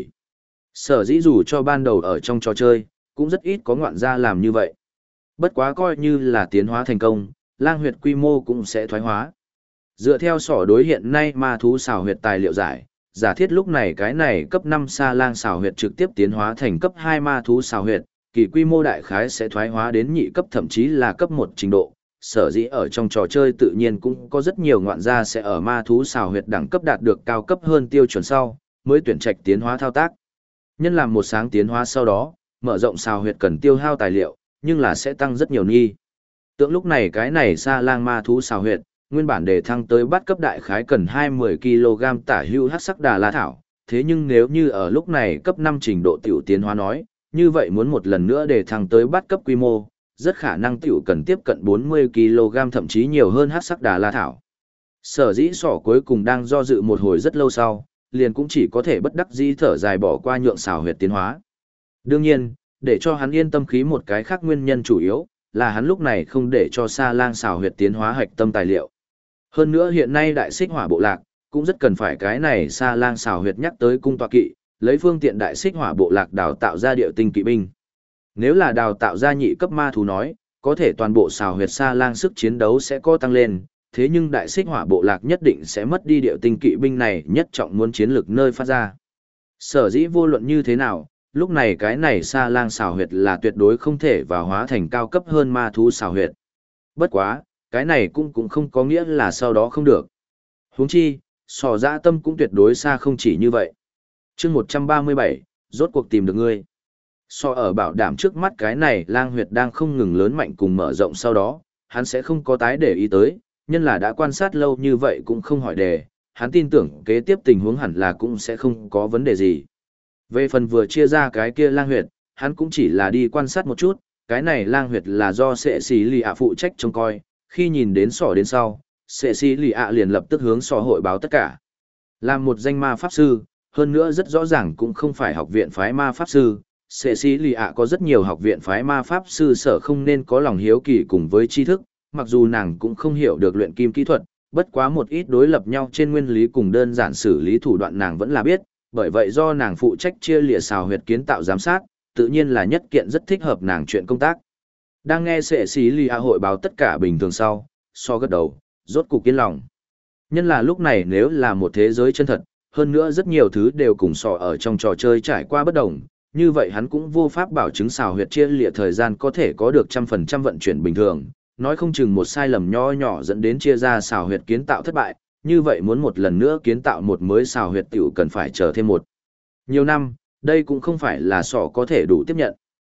Sở dĩ dù cho ban đầu ở trong trò chơi, cũng rất ít có ngoạn gia làm như vậy. Bất quá coi như là tiến hóa thành công, lang huyệt quy mô cũng sẽ thoái hóa. Dựa theo sỏ đối hiện nay ma thú xào huyệt tài liệu giải, giả thiết lúc này cái này cấp 5 sa lang xào huyệt trực tiếp tiến hóa thành cấp 2 ma thú xào huyệt, kỳ quy mô đại khái sẽ thoái hóa đến nhị cấp thậm chí là cấp 1 trình độ. Sở dĩ ở trong trò chơi tự nhiên cũng có rất nhiều ngoạn gia sẽ ở ma thú xào huyệt đẳng cấp đạt được cao cấp hơn tiêu chuẩn sau, mới tuyển trạch tiến hóa thao tác. Nhân làm một sáng tiến hóa sau đó, mở rộng xào huyệt cần tiêu hao tài liệu, nhưng là sẽ tăng rất nhiều nghi. Tượng lúc này cái này sa lang ma thú xào huyệt, nguyên bản để thăng tới bắt cấp đại khái cần 20 kg tả hữu hắc sắc đà la thảo, thế nhưng nếu như ở lúc này cấp 5 trình độ tiểu tiến hóa nói, như vậy muốn một lần nữa để thăng tới bắt cấp quy mô, rất khả năng tiểu cần tiếp cận 40 kg thậm chí nhiều hơn hắc sắc đà la thảo. Sở dĩ sỏ cuối cùng đang do dự một hồi rất lâu sau, liền cũng chỉ có thể bất đắc dĩ thở dài bỏ qua nhượng xào huyệt tiến hóa. Đương nhiên, để cho hắn yên tâm khí một cái khác nguyên nhân chủ yếu, là hắn lúc này không để cho sa lang xào huyệt tiến hóa hạch tâm tài liệu. Hơn nữa hiện nay đại xích hỏa bộ lạc, cũng rất cần phải cái này sa lang xào huyệt nhắc tới cung tọa kỵ, lấy phương tiện đại xích hỏa bộ lạc đào tạo ra điệu tinh kỵ binh. Nếu là đào tạo ra nhị cấp ma thú nói, có thể toàn bộ xào huyệt sa lang sức chiến đấu sẽ có tăng lên, thế nhưng đại xích hỏa bộ lạc nhất định sẽ mất đi điệu tinh kỵ binh này nhất trọng muốn chiến lược nơi phát ra. Sở dĩ vô luận như thế nào, lúc này cái này sa lang xào huyệt là tuyệt đối không thể vào hóa thành cao cấp hơn ma thú xào huyệt. Bất quá, cái này cũng không có nghĩa là sau đó không được. Huống chi, sò dã tâm cũng tuyệt đối xa không chỉ như vậy. chương 137, rốt cuộc tìm được ngươi. So ở bảo đảm trước mắt cái này lang huyệt đang không ngừng lớn mạnh cùng mở rộng sau đó, hắn sẽ không có tái để ý tới, nhân là đã quan sát lâu như vậy cũng không hỏi đề, hắn tin tưởng kế tiếp tình huống hẳn là cũng sẽ không có vấn đề gì. Về phần vừa chia ra cái kia lang huyệt, hắn cũng chỉ là đi quan sát một chút, cái này lang huyệt là do sệ xì lì ạ phụ trách trông coi, khi nhìn đến sỏ đến sau, sệ xì lì ạ liền lập tức hướng sỏ hội báo tất cả. Làm một danh ma pháp sư, hơn nữa rất rõ ràng cũng không phải học viện phái ma pháp sư, sệ xì lì ạ có rất nhiều học viện phái ma pháp sư sở không nên có lòng hiếu kỳ cùng với tri thức, mặc dù nàng cũng không hiểu được luyện kim kỹ thuật, bất quá một ít đối lập nhau trên nguyên lý cùng đơn giản xử lý thủ đoạn nàng vẫn là biết, bởi vậy do nàng phụ trách chia lìa xào huyệt kiến tạo giám sát, tự nhiên là nhất kiện rất thích hợp nàng chuyện công tác. Đang nghe sệ xí lì ạ hội báo tất cả bình thường sau, so gật đầu, rốt cục yên lòng. Nhân là lúc này nếu là một thế giới chân thật, hơn nữa rất nhiều thứ đều cùng sò ở trong trò chơi trải qua bất đồng, như vậy hắn cũng vô pháp bảo chứng xào huyệt chia lìa thời gian có thể có được 100% vận chuyển bình thường, nói không chừng một sai lầm nho nhỏ dẫn đến chia ra xào huyệt kiến tạo thất bại, như vậy muốn một lần nữa kiến tạo một mới xào huyệt tiểu cần phải chờ thêm nhiều năm, đây cũng không phải là sỏ có thể đủ tiếp nhận.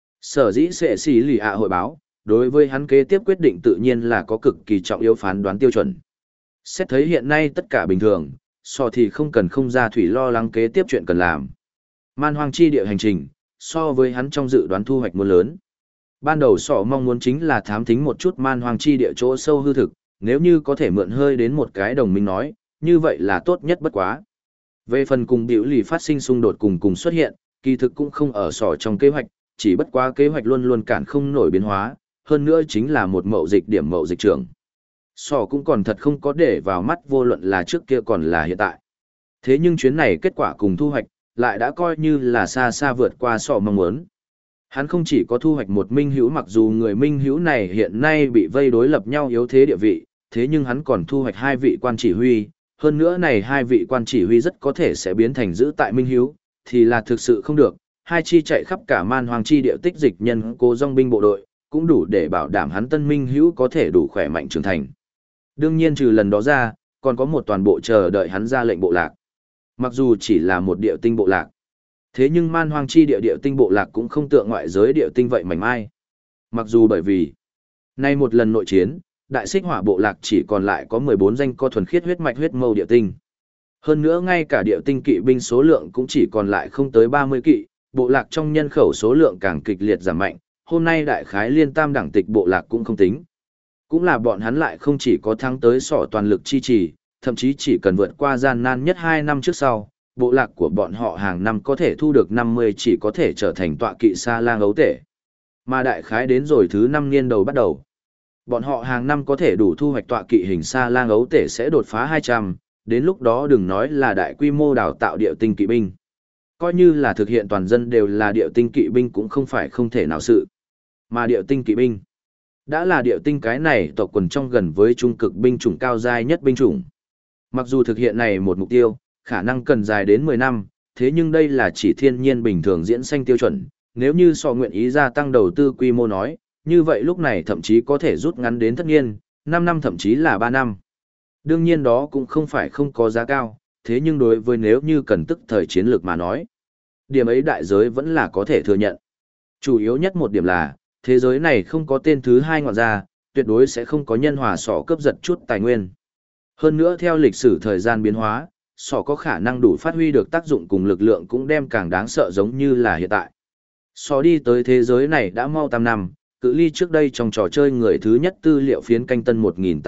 Sở dĩ sẽ xì lì ạ hội báo, đối với hắn kế tiếp quyết định tự nhiên là có cực kỳ trọng yếu phán đoán tiêu chuẩn. Xét thấy hiện nay tất cả bình thường, sỏ thì không cần không ra thủy lo lắng kế tiếp chuyện cần làm. Man hoang chi địa hành trình, so với hắn trong dự đoán thu hoạch muốn lớn. Ban đầu sỏ mong muốn chính là thám thính một chút man hoang chi địa chỗ sâu hư thực, nếu như có thể mượn hơi đến một cái đồng minh nói, như vậy là tốt nhất bất quá. Về phần cùng biểu lì phát sinh xung đột cùng xuất hiện, kỳ thực cũng không ở sỏ trong kế hoạch, chỉ bất quá kế hoạch luôn luôn cản không nổi biến hóa, hơn nữa chính là một mậu dịch điểm mậu dịch trưởng. Sỏ cũng còn thật không có để vào mắt vô luận là trước kia còn là hiện tại. Thế nhưng chuyến này kết quả cùng thu hoạch, lại đã coi như là xa xa vượt qua sỏ mong muốn. Hắn không chỉ có thu hoạch một minh hữu, mặc dù người minh hữu này hiện nay bị vây đối lập nhau yếu thế địa vị, thế nhưng hắn còn thu hoạch 2 vị quan chỉ huy, hơn nữa này 2 vị quan chỉ huy rất có thể sẽ biến thành giữ tại minh hữu, thì là thực sự không được, hai chi chạy khắp cả man hoang chi địa tích dịch nhân cố dòng binh bộ đội, cũng đủ để bảo đảm hắn tân minh hữu có thể đủ khỏe mạnh trưởng thành. Đương nhiên trừ lần đó ra, còn có một toàn bộ chờ đợi hắn ra lệnh bộ lạc. Mặc dù chỉ là một địa tinh bộ lạc, thế nhưng man hoang chi địa tinh bộ lạc cũng không tượng ngoại giới địa tinh vậy mảnh mai. Mặc dù bởi vì, nay một lần nội chiến, đại xích hỏa bộ lạc chỉ còn lại có 14 danh có thuần khiết huyết mạch huyết mâu địa tinh. Hơn nữa ngay cả địa tinh kỵ binh số lượng cũng chỉ còn lại không tới 30 kỵ, bộ lạc trong nhân khẩu số lượng càng kịch liệt giảm mạnh, hôm nay đại khái liên tam đẳng tịch bộ lạc cũng không tính. Cũng là bọn hắn lại không chỉ có thắng tới sỏ toàn lực chi trì, thậm chí chỉ cần vượt qua gian nan nhất 2 năm trước sau, bộ lạc của bọn họ hàng năm có thể thu được 50 chỉ có thể trở thành tọa kỵ sa lang ấu tể. Mà đại khái đến rồi thứ 5 niên đầu bắt đầu. Bọn họ hàng năm có thể đủ thu hoạch tọa kỵ hình sa lang ấu tể sẽ đột phá 200, đến lúc đó đừng nói là đại quy mô đào tạo địa tinh kỵ binh. Coi như là thực hiện toàn dân đều là địa tinh kỵ binh cũng không phải không thể nào sự. Mà địa tinh kỵ binh đã là địa tinh cái này tộc quần trong gần với trung cực binh chủng cao giai nhất binh chủng. Mặc dù thực hiện này một mục tiêu, khả năng cần dài đến 10 năm, thế nhưng đây là chỉ thiên nhiên bình thường diễn sanh tiêu chuẩn, nếu như so nguyện ý gia tăng đầu tư quy mô nói, như vậy lúc này thậm chí có thể rút ngắn đến thất niên, 5 năm thậm chí là 3 năm. Đương nhiên đó cũng không phải không có giá cao, thế nhưng đối với nếu như cần tức thời chiến lược mà nói, điểm ấy đại giới vẫn là có thể thừa nhận. Chủ yếu nhất một điểm là, thế giới này không có tên thứ hai ngọn ra, tuyệt đối sẽ không có nhân hòa sỏ cướp giật chút tài nguyên. Hơn nữa theo lịch sử thời gian biến hóa, sỏ có khả năng đủ phát huy được tác dụng cùng lực lượng cũng đem càng đáng sợ giống như là hiện tại. Sỏ đi tới thế giới này đã mau 8 năm, cự ly trước đây trong trò chơi người thứ nhất tư liệu phiến canh tân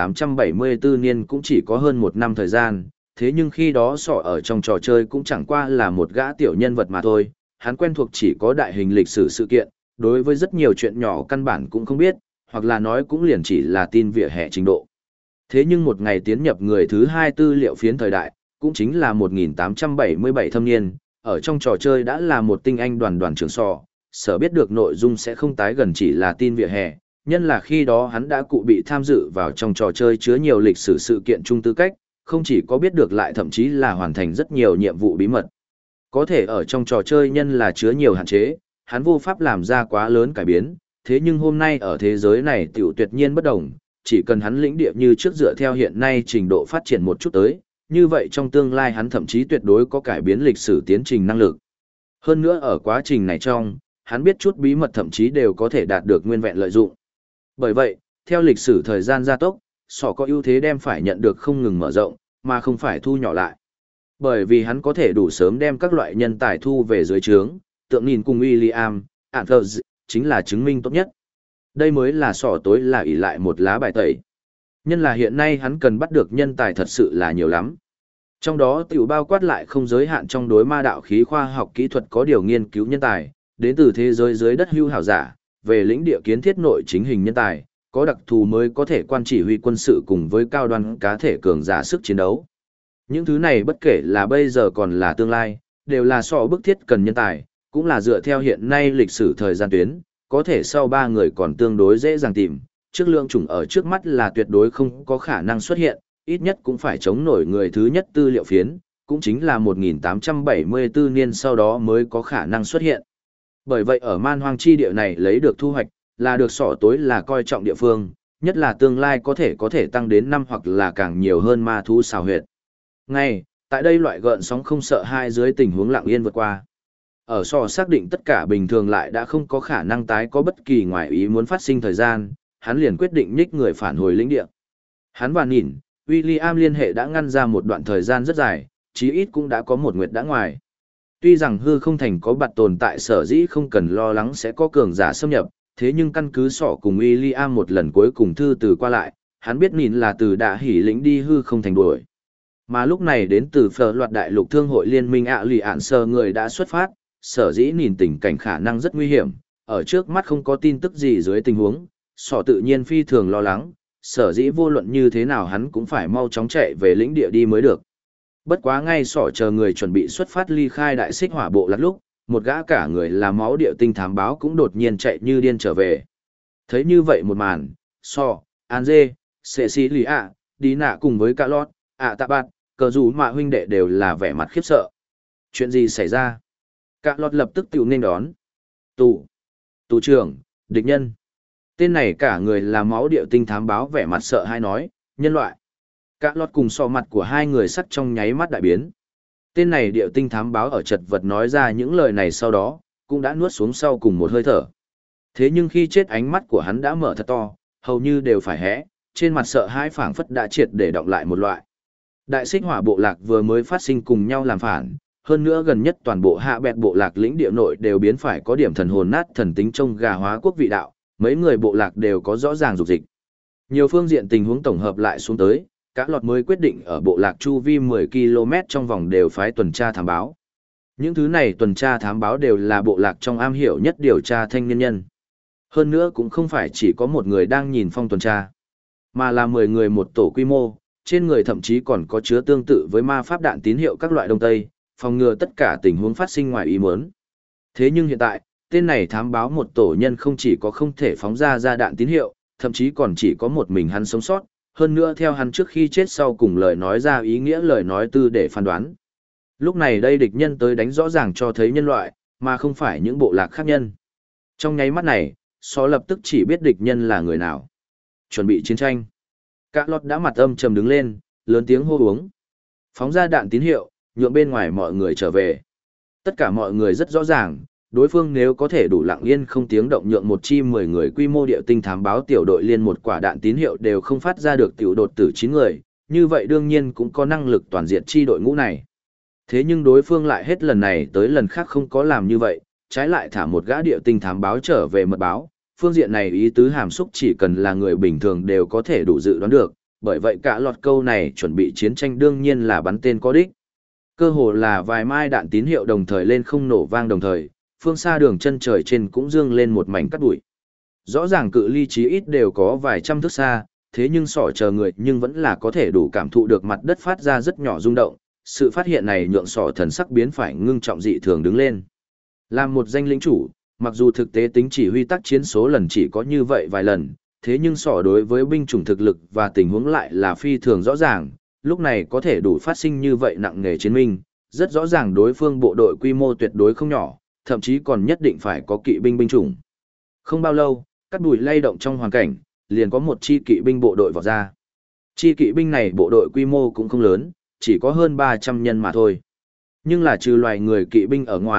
1874 niên cũng chỉ có hơn 1 năm thời gian, thế nhưng khi đó sỏ ở trong trò chơi cũng chẳng qua là một gã tiểu nhân vật mà thôi, hắn quen thuộc chỉ có đại hình lịch sử sự kiện, đối với rất nhiều chuyện nhỏ căn bản cũng không biết, hoặc là nói cũng liền chỉ là tin vỉa hè trình độ. Thế nhưng một ngày tiến nhập người thứ hai tư liệu phiến thời đại, cũng chính là 1877 thâm niên, ở trong trò chơi đã là một tinh anh đoàn trưởng sò, sở biết được nội dung sẽ không tái gần chỉ là tin vỉa hè, nhân là khi đó hắn đã cụ bị tham dự vào trong trò chơi chứa nhiều lịch sử sự kiện chung tư cách, không chỉ có biết được lại thậm chí là hoàn thành rất nhiều nhiệm vụ bí mật. Có thể ở trong trò chơi nhân là chứa nhiều hạn chế, hắn vô pháp làm ra quá lớn cải biến, thế nhưng hôm nay ở thế giới này tiểu tuyệt nhiên bất đồng, chỉ cần hắn lĩnh địa như trước dựa theo hiện nay trình độ phát triển một chút tới, như vậy trong tương lai hắn thậm chí tuyệt đối có cải biến lịch sử tiến trình năng lực. Hơn nữa ở quá trình này trong, hắn biết chút bí mật thậm chí đều có thể đạt được nguyên vẹn lợi dụng. Bởi vậy, theo lịch sử thời gian gia tốc, sọ có ưu thế đem phải nhận được không ngừng mở rộng, mà không phải thu nhỏ lại. Bởi vì hắn có thể đủ sớm đem các loại nhân tài thu về dưới trướng, tượng nhìn cùng William, Anthers, chính là chứng minh tốt nhất. Đây mới là sọ tối là ỷ lại một lá bài tẩy. Nhân là hiện nay hắn cần bắt được nhân tài thật sự là nhiều lắm. Trong đó tiểu bao quát lại không giới hạn trong đối ma đạo khí khoa học kỹ thuật có điều nghiên cứu nhân tài, đến từ thế giới dưới đất hưu hảo giả, về lĩnh địa kiến thiết nội chính hình nhân tài, có đặc thù mới có thể quan chỉ huy quân sự cùng với cao đoan cá thể cường giả sức chiến đấu. Những thứ này bất kể là bây giờ còn là tương lai, đều là so bức thiết cần nhân tài, cũng là dựa theo hiện nay lịch sử thời gian tuyến, có thể sau 3 người còn tương đối dễ dàng tìm, trước lượng chủng ở trước mắt là tuyệt đối không có khả năng xuất hiện, ít nhất cũng phải chống nổi người thứ nhất tư liệu phiến, cũng chính là 1874 niên sau đó mới có khả năng xuất hiện. Bởi vậy ở man hoang chi địa này lấy được thu hoạch, là được sỏ tối là coi trọng địa phương, nhất là tương lai có thể tăng đến 5 hoặc là càng nhiều hơn ma thú xào huyệt. Ngay, tại đây loại gợn sóng không sợ hai dưới tình huống lặng yên vượt qua. Ở sò xác định tất cả bình thường lại đã không có khả năng tái có bất kỳ ngoại ý muốn phát sinh thời gian, hắn liền quyết định nhích người phản hồi lĩnh địa. Hắn và nhìn, William liên hệ đã ngăn ra một đoạn thời gian rất dài, chí ít cũng đã có một nguyệt đã ngoài. Tuy rằng hư không thành có bạt tồn tại sở dĩ không cần lo lắng sẽ có cường giả xâm nhập, thế nhưng căn cứ sỏ cùng William một lần cuối cùng thư từ qua lại, hắn biết nhìn là từ đã hỉ lĩnh đi hư không thành đuổi. Mà lúc này đến từ phở loạt đại lục thương hội liên minh lì ạn sơ người đã xuất phát, sở dĩ nhìn tình cảnh khả năng rất nguy hiểm, ở trước mắt không có tin tức gì dưới tình huống, sỏ tự nhiên phi thường lo lắng, sở dĩ vô luận như thế nào hắn cũng phải mau chóng chạy về lĩnh địa đi mới được. Bất quá ngay sỏ chờ người chuẩn bị xuất phát ly khai đại xích hỏa bộ lát lúc, một gã cả người là máu địa tinh thám báo cũng đột nhiên chạy như điên trở về. Thấy như vậy một màn, sỏ, an dê, sệ xí lì ạ, đi nạ cùng với cả lót, ạ tạ bạt, cờ dù mạ huynh đệ đều là vẻ mặt khiếp sợ. Chuyện gì xảy ra? Cả lót lập tức tiểu nên đón. Tù trưởng, địch nhân. Tên này cả người là máu địa tinh thám báo vẻ mặt sợ hay nói, nhân loại. Cả lót cùng so mặt của hai người sắc trong nháy mắt đại biến. Tên này địa tinh thám báo ở chật vật nói ra những lời này sau đó, cũng đã nuốt xuống sau cùng một hơi thở. Thế nhưng khi chết ánh mắt của hắn đã mở thật to, hầu như đều phải hé, trên mặt sợ hãi phảng phất đã triệt để đọng lại một loại. Đại xích hỏa bộ lạc vừa mới phát sinh cùng nhau làm phản, hơn nữa gần nhất toàn bộ hạ bẹt bộ lạc lĩnh địa nội đều biến phải có điểm thần hồn nát thần tính trông gà hóa quốc vị đạo, mấy người bộ lạc đều có rõ ràng dục dịch. Nhiều phương diện tình huống tổng hợp lại xuống tới, các lọt mới quyết định ở bộ lạc chu vi 10 km trong vòng đều phái tuần tra thám báo. Những thứ này tuần tra thám báo đều là bộ lạc trong am hiểu nhất điều tra thanh niên nhân. Hơn nữa cũng không phải chỉ có một người đang nhìn phong tuần tra, mà là 10 người một tổ quy mô, trên người thậm chí còn có chứa tương tự với ma pháp đạn tín hiệu các loại đông tây, phòng ngừa tất cả tình huống phát sinh ngoài ý muốn. Thế nhưng hiện tại, tên này thám báo một tổ nhân không chỉ có không thể phóng ra đạn tín hiệu, thậm chí còn chỉ có một mình hắn sống sót, hơn nữa theo hắn trước khi chết sau cùng lời nói ra ý nghĩa lời nói tư để phán đoán. Lúc này đây địch nhân tới đánh rõ ràng cho thấy nhân loại, mà không phải những bộ lạc khác nhân. Trong nháy mắt này, Só lập tức chỉ biết địch nhân là người nào. Chuẩn bị chiến tranh. Cả lọt đã mặt âm trầm đứng lên, lớn tiếng hô uống. Phóng ra đạn tín hiệu, nhượng bên ngoài mọi người trở về. Tất cả mọi người rất rõ ràng, đối phương nếu có thể đủ lặng yên không tiếng động nhượng một chi 10 người quy mô địa tinh thám báo tiểu đội liên một quả đạn tín hiệu đều không phát ra được tiểu đột tử 9 người, như vậy đương nhiên cũng có năng lực toàn diện chi đội ngũ này. Thế nhưng đối phương lại hết lần này tới lần khác không có làm như vậy, trái lại thả một gã địa tinh thám báo trở về mật báo, phương diện này ý tứ hàm xúc chỉ cần là người bình thường đều có thể đủ dự đoán được, bởi vậy cả lọt câu này chuẩn bị chiến tranh đương nhiên là bắn tên có đích. Cơ hồ là vài mai đạn tín hiệu đồng thời lên không nổ vang đồng thời, phương xa đường chân trời trên cũng dương lên một mảnh cát bụi. Rõ ràng cự ly chí ít đều có vài trăm thước xa, thế nhưng sỏ chờ người nhưng vẫn là có thể đủ cảm thụ được mặt đất phát ra rất nhỏ rung động. Sự phát hiện này nhượng sỏ thần sắc biến phải ngưng trọng dị thường đứng lên. Làm một danh lĩnh chủ, mặc dù thực tế tính chỉ huy tác chiến số lần chỉ có như vậy vài lần, thế nhưng sỏ đối với binh chủng thực lực và tình huống lại là phi thường rõ ràng, lúc này có thể đủ phát sinh như vậy nặng nề chiến minh, rất rõ ràng đối phương bộ đội quy mô tuyệt đối không nhỏ, thậm chí còn nhất định phải có kỵ binh binh chủng. Không bao lâu, cát bụi lay động trong hoàn cảnh, liền có một chi kỵ binh bộ đội vọt ra. Chi kỵ binh này bộ đội quy mô cũng không lớn, chỉ có hơn 300 nhân mà thôi. Nhưng là trừ loài người kỵ binh ở ngoài,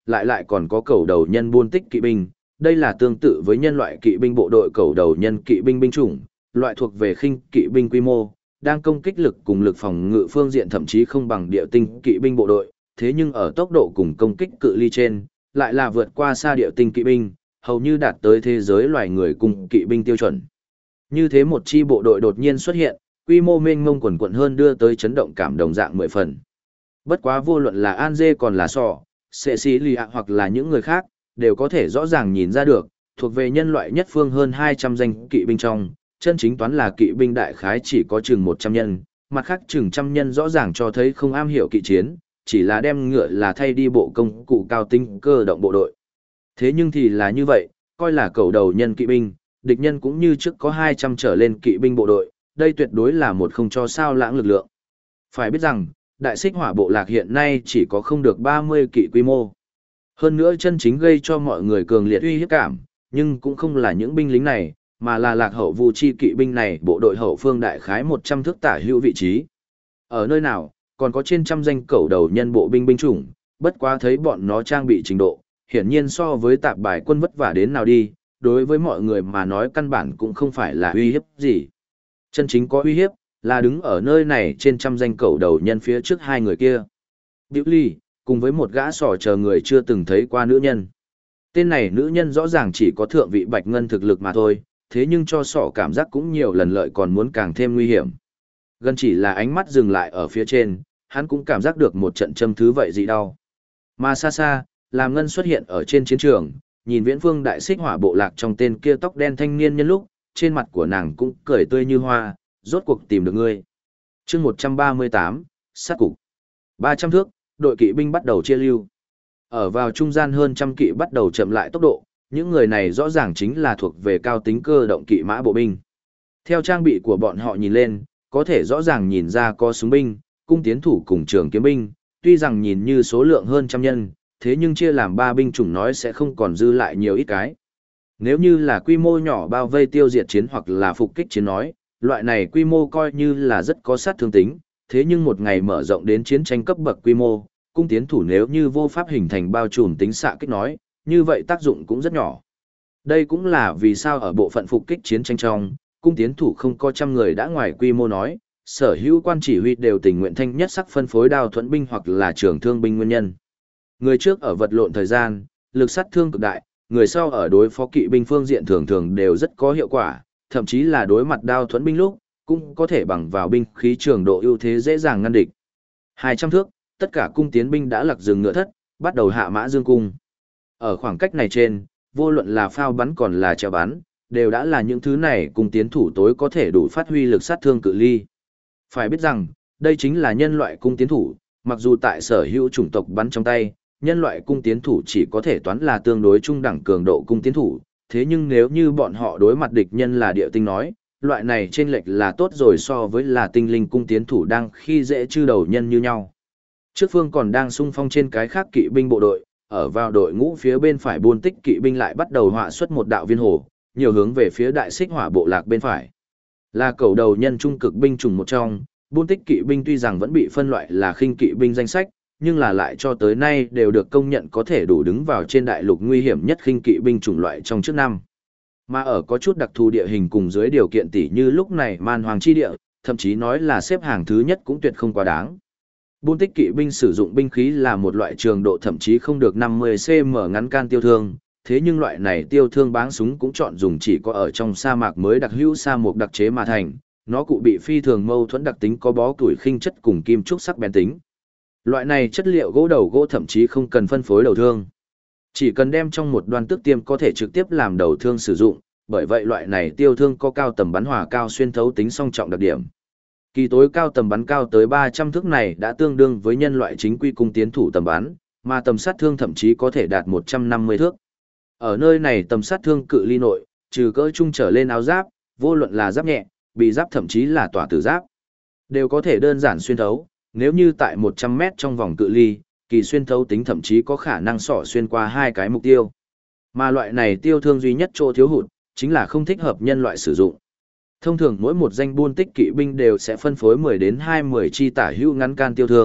lại còn có cầu đầu nhân buôn tích kỵ binh. Đây là tương tự với nhân loại kỵ binh bộ đội cầu đầu nhân kỵ binh binh chủng, loại thuộc về khinh kỵ binh quy mô, đang công kích lực cùng lực phòng ngự phương diện thậm chí không bằng địa tinh kỵ binh bộ đội, thế nhưng ở tốc độ cùng công kích cự ly trên, lại là vượt qua xa địa tinh kỵ binh, hầu như đạt tới thế giới loài người cùng kỵ binh tiêu chuẩn. Như thế một chi bộ đội đột nhiên xuất hiện, quy mô mênh mông quần quận hơn đưa tới chấn động cảm đồng dạng 10 phần. Bất quá vô luận là An Dê còn là Sọ, Sệ Sĩ Lì ạ hoặc là những người khác, đều có thể rõ ràng nhìn ra được, thuộc về nhân loại nhất phương hơn 200 danh kỵ binh trong, chân chính toán là kỵ binh đại khái chỉ có chừng 100 nhân, mặt khác chừng trăm nhân rõ ràng cho thấy không am hiểu kỵ chiến, chỉ là đem ngựa là thay đi bộ công cụ cao tinh cơ động bộ đội. Thế nhưng thì là như vậy, coi là cầu đầu nhân kỵ binh, địch nhân cũng như trước có 200 trở lên kỵ binh bộ đội, đây tuyệt đối là một không cho sao lãng lực lượng. Phải biết rằng, đại xích hỏa bộ lạc hiện nay chỉ có không được 30 kỵ quy mô. Hơn nữa chân chính gây cho mọi người cường liệt uy hiếp cảm, nhưng cũng không là những binh lính này, mà là lạc hậu vu chi kỵ binh này bộ đội hậu phương đại khái 100 thước tả hữu vị trí. Ở nơi nào, còn có trên trăm danh cẩu đầu nhân bộ binh binh chủng, bất quá thấy bọn nó trang bị trình độ, hiển nhiên so với tạp bài quân vất vả đến nào đi, đối với mọi người mà nói căn bản cũng không phải là uy hiếp gì. Chân chính có uy hiếp, là đứng ở nơi này trên trăm danh cẩu đầu nhân phía trước hai người kia. Biểu Ly, cùng với một gã sò chờ người chưa từng thấy qua nữ nhân. Tên này nữ nhân rõ ràng chỉ có thượng vị bạch ngân thực lực mà thôi, thế nhưng cho sọ cảm giác cũng nhiều lần lợi còn muốn càng thêm nguy hiểm. Gần chỉ là ánh mắt dừng lại ở phía trên, hắn cũng cảm giác được một trận châm thứ vậy dị đau. Mà xa xa, làm ngân xuất hiện ở trên chiến trường, nhìn viễn phương đại xích hỏa bộ lạc trong tên kia tóc đen thanh niên nhân lúc, trên mặt của nàng cũng cười tươi như hoa, rốt cuộc tìm được ngươi. chương 138, sát cục. 300 thước, đội kỵ binh bắt đầu chia lưu. Ở vào trung gian hơn trăm kỵ bắt đầu chậm lại tốc độ, những người này rõ ràng chính là thuộc về cao tính cơ động kỵ mã bộ binh. Theo trang bị của bọn họ nhìn lên, có thể rõ ràng nhìn ra có súng binh, cung tiến thủ cùng trường kiếm binh, tuy rằng nhìn như số lượng hơn trăm nhân, thế nhưng chia làm 3 binh chủng nói sẽ không còn dư lại nhiều ít cái. Nếu như là quy mô nhỏ bao vây tiêu diệt chiến hoặc là phục kích chiến nói, loại này quy mô coi như là rất có sát thương tính, thế nhưng một ngày mở rộng đến chiến tranh cấp bậc quy mô, cung tiến thủ nếu như vô pháp hình thành bao trùm tính xạ kích nói, như vậy tác dụng cũng rất nhỏ. Đây cũng là vì sao ở bộ phận phục kích chiến tranh trong, cung tiến thủ không có trăm người đã ngoài quy mô nói, sở hữu quan chỉ huy đều tình nguyện thanh nhất sắc phân phối đao thuẫn binh hoặc là trường thương binh nguyên nhân. Người trước ở vật lộn thời gian, lực sát thương cực đại, người sau ở đối phó kỵ binh phương diện thường thường đều rất có hiệu quả, thậm chí là đối mặt đao thuẫn binh lúc, cũng có thể bằng vào binh khí trường độ ưu thế dễ dàng ngăn địch. 200 thước, tất cả cung tiến binh đã lặc dừng ngựa thất, bắt đầu hạ mã dương cung. Ở khoảng cách này trên, vô luận là phao bắn còn là treo bắn, đều đã là những thứ này cung tiến thủ tối có thể đủ phát huy lực sát thương cự ly. Phải biết rằng, đây chính là nhân loại cung tiến thủ, mặc dù tại sở hữu chủng tộc bắn trong tay, nhân loại cung tiến thủ chỉ có thể toán là tương đối trung đẳng cường độ cung tiến thủ, thế nhưng nếu như bọn họ đối mặt địch nhân là địa tinh nói, loại này trên lệch là tốt rồi so với là tinh linh cung tiến thủ đang khi dễ chư đầu nhân như nhau. Trước phương còn đang xung phong trên cái khác kỵ binh bộ đội, ở vào đội ngũ phía bên phải buôn tích kỵ binh lại bắt đầu họa xuất một đạo viên hồ, nhiều hướng về phía đại xích hỏa bộ lạc bên phải. Là cầu đầu nhân trung cực binh chủng một trong, buôn tích kỵ binh tuy rằng vẫn bị phân loại là khinh kỵ binh danh sách, nhưng là lại cho tới nay đều được công nhận có thể đủ đứng vào trên đại lục nguy hiểm nhất khinh kỵ binh chủng loại trong trước năm. Mà ở có chút đặc thù địa hình cùng dưới điều kiện tỉ như lúc này man hoàng chi địa, thậm chí nói là xếp hàng thứ nhất cũng tuyệt không quá đáng. Buôn tích kỵ binh sử dụng binh khí là một loại trường độ thậm chí không được 50 cm ngắn can tiêu thương, thế nhưng loại này tiêu thương báng súng cũng chọn dùng chỉ có ở trong sa mạc mới đặc hữu sa mục đặc chế mà thành, nó cụ bị phi thường mâu thuẫn đặc tính có bó tuổi khinh chất cùng kim trúc sắc bén tính. Loại này chất liệu gỗ đầu gỗ thậm chí không cần phân phối đầu thương. Chỉ cần đem trong một đoan tước tiêm có thể trực tiếp làm đầu thương sử dụng, bởi vậy loại này tiêu thương có cao tầm bắn hỏa cao xuyên thấu tính song trọng đặc điểm. Kỳ tối cao tầm bắn cao tới 300 thước này đã tương đương với nhân loại chính quy cung tiến thủ tầm bắn, mà tầm sát thương thậm chí có thể đạt 150 thước. Ở nơi này tầm sát thương cự ly nội, trừ cỡ trung trở lên áo giáp, vô luận là giáp nhẹ, bị giáp thậm chí là tỏa tử giáp, đều có thể đơn giản xuyên thấu, nếu như tại 100 mét trong vòng cự ly, kỳ xuyên thấu tính thậm chí có khả năng xỏ xuyên qua hai cái mục tiêu. Mà loại này tiêu thương duy nhất chỗ thiếu hụt, chính là không thích hợp nhân loại sử dụng. Thông thường mỗi một danh buôn tích kỵ binh đều sẽ phân phối 10 đến 20 chi tả hữu ngắn can tiêu thương,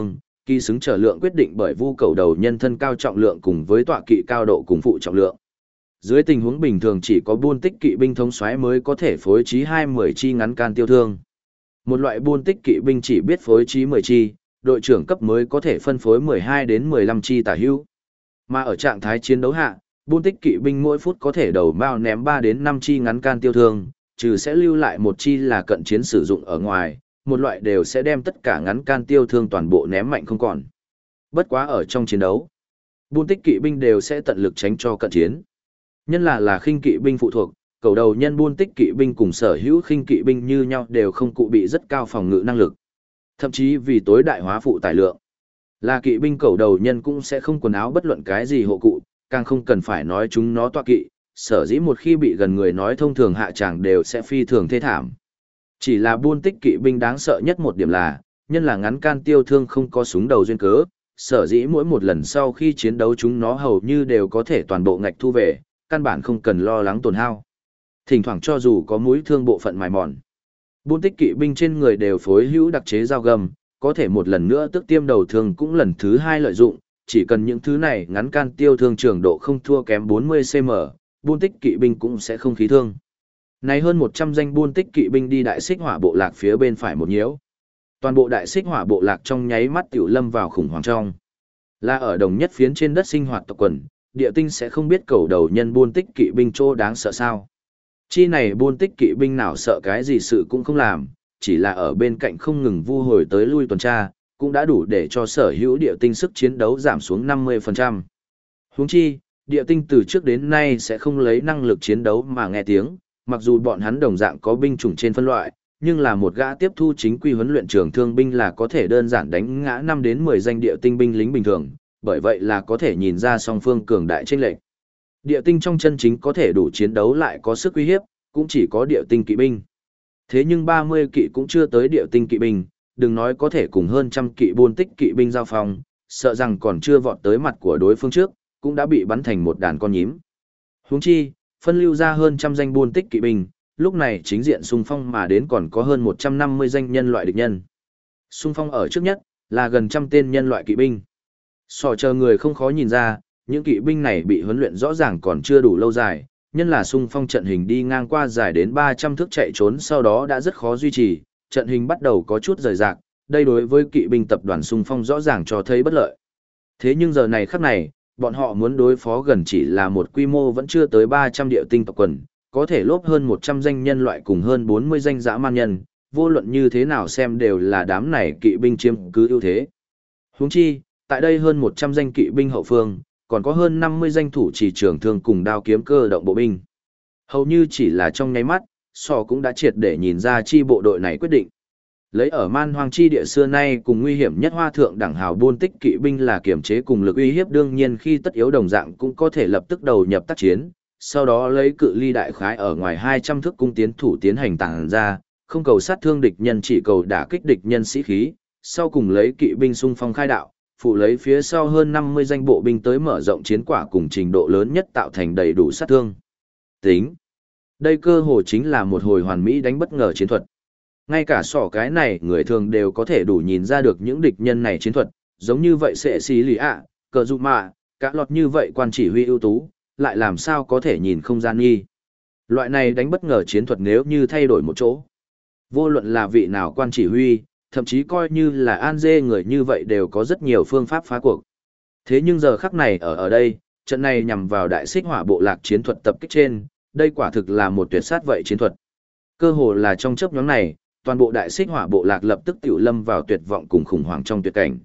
Kỳ xứng trở lượng quyết định bởi vu cầu đầu nhân thân cao trọng lượng cùng với tọa kỵ cao độ cùng phụ trọng lượng. Dưới tình huống bình thường chỉ có buôn tích kỵ binh thống soái mới có thể phối trí 20 chi ngắn can tiêu thương. Một loại buôn tích kỵ binh chỉ biết phối trí 10 chi, đội trưởng cấp mới có thể phân phối 12 đến 15 chi tả hữu. Mà ở trạng thái chiến đấu hạ, buôn tích kỵ binh mỗi phút có thể đầu mao ném 3 đến 5 chi ngắn can tiêu thương, trừ sẽ lưu lại một chi là cận chiến sử dụng ở ngoài, một loại đều sẽ đem tất cả ngắn can tiêu thương toàn bộ ném mạnh không còn. Bất quá ở trong chiến đấu, buôn tích kỵ binh đều sẽ tận lực tránh cho cận chiến. Nhân là khinh kỵ binh phụ thuộc, cầu đầu nhân buôn tích kỵ binh cùng sở hữu khinh kỵ binh như nhau đều không cụ bị rất cao phòng ngự năng lực. Thậm chí vì tối đại hóa phụ tải lượng, là kỵ binh cầu đầu nhân cũng sẽ không quần áo bất luận cái gì hộ cụ, càng không cần phải nói chúng nó tọa kỵ, sở dĩ một khi bị gần người nói thông thường hạ tràng đều sẽ phi thường thê thảm. Chỉ là buôn tích kỵ binh đáng sợ nhất một điểm là, nhân là ngắn can tiêu thương không có súng đầu duyên cớ, sở dĩ mỗi một lần sau khi chiến đấu chúng nó hầu như đều có thể toàn bộ ngạch thu về, căn bản không cần lo lắng tổn hao. Thỉnh thoảng cho dù có mũi thương bộ phận mài mòn, buôn tích kỵ binh trên người đều phối hữu đặc chế dao găm, có thể một lần nữa tức tiêm đầu thương cũng lần thứ hai lợi dụng, chỉ cần những thứ này ngắn can tiêu thương trường độ không thua kém 40 cm, buôn tích kỵ binh cũng sẽ không khí thương. Này hơn 100 danh buôn tích kỵ binh đi đại xích hỏa bộ lạc phía bên phải một nhiễu. Toàn bộ đại xích hỏa bộ lạc trong nháy mắt tiểu lâm vào khủng hoảng trong. Là ở đồng nhất phiến trên đất sinh hoạt tộc quần, địa tinh sẽ không biết cầu đầu nhân buôn tích kỵ binh chỗ đáng sợ sao. Chi này buôn tích kỵ binh nào sợ cái gì sự cũng không làm, chỉ là ở bên cạnh không ngừng vu hồi tới lui tuần tra, cũng đã đủ để cho sở hữu địa tinh sức chiến đấu giảm xuống 50%. Huống chi, địa tinh từ trước đến nay sẽ không lấy năng lực chiến đấu mà nghe tiếng, mặc dù bọn hắn đồng dạng có binh chủng trên phân loại, nhưng là một gã tiếp thu chính quy huấn luyện trường thương binh là có thể đơn giản đánh ngã 5 đến 10 danh địa tinh binh lính bình thường, bởi vậy là có thể nhìn ra song phương cường đại chênh lệch. Địa tinh trong chân chính có thể đủ chiến đấu lại có sức uy hiếp, cũng chỉ có địa tinh kỵ binh. Thế nhưng 30 kỵ cũng chưa tới địa tinh kỵ binh, đừng nói có thể cùng hơn trăm kỵ buôn tích kỵ binh giao phong, sợ rằng còn chưa vọt tới mặt của đối phương trước, cũng đã bị bắn thành một đàn con nhím. Huống chi, phân lưu ra hơn trăm danh buôn tích kỵ binh, lúc này chính diện xung phong mà đến còn có hơn 150 danh nhân loại địch nhân. Xung phong ở trước nhất, là gần trăm tên nhân loại kỵ binh. Chờ người không khó nhìn ra, những kỵ binh này bị huấn luyện rõ ràng còn chưa đủ lâu dài, nhân là xung phong trận hình đi ngang qua dài đến 300 thước chạy trốn sau đó đã rất khó duy trì, trận hình bắt đầu có chút rời rạc, đây đối với kỵ binh tập đoàn xung phong rõ ràng cho thấy bất lợi. Thế nhưng giờ này khắc này, bọn họ muốn đối phó gần chỉ là một quy mô vẫn chưa tới 300 địa tinh tộc quần, có thể lốp hơn 100 danh nhân loại cùng hơn 40 danh dã man nhân, vô luận như thế nào xem đều là đám này kỵ binh chiếm cứ ưu thế. Huống chi, tại đây hơn 100 danh kỵ binh hậu phương, còn có hơn 50 danh thủ chỉ trường thương cùng đao kiếm cơ động bộ binh. Hầu như chỉ là trong nháy mắt, cũng đã triệt để nhìn ra chi bộ đội này quyết định. Lấy ở man hoang chi địa xưa nay cùng nguy hiểm nhất hoa thượng đẳng hào buôn tích kỵ binh là kiểm chế cùng lực uy hiếp, đương nhiên khi tất yếu đồng dạng cũng có thể lập tức đầu nhập tác chiến, sau đó lấy cự ly đại khái ở ngoài 200 thước cung tiến thủ tiến hành tàng ra, không cầu sát thương địch nhân chỉ cầu đả kích địch nhân sĩ khí, sau cùng lấy kỵ binh xung phong khai đạo, phụ lấy phía sau hơn 50 danh bộ binh tới mở rộng chiến quả cùng trình độ lớn nhất tạo thành đầy đủ sát thương. Tính. Đây cơ hồ chính là một hồi hoàn mỹ đánh bất ngờ chiến thuật. Ngay cả cái này người thường đều có thể đủ nhìn ra được những địch nhân này chiến thuật, giống như vậy sẽ xí lì ạ, cờ dụ mạ, cả lọt như vậy quan chỉ huy ưu tú, lại làm sao có thể nhìn không gian nghi. Loại này đánh bất ngờ chiến thuật nếu như thay đổi một chỗ. Vô luận là vị nào quan chỉ huy, thậm chí coi như là An Dê người như vậy đều có rất nhiều phương pháp phá cuộc. Thế nhưng giờ khắc này ở đây, trận này nhằm vào đại xích hỏa bộ lạc chiến thuật tập kích trên, đây quả thực là một tuyệt sát vậy chiến thuật. Cơ hồ là trong chớp nhoáng này, toàn bộ đại xích hỏa bộ lạc lập tức tiểu lâm vào tuyệt vọng cùng khủng hoảng trong tuyệt cảnh.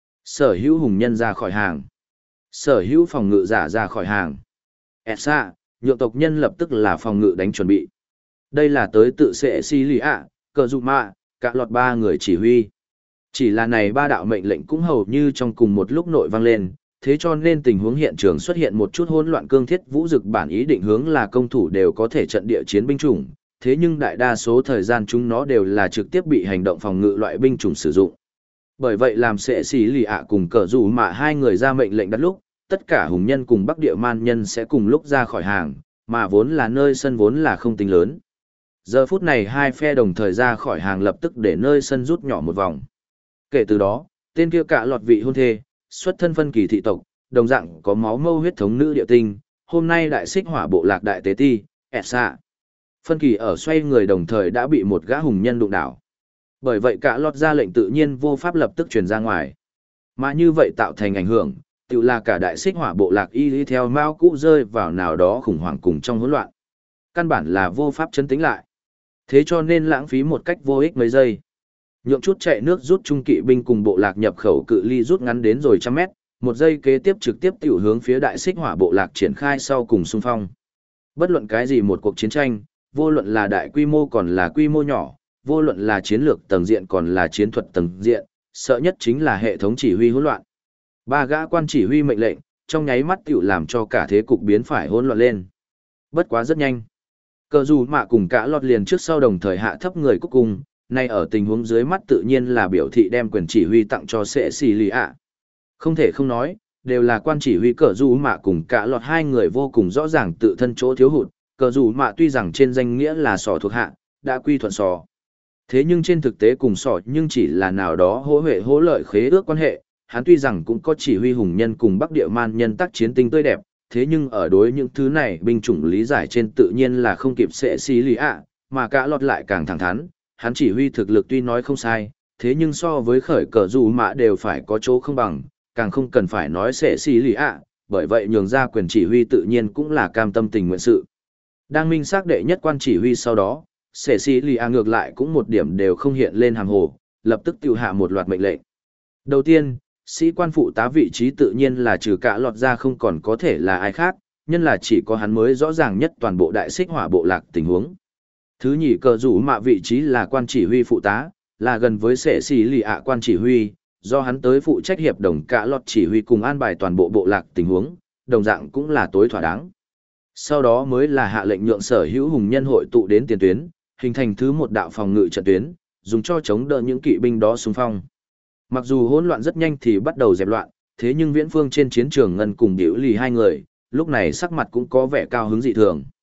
Sở hữu hùng nhân ra khỏi hàng. Sở hữu phòng ngự giả ra khỏi hàng. Xa, nhượng tộc nhân lập tức là phòng ngự đánh chuẩn bị. Đây là tới tự sẽ si lì ạ, cờ dụ mạ, cả lọt ba người chỉ huy. Chỉ là này ba đạo mệnh lệnh cũng hầu như trong cùng một lúc nội vang lên, thế cho nên tình huống hiện trường xuất hiện một chút hỗn loạn. Cương Thiết Vũ Dực bản ý định hướng là công thủ đều có thể trận địa chiến binh chủng, thế nhưng đại đa số thời gian chúng nó đều là trực tiếp bị hành động phòng ngự loại binh chủng sử dụng. Bởi vậy làm sẽ xì lì ạ cùng cờ dù mà hai người ra mệnh lệnh đặt lúc, tất cả hùng nhân cùng bắc địa man nhân sẽ cùng lúc ra khỏi hàng, mà vốn là nơi sân vốn là không tính lớn. Giờ phút này hai phe đồng thời ra khỏi hàng lập tức để nơi sân rút nhỏ một vòng. Kể từ đó, tên kia cả lọt vị hôn thê, xuất thân phân kỳ thị tộc, đồng dạng có máu mâu huyết thống nữ địa tinh, hôm nay đại xích hỏa bộ lạc đại tế ti, Esa. Phân kỳ ở xoay người đồng thời đã bị một gã hùng nhân đụng đảo. Bởi vậy cả lọt ra lệnh tự nhiên vô pháp lập tức truyền ra ngoài. Mà như vậy tạo thành ảnh hưởng, tự là cả đại xích hỏa bộ lạc y theo Mao cũ rơi vào nào đó khủng hoảng cùng trong hỗn loạn. Căn bản là vô pháp chấn tĩnh lại. Thế cho nên lãng phí một cách vô ích mấy giây. Nhượng chút chạy nước rút trung kỵ binh cùng bộ lạc nhập khẩu cự ly rút ngắn đến rồi trăm mét, một giây kế tiếp trực tiếp tiểu hướng phía đại xích hỏa bộ lạc triển khai sau cùng xung phong. Bất luận cái gì một cuộc chiến tranh, vô luận là đại quy mô còn là quy mô nhỏ, vô luận là chiến lược tầng diện còn là chiến thuật tầng diện, sợ nhất chính là hệ thống chỉ huy hỗn loạn. Ba gã quan chỉ huy mệnh lệnh, trong nháy mắt tiểu làm cho cả thế cục biến phải hỗn loạn lên. Bất quá rất nhanh. Cờ dù mạ cùng cả lọt liền trước sau đồng thời hạ thấp người cuối cùng, nay ở tình huống dưới mắt tự nhiên là biểu thị đem quyền chỉ huy tặng cho sệ xì lì ạ. Không thể không nói, đều là quan chỉ huy cờ dù mạ cùng cả lọt hai người vô cùng rõ ràng tự thân chỗ thiếu hụt. Cờ dù mạ tuy rằng trên danh nghĩa là sỏ thuộc hạ, đã quy thuận sỏ. Thế nhưng trên thực tế cùng sỏ nhưng chỉ là nào đó hỗ huệ hỗ lợi khế ước quan hệ, hắn tuy rằng cũng có chỉ huy hùng nhân cùng Bắc Địa Man nhân tác chiến tinh tươi đẹp, thế nhưng ở đối những thứ này binh chủng lý giải trên tự nhiên là không kịp sẽ xí lý ạ, mà cả lọt lại càng thẳng thắn, hắn chỉ huy thực lực tuy nói không sai, thế nhưng so với khởi cờ dù mạ đều phải có chỗ không bằng, càng không cần phải nói sẽ xí lý ạ, bởi vậy nhường ra quyền chỉ huy tự nhiên cũng là cam tâm tình nguyện sự. Đang minh xác đệ nhất quan chỉ huy sau đó, sẽ xí lý ạ ngược lại cũng một điểm đều không hiện lên hàng hồ, lập tức tiêu hạ một loạt mệnh lệnh. Đầu tiên, sĩ quan phụ tá vị trí tự nhiên là trừ cả lọt ra không còn có thể là ai khác, nhân là chỉ có hắn mới rõ ràng nhất toàn bộ đại xích hỏa bộ lạc tình huống. Thứ nhì cờ rủ mạ vị trí là quan chỉ huy phụ tá, là gần với sệ xì lì ạ quan chỉ huy, do hắn tới phụ trách hiệp đồng cả lọt chỉ huy cùng an bài toàn bộ bộ lạc tình huống, đồng dạng cũng là tối thỏa đáng. Sau đó mới là hạ lệnh nhượng sở hữu hùng nhân hội tụ đến tiền tuyến, hình thành thứ một đạo phòng ngự trận tuyến, dùng cho chống đỡ những kỵ binh đó xung phong. Mặc dù hỗn loạn rất nhanh thì bắt đầu dẹp loạn, thế nhưng viễn phương trên chiến trường ngân cùng điểu lì hai người, lúc này sắc mặt cũng có vẻ cao hứng dị thường.